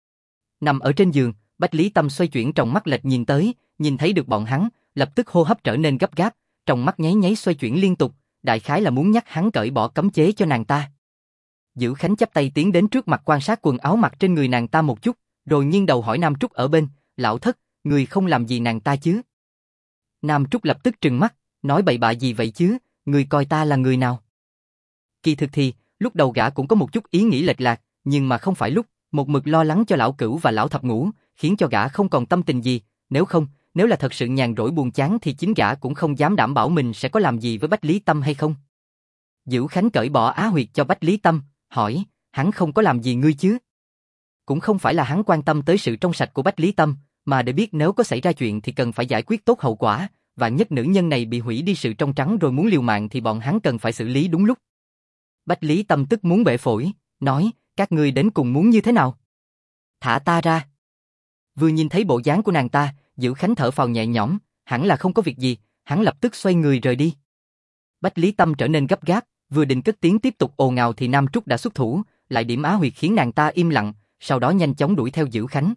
Nằm ở trên giường, Bách Lý Tâm xoay chuyển tròng mắt lệch nhìn tới, nhìn thấy được bọn hắn, lập tức hô hấp trở nên gấp gáp, tròng mắt nháy nháy xoay chuyển liên tục, đại khái là muốn nhắc hắn cởi bỏ cấm chế cho nàng ta. Giữ Khánh chắp tay tiến đến trước mặt quan sát quần áo mặc trên người nàng ta một chút, rồi nghiêng đầu hỏi Nam Trúc ở bên, lão thất, người không làm gì nàng ta chứ? Nam Trúc lập tức trừng mắt, nói bậy bạ gì vậy chứ, người coi ta là người nào? Kỳ thực thì, lúc đầu gã cũng có một chút ý nghĩ lệch lạc, nhưng mà không phải lúc, một mực lo lắng cho lão Cửu và lão Thập Ngũ, khiến cho gã không còn tâm tình gì, nếu là thật sự nhàn rỗi buồn chán thì chính gã cũng không dám đảm bảo mình sẽ có làm gì với Bách Lý Tâm hay không. Giữ Khánh cởi bỏ á huyệt cho Bách Lý Tâm, hỏi, hắn không có làm gì ngươi chứ? Cũng không phải là hắn quan tâm tới sự trong sạch của Bách Lý Tâm, mà để biết nếu có xảy ra chuyện thì cần phải giải quyết tốt hậu quả, vạn nhất nữ nhân này bị hủy đi sự trong trắng rồi muốn liều mạng thì bọn hắn cần phải xử lý đúng lúc. Bách Lý Tâm tức muốn bể phổi, nói, các ngươi đến cùng muốn như thế nào? Thả ta ra. Vừa nhìn thấy bộ dáng của nàng ta, Giữ Khánh thở phào nhẹ nhõm, hẳn là không có việc gì, hắn lập tức xoay người rời đi. Bách Lý Tâm trở nên gấp gáp, vừa định cất tiếng tiếp tục ồn ào thì Nam Trúc đã xuất thủ, lại điểm á huyệt khiến nàng ta im lặng, sau đó nhanh chóng đuổi theo Giữ Khánh.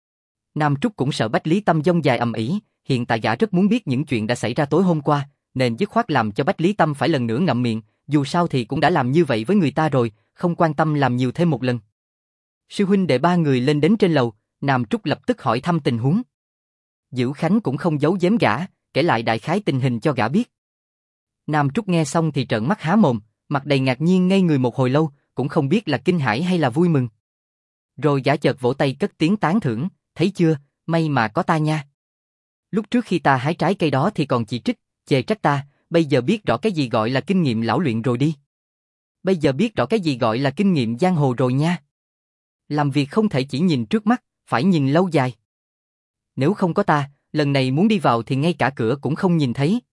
Nam Trúc cũng sợ Bách Lý Tâm dông dài ầm ĩ, hiện tại gã rất muốn biết những chuyện đã xảy ra tối hôm qua, nên dứt khoát làm cho Bách Lý Tâm phải lần nữa ngậm miệng, dù sao thì cũng đã làm như vậy với người ta rồi, không quan tâm làm nhiều thêm một lần. Sư huynh đệ ba người lên đến trên lầu, Nam Trúc lập tức hỏi thăm tình huống. Giữ Khánh cũng không giấu giếm gã, kể lại đại khái tình hình cho gã biết. Nam Trúc nghe xong thì trợn mắt há mồm, mặt đầy ngạc nhiên ngây người một hồi lâu, cũng không biết là kinh hãi hay là vui mừng. Rồi gã chợt vỗ tay cất tiếng tán thưởng, thấy chưa, may mà có ta nha. Lúc trước khi ta hái trái cây đó thì còn chỉ trích, chê trách ta, bây giờ biết rõ cái gì gọi là kinh nghiệm lão luyện rồi đi. Bây giờ biết rõ cái gì gọi là kinh nghiệm giang hồ rồi nha. Làm việc không thể chỉ nhìn trước mắt, phải nhìn lâu dài. Nếu không có ta, lần này muốn đi vào thì ngay cả cửa cũng không nhìn thấy.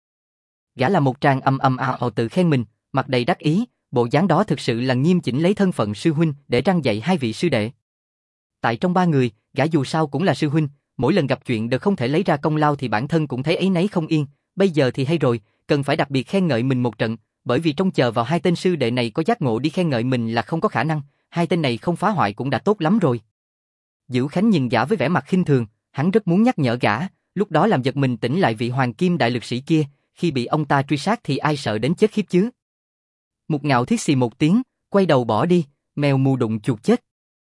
Gã là một tràng ào tự khen mình, mặt đầy đắc ý, bộ dáng đó thực sự là nghiêm chỉnh lấy thân phận sư huynh để răn dạy hai vị sư đệ. Tại trong ba người, gã dù sao cũng là sư huynh, mỗi lần gặp chuyện đều không thể lấy ra công lao thì bản thân cũng thấy áy náy không yên, bây giờ thì hay rồi, cần phải đặc biệt khen ngợi mình một trận, bởi vì trông chờ vào hai tên sư đệ này có giác ngộ đi khen ngợi mình là không có khả năng, hai tên này không phá hoại cũng đã tốt lắm rồi. Giữ Khánh nhìn gã với vẻ mặt khinh thường, hắn rất muốn nhắc nhở gã, lúc đó làm giật mình tỉnh lại vị hoàng kim đại lực sĩ kia, khi bị ông ta truy sát thì ai sợ đến chết khiếp chứ. Mục Ngạo Thiết xì một tiếng, quay đầu bỏ đi, mèo mù đụng chuột chết.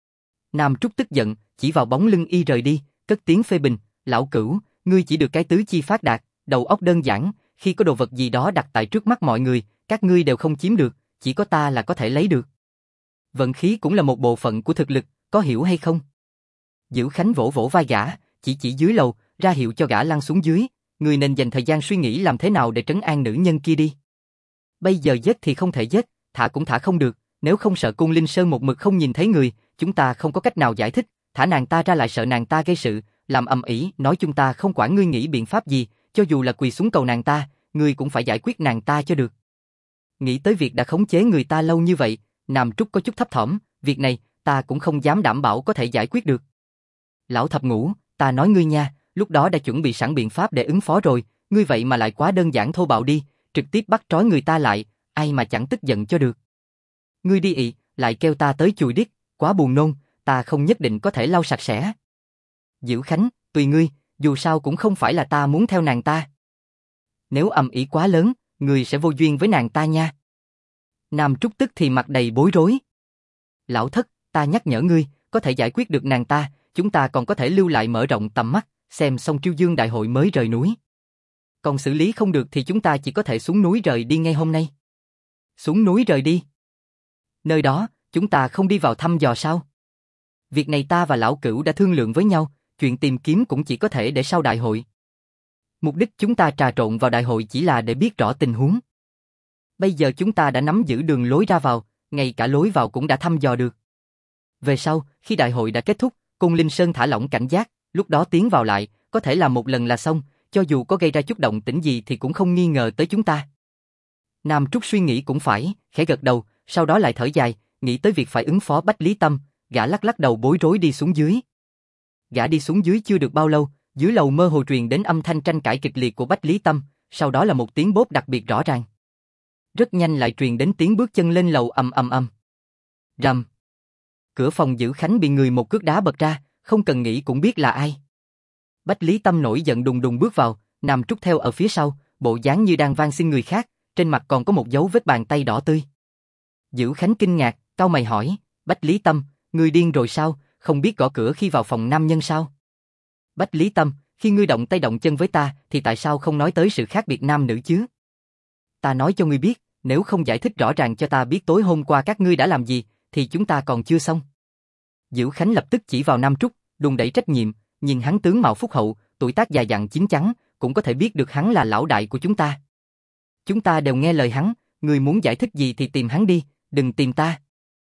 Nam Trúc tức giận, chỉ vào bóng lưng y rời đi, cất tiếng phê bình, lão Cửu, ngươi chỉ được cái tứ chi phát đạt, đầu óc đơn giản, khi có đồ vật gì đó đặt tại trước mắt mọi người, các ngươi đều không chiếm được, chỉ có ta là có thể lấy được. Vận khí cũng là một bộ phận của thực lực, có hiểu hay không? Dữ Khánh vỗ vỗ vai gã, chỉ dưới lầu, ra hiệu cho gã lăn xuống dưới, người nên dành thời gian suy nghĩ làm thế nào để trấn an nữ nhân kia đi. Bây giờ giết thì không thể giết, thả cũng thả không được, nếu không sợ Cung Linh Sơn một mực không nhìn thấy người, chúng ta không có cách nào giải thích, thả nàng ta ra lại sợ nàng ta gây sự, làm ầm ĩ, nói chúng ta không quản ngươi nghĩ biện pháp gì, cho dù là quỳ xuống cầu nàng ta, ngươi cũng phải giải quyết nàng ta cho được. Nghĩ tới việc đã khống chế người ta lâu như vậy, Nam Trúc có chút thấp thỏm, việc này, ta cũng không dám đảm bảo có thể giải quyết được. Lão thập ngũ, ta nói ngươi nha, lúc đó đã chuẩn bị sẵn biện pháp để ứng phó rồi, ngươi vậy mà lại quá đơn giản thô bạo đi, trực tiếp bắt trói người ta lại, ai mà chẳng tức giận cho được. Ngươi đi ị, lại kêu ta tới chùi điếc, quá buồn nôn, ta không nhất định có thể lau sạch sẽ. Dữ Khánh, tùy ngươi, dù sao cũng không phải là ta muốn theo nàng ta. Nếu ầm ĩ quá lớn, ngươi sẽ vô duyên với nàng ta nha. Nam Trúc tức thì mặt đầy bối rối. Lão thất, ta nhắc nhở ngươi, có thể giải quyết được nàng ta, chúng ta còn có thể lưu lại mở rộng tầm mắt, xem xong Triêu Dương đại hội mới rời núi. Còn xử lý không được thì chúng ta chỉ có thể xuống núi rời đi ngay hôm nay. Xuống núi rời đi. Nơi đó, chúng ta không đi vào thăm dò sao? Việc này ta và lão cửu đã thương lượng với nhau, chuyện tìm kiếm cũng chỉ có thể để sau đại hội. Mục đích chúng ta trà trộn vào đại hội chỉ là để biết rõ tình huống. Bây giờ chúng ta đã nắm giữ đường lối ra vào, ngay cả lối vào cũng đã thăm dò được. Về sau, khi đại hội đã kết thúc, Cung Linh Sơn thả lỏng cảnh giác, lúc đó tiến vào lại, có thể làm một lần là xong, cho dù có gây ra chút động tĩnh gì thì cũng không nghi ngờ tới chúng ta. Nam Trúc suy nghĩ cũng phải, khẽ gật đầu, sau đó lại thở dài, nghĩ tới việc phải ứng phó Bách Lý Tâm, gã lắc lắc đầu bối rối đi xuống dưới. Gã đi xuống dưới chưa được bao lâu, dưới lầu mơ hồ truyền đến âm thanh tranh cãi kịch liệt của Bách Lý Tâm, sau đó là một tiếng bốp đặc biệt rõ ràng. Rất nhanh lại truyền đến tiếng bước chân lên lầu ầm ầm ầm. Rầm. Cửa phòng Dữ Khánh bị người một cước đá bật ra, không cần nghĩ cũng biết là ai. Bách Lý Tâm nổi giận đùng đùng bước vào, Nam Trúc theo ở phía sau, bộ dáng như đang van xin người khác, trên mặt còn có một dấu vết bàn tay đỏ tươi. Dữ Khánh kinh ngạc, cau mày hỏi, Bách Lý Tâm, ngươi điên rồi sao, không biết gõ cửa khi vào phòng nam nhân sao? Bách Lý Tâm, khi ngươi động tay động chân với ta, thì tại sao không nói tới sự khác biệt nam nữ chứ? Ta nói cho ngươi biết, nếu không giải thích rõ ràng cho ta biết tối hôm qua các ngươi đã làm gì, thì chúng ta còn chưa xong. Dữ Khánh lập tức chỉ vào Nam Trúc, đùn đẩy trách nhiệm, nhìn hắn tướng mạo phúc hậu, tuổi tác già dặn chín chắn, cũng có thể biết được hắn là lão đại của chúng ta. Chúng ta đều nghe lời hắn, người muốn giải thích gì thì tìm hắn đi, đừng tìm ta.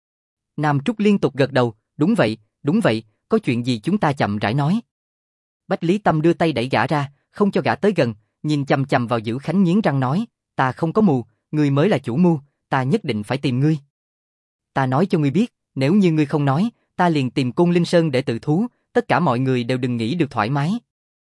Nam Trúc liên tục gật đầu, đúng vậy, có chuyện gì chúng ta chậm rãi nói. Bách Lý Tâm đưa tay đẩy gã ra, không cho gã tới gần, nhìn chằm chằm vào Dữ Khánh nghiến răng nói, ta không có mù, ngươi mới là chủ mưu, ta nhất định phải tìm ngươi. Ta nói cho ngươi biết, nếu như ngươi không nói, ta liền tìm Cung Linh Sơn để tự thú, tất cả mọi người đều đừng nghĩ được thoải mái.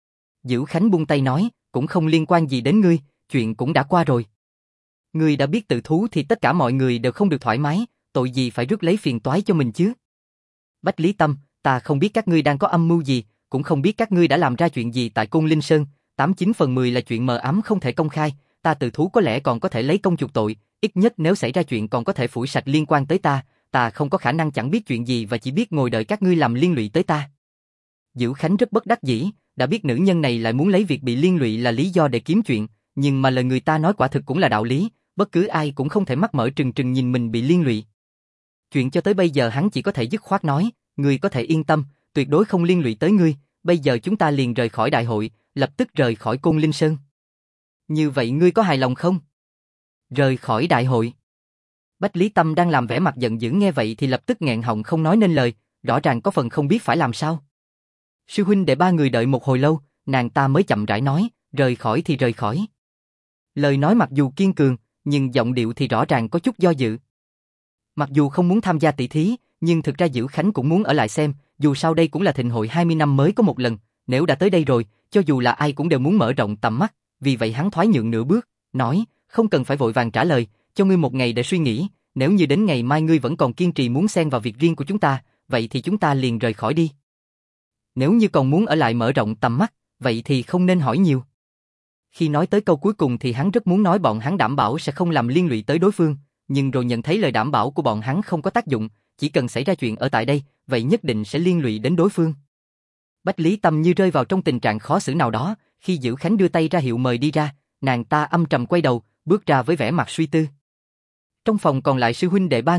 Dữ Khánh buông tay nói, cũng không liên quan gì đến ngươi, chuyện cũng đã qua rồi. Ngươi đã biết tự thú thì tất cả mọi người đều không được thoải mái, tội gì phải rước lấy phiền toái cho mình chứ. Bách Lý Tâm, ta không biết các ngươi đang có âm mưu gì, cũng không biết các ngươi đã làm ra chuyện gì tại Cung Linh Sơn, 89/10 là chuyện mờ ám không thể công khai, ta tự thú có lẽ còn có thể lấy công chuộc tội, ít nhất nếu xảy ra chuyện còn có thể phủi sạch liên quan tới ta không có khả năng chẳng biết chuyện gì và chỉ biết ngồi đợi các ngươi làm liên lụy tới ta. Dữ Khánh rất bất đắc dĩ, đã biết nữ nhân này lại muốn lấy việc bị liên lụy là lý do để kiếm chuyện, nhưng mà lời người ta nói quả thực cũng là đạo lý, bất cứ ai cũng không thể mắt mở trừng trừng nhìn mình bị liên lụy. Chuyện cho tới bây giờ hắn chỉ có thể dứt khoát nói, ngươi có thể yên tâm, tuyệt đối không liên lụy tới ngươi, bây giờ chúng ta liền rời khỏi đại hội, lập tức rời khỏi Cung Linh Sơn. Như vậy ngươi có hài lòng không? Rời khỏi đại hội. Bách Lý Tâm đang làm vẻ mặt giận dữ nghe vậy thì lập tức nghẹn họng không nói nên lời, rõ ràng có phần không biết phải làm sao. Sư huynh để ba người đợi một hồi lâu, nàng ta mới chậm rãi nói, rời khỏi thì rời khỏi. Lời nói mặc dù kiên cường, nhưng giọng điệu thì rõ ràng có chút do dự. Mặc dù không muốn tham gia tỷ thí, nhưng thực ra Dữ Khánh cũng muốn ở lại xem, dù sao đây cũng là thịnh hội 20 năm mới có một lần, nếu đã tới đây rồi, cho dù là ai cũng đều muốn mở rộng tầm mắt, vì vậy hắn thoái nhượng nửa bước, nói, không cần phải vội vàng trả lời, cho ngươi một ngày để suy nghĩ, nếu như đến ngày mai ngươi vẫn còn kiên trì muốn xen vào việc riêng của chúng ta, vậy thì chúng ta liền rời khỏi đi. Nếu như còn muốn ở lại mở rộng tầm mắt, vậy thì không nên hỏi nhiều. Khi nói tới câu cuối cùng thì hắn rất muốn nói bọn hắn đảm bảo sẽ không làm liên lụy tới đối phương, nhưng rồi nhận thấy lời đảm bảo của bọn hắn không có tác dụng, chỉ cần xảy ra chuyện ở tại đây, vậy nhất định sẽ liên lụy đến đối phương. Bách Lý Tâm như rơi vào trong tình trạng khó xử nào đó, khi Dữ Khánh đưa tay ra hiệu mời đi ra, nàng ta âm trầm quay đầu, bước ra với vẻ mặt suy tư. Trong phòng còn lại sư huynh đệ ba người,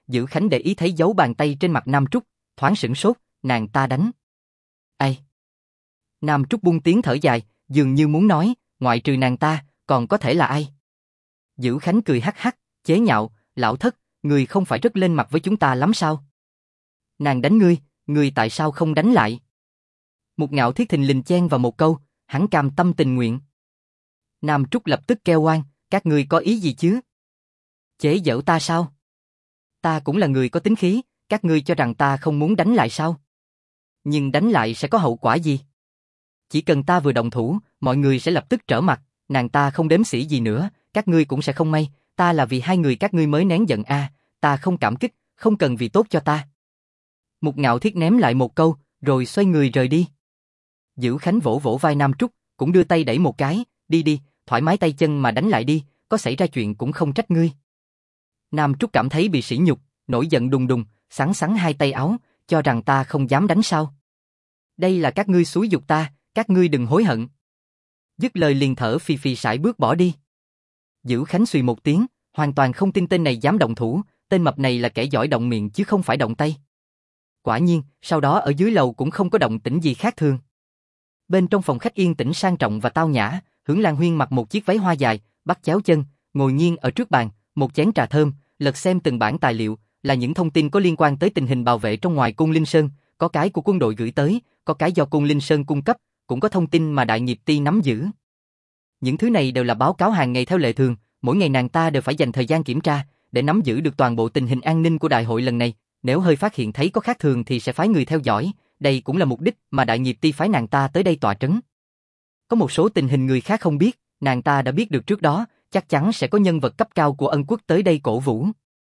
Dữ Khánh để ý thấy dấu bàn tay trên mặt Nam Trúc, thoáng sửng sốt, nàng ta đánh. Ai? Nam Trúc buông tiếng thở dài, dường như muốn nói, ngoại trừ nàng ta, còn có thể là ai? Dữ Khánh cười hắc hắc, chế nhạo, lão thất, người không phải rất lên mặt với chúng ta lắm sao? Nàng đánh ngươi tại sao không đánh lại? Một Ngạo Thiết thình lình chen vào một câu, hắn cam tâm tình nguyện. Nam Trúc lập tức kêu oan, các ngươi có ý gì chứ? Chế giễu ta sao? Ta cũng là người có tính khí, các ngươi cho rằng ta không muốn đánh lại sao? Nhưng đánh lại sẽ có hậu quả gì? Chỉ cần ta vừa động thủ, mọi người sẽ lập tức trở mặt, nàng ta không đếm xỉa gì nữa, các ngươi cũng sẽ không may, ta là vì hai người các ngươi mới nén giận ta không cảm kích, không cần vì tốt cho ta. Một Ngạo Thiết ném lại một câu, rồi xoay người rời đi. Dữ Khánh vỗ vỗ vai Nam Trúc, cũng đưa tay đẩy một cái, đi, thoải mái tay chân mà đánh lại đi, có xảy ra chuyện cũng không trách ngươi. Nam Trúc cảm thấy bị sỉ nhục, nổi giận đùng đùng, sắn hai tay áo, cho rằng ta không dám đánh sao? Đây là các ngươi xúi giục ta, các ngươi đừng hối hận. Dứt lời liền thở phì phì sải bước bỏ đi. Dữ Khánh suy một tiếng, hoàn toàn không tin tên này dám động thủ, tên mập này là kẻ giỏi động miệng chứ không phải động tay. Quả nhiên, sau đó ở dưới lầu cũng không có động tĩnh gì khác thường. Bên trong phòng khách yên tĩnh sang trọng và tao nhã, Hưởng Lan Huyên mặc một chiếc váy hoa dài, bắt chéo chân, ngồi nghiêng ở trước bàn, một chén trà thơm, lật xem từng bản tài liệu, là những thông tin có liên quan tới tình hình bảo vệ trong ngoài Côn Linh Sơn, có cái của quân đội gửi tới, có cái do Côn Linh Sơn cung cấp, cũng có thông tin mà Đại Nghiệp Ty nắm giữ. Những thứ này đều là báo cáo hàng ngày theo lệ thường, mỗi ngày nàng ta đều phải dành thời gian kiểm tra, để nắm giữ được toàn bộ tình hình an ninh của đại hội lần này, nếu hơi phát hiện thấy có khác thường thì sẽ phái người theo dõi, đây cũng là mục đích mà Đại Nghiệp Ty phái nàng ta tới đây tọa trấn. Có một số tình hình người khác không biết, nàng ta đã biết được trước đó, chắc chắn sẽ có nhân vật cấp cao của Ân Quốc tới đây cổ vũ.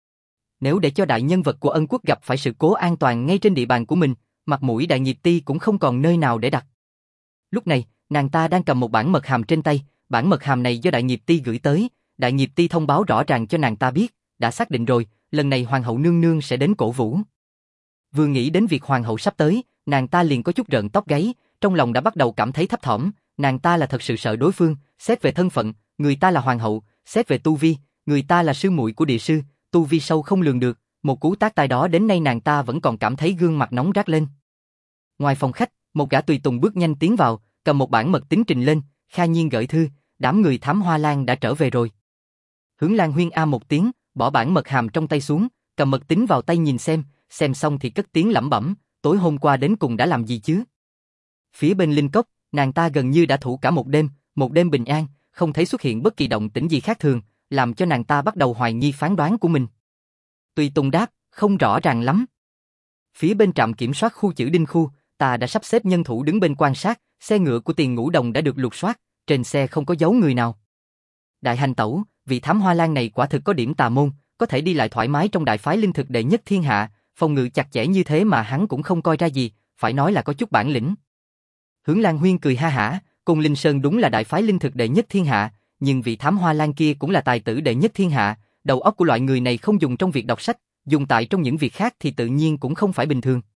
Nếu để cho đại nhân vật của Ân Quốc gặp phải sự cố an toàn ngay trên địa bàn của mình, mặt mũi Đại Nghiệp Ty cũng không còn nơi nào để đặt. Lúc này, nàng ta đang cầm một bản mật hàm trên tay, bản mật hàm này do Đại Nghiệp Ty gửi tới, Đại Nghiệp Ty thông báo rõ ràng cho nàng ta biết, đã xác định rồi, lần này Hoàng hậu nương nương sẽ đến cổ vũ. Vừa nghĩ đến việc Hoàng hậu sắp tới, nàng ta liền có chút rợn tóc gáy, trong lòng đã bắt đầu cảm thấy thấp thỏm, nàng ta là thật sự sợ đối phương, xét về thân phận, người ta là Hoàng hậu, xét về tu vi, người ta là sư muội của địa sư, tu vi sâu không lường được, một cú tát tai đó đến nay nàng ta vẫn còn cảm thấy gương mặt nóng rát lên. Ngoài phòng khách, một gã tùy tùng bước nhanh tiến vào, cầm một bản mật tín trình lên, Kha Nhiên gửi thư, đám người Thám Hoa Lan đã trở về rồi. Hưởng Lan Huyên một tiếng, bỏ bản mật hàm trong tay xuống, cầm mật tín vào tay nhìn xem xong thì cất tiếng lẩm bẩm, tối hôm qua đến cùng đã làm gì chứ? Phía bên Linh Cốc, nàng ta gần như đã thủ cả một đêm bình an, không thấy xuất hiện bất kỳ động tĩnh gì khác thường, làm cho nàng ta bắt đầu hoài nghi phán đoán của mình. Tùy Tùng đáp, không rõ ràng lắm. Phía bên trạm kiểm soát khu Chữ Đinh khu, ta đã sắp xếp nhân thủ đứng bên quan sát, xe ngựa của Tiền Ngũ Đồng đã được lục soát, trên xe không có dấu người nào. Đại hành tẩu, vị Thám Hoa Lan này quả thực có điểm tà môn, có thể đi lại thoải mái trong đại phái linh thực đệ nhất thiên hạ, phòng ngự chặt chẽ như thế mà hắn cũng không coi ra gì, phải nói là có chút bản lĩnh. Hưởng Lan Huyên cười ha hả, Côn Linh Sơn đúng là đại phái linh thực đệ nhất thiên hạ, nhưng vị Thám Hoa Lan kia cũng là tài tử đệ nhất thiên hạ, đầu óc của loại người này không dùng trong việc đọc sách, dùng tại trong những việc khác thì tự nhiên cũng không phải bình thường.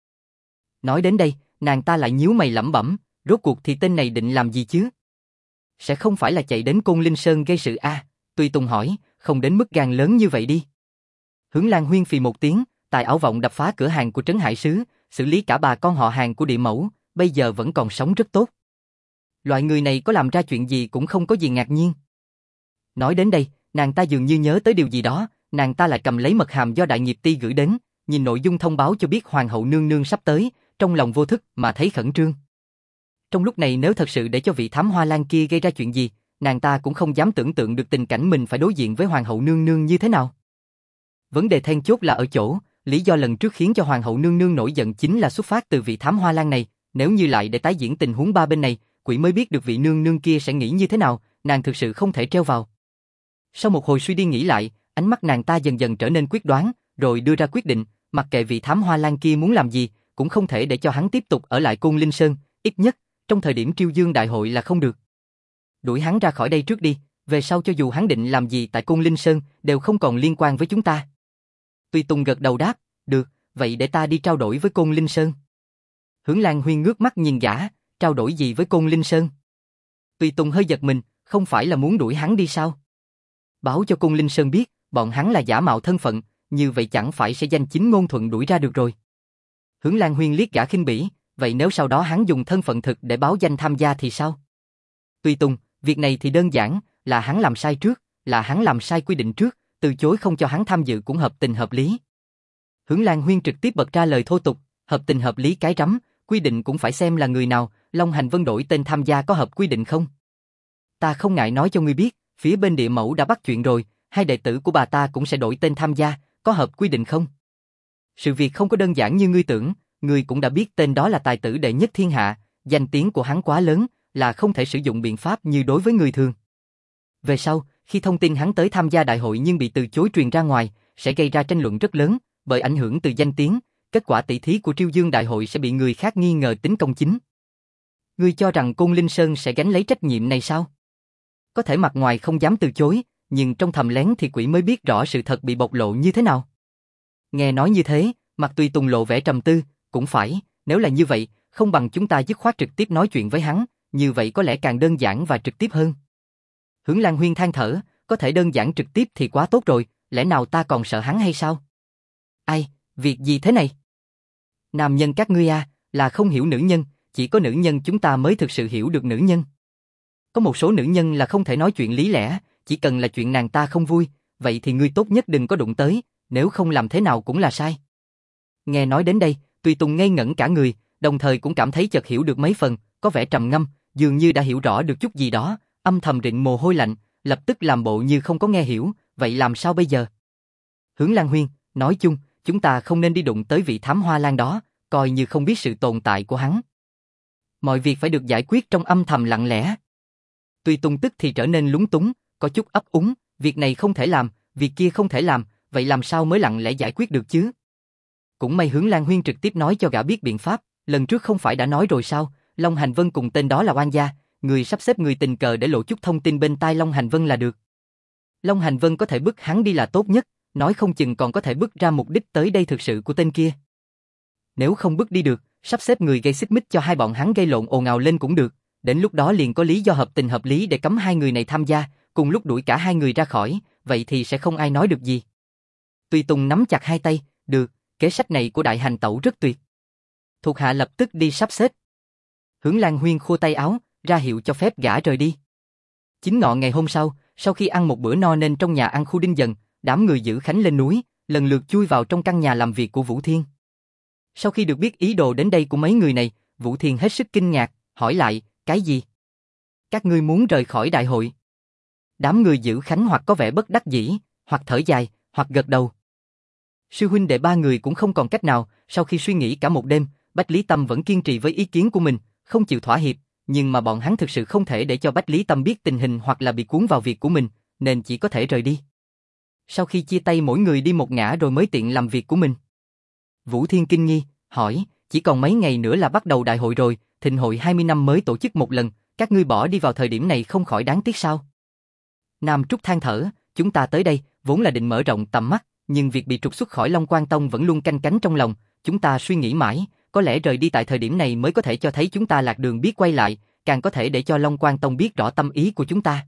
Nói đến đây, nàng ta lại nhíu mày lẩm bẩm, rốt cuộc thì tên này định làm gì chứ? Sẽ không phải là chạy đến Côn Linh Sơn gây sự Tùy Tùng hỏi, không đến mức gan lớn như vậy đi. Hưởng Lan Huyên phì một tiếng, Tài Ảo Vọng đập phá cửa hàng của Trấn Hải Sứ, xử lý cả bà con họ hàng của địa mẫu, bây giờ vẫn còn sống rất tốt. Loại người này có làm ra chuyện gì cũng không có gì ngạc nhiên. Nói đến đây, nàng ta dường như nhớ tới điều gì đó, nàng ta lại cầm lấy mật hàm do Đại Nghiệp Ty gửi đến, nhìn nội dung thông báo cho biết Hoàng hậu nương nương sắp tới, trong lòng vô thức mà thấy khẩn trương. Trong lúc này nếu thật sự để cho vị Thám Hoa Lan kia gây ra chuyện gì, nàng ta cũng không dám tưởng tượng được tình cảnh mình phải đối diện với Hoàng hậu nương nương như thế nào. Vấn đề then chốt là ở chỗ, lý do lần trước khiến cho Hoàng hậu nương nương nổi giận chính là xuất phát từ vị Thám Hoa Lan này, nếu như lại để tái diễn tình huống ba bên này, quỷ mới biết được vị nương nương kia sẽ nghĩ như thế nào, nàng thực sự không thể treo vào. Sau một hồi suy đi nghĩ lại, ánh mắt nàng ta dần dần trở nên quyết đoán, rồi đưa ra quyết định, mặc kệ vị Thám Hoa Lan kia muốn làm gì, cũng không thể để cho hắn tiếp tục ở lại Côn Linh Sơn, ít nhất trong thời điểm Triêu Dương đại hội là không được. Đuổi hắn ra khỏi đây trước đi, về sau cho dù hắn định làm gì tại Côn Linh Sơn, đều không còn liên quan với chúng ta. Tùy Tùng gật đầu đáp, được, vậy để ta đi trao đổi với Côn Linh Sơn. Hưởng Lan Huyên ngước mắt nhìn gã, trao đổi gì với Côn Linh Sơn? Tùy Tùng hơi giật mình, không phải là muốn đuổi hắn đi sao? Báo cho Côn Linh Sơn biết, bọn hắn là giả mạo thân phận, như vậy chẳng phải sẽ danh chính ngôn thuận đuổi ra được rồi. Hướng Lan Huyên liếc gã khinh bỉ, vậy nếu sau đó hắn dùng thân phận thực để báo danh tham gia thì sao? Tùy Tùng, việc này thì đơn giản, là hắn làm sai trước, là hắn làm sai quy định trước, từ chối không cho hắn tham dự cũng hợp tình hợp lý. Hướng Lan Huyên trực tiếp bật ra lời thô tục, hợp tình hợp lý cái rắm, quy định cũng phải xem là người nào, Long Hành Vân đổi tên tham gia có hợp quy định không? Ta không ngại nói cho ngươi biết, phía bên địa mẫu đã bắt chuyện rồi, hai đệ tử của bà ta cũng sẽ đổi tên tham gia, có hợp quy định không? Sự việc không có đơn giản như ngươi tưởng, ngươi cũng đã biết tên đó là tài tử đệ nhất thiên hạ, danh tiếng của hắn quá lớn, là không thể sử dụng biện pháp như đối với người thường. Về sau, khi thông tin hắn tới tham gia đại hội nhưng bị từ chối truyền ra ngoài, sẽ gây ra tranh luận rất lớn, bởi ảnh hưởng từ danh tiếng, kết quả tỷ thí của Triêu Dương đại hội sẽ bị người khác nghi ngờ tính công chính. Ngươi cho rằng Côn Linh Sơn sẽ gánh lấy trách nhiệm này sao? Có thể mặt ngoài không dám từ chối, nhưng trong thầm lén thì quỷ mới biết rõ sự thật bị bộc lộ như thế nào. Nghe nói như thế, mặt Tùy Tùng lộ vẻ trầm tư, cũng phải, nếu là như vậy, không bằng chúng ta dứt khoát trực tiếp nói chuyện với hắn, như vậy có lẽ càng đơn giản và trực tiếp hơn. Hướng Lan Huyên than thở, có thể đơn giản trực tiếp thì quá tốt rồi, lẽ nào ta còn sợ hắn hay sao? Ai, việc gì thế này? Nam nhân các ngươi là không hiểu nữ nhân, chỉ có nữ nhân chúng ta mới thực sự hiểu được nữ nhân. Có một số nữ nhân là không thể nói chuyện lý lẽ, chỉ cần là chuyện nàng ta không vui, vậy thì ngươi tốt nhất đừng có đụng tới, nếu không làm thế nào cũng là sai. Nghe nói đến đây, Tùy Tùng ngây ngẩn cả người, đồng thời cũng cảm thấy chợt hiểu được mấy phần, có vẻ trầm ngâm, dường như đã hiểu rõ được chút gì đó, âm thầm rịn mồ hôi lạnh, lập tức làm bộ như không có nghe hiểu, vậy làm sao bây giờ? Hướng Lan Huyên, nói chung, chúng ta không nên đi đụng tới vị thám hoa lan đó, coi như không biết sự tồn tại của hắn. Mọi việc phải được giải quyết trong âm thầm lặng lẽ. Tùy Tùng tức thì trở nên lúng túng, có chút ấp úng, việc này không thể làm, việc kia không thể làm, vậy làm sao mới lặng lẽ giải quyết được chứ? Cũng may Hướng Lan Huyên trực tiếp nói cho gã biết biện pháp, lần trước không phải đã nói rồi sao, Long Hành Vân cùng tên đó là oan gia, người sắp xếp người tình cờ để lộ chút thông tin bên tai Long Hành Vân là được. Long Hành Vân có thể bức hắn đi là tốt nhất, nói không chừng còn có thể bức ra mục đích tới đây thực sự của tên kia. Nếu không bức đi được, sắp xếp người gây xích mích cho hai bọn hắn gây lộn ồn ào lên cũng được, đến lúc đó liền có lý do hợp tình hợp lý để cấm hai người này tham gia, cùng lúc đuổi cả hai người ra khỏi, vậy thì sẽ không ai nói được gì. Tùy Tùng nắm chặt hai tay, được, kế sách này của Đại Hành Tẩu rất tuyệt. Thuộc hạ lập tức đi sắp xếp. Hướng Lan Huyên khua tay áo, ra hiệu cho phép gã rời đi. Chính ngọ ngày hôm sau khi ăn một bữa no nên trong nhà ăn khu Đinh Dần, đám người giữ khánh lên núi, lần lượt chui vào trong căn nhà làm việc của Vũ Thiên. Sau khi được biết ý đồ đến đây của mấy người này, Vũ Thiên hết sức kinh ngạc, hỏi lại, cái gì? Các ngươi muốn rời khỏi đại hội? Đám người giữ khánh hoặc có vẻ bất đắc dĩ, hoặc thở dài, hoặc gật đầu. Sư huynh đệ ba người cũng không còn cách nào, sau khi suy nghĩ cả một đêm, Bách Lý Tâm vẫn kiên trì với ý kiến của mình, không chịu thỏa hiệp, nhưng mà bọn hắn thực sự không thể để cho Bách Lý Tâm biết tình hình hoặc là bị cuốn vào việc của mình, nên chỉ có thể rời đi. Sau khi chia tay mỗi người đi một ngả rồi mới tiện làm việc của mình. Vũ Thiên kinh nghi, hỏi, chỉ còn mấy ngày nữa là bắt đầu đại hội rồi, thịnh hội 20 năm mới tổ chức một lần, các ngươi bỏ đi vào thời điểm này không khỏi đáng tiếc sao? Nam Trúc than thở, chúng ta tới đây, vốn là định mở rộng tầm mắt, nhưng việc bị trục xuất khỏi Long Quan Tông vẫn luôn canh cánh trong lòng, chúng ta suy nghĩ mãi, có lẽ rời đi tại thời điểm này mới có thể cho thấy chúng ta lạc đường biết quay lại, càng có thể để cho Long Quan Tông biết rõ tâm ý của chúng ta.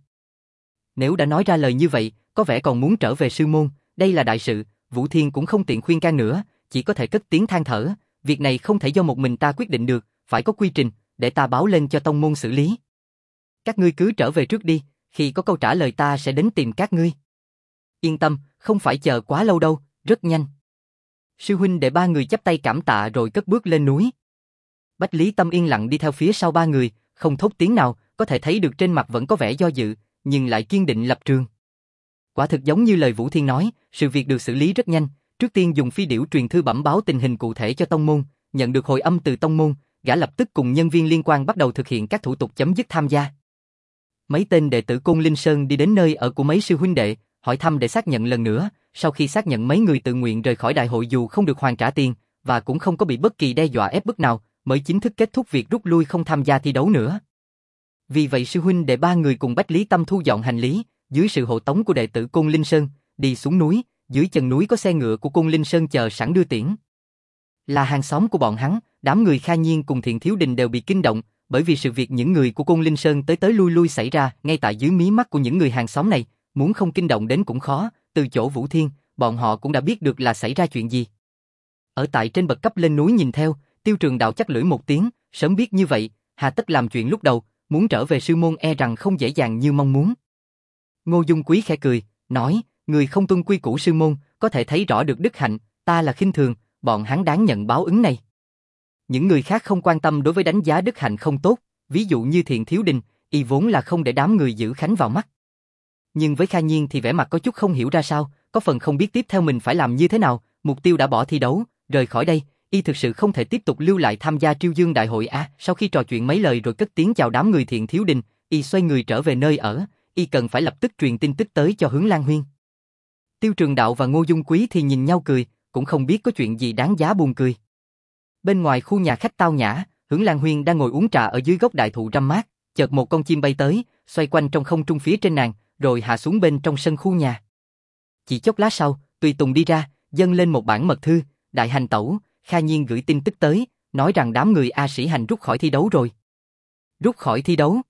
Nếu đã nói ra lời như vậy, có vẻ còn muốn trở về sư môn, đây là đại sự, Vũ Thiên cũng không tiện khuyên can nữa, chỉ có thể cất tiếng than thở, việc này không thể do một mình ta quyết định được, phải có quy trình, để ta báo lên cho tông môn xử lý. Các ngươi cứ trở về trước đi, khi có câu trả lời ta sẽ đến tìm các ngươi. Yên tâm, không phải chờ quá lâu đâu, rất nhanh. Sư huynh đệ ba người chắp tay cảm tạ rồi cất bước lên núi. Bách Lý Tâm yên lặng đi theo phía sau ba người, không thốt tiếng nào, có thể thấy được trên mặt vẫn có vẻ do dự, nhưng lại kiên định lập trường. Quả thực giống như lời Vũ Thiên nói, sự việc được xử lý rất nhanh, trước tiên dùng phi điểu truyền thư bẩm báo tình hình cụ thể cho tông môn, nhận được hồi âm từ tông môn, gã lập tức cùng nhân viên liên quan bắt đầu thực hiện các thủ tục chấm dứt tham gia. Mấy tên đệ tử Côn Linh Sơn đi đến nơi ở của mấy sư huynh đệ, hỏi thăm để xác nhận lần nữa, sau khi xác nhận mấy người tự nguyện rời khỏi đại hội dù không được hoàn trả tiền, và cũng không có bị bất kỳ đe dọa ép bức nào, mới chính thức kết thúc việc rút lui không tham gia thi đấu nữa. Vì vậy sư huynh đệ ba người cùng Bách Lý Tâm thu dọn hành lý, dưới sự hộ tống của đệ tử Côn Linh Sơn, đi xuống núi, dưới chân núi có xe ngựa của Côn Linh Sơn chờ sẵn đưa tiễn. Là hàng xóm của bọn hắn, đám người Kha Nhiên cùng Thiện Thiếu Đình đều bị kinh động, bởi vì sự việc những người của Côn Linh Sơn tới tới lui lui xảy ra ngay tại dưới mí mắt của những người hàng xóm này, muốn không kinh động đến cũng khó, từ chỗ Vũ Thiên, bọn họ cũng đã biết được là xảy ra chuyện gì. Ở tại trên bậc cấp lên núi nhìn theo, Tiêu Trường Đạo chắc lưỡi một tiếng, sớm biết như vậy, hà tất làm chuyện lúc đầu, muốn trở về sư môn e rằng không dễ dàng như mong muốn. Ngô Dung Quý khẽ cười, nói, người không tuân quy củ sư môn, có thể thấy rõ được đức hạnh, ta là khinh thường, bọn hắn đáng nhận báo ứng này. Những người khác không quan tâm đối với đánh giá đức hạnh không tốt, ví dụ như Thiện Thiếu Đình, y vốn là không để đám người giữ Khánh vào mắt. Nhưng với Kha Nhiên thì vẻ mặt có chút không hiểu ra sao, có phần không biết tiếp theo mình phải làm như thế nào, mục tiêu đã bỏ thi đấu, rời khỏi đây, y thực sự không thể tiếp tục lưu lại tham gia Triêu Dương Đại hội sau khi trò chuyện mấy lời rồi cất tiếng chào đám người Thiện Thiếu Đình, y xoay người trở về nơi ở, y cần phải lập tức truyền tin tức tới cho Hướng Lan Huyên. Tiêu Trường Đạo và Ngô Dung Quý thì nhìn nhau cười, cũng không biết có chuyện gì đáng giá buồn cười. Bên ngoài khu nhà khách tao nhã, Hướng Lan Huyên đang ngồi uống trà ở dưới gốc đại thụ râm mát, chợt một con chim bay tới, xoay quanh trong không trung phía trên nàng, rồi hạ xuống bên trong sân khu nhà. Chỉ chốc lát sau, Tùy Tùng đi ra, dâng lên một bản mật thư, Đại Hành Tẩu, Kha Nhiên gửi tin tức tới, nói rằng đám người A Sĩ Hành rút khỏi thi đấu rồi. Rút khỏi thi đấu?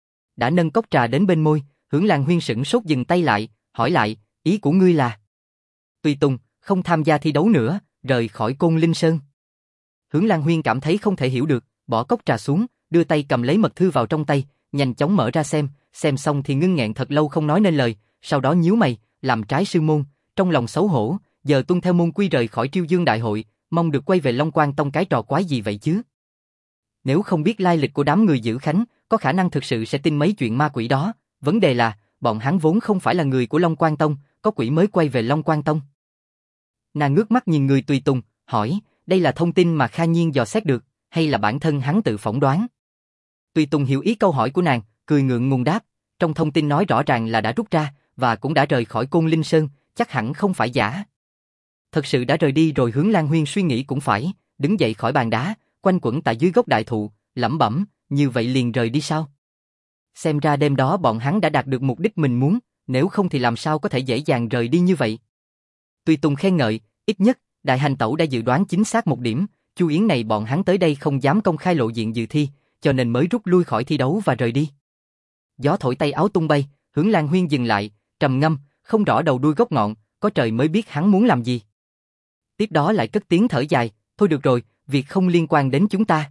Đã nâng cốc trà đến bên môi, Hướng Lan Huyên sững sốt dừng tay lại, hỏi lại, ý của ngươi là? Tùy Tùng, không tham gia thi đấu nữa, rời khỏi Côn Linh Sơn. Hướng Lan Huyên cảm thấy không thể hiểu được, bỏ cốc trà xuống, đưa tay cầm lấy mật thư vào trong tay, nhanh chóng mở ra xem xong thì ngưng nghẹn thật lâu không nói nên lời, sau đó nhíu mày, làm trái sư môn, trong lòng xấu hổ, giờ tuân theo môn quy rời khỏi Triêu Dương Đại hội, mong được quay về Long Quang Tông cái trò quái gì vậy chứ? Nếu không biết lai lịch của đám người giữ Khánh, có khả năng thực sự sẽ tin mấy chuyện ma quỷ đó, vấn đề là, bọn hắn vốn không phải là người của Long Quang Tông, có quỷ mới quay về Long Quang Tông. Nàng ngước mắt nhìn người Tùy Tùng, hỏi, đây là thông tin mà Kha Nhiên dò xét được, hay là bản thân hắn tự phỏng đoán? Tùy Tùng hiểu ý câu hỏi của nàng, cười ngượng ngùng đáp, trong thông tin nói rõ ràng là đã rút ra, và cũng đã rời khỏi Côn Linh Sơn, chắc hẳn không phải giả. Thật sự đã rời đi rồi. Hướng Lan Huyên suy nghĩ cũng phải, đứng dậy khỏi bàn đá, quanh quẩn tại dưới gốc đại thụ, lẩm bẩm, như vậy liền rời đi sao? Xem ra đêm đó bọn hắn đã đạt được mục đích mình muốn, nếu không thì làm sao có thể dễ dàng rời đi như vậy. Tùy Tùng khen ngợi, ít nhất, Đại Hành Tẩu đã dự đoán chính xác một điểm, Chu Yến này bọn hắn tới đây không dám công khai lộ diện dự thi, cho nên mới rút lui khỏi thi đấu và rời đi. Gió thổi tay áo tung bay, Hướng Lan Huyên dừng lại, trầm ngâm, không rõ đầu đuôi gốc ngọn, có trời mới biết hắn muốn làm gì. Tiếp đó lại cất tiếng thở dài, thôi được rồi, việc không liên quan đến chúng ta.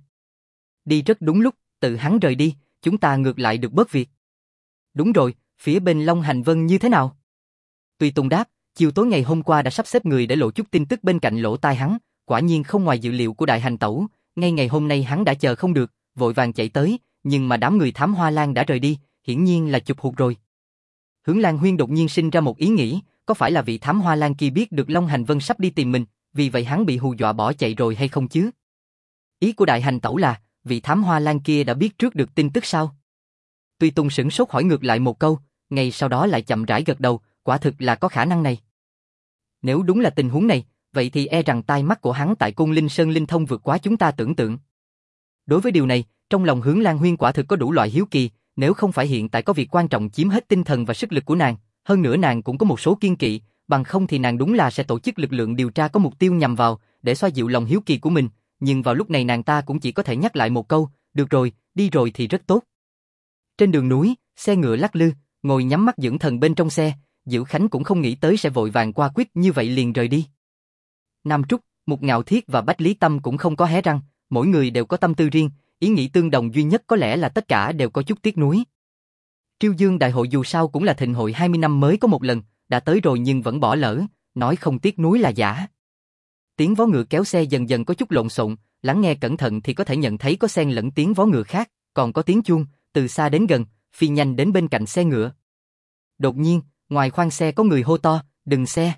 Đi rất đúng lúc, tự hắn rời đi, chúng ta ngược lại được bớt việc. Đúng rồi, phía bên Long Hành Vân như thế nào? Tùy Tùng đáp, chiều tối ngày hôm qua đã sắp xếp người để lộ chút tin tức bên cạnh lỗ tai hắn, quả nhiên không ngoài dự liệu của Đại Hành Tẩu, ngay ngày hôm nay hắn đã chờ không được, vội vàng chạy tới, nhưng mà đám người Thám Hoa Lan đã rời đi, hiển nhiên là chụp hụt rồi. Hướng Lan Huyên đột nhiên sinh ra một ý nghĩ, có phải là vị Thám Hoa Lan kia biết được Long Hành Vân sắp đi tìm mình, vì vậy hắn bị hù dọa bỏ chạy rồi hay không chứ? Ý của Đại Hành Tẩu là, vị Thám Hoa Lan kia đã biết trước được tin tức sao? Tùy Tùng sửng sốt hỏi ngược lại một câu, ngay sau đó lại chậm rãi gật đầu, quả thực là có khả năng này. Nếu đúng là tình huống này, vậy thì e rằng tai mắt của hắn tại Côn Linh Sơn linh thông vượt quá chúng ta tưởng tượng. Đối với điều này, trong lòng Hướng Lan Huyên quả thực có đủ loại hiếu kỳ, nếu không phải hiện tại có việc quan trọng chiếm hết tinh thần và sức lực của nàng, hơn nữa nàng cũng có một số kiêng kỵ, bằng không thì nàng đúng là sẽ tổ chức lực lượng điều tra có mục tiêu nhằm vào, để xoa dịu lòng hiếu kỳ của mình, nhưng vào lúc này nàng ta cũng chỉ có thể nhắc lại một câu, được rồi, đi rồi thì rất tốt. Trên đường núi, xe ngựa lắc lư, ngồi nhắm mắt dưỡng thần bên trong xe, Dữ Khánh cũng không nghĩ tới sẽ vội vàng qua quyết như vậy liền rời đi. Nam Trúc, Mục Ngạo Thiết và Bách Lý Tâm cũng không có hé răng, mỗi người đều có tâm tư riêng, ý nghĩ tương đồng duy nhất có lẽ là tất cả đều có chút tiếc nuối. Triêu Dương Đại hội dù sao cũng là thịnh hội 20 năm mới có một lần, đã tới rồi nhưng vẫn bỏ lỡ, nói không tiếc nuối là giả. Tiếng vó ngựa kéo xe dần dần có chút lộn xộn, lắng nghe cẩn thận thì có thể nhận thấy có xen lẫn tiếng vó ngựa khác, còn có tiếng chuông, từ xa đến gần, phi nhanh đến bên cạnh xe ngựa. Đột nhiên, ngoài khoang xe có người hô to, đừng xe.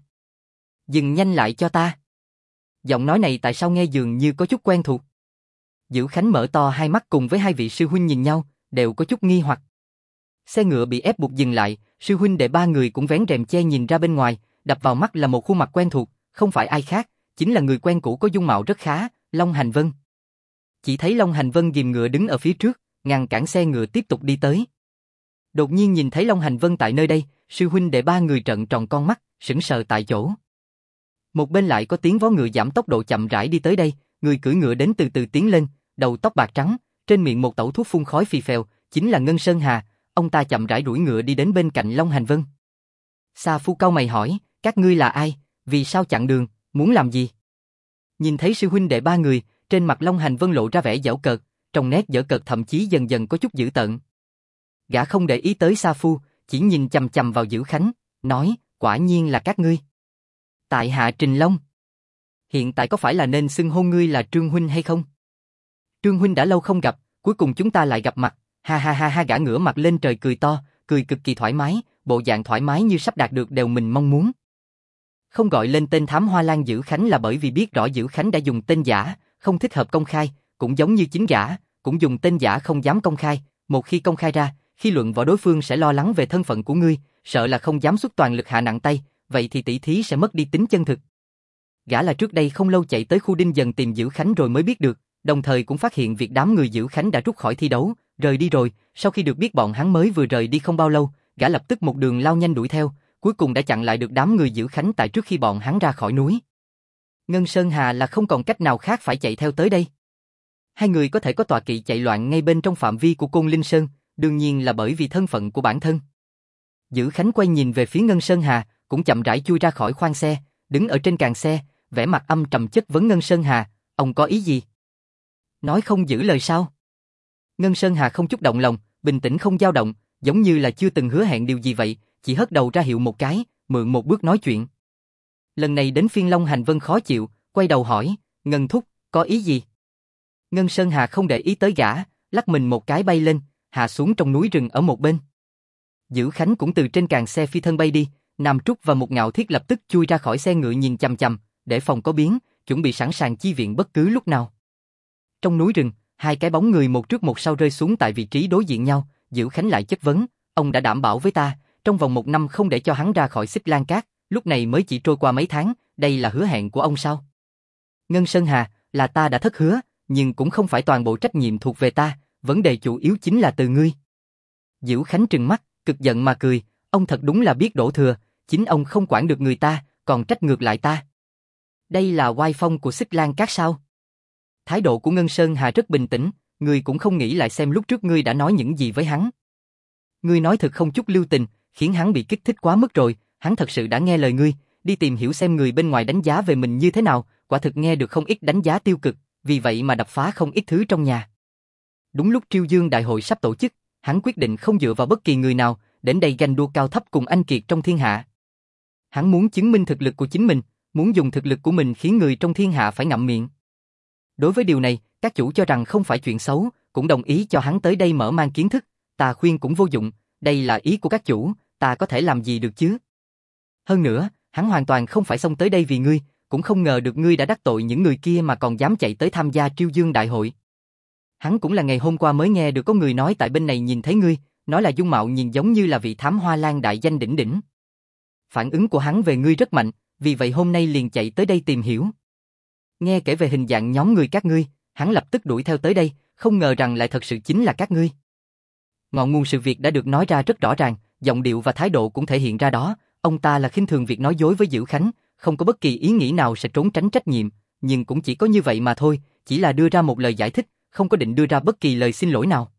Dừng nhanh lại cho ta. Giọng nói này tại sao nghe dường như có chút quen thuộc. Dữ Khánh mở to hai mắt cùng với hai vị sư huynh nhìn nhau, đều có chút nghi hoặc. Xe ngựa bị ép buộc dừng lại, sư huynh đệ ba người cũng vén rèm che nhìn ra bên ngoài, đập vào mắt là một khuôn mặt quen thuộc, không phải ai khác, chính là người quen cũ có dung mạo rất khá, Long Hành Vân. Chỉ thấy Long Hành Vân ghìm ngựa đứng ở phía trước, ngăn cản xe ngựa tiếp tục đi tới. Đột nhiên nhìn thấy Long Hành Vân tại nơi đây, sư huynh đệ ba người trợn tròn con mắt, sững sờ tại chỗ. Một bên lại có tiếng vó ngựa giảm tốc độ chậm rãi đi tới đây, người cưỡi ngựa đến từ từ tiến lên, đầu tóc bạc trắng, trên miệng một tẩu thuốc phun khói phì phèo, chính là Ngân Sơn Hà. Ông ta chậm rãi đuổi ngựa đi đến bên cạnh Long Hành Vân. Sa Phu cau mày hỏi, các ngươi là ai, Vì sao chặn đường, muốn làm gì? Nhìn thấy sư huynh đệ ba người, trên mặt Long Hành Vân lộ ra vẻ giễu cợt, trong nét giễu cợt thậm chí dần dần có chút dữ tợn. Gã không để ý tới Sa Phu, chỉ nhìn chằm chằm vào Dữ Khánh, nói, quả nhiên là các ngươi. Tại hạ Trình Long. Hiện tại có phải là nên xưng hô ngươi là Trương huynh hay không? Trương huynh đã lâu không gặp, cuối cùng chúng ta lại gặp mặt, ha ha ha ha, gã ngửa mặt lên trời cười to, cười cực kỳ thoải mái, bộ dạng thoải mái như sắp đạt được điều mình mong muốn. Không gọi lên tên Thám Hoa Lan Dữ Khánh là bởi vì biết rõ Dữ Khánh đã dùng tên giả, không thích hợp công khai, cũng giống như chính gã, cũng dùng tên giả không dám công khai, một khi công khai ra, khi luận võ đối phương sẽ lo lắng về thân phận của ngươi, sợ là không dám xuất toàn lực hạ nặng tay, vậy thì tỷ thí sẽ mất đi tính chân thực. Gã là trước đây không lâu chạy tới khu Đinh Dần tìm Dữ Khánh rồi mới biết được, đồng thời cũng phát hiện việc đám người Dữ Khánh đã rút khỏi thi đấu, rời đi rồi, sau khi được biết bọn hắn mới vừa rời đi không bao lâu, gã lập tức một đường lao nhanh đuổi theo, cuối cùng đã chặn lại được đám người Dữ Khánh tại trước khi bọn hắn ra khỏi núi. Ngân Sơn Hà là không còn cách nào khác phải chạy theo tới đây. Hai người có thể có tọa kỵ chạy loạn ngay bên trong phạm vi của Côn Linh Sơn, đương nhiên là bởi vì thân phận của bản thân. Dữ Khánh quay nhìn về phía Ngân Sơn Hà, cũng chậm rãi chui ra khỏi khoang xe, đứng ở trên càng xe, vẻ mặt âm trầm chất vấn Ngân Sơn Hà, ông có ý gì? Nói không giữ lời sao? Ngân Sơn Hà không chút động lòng, bình tĩnh không dao động, giống như là chưa từng hứa hẹn điều gì vậy, chỉ hất đầu ra hiệu một cái, mượn một bước nói chuyện. Lần này đến phiên Long Hành Vân khó chịu, quay đầu hỏi, Ngân thúc, có ý gì? Ngân Sơn Hà không để ý tới gã, lắc mình một cái bay lên, hạ xuống trong núi rừng ở một bên. Dữ Khánh cũng từ trên càng xe phi thân bay đi, Nam Trúc và một Ngạo Thiết lập tức chui ra khỏi xe ngựa nhìn chằm chằm, để phòng có biến, chuẩn bị sẵn sàng chi viện bất cứ lúc nào. Trong núi rừng, hai cái bóng người một trước một sau rơi xuống tại vị trí đối diện nhau, Dữ Khánh lại chất vấn, ông đã đảm bảo với ta, trong vòng 1 năm không để cho hắn ra khỏi Xích Lan Cát, lúc này mới chỉ trôi qua mấy tháng, đây là hứa hẹn của ông sao? Ngân Sơn Hà, là ta đã thất hứa, nhưng cũng không phải toàn bộ trách nhiệm thuộc về ta, vấn đề chủ yếu chính là từ ngươi. Dữ Khánh trừng mắt, cực giận mà cười, ông thật đúng là biết đổ thừa, chính ông không quản được người ta, còn trách ngược lại ta. Đây là oai phong của Xích Lan Cát sao? Thái độ của Ngân Sơn Hà rất bình tĩnh, ngươi cũng không nghĩ lại xem lúc trước ngươi đã nói những gì với hắn. Ngươi nói thật không chút lưu tình, khiến hắn bị kích thích quá mức rồi, hắn thật sự đã nghe lời ngươi, đi tìm hiểu xem người bên ngoài đánh giá về mình như thế nào, quả thực nghe được không ít đánh giá tiêu cực, vì vậy mà đập phá không ít thứ trong nhà. Đúng lúc Triêu Dương Đại hội sắp tổ chức, hắn quyết định không dựa vào bất kỳ người nào, đến đây ganh đua cao thấp cùng anh kiệt trong thiên hạ. Hắn muốn chứng minh thực lực của chính mình, muốn dùng thực lực của mình khiến người trong thiên hạ phải ngậm miệng. Đối với điều này, các chủ cho rằng không phải chuyện xấu, cũng đồng ý cho hắn tới đây mở mang kiến thức, ta khuyên cũng vô dụng, đây là ý của các chủ, ta có thể làm gì được chứ? Hơn nữa, hắn hoàn toàn không phải xông tới đây vì ngươi, cũng không ngờ được ngươi đã đắc tội những người kia mà còn dám chạy tới tham gia Triêu Dương Đại hội. Hắn cũng là ngày hôm qua mới nghe được có người nói tại bên này nhìn thấy ngươi, nói là dung mạo nhìn giống như là vị Thám Hoa Lan đại danh đỉnh đỉnh. Phản ứng của hắn về ngươi rất mạnh, vì vậy hôm nay liền chạy tới đây tìm hiểu. Nghe kể về hình dạng nhóm người các ngươi, hắn lập tức đuổi theo tới đây, không ngờ rằng lại thật sự chính là các ngươi. Ngọn nguồn sự việc đã được nói ra rất rõ ràng, giọng điệu và thái độ cũng thể hiện ra đó, ông ta là khinh thường việc nói dối với Dữ Khánh, không có bất kỳ ý nghĩ nào sẽ trốn tránh trách nhiệm, nhưng cũng chỉ có như vậy mà thôi, chỉ là đưa ra một lời giải thích, không có định đưa ra bất kỳ lời xin lỗi nào.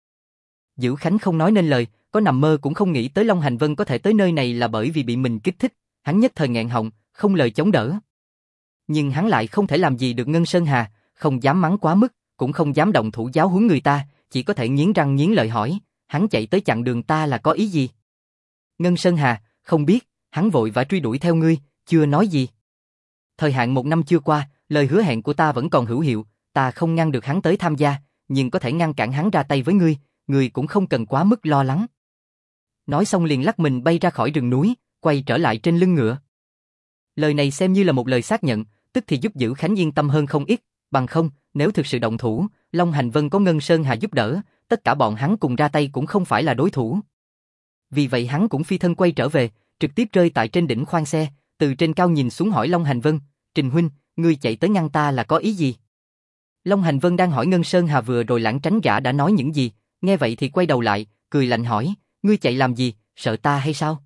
Dữ Khánh không nói nên lời, có nằm mơ cũng không nghĩ tới Long Hành Vân có thể tới nơi này là bởi vì bị mình kích thích, hắn nhất thời nghẹn họng, không lời chống đỡ. Nhưng hắn lại không thể làm gì được Ngân Sơn Hà, không dám mắng quá mức, cũng không dám động thủ giáo huấn người ta, chỉ có thể nghiến răng nghiến lợi hỏi, hắn chạy tới chặn đường ta là có ý gì? Ngân Sơn Hà, không biết, hắn vội vã truy đuổi theo ngươi, chưa nói gì. Thời hạn 1 năm chưa qua, lời hứa hẹn của ta vẫn còn hữu hiệu, ta không ngăn được hắn tới tham gia, nhưng có thể ngăn cản hắn ra tay với ngươi, ngươi cũng không cần quá mức lo lắng. Nói xong liền lắc mình bay ra khỏi rừng núi, quay trở lại trên lưng ngựa. Lời này xem như là một lời xác nhận, tức thì giúp Dữ Khánh yên tâm hơn không ít, bằng không, nếu thực sự động thủ, Long Hành Vân có Ngân Sơn Hà giúp đỡ, tất cả bọn hắn cùng ra tay cũng không phải là đối thủ. Vì vậy hắn cũng phi thân quay trở về, trực tiếp rơi tại trên đỉnh khoang xe, từ trên cao nhìn xuống hỏi Long Hành Vân, Trình huynh, ngươi chạy tới ngăn ta là có ý gì? Long Hành Vân đang hỏi Ngân Sơn Hà vừa rồi lảng tránh gã đã nói những gì, nghe vậy thì quay đầu lại, cười lạnh hỏi, ngươi chạy làm gì, sợ ta hay sao?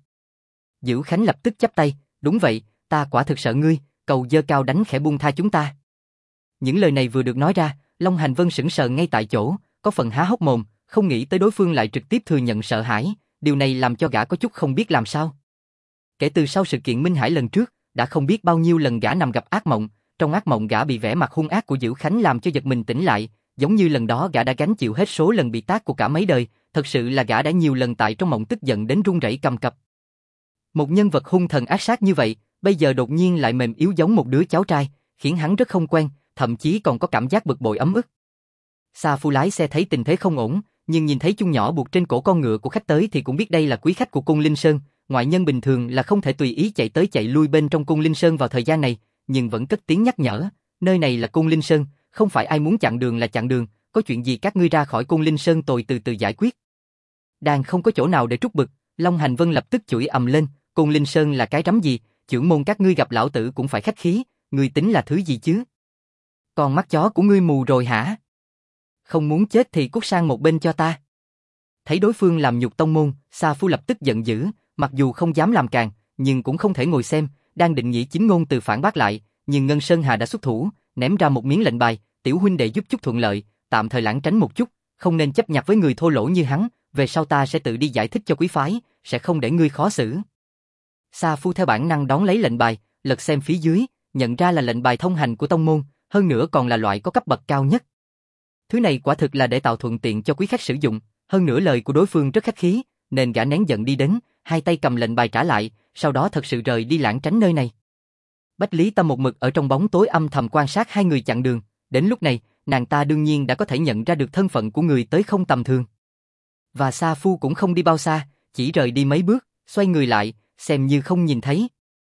Dữ Khánh lập tức chắp tay, đúng vậy, ta quả thực sợ ngươi, cầu giơ cao đánh khẽ buông tha chúng ta. Những lời này vừa được nói ra, Long Hành Vân sững sờ ngay tại chỗ, có phần há hốc mồm, không nghĩ tới đối phương lại trực tiếp thừa nhận sợ hãi, điều này làm cho gã có chút không biết làm sao. Kể từ sau sự kiện Minh Hải lần trước, đã không biết bao nhiêu lần gã nằm gặp ác mộng, trong ác mộng gã bị vẻ mặt hung ác của Dữ Khánh làm cho giật mình tỉnh lại, giống như lần đó gã đã gánh chịu hết số lần bị tát của cả mấy đời, thật sự là gã đã nhiều lần tại trong mộng tức giận đến run rẩy cầm cập. Một nhân vật hung thần ác sát như vậy, bây giờ đột nhiên lại mềm yếu giống một đứa cháu trai, khiến hắn rất không quen, thậm chí còn có cảm giác bực bội ấm ức. Sa Phu lái xe thấy tình thế không ổn, nhưng nhìn thấy chung nhỏ buộc trên cổ con ngựa của khách tới thì cũng biết đây là quý khách của Cung Linh Sơn, ngoại nhân bình thường là không thể tùy ý chạy tới chạy lui bên trong Cung Linh Sơn vào thời gian này, nhưng vẫn cất tiếng nhắc nhở, nơi này là Cung Linh Sơn, không phải ai muốn chặn đường là chặn đường, có chuyện gì các ngươi ra khỏi Cung Linh Sơn tôi từ từ giải quyết. Đang không có chỗ nào để trút bực, Long Hành Vân lập tức chửi ầm lên, Cung Linh Sơn là cái rắm gì, chưởng môn các ngươi gặp lão tử cũng phải khách khí, ngươi tính là thứ gì chứ? Con mắt chó của ngươi mù rồi hả? Không muốn chết thì cút sang một bên cho ta. Thấy đối phương làm nhục tông môn, Sa Phu lập tức giận dữ, mặc dù không dám làm càn, nhưng cũng không thể ngồi xem, đang định nghĩ chính ngôn từ phản bác lại, nhưng Ngân Sơn Hà đã xuất thủ, ném ra một miếng lệnh bài, tiểu huynh đệ giúp chút thuận lợi, tạm thời lãng tránh một chút, không nên chấp nhặt với người thô lỗ như hắn, về sau ta sẽ tự đi giải thích cho quý phái, sẽ không để ngươi khó xử. Sa Phu theo bản năng đón lấy lệnh bài, lật xem phía dưới, nhận ra là lệnh bài thông hành của tông môn, hơn nữa còn là loại có cấp bậc cao nhất. Thứ này quả thực là để tạo thuận tiện cho quý khách sử dụng, hơn nữa lời của đối phương rất khách khí, nên gã nén giận đi đến, hai tay cầm lệnh bài trả lại, sau đó thật sự rời đi lãng tránh nơi này. Bách Lý Tâm một mực ở trong bóng tối âm thầm quan sát hai người chặn đường, đến lúc này, nàng ta đương nhiên đã có thể nhận ra được thân phận của người tới không tầm thường. Và Sa Phu cũng không đi bao xa, chỉ rời đi mấy bước, xoay người lại, xem như không nhìn thấy.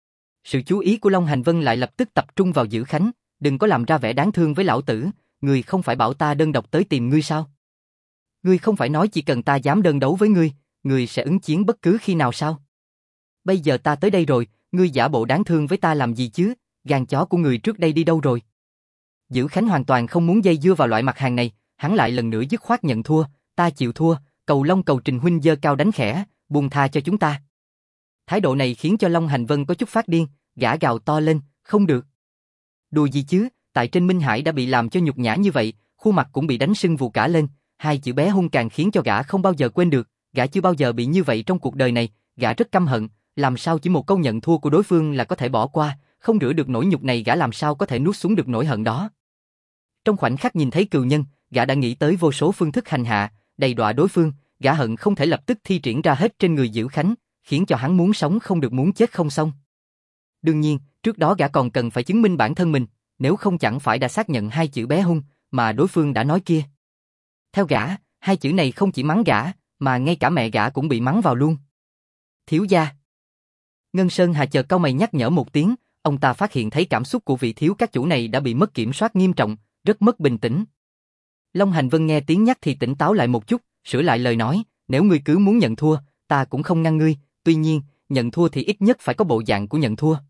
Sự chú ý của Long Hành Vân lại lập tức tập trung vào Dữ Khánh, đừng có làm ra vẻ đáng thương với lão tử, ngươi không phải bảo ta đơn độc tới tìm ngươi sao? Ngươi không phải nói chỉ cần ta dám đơn đấu với ngươi sẽ ứng chiến bất cứ khi nào sao? Bây giờ ta tới đây rồi, ngươi giả bộ đáng thương với ta làm gì chứ, gan chó của ngươi trước đây đi đâu rồi? Dữ Khánh hoàn toàn không muốn dây dưa vào loại mặt hàng này, hắn lại lần nữa dứt khoát nhận thua, ta chịu thua, cầu Long cầu Trình huynh giơ cao đánh khẽ, buông tha cho chúng ta. Thái độ này khiến cho Long Hành Vân có chút phát điên, gã gào to lên, không được. Đùa gì chứ, tại trên Minh Hải đã bị làm cho nhục nhã như vậy, khuôn mặt cũng bị đánh sưng vù cả lên, hai chữ bé hung càng khiến cho gã không bao giờ quên được, gã chưa bao giờ bị như vậy trong cuộc đời này, gã rất căm hận, làm sao chỉ một câu nhận thua của đối phương là có thể bỏ qua, không rửa được nỗi nhục này gã làm sao có thể nuốt xuống được nỗi hận đó. Trong khoảnh khắc nhìn thấy cừu nhân, gã đã nghĩ tới vô số phương thức hành hạ, đầy đọa đối phương, gã hận không thể lập tức thi triển ra hết trên người Dữ Khánh, khiến cho hắn muốn sống không được muốn chết không xong. Đương nhiên, trước đó gã còn cần phải chứng minh bản thân mình, nếu không chẳng phải đã xác nhận hai chữ bé hung mà đối phương đã nói kia. Theo gã, hai chữ này không chỉ mắng gã, mà ngay cả mẹ gã cũng bị mắng vào luôn. Thiếu gia. Ngân Sơn Hà chợt cau mày nhắc nhở một tiếng, ông ta phát hiện thấy cảm xúc của vị thiếu các chủ này đã bị mất kiểm soát nghiêm trọng, rất mất bình tĩnh. Long Hành Vân nghe tiếng nhắc thì tỉnh táo lại một chút, sửa lại lời nói, nếu ngươi cứ muốn nhận thua, ta cũng không ngăn ngươi, tuy nhiên, nhận thua thì ít nhất phải có bộ dạng của nhận thua.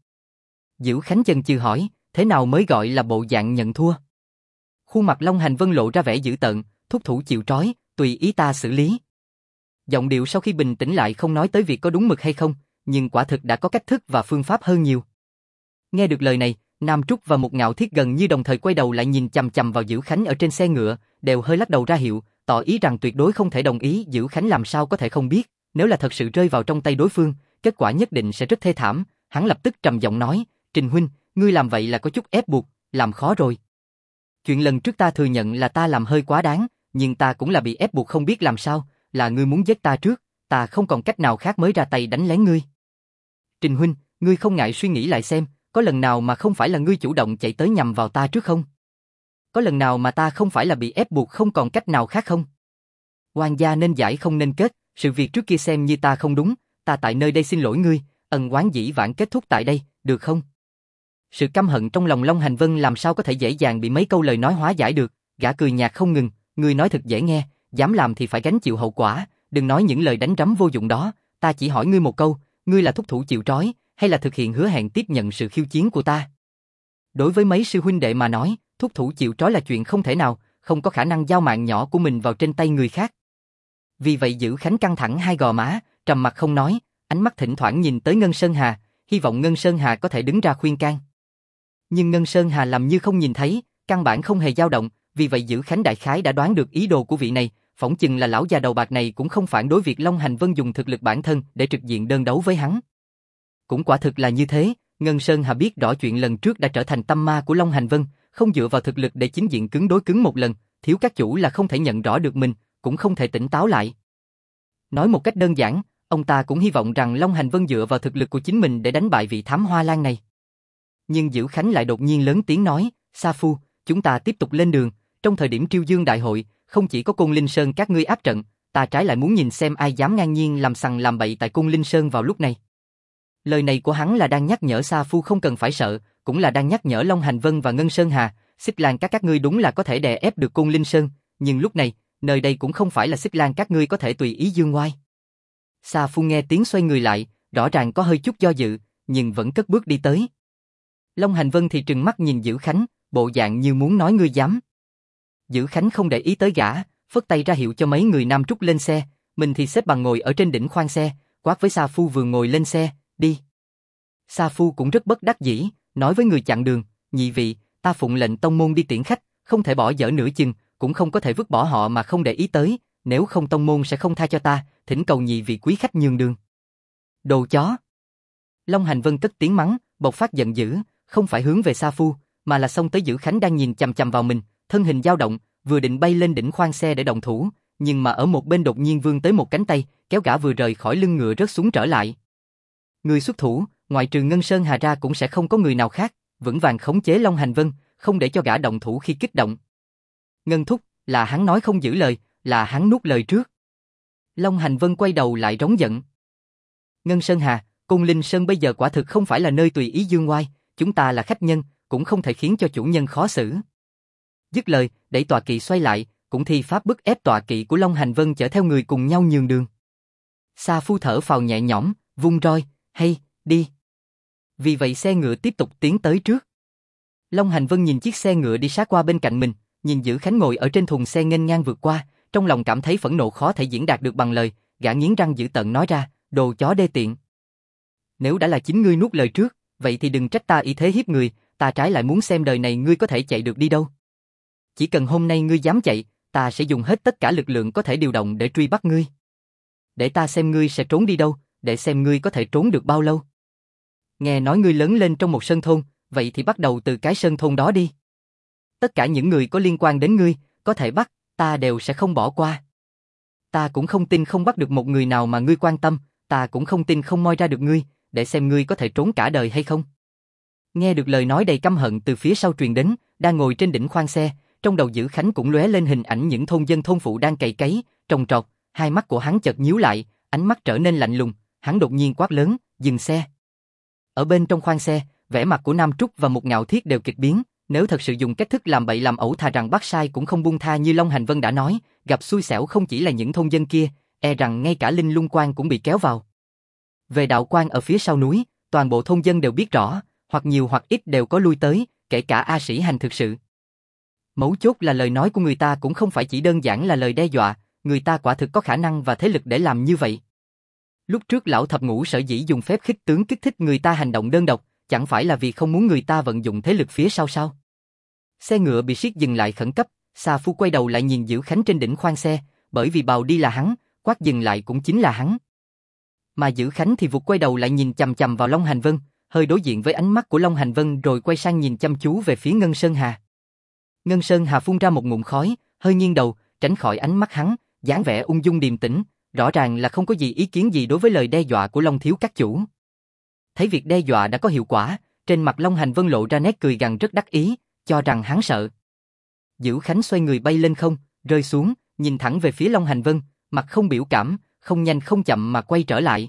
Dữ Khánh chần chừ hỏi, thế nào mới gọi là bộ dạng nhận thua? Khuôn mặt Long Hành Vân lộ ra vẻ dữ tợn, thúc thủ chịu trói, tùy ý ta xử lý. Giọng điệu sau khi bình tĩnh lại không nói tới việc có đúng mực hay không, nhưng quả thực đã có cách thức và phương pháp hơn nhiều. Nghe được lời này, Nam Trúc và Một Ngạo Thiết gần như đồng thời quay đầu lại nhìn chằm chằm vào Dữ Khánh ở trên xe ngựa, đều hơi lắc đầu ra hiệu, tỏ ý rằng tuyệt đối không thể đồng ý. Dữ Khánh làm sao có thể không biết, nếu là thật sự rơi vào trong tay đối phương, kết quả nhất định sẽ rất thê thảm. Hắn lập tức trầm giọng nói, Trình huynh, ngươi làm vậy là có chút ép buộc, làm khó rồi. Chuyện lần trước ta thừa nhận là ta làm hơi quá đáng, nhưng ta cũng là bị ép buộc không biết làm sao, là ngươi muốn giết ta trước, ta không còn cách nào khác mới ra tay đánh lén ngươi. Trình huynh, ngươi không ngại suy nghĩ lại xem, có lần nào mà không phải là ngươi chủ động chạy tới nhằm vào ta trước không? Có lần nào mà ta không phải là bị ép buộc không còn cách nào khác không? Oan gia nên giải không nên kết, sự việc trước kia xem như ta không đúng, ta tại nơi đây xin lỗi ngươi, ân oán dĩ vãng kết thúc tại đây, được không? Sự căm hận trong lòng Long Hành Vân làm sao có thể dễ dàng bị mấy câu lời nói hóa giải được, gã cười nhạt không ngừng, ngươi nói thật dễ nghe, dám làm thì phải gánh chịu hậu quả, đừng nói những lời đánh rắm vô dụng đó, ta chỉ hỏi ngươi một câu, ngươi là thúc thủ chịu trói, hay là thực hiện hứa hẹn tiếp nhận sự khiêu chiến của ta? Đối với mấy sư huynh đệ mà nói, thúc thủ chịu trói là chuyện không thể nào, không có khả năng giao mạng nhỏ của mình vào trên tay người khác. Vì vậy Dữ Khánh căng thẳng hai gò má, trầm mặt không nói, ánh mắt thỉnh thoảng nhìn tới Ngân Sơn Hà, hy vọng Ngân Sơn Hà có thể đứng ra khuyên can. Nhưng Ngân Sơn Hà làm như không nhìn thấy, căn bản không hề dao động, vì vậy Dữ Khánh đại khái đã đoán được ý đồ của vị này, phỏng chừng là lão già đầu bạc này cũng không phản đối việc Long Hành Vân dùng thực lực bản thân để trực diện đơn đấu với hắn. Cũng quả thực là như thế, Ngân Sơn Hà biết rõ chuyện lần trước đã trở thành tâm ma của Long Hành Vân, không dựa vào thực lực để chính diện cứng đối cứng một lần, thiếu các chủ là không thể nhận rõ được mình, cũng không thể tỉnh táo lại. Nói một cách đơn giản, ông ta cũng hy vọng rằng Long Hành Vân dựa vào thực lực của chính mình để đánh bại vị thám hoa lan này. Nhưng Dữ Khánh lại đột nhiên lớn tiếng nói, Sa Phu, chúng ta tiếp tục lên đường, trong thời điểm Triêu Dương Đại hội, không chỉ có Côn Linh Sơn các ngươi áp trận, ta trái lại muốn nhìn xem ai dám ngang nhiên làm sằng làm bậy tại Côn Linh Sơn vào lúc này. Lời này của hắn là đang nhắc nhở Sa Phu không cần phải sợ, cũng là đang nhắc nhở Long Hành Vân và Ngân Sơn Hà, Xích Lan các ngươi đúng là có thể đè ép được Côn Linh Sơn, nhưng lúc này, nơi đây cũng không phải là Xích Lan các ngươi có thể tùy ý dương ngoai. Sa Phu nghe tiếng xoay người lại, rõ ràng có hơi chút do dự, nhưng vẫn cất bước đi tới. Long Hành Vân thì trừng mắt nhìn Dữ Khánh, bộ dạng như muốn nói ngươi dám. Dữ Khánh không để ý tới gã, phất tay ra hiệu cho mấy người Nam Trúc lên xe, mình thì xếp bằng ngồi ở trên đỉnh khoang xe, quát với Sa Phu vừa ngồi lên xe, đi. Sa Phu cũng rất bất đắc dĩ, nói với người chặn đường, nhị vị, ta phụng lệnh tông môn đi tiễn khách, không thể bỏ dở nửa chừng, cũng không có thể vứt bỏ họ mà không để ý tới, nếu không tông môn sẽ không tha cho ta, thỉnh cầu nhị vị quý khách nhường đường. Đồ chó. Long Hành Vân cất tiếng mắng, bộc phát giận dữ, không phải hướng về Sa Phu, mà là xông tới Dữ Khánh đang nhìn chằm chằm vào mình, thân hình dao động, vừa định bay lên đỉnh khoang xe để động thủ, nhưng mà ở một bên đột nhiên vươn tới một cánh tay, kéo gã vừa rời khỏi lưng ngựa rớt xuống trở lại. Người xuất thủ, ngoại trừ Ngân Sơn Hà ra cũng sẽ không có người nào khác, vững vàng khống chế Long Hành Vân, không để cho gã động thủ khi kích động. Ngân thúc, là hắn nói không giữ lời, là hắn nuốt lời trước. Long Hành Vân quay đầu lại rống giận. Ngân Sơn Hà, Côn Linh Sơn bây giờ quả thực không phải là nơi tùy ý dương ngoai, chúng ta là khách nhân, cũng không thể khiến cho chủ nhân khó xử. Dứt lời, đẩy tọa kỵ xoay lại, cũng thi pháp bức ép tọa kỵ của Long Hành Vân chở theo người cùng nhau nhường đường. Sa Phu thở phào nhẹ nhõm, vung roi, hay, đi. Vì vậy xe ngựa tiếp tục tiến tới trước. Long Hành Vân nhìn chiếc xe ngựa đi sát qua bên cạnh mình, nhìn Dữ Khánh ngồi ở trên thùng xe nghênh ngang vượt qua, trong lòng cảm thấy phẫn nộ khó thể diễn đạt được bằng lời, gã nghiến răng dữ tợn nói ra, đồ chó đê tiện. Nếu đã là chính ngươi nuốt lời trước, vậy thì đừng trách ta ý thế hiếp người, ta trái lại muốn xem đời này ngươi có thể chạy được đi đâu. Chỉ cần hôm nay ngươi dám chạy, ta sẽ dùng hết tất cả lực lượng có thể điều động để truy bắt ngươi. Để ta xem ngươi sẽ trốn đi đâu, để xem ngươi có thể trốn được bao lâu. Nghe nói ngươi lớn lên trong một sơn thôn, vậy thì bắt đầu từ cái sơn thôn đó đi. Tất cả những người có liên quan đến ngươi, có thể bắt, ta đều sẽ không bỏ qua. Ta cũng không tin không bắt được một người nào mà ngươi quan tâm, ta cũng không tin không moi ra được ngươi, để xem ngươi có thể trốn cả đời hay không. Nghe được lời nói đầy căm hận từ phía sau truyền đến, đang ngồi trên đỉnh khoang xe, trong đầu Dữ Khánh cũng lóe lên hình ảnh những thôn dân thôn phụ đang cày cấy, trồng trọt, hai mắt của hắn chợt nhíu lại, ánh mắt trở nên lạnh lùng, hắn đột nhiên quát lớn, dừng xe. Ở bên trong khoang xe, vẻ mặt của Nam Trúc và Một Ngạo Thiết đều kịch biến, nếu thật sự dùng cách thức làm bậy làm ẩu thà rằng bắt sai cũng không buông tha như Long Hành Vân đã nói, gặp xui xẻo không chỉ là những thôn dân kia, e rằng ngay cả Linh Lung Quan cũng bị kéo vào. Về đạo quan ở phía sau núi, toàn bộ thôn dân đều biết rõ, hoặc nhiều hoặc ít đều có lui tới, kể cả A Sĩ Hành thực sự. Mấu chốt là lời nói của người ta cũng không phải chỉ đơn giản là lời đe dọa, người ta quả thực có khả năng và thế lực để làm như vậy. Lúc trước lão thập ngũ sở dĩ dùng phép khích tướng kích thích người ta hành động đơn độc, chẳng phải là vì không muốn người ta vận dụng thế lực phía sau sao? Xe ngựa bị siết dừng lại khẩn cấp, Sa Phu quay đầu lại nhìn Dữ Khánh trên đỉnh khoang xe, bởi vì bào đi là hắn, quát dừng lại cũng chính là hắn. Mà Dữ Khánh thì vụt quay đầu lại nhìn chằm chằm vào Long Hành Vân, hơi đối diện với ánh mắt của Long Hành Vân rồi quay sang nhìn chăm chú về phía Ngân Sơn Hà. Ngân Sơn Hà phun ra một ngụm khói, hơi nghiêng đầu, tránh khỏi ánh mắt hắn, dáng vẻ ung dung điềm tĩnh, rõ ràng là không có gì ý kiến gì đối với lời đe dọa của Long thiếu các chủ. Thấy việc đe dọa đã có hiệu quả, trên mặt Long Hành Vân lộ ra nét cười gằn rất đắc ý, cho rằng hắn sợ. Dữ Khánh xoay người bay lên không, rơi xuống, nhìn thẳng về phía Long Hành Vân, mặt không biểu cảm, không nhanh không chậm mà quay trở lại.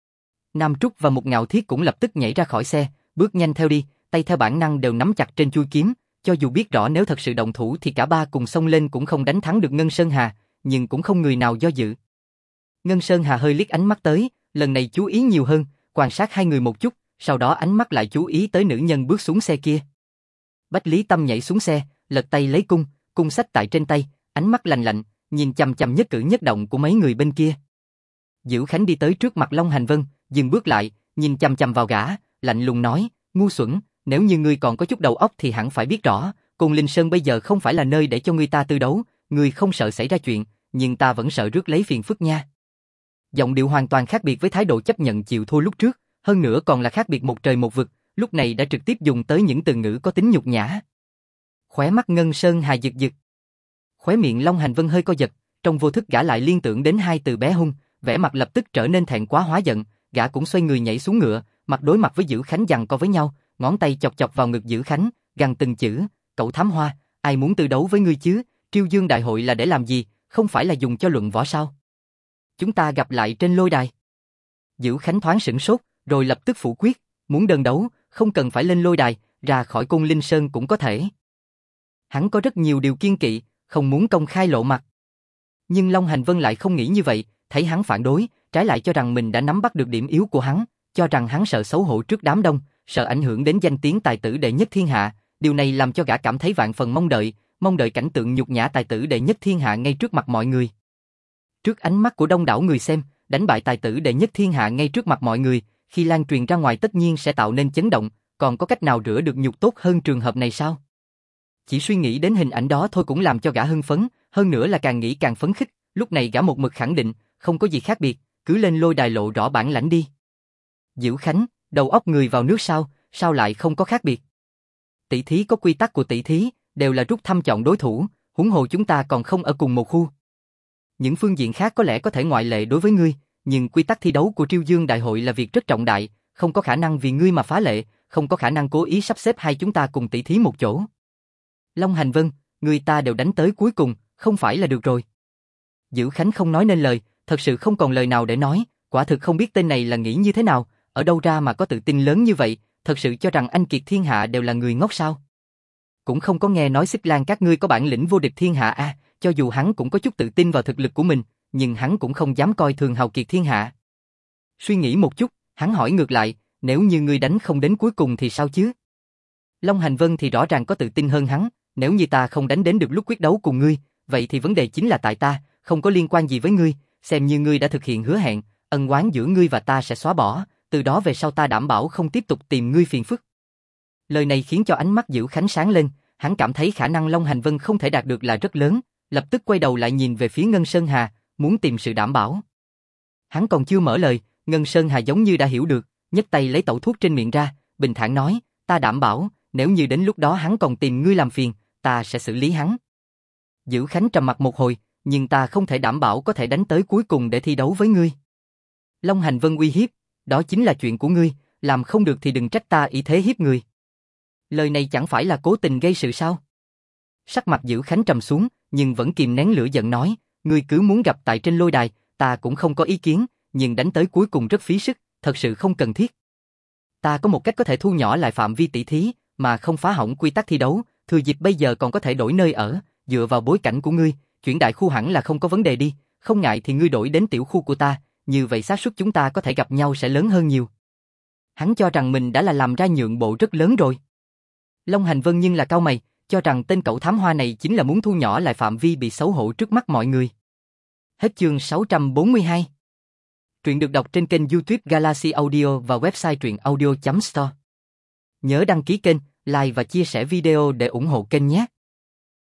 Nam Trúc và Một Ngạo Thiết cũng lập tức nhảy ra khỏi xe, bước nhanh theo đi, tay theo bản năng đều nắm chặt trên chuôi kiếm, cho dù biết rõ nếu thật sự động thủ thì cả ba cùng xông lên cũng không đánh thắng được Ngân Sơn Hà, nhưng cũng không người nào do dự. Ngân Sơn Hà hơi liếc ánh mắt tới, lần này chú ý nhiều hơn, quan sát hai người một chút, sau đó ánh mắt lại chú ý tới nữ nhân bước xuống xe kia. Bách Lý Tâm nhảy xuống xe, lật tay lấy cung xách tại trên tay, ánh mắt lạnh lạnh, nhìn chằm chằm nhất cử nhất động của mấy người bên kia. Dữ Khánh đi tới trước mặt Long Hành Vân, dừng bước lại, nhìn chằm chằm vào gã, lạnh lùng nói, ngu xuẩn, nếu như ngươi còn có chút đầu óc thì hẳn phải biết rõ, Côn Linh Sơn bây giờ không phải là nơi để cho ngươi ta tư đấu, ngươi không sợ xảy ra chuyện, nhưng ta vẫn sợ rước lấy phiền phức nha. Giọng điệu hoàn toàn khác biệt với thái độ chấp nhận chịu thua lúc trước, hơn nữa còn là khác biệt một trời một vực, lúc này đã trực tiếp dùng tới những từ ngữ có tính nhục nhã. Khóe mắt Ngân Sơn Hà giật giật. Khóe miệng Long Hành Vân hơi co giật, trong vô thức gã lại liên tưởng đến hai từ bé hung, vẻ mặt lập tức trở nên thẹn quá hóa giận, gã cũng xoay người nhảy xuống ngựa, mặt đối mặt với Dữ Khánh giằng co với nhau, ngón tay chọc chọc vào ngực Dữ Khánh, gằn từng chữ, cậu thám hoa, ai muốn tư đấu với ngươi chứ, Triêu Dương đại hội là để làm gì, không phải là dùng cho luận võ sao? Chúng ta gặp lại trên lôi đài. Dữ Khánh thoáng sửng sốt, rồi lập tức phủ quyết, muốn đơn đấu, không cần phải lên lôi đài, ra khỏi Côn Linh Sơn cũng có thể. Hắn có rất nhiều điều kiêng kỵ, không muốn công khai lộ mặt. Nhưng Long Hành Vân lại không nghĩ như vậy, thấy hắn phản đối, trái lại cho rằng mình đã nắm bắt được điểm yếu của hắn, cho rằng hắn sợ xấu hổ trước đám đông, sợ ảnh hưởng đến danh tiếng tài tử đệ nhất thiên hạ, điều này làm cho gã cảm thấy vạn phần mong đợi cảnh tượng nhục nhã tài tử đệ nhất thiên hạ ngay trước mặt mọi người. Trước ánh mắt của đông đảo người xem, đánh bại tài tử đệ nhất thiên hạ ngay trước mặt mọi người, khi lan truyền ra ngoài tất nhiên sẽ tạo nên chấn động, còn có cách nào rửa được nhục tốt hơn trường hợp này sao? Chỉ suy nghĩ đến hình ảnh đó thôi cũng làm cho gã hưng phấn, hơn nữa là càng nghĩ càng phấn khích, lúc này gã một mực khẳng định, không có gì khác biệt, cứ lên lôi đài lộ rõ bản lãnh đi. Dữ Khánh, đầu óc người vào nước sao lại không có khác biệt? Tỷ thí có quy tắc của tỷ thí, đều là rút thăm chọn đối thủ, huống hồ chúng ta còn không ở cùng một khu. Những phương diện khác có lẽ có thể ngoại lệ đối với ngươi, nhưng quy tắc thi đấu của Triêu Dương đại hội là việc rất trọng đại, không có khả năng vì ngươi mà phá lệ, không có khả năng cố ý sắp xếp hai chúng ta cùng tỷ thí một chỗ. Long Hành Vân, người ta đều đánh tới cuối cùng, không phải là được rồi. Dữ Khánh không nói nên lời, thật sự không còn lời nào để nói, quả thực không biết tên này là nghĩ như thế nào, ở đâu ra mà có tự tin lớn như vậy, thật sự cho rằng anh kiệt thiên hạ đều là người ngốc sao? Cũng không có nghe nói Xích Lan các ngươi có bản lĩnh vô địch thiên hạ à, cho dù hắn cũng có chút tự tin vào thực lực của mình, nhưng hắn cũng không dám coi thường hào kiệt thiên hạ. Suy nghĩ một chút, hắn hỏi ngược lại, nếu như ngươi đánh không đến cuối cùng thì sao chứ? Long Hành Vân thì rõ ràng có tự tin hơn hắn, nếu như ta không đánh đến được lúc quyết đấu cùng ngươi, vậy thì vấn đề chính là tại ta, không có liên quan gì với ngươi, xem như ngươi đã thực hiện hứa hẹn, ân oán giữa ngươi và ta sẽ xóa bỏ, từ đó về sau ta đảm bảo không tiếp tục tìm ngươi phiền phức. Lời này khiến cho ánh mắt Dữ Khánh sáng lên, hắn cảm thấy khả năng Long Hành Vân không thể đạt được là rất lớn, lập tức quay đầu lại nhìn về phía Ngân Sơn Hà, muốn tìm sự đảm bảo. Hắn còn chưa mở lời, Ngân Sơn Hà giống như đã hiểu được, nhấc tay lấy tẩu thuốc trên miệng ra, bình thản nói, ta đảm bảo, nếu như đến lúc đó hắn còn tìm ngươi làm phiền, ta sẽ xử lý hắn. Dữ Khánh trầm mặt một hồi, nhưng ta không thể đảm bảo có thể đánh tới cuối cùng để thi đấu với ngươi. Long Hành Vân uy hiếp, đó chính là chuyện của ngươi, làm không được thì đừng trách ta ý thế hiếp người. Lời này chẳng phải là cố tình gây sự sao? Sắc mặt Dữ Khánh trầm xuống, nhưng vẫn kìm nén lửa giận nói, ngươi cứ muốn gặp tại trên lôi đài, ta cũng không có ý kiến, nhưng đánh tới cuối cùng rất phí sức, thật sự không cần thiết. Ta có một cách có thể thu nhỏ lại phạm vi tỷ thí, mà không phá hỏng quy tắc thi đấu, thừa dịp bây giờ còn có thể đổi nơi ở, dựa vào bối cảnh của ngươi, chuyển đại khu hẳn là không có vấn đề đi, không ngại thì ngươi đổi đến tiểu khu của ta, như vậy xác suất chúng ta có thể gặp nhau sẽ lớn hơn nhiều. Hắn cho rằng mình đã là làm ra nhượng bộ rất lớn rồi. Long Hành Vân nhưng là cau mày, cho rằng tên cậu thám hoa này chính là muốn thu nhỏ lại phạm vi bị xấu hổ trước mắt mọi người. Hết chương 642. Truyện được đọc trên kênh YouTube Galaxy Audio và website truyệnaudio.store. Nhớ đăng ký kênh, like và chia sẻ video để ủng hộ kênh nhé.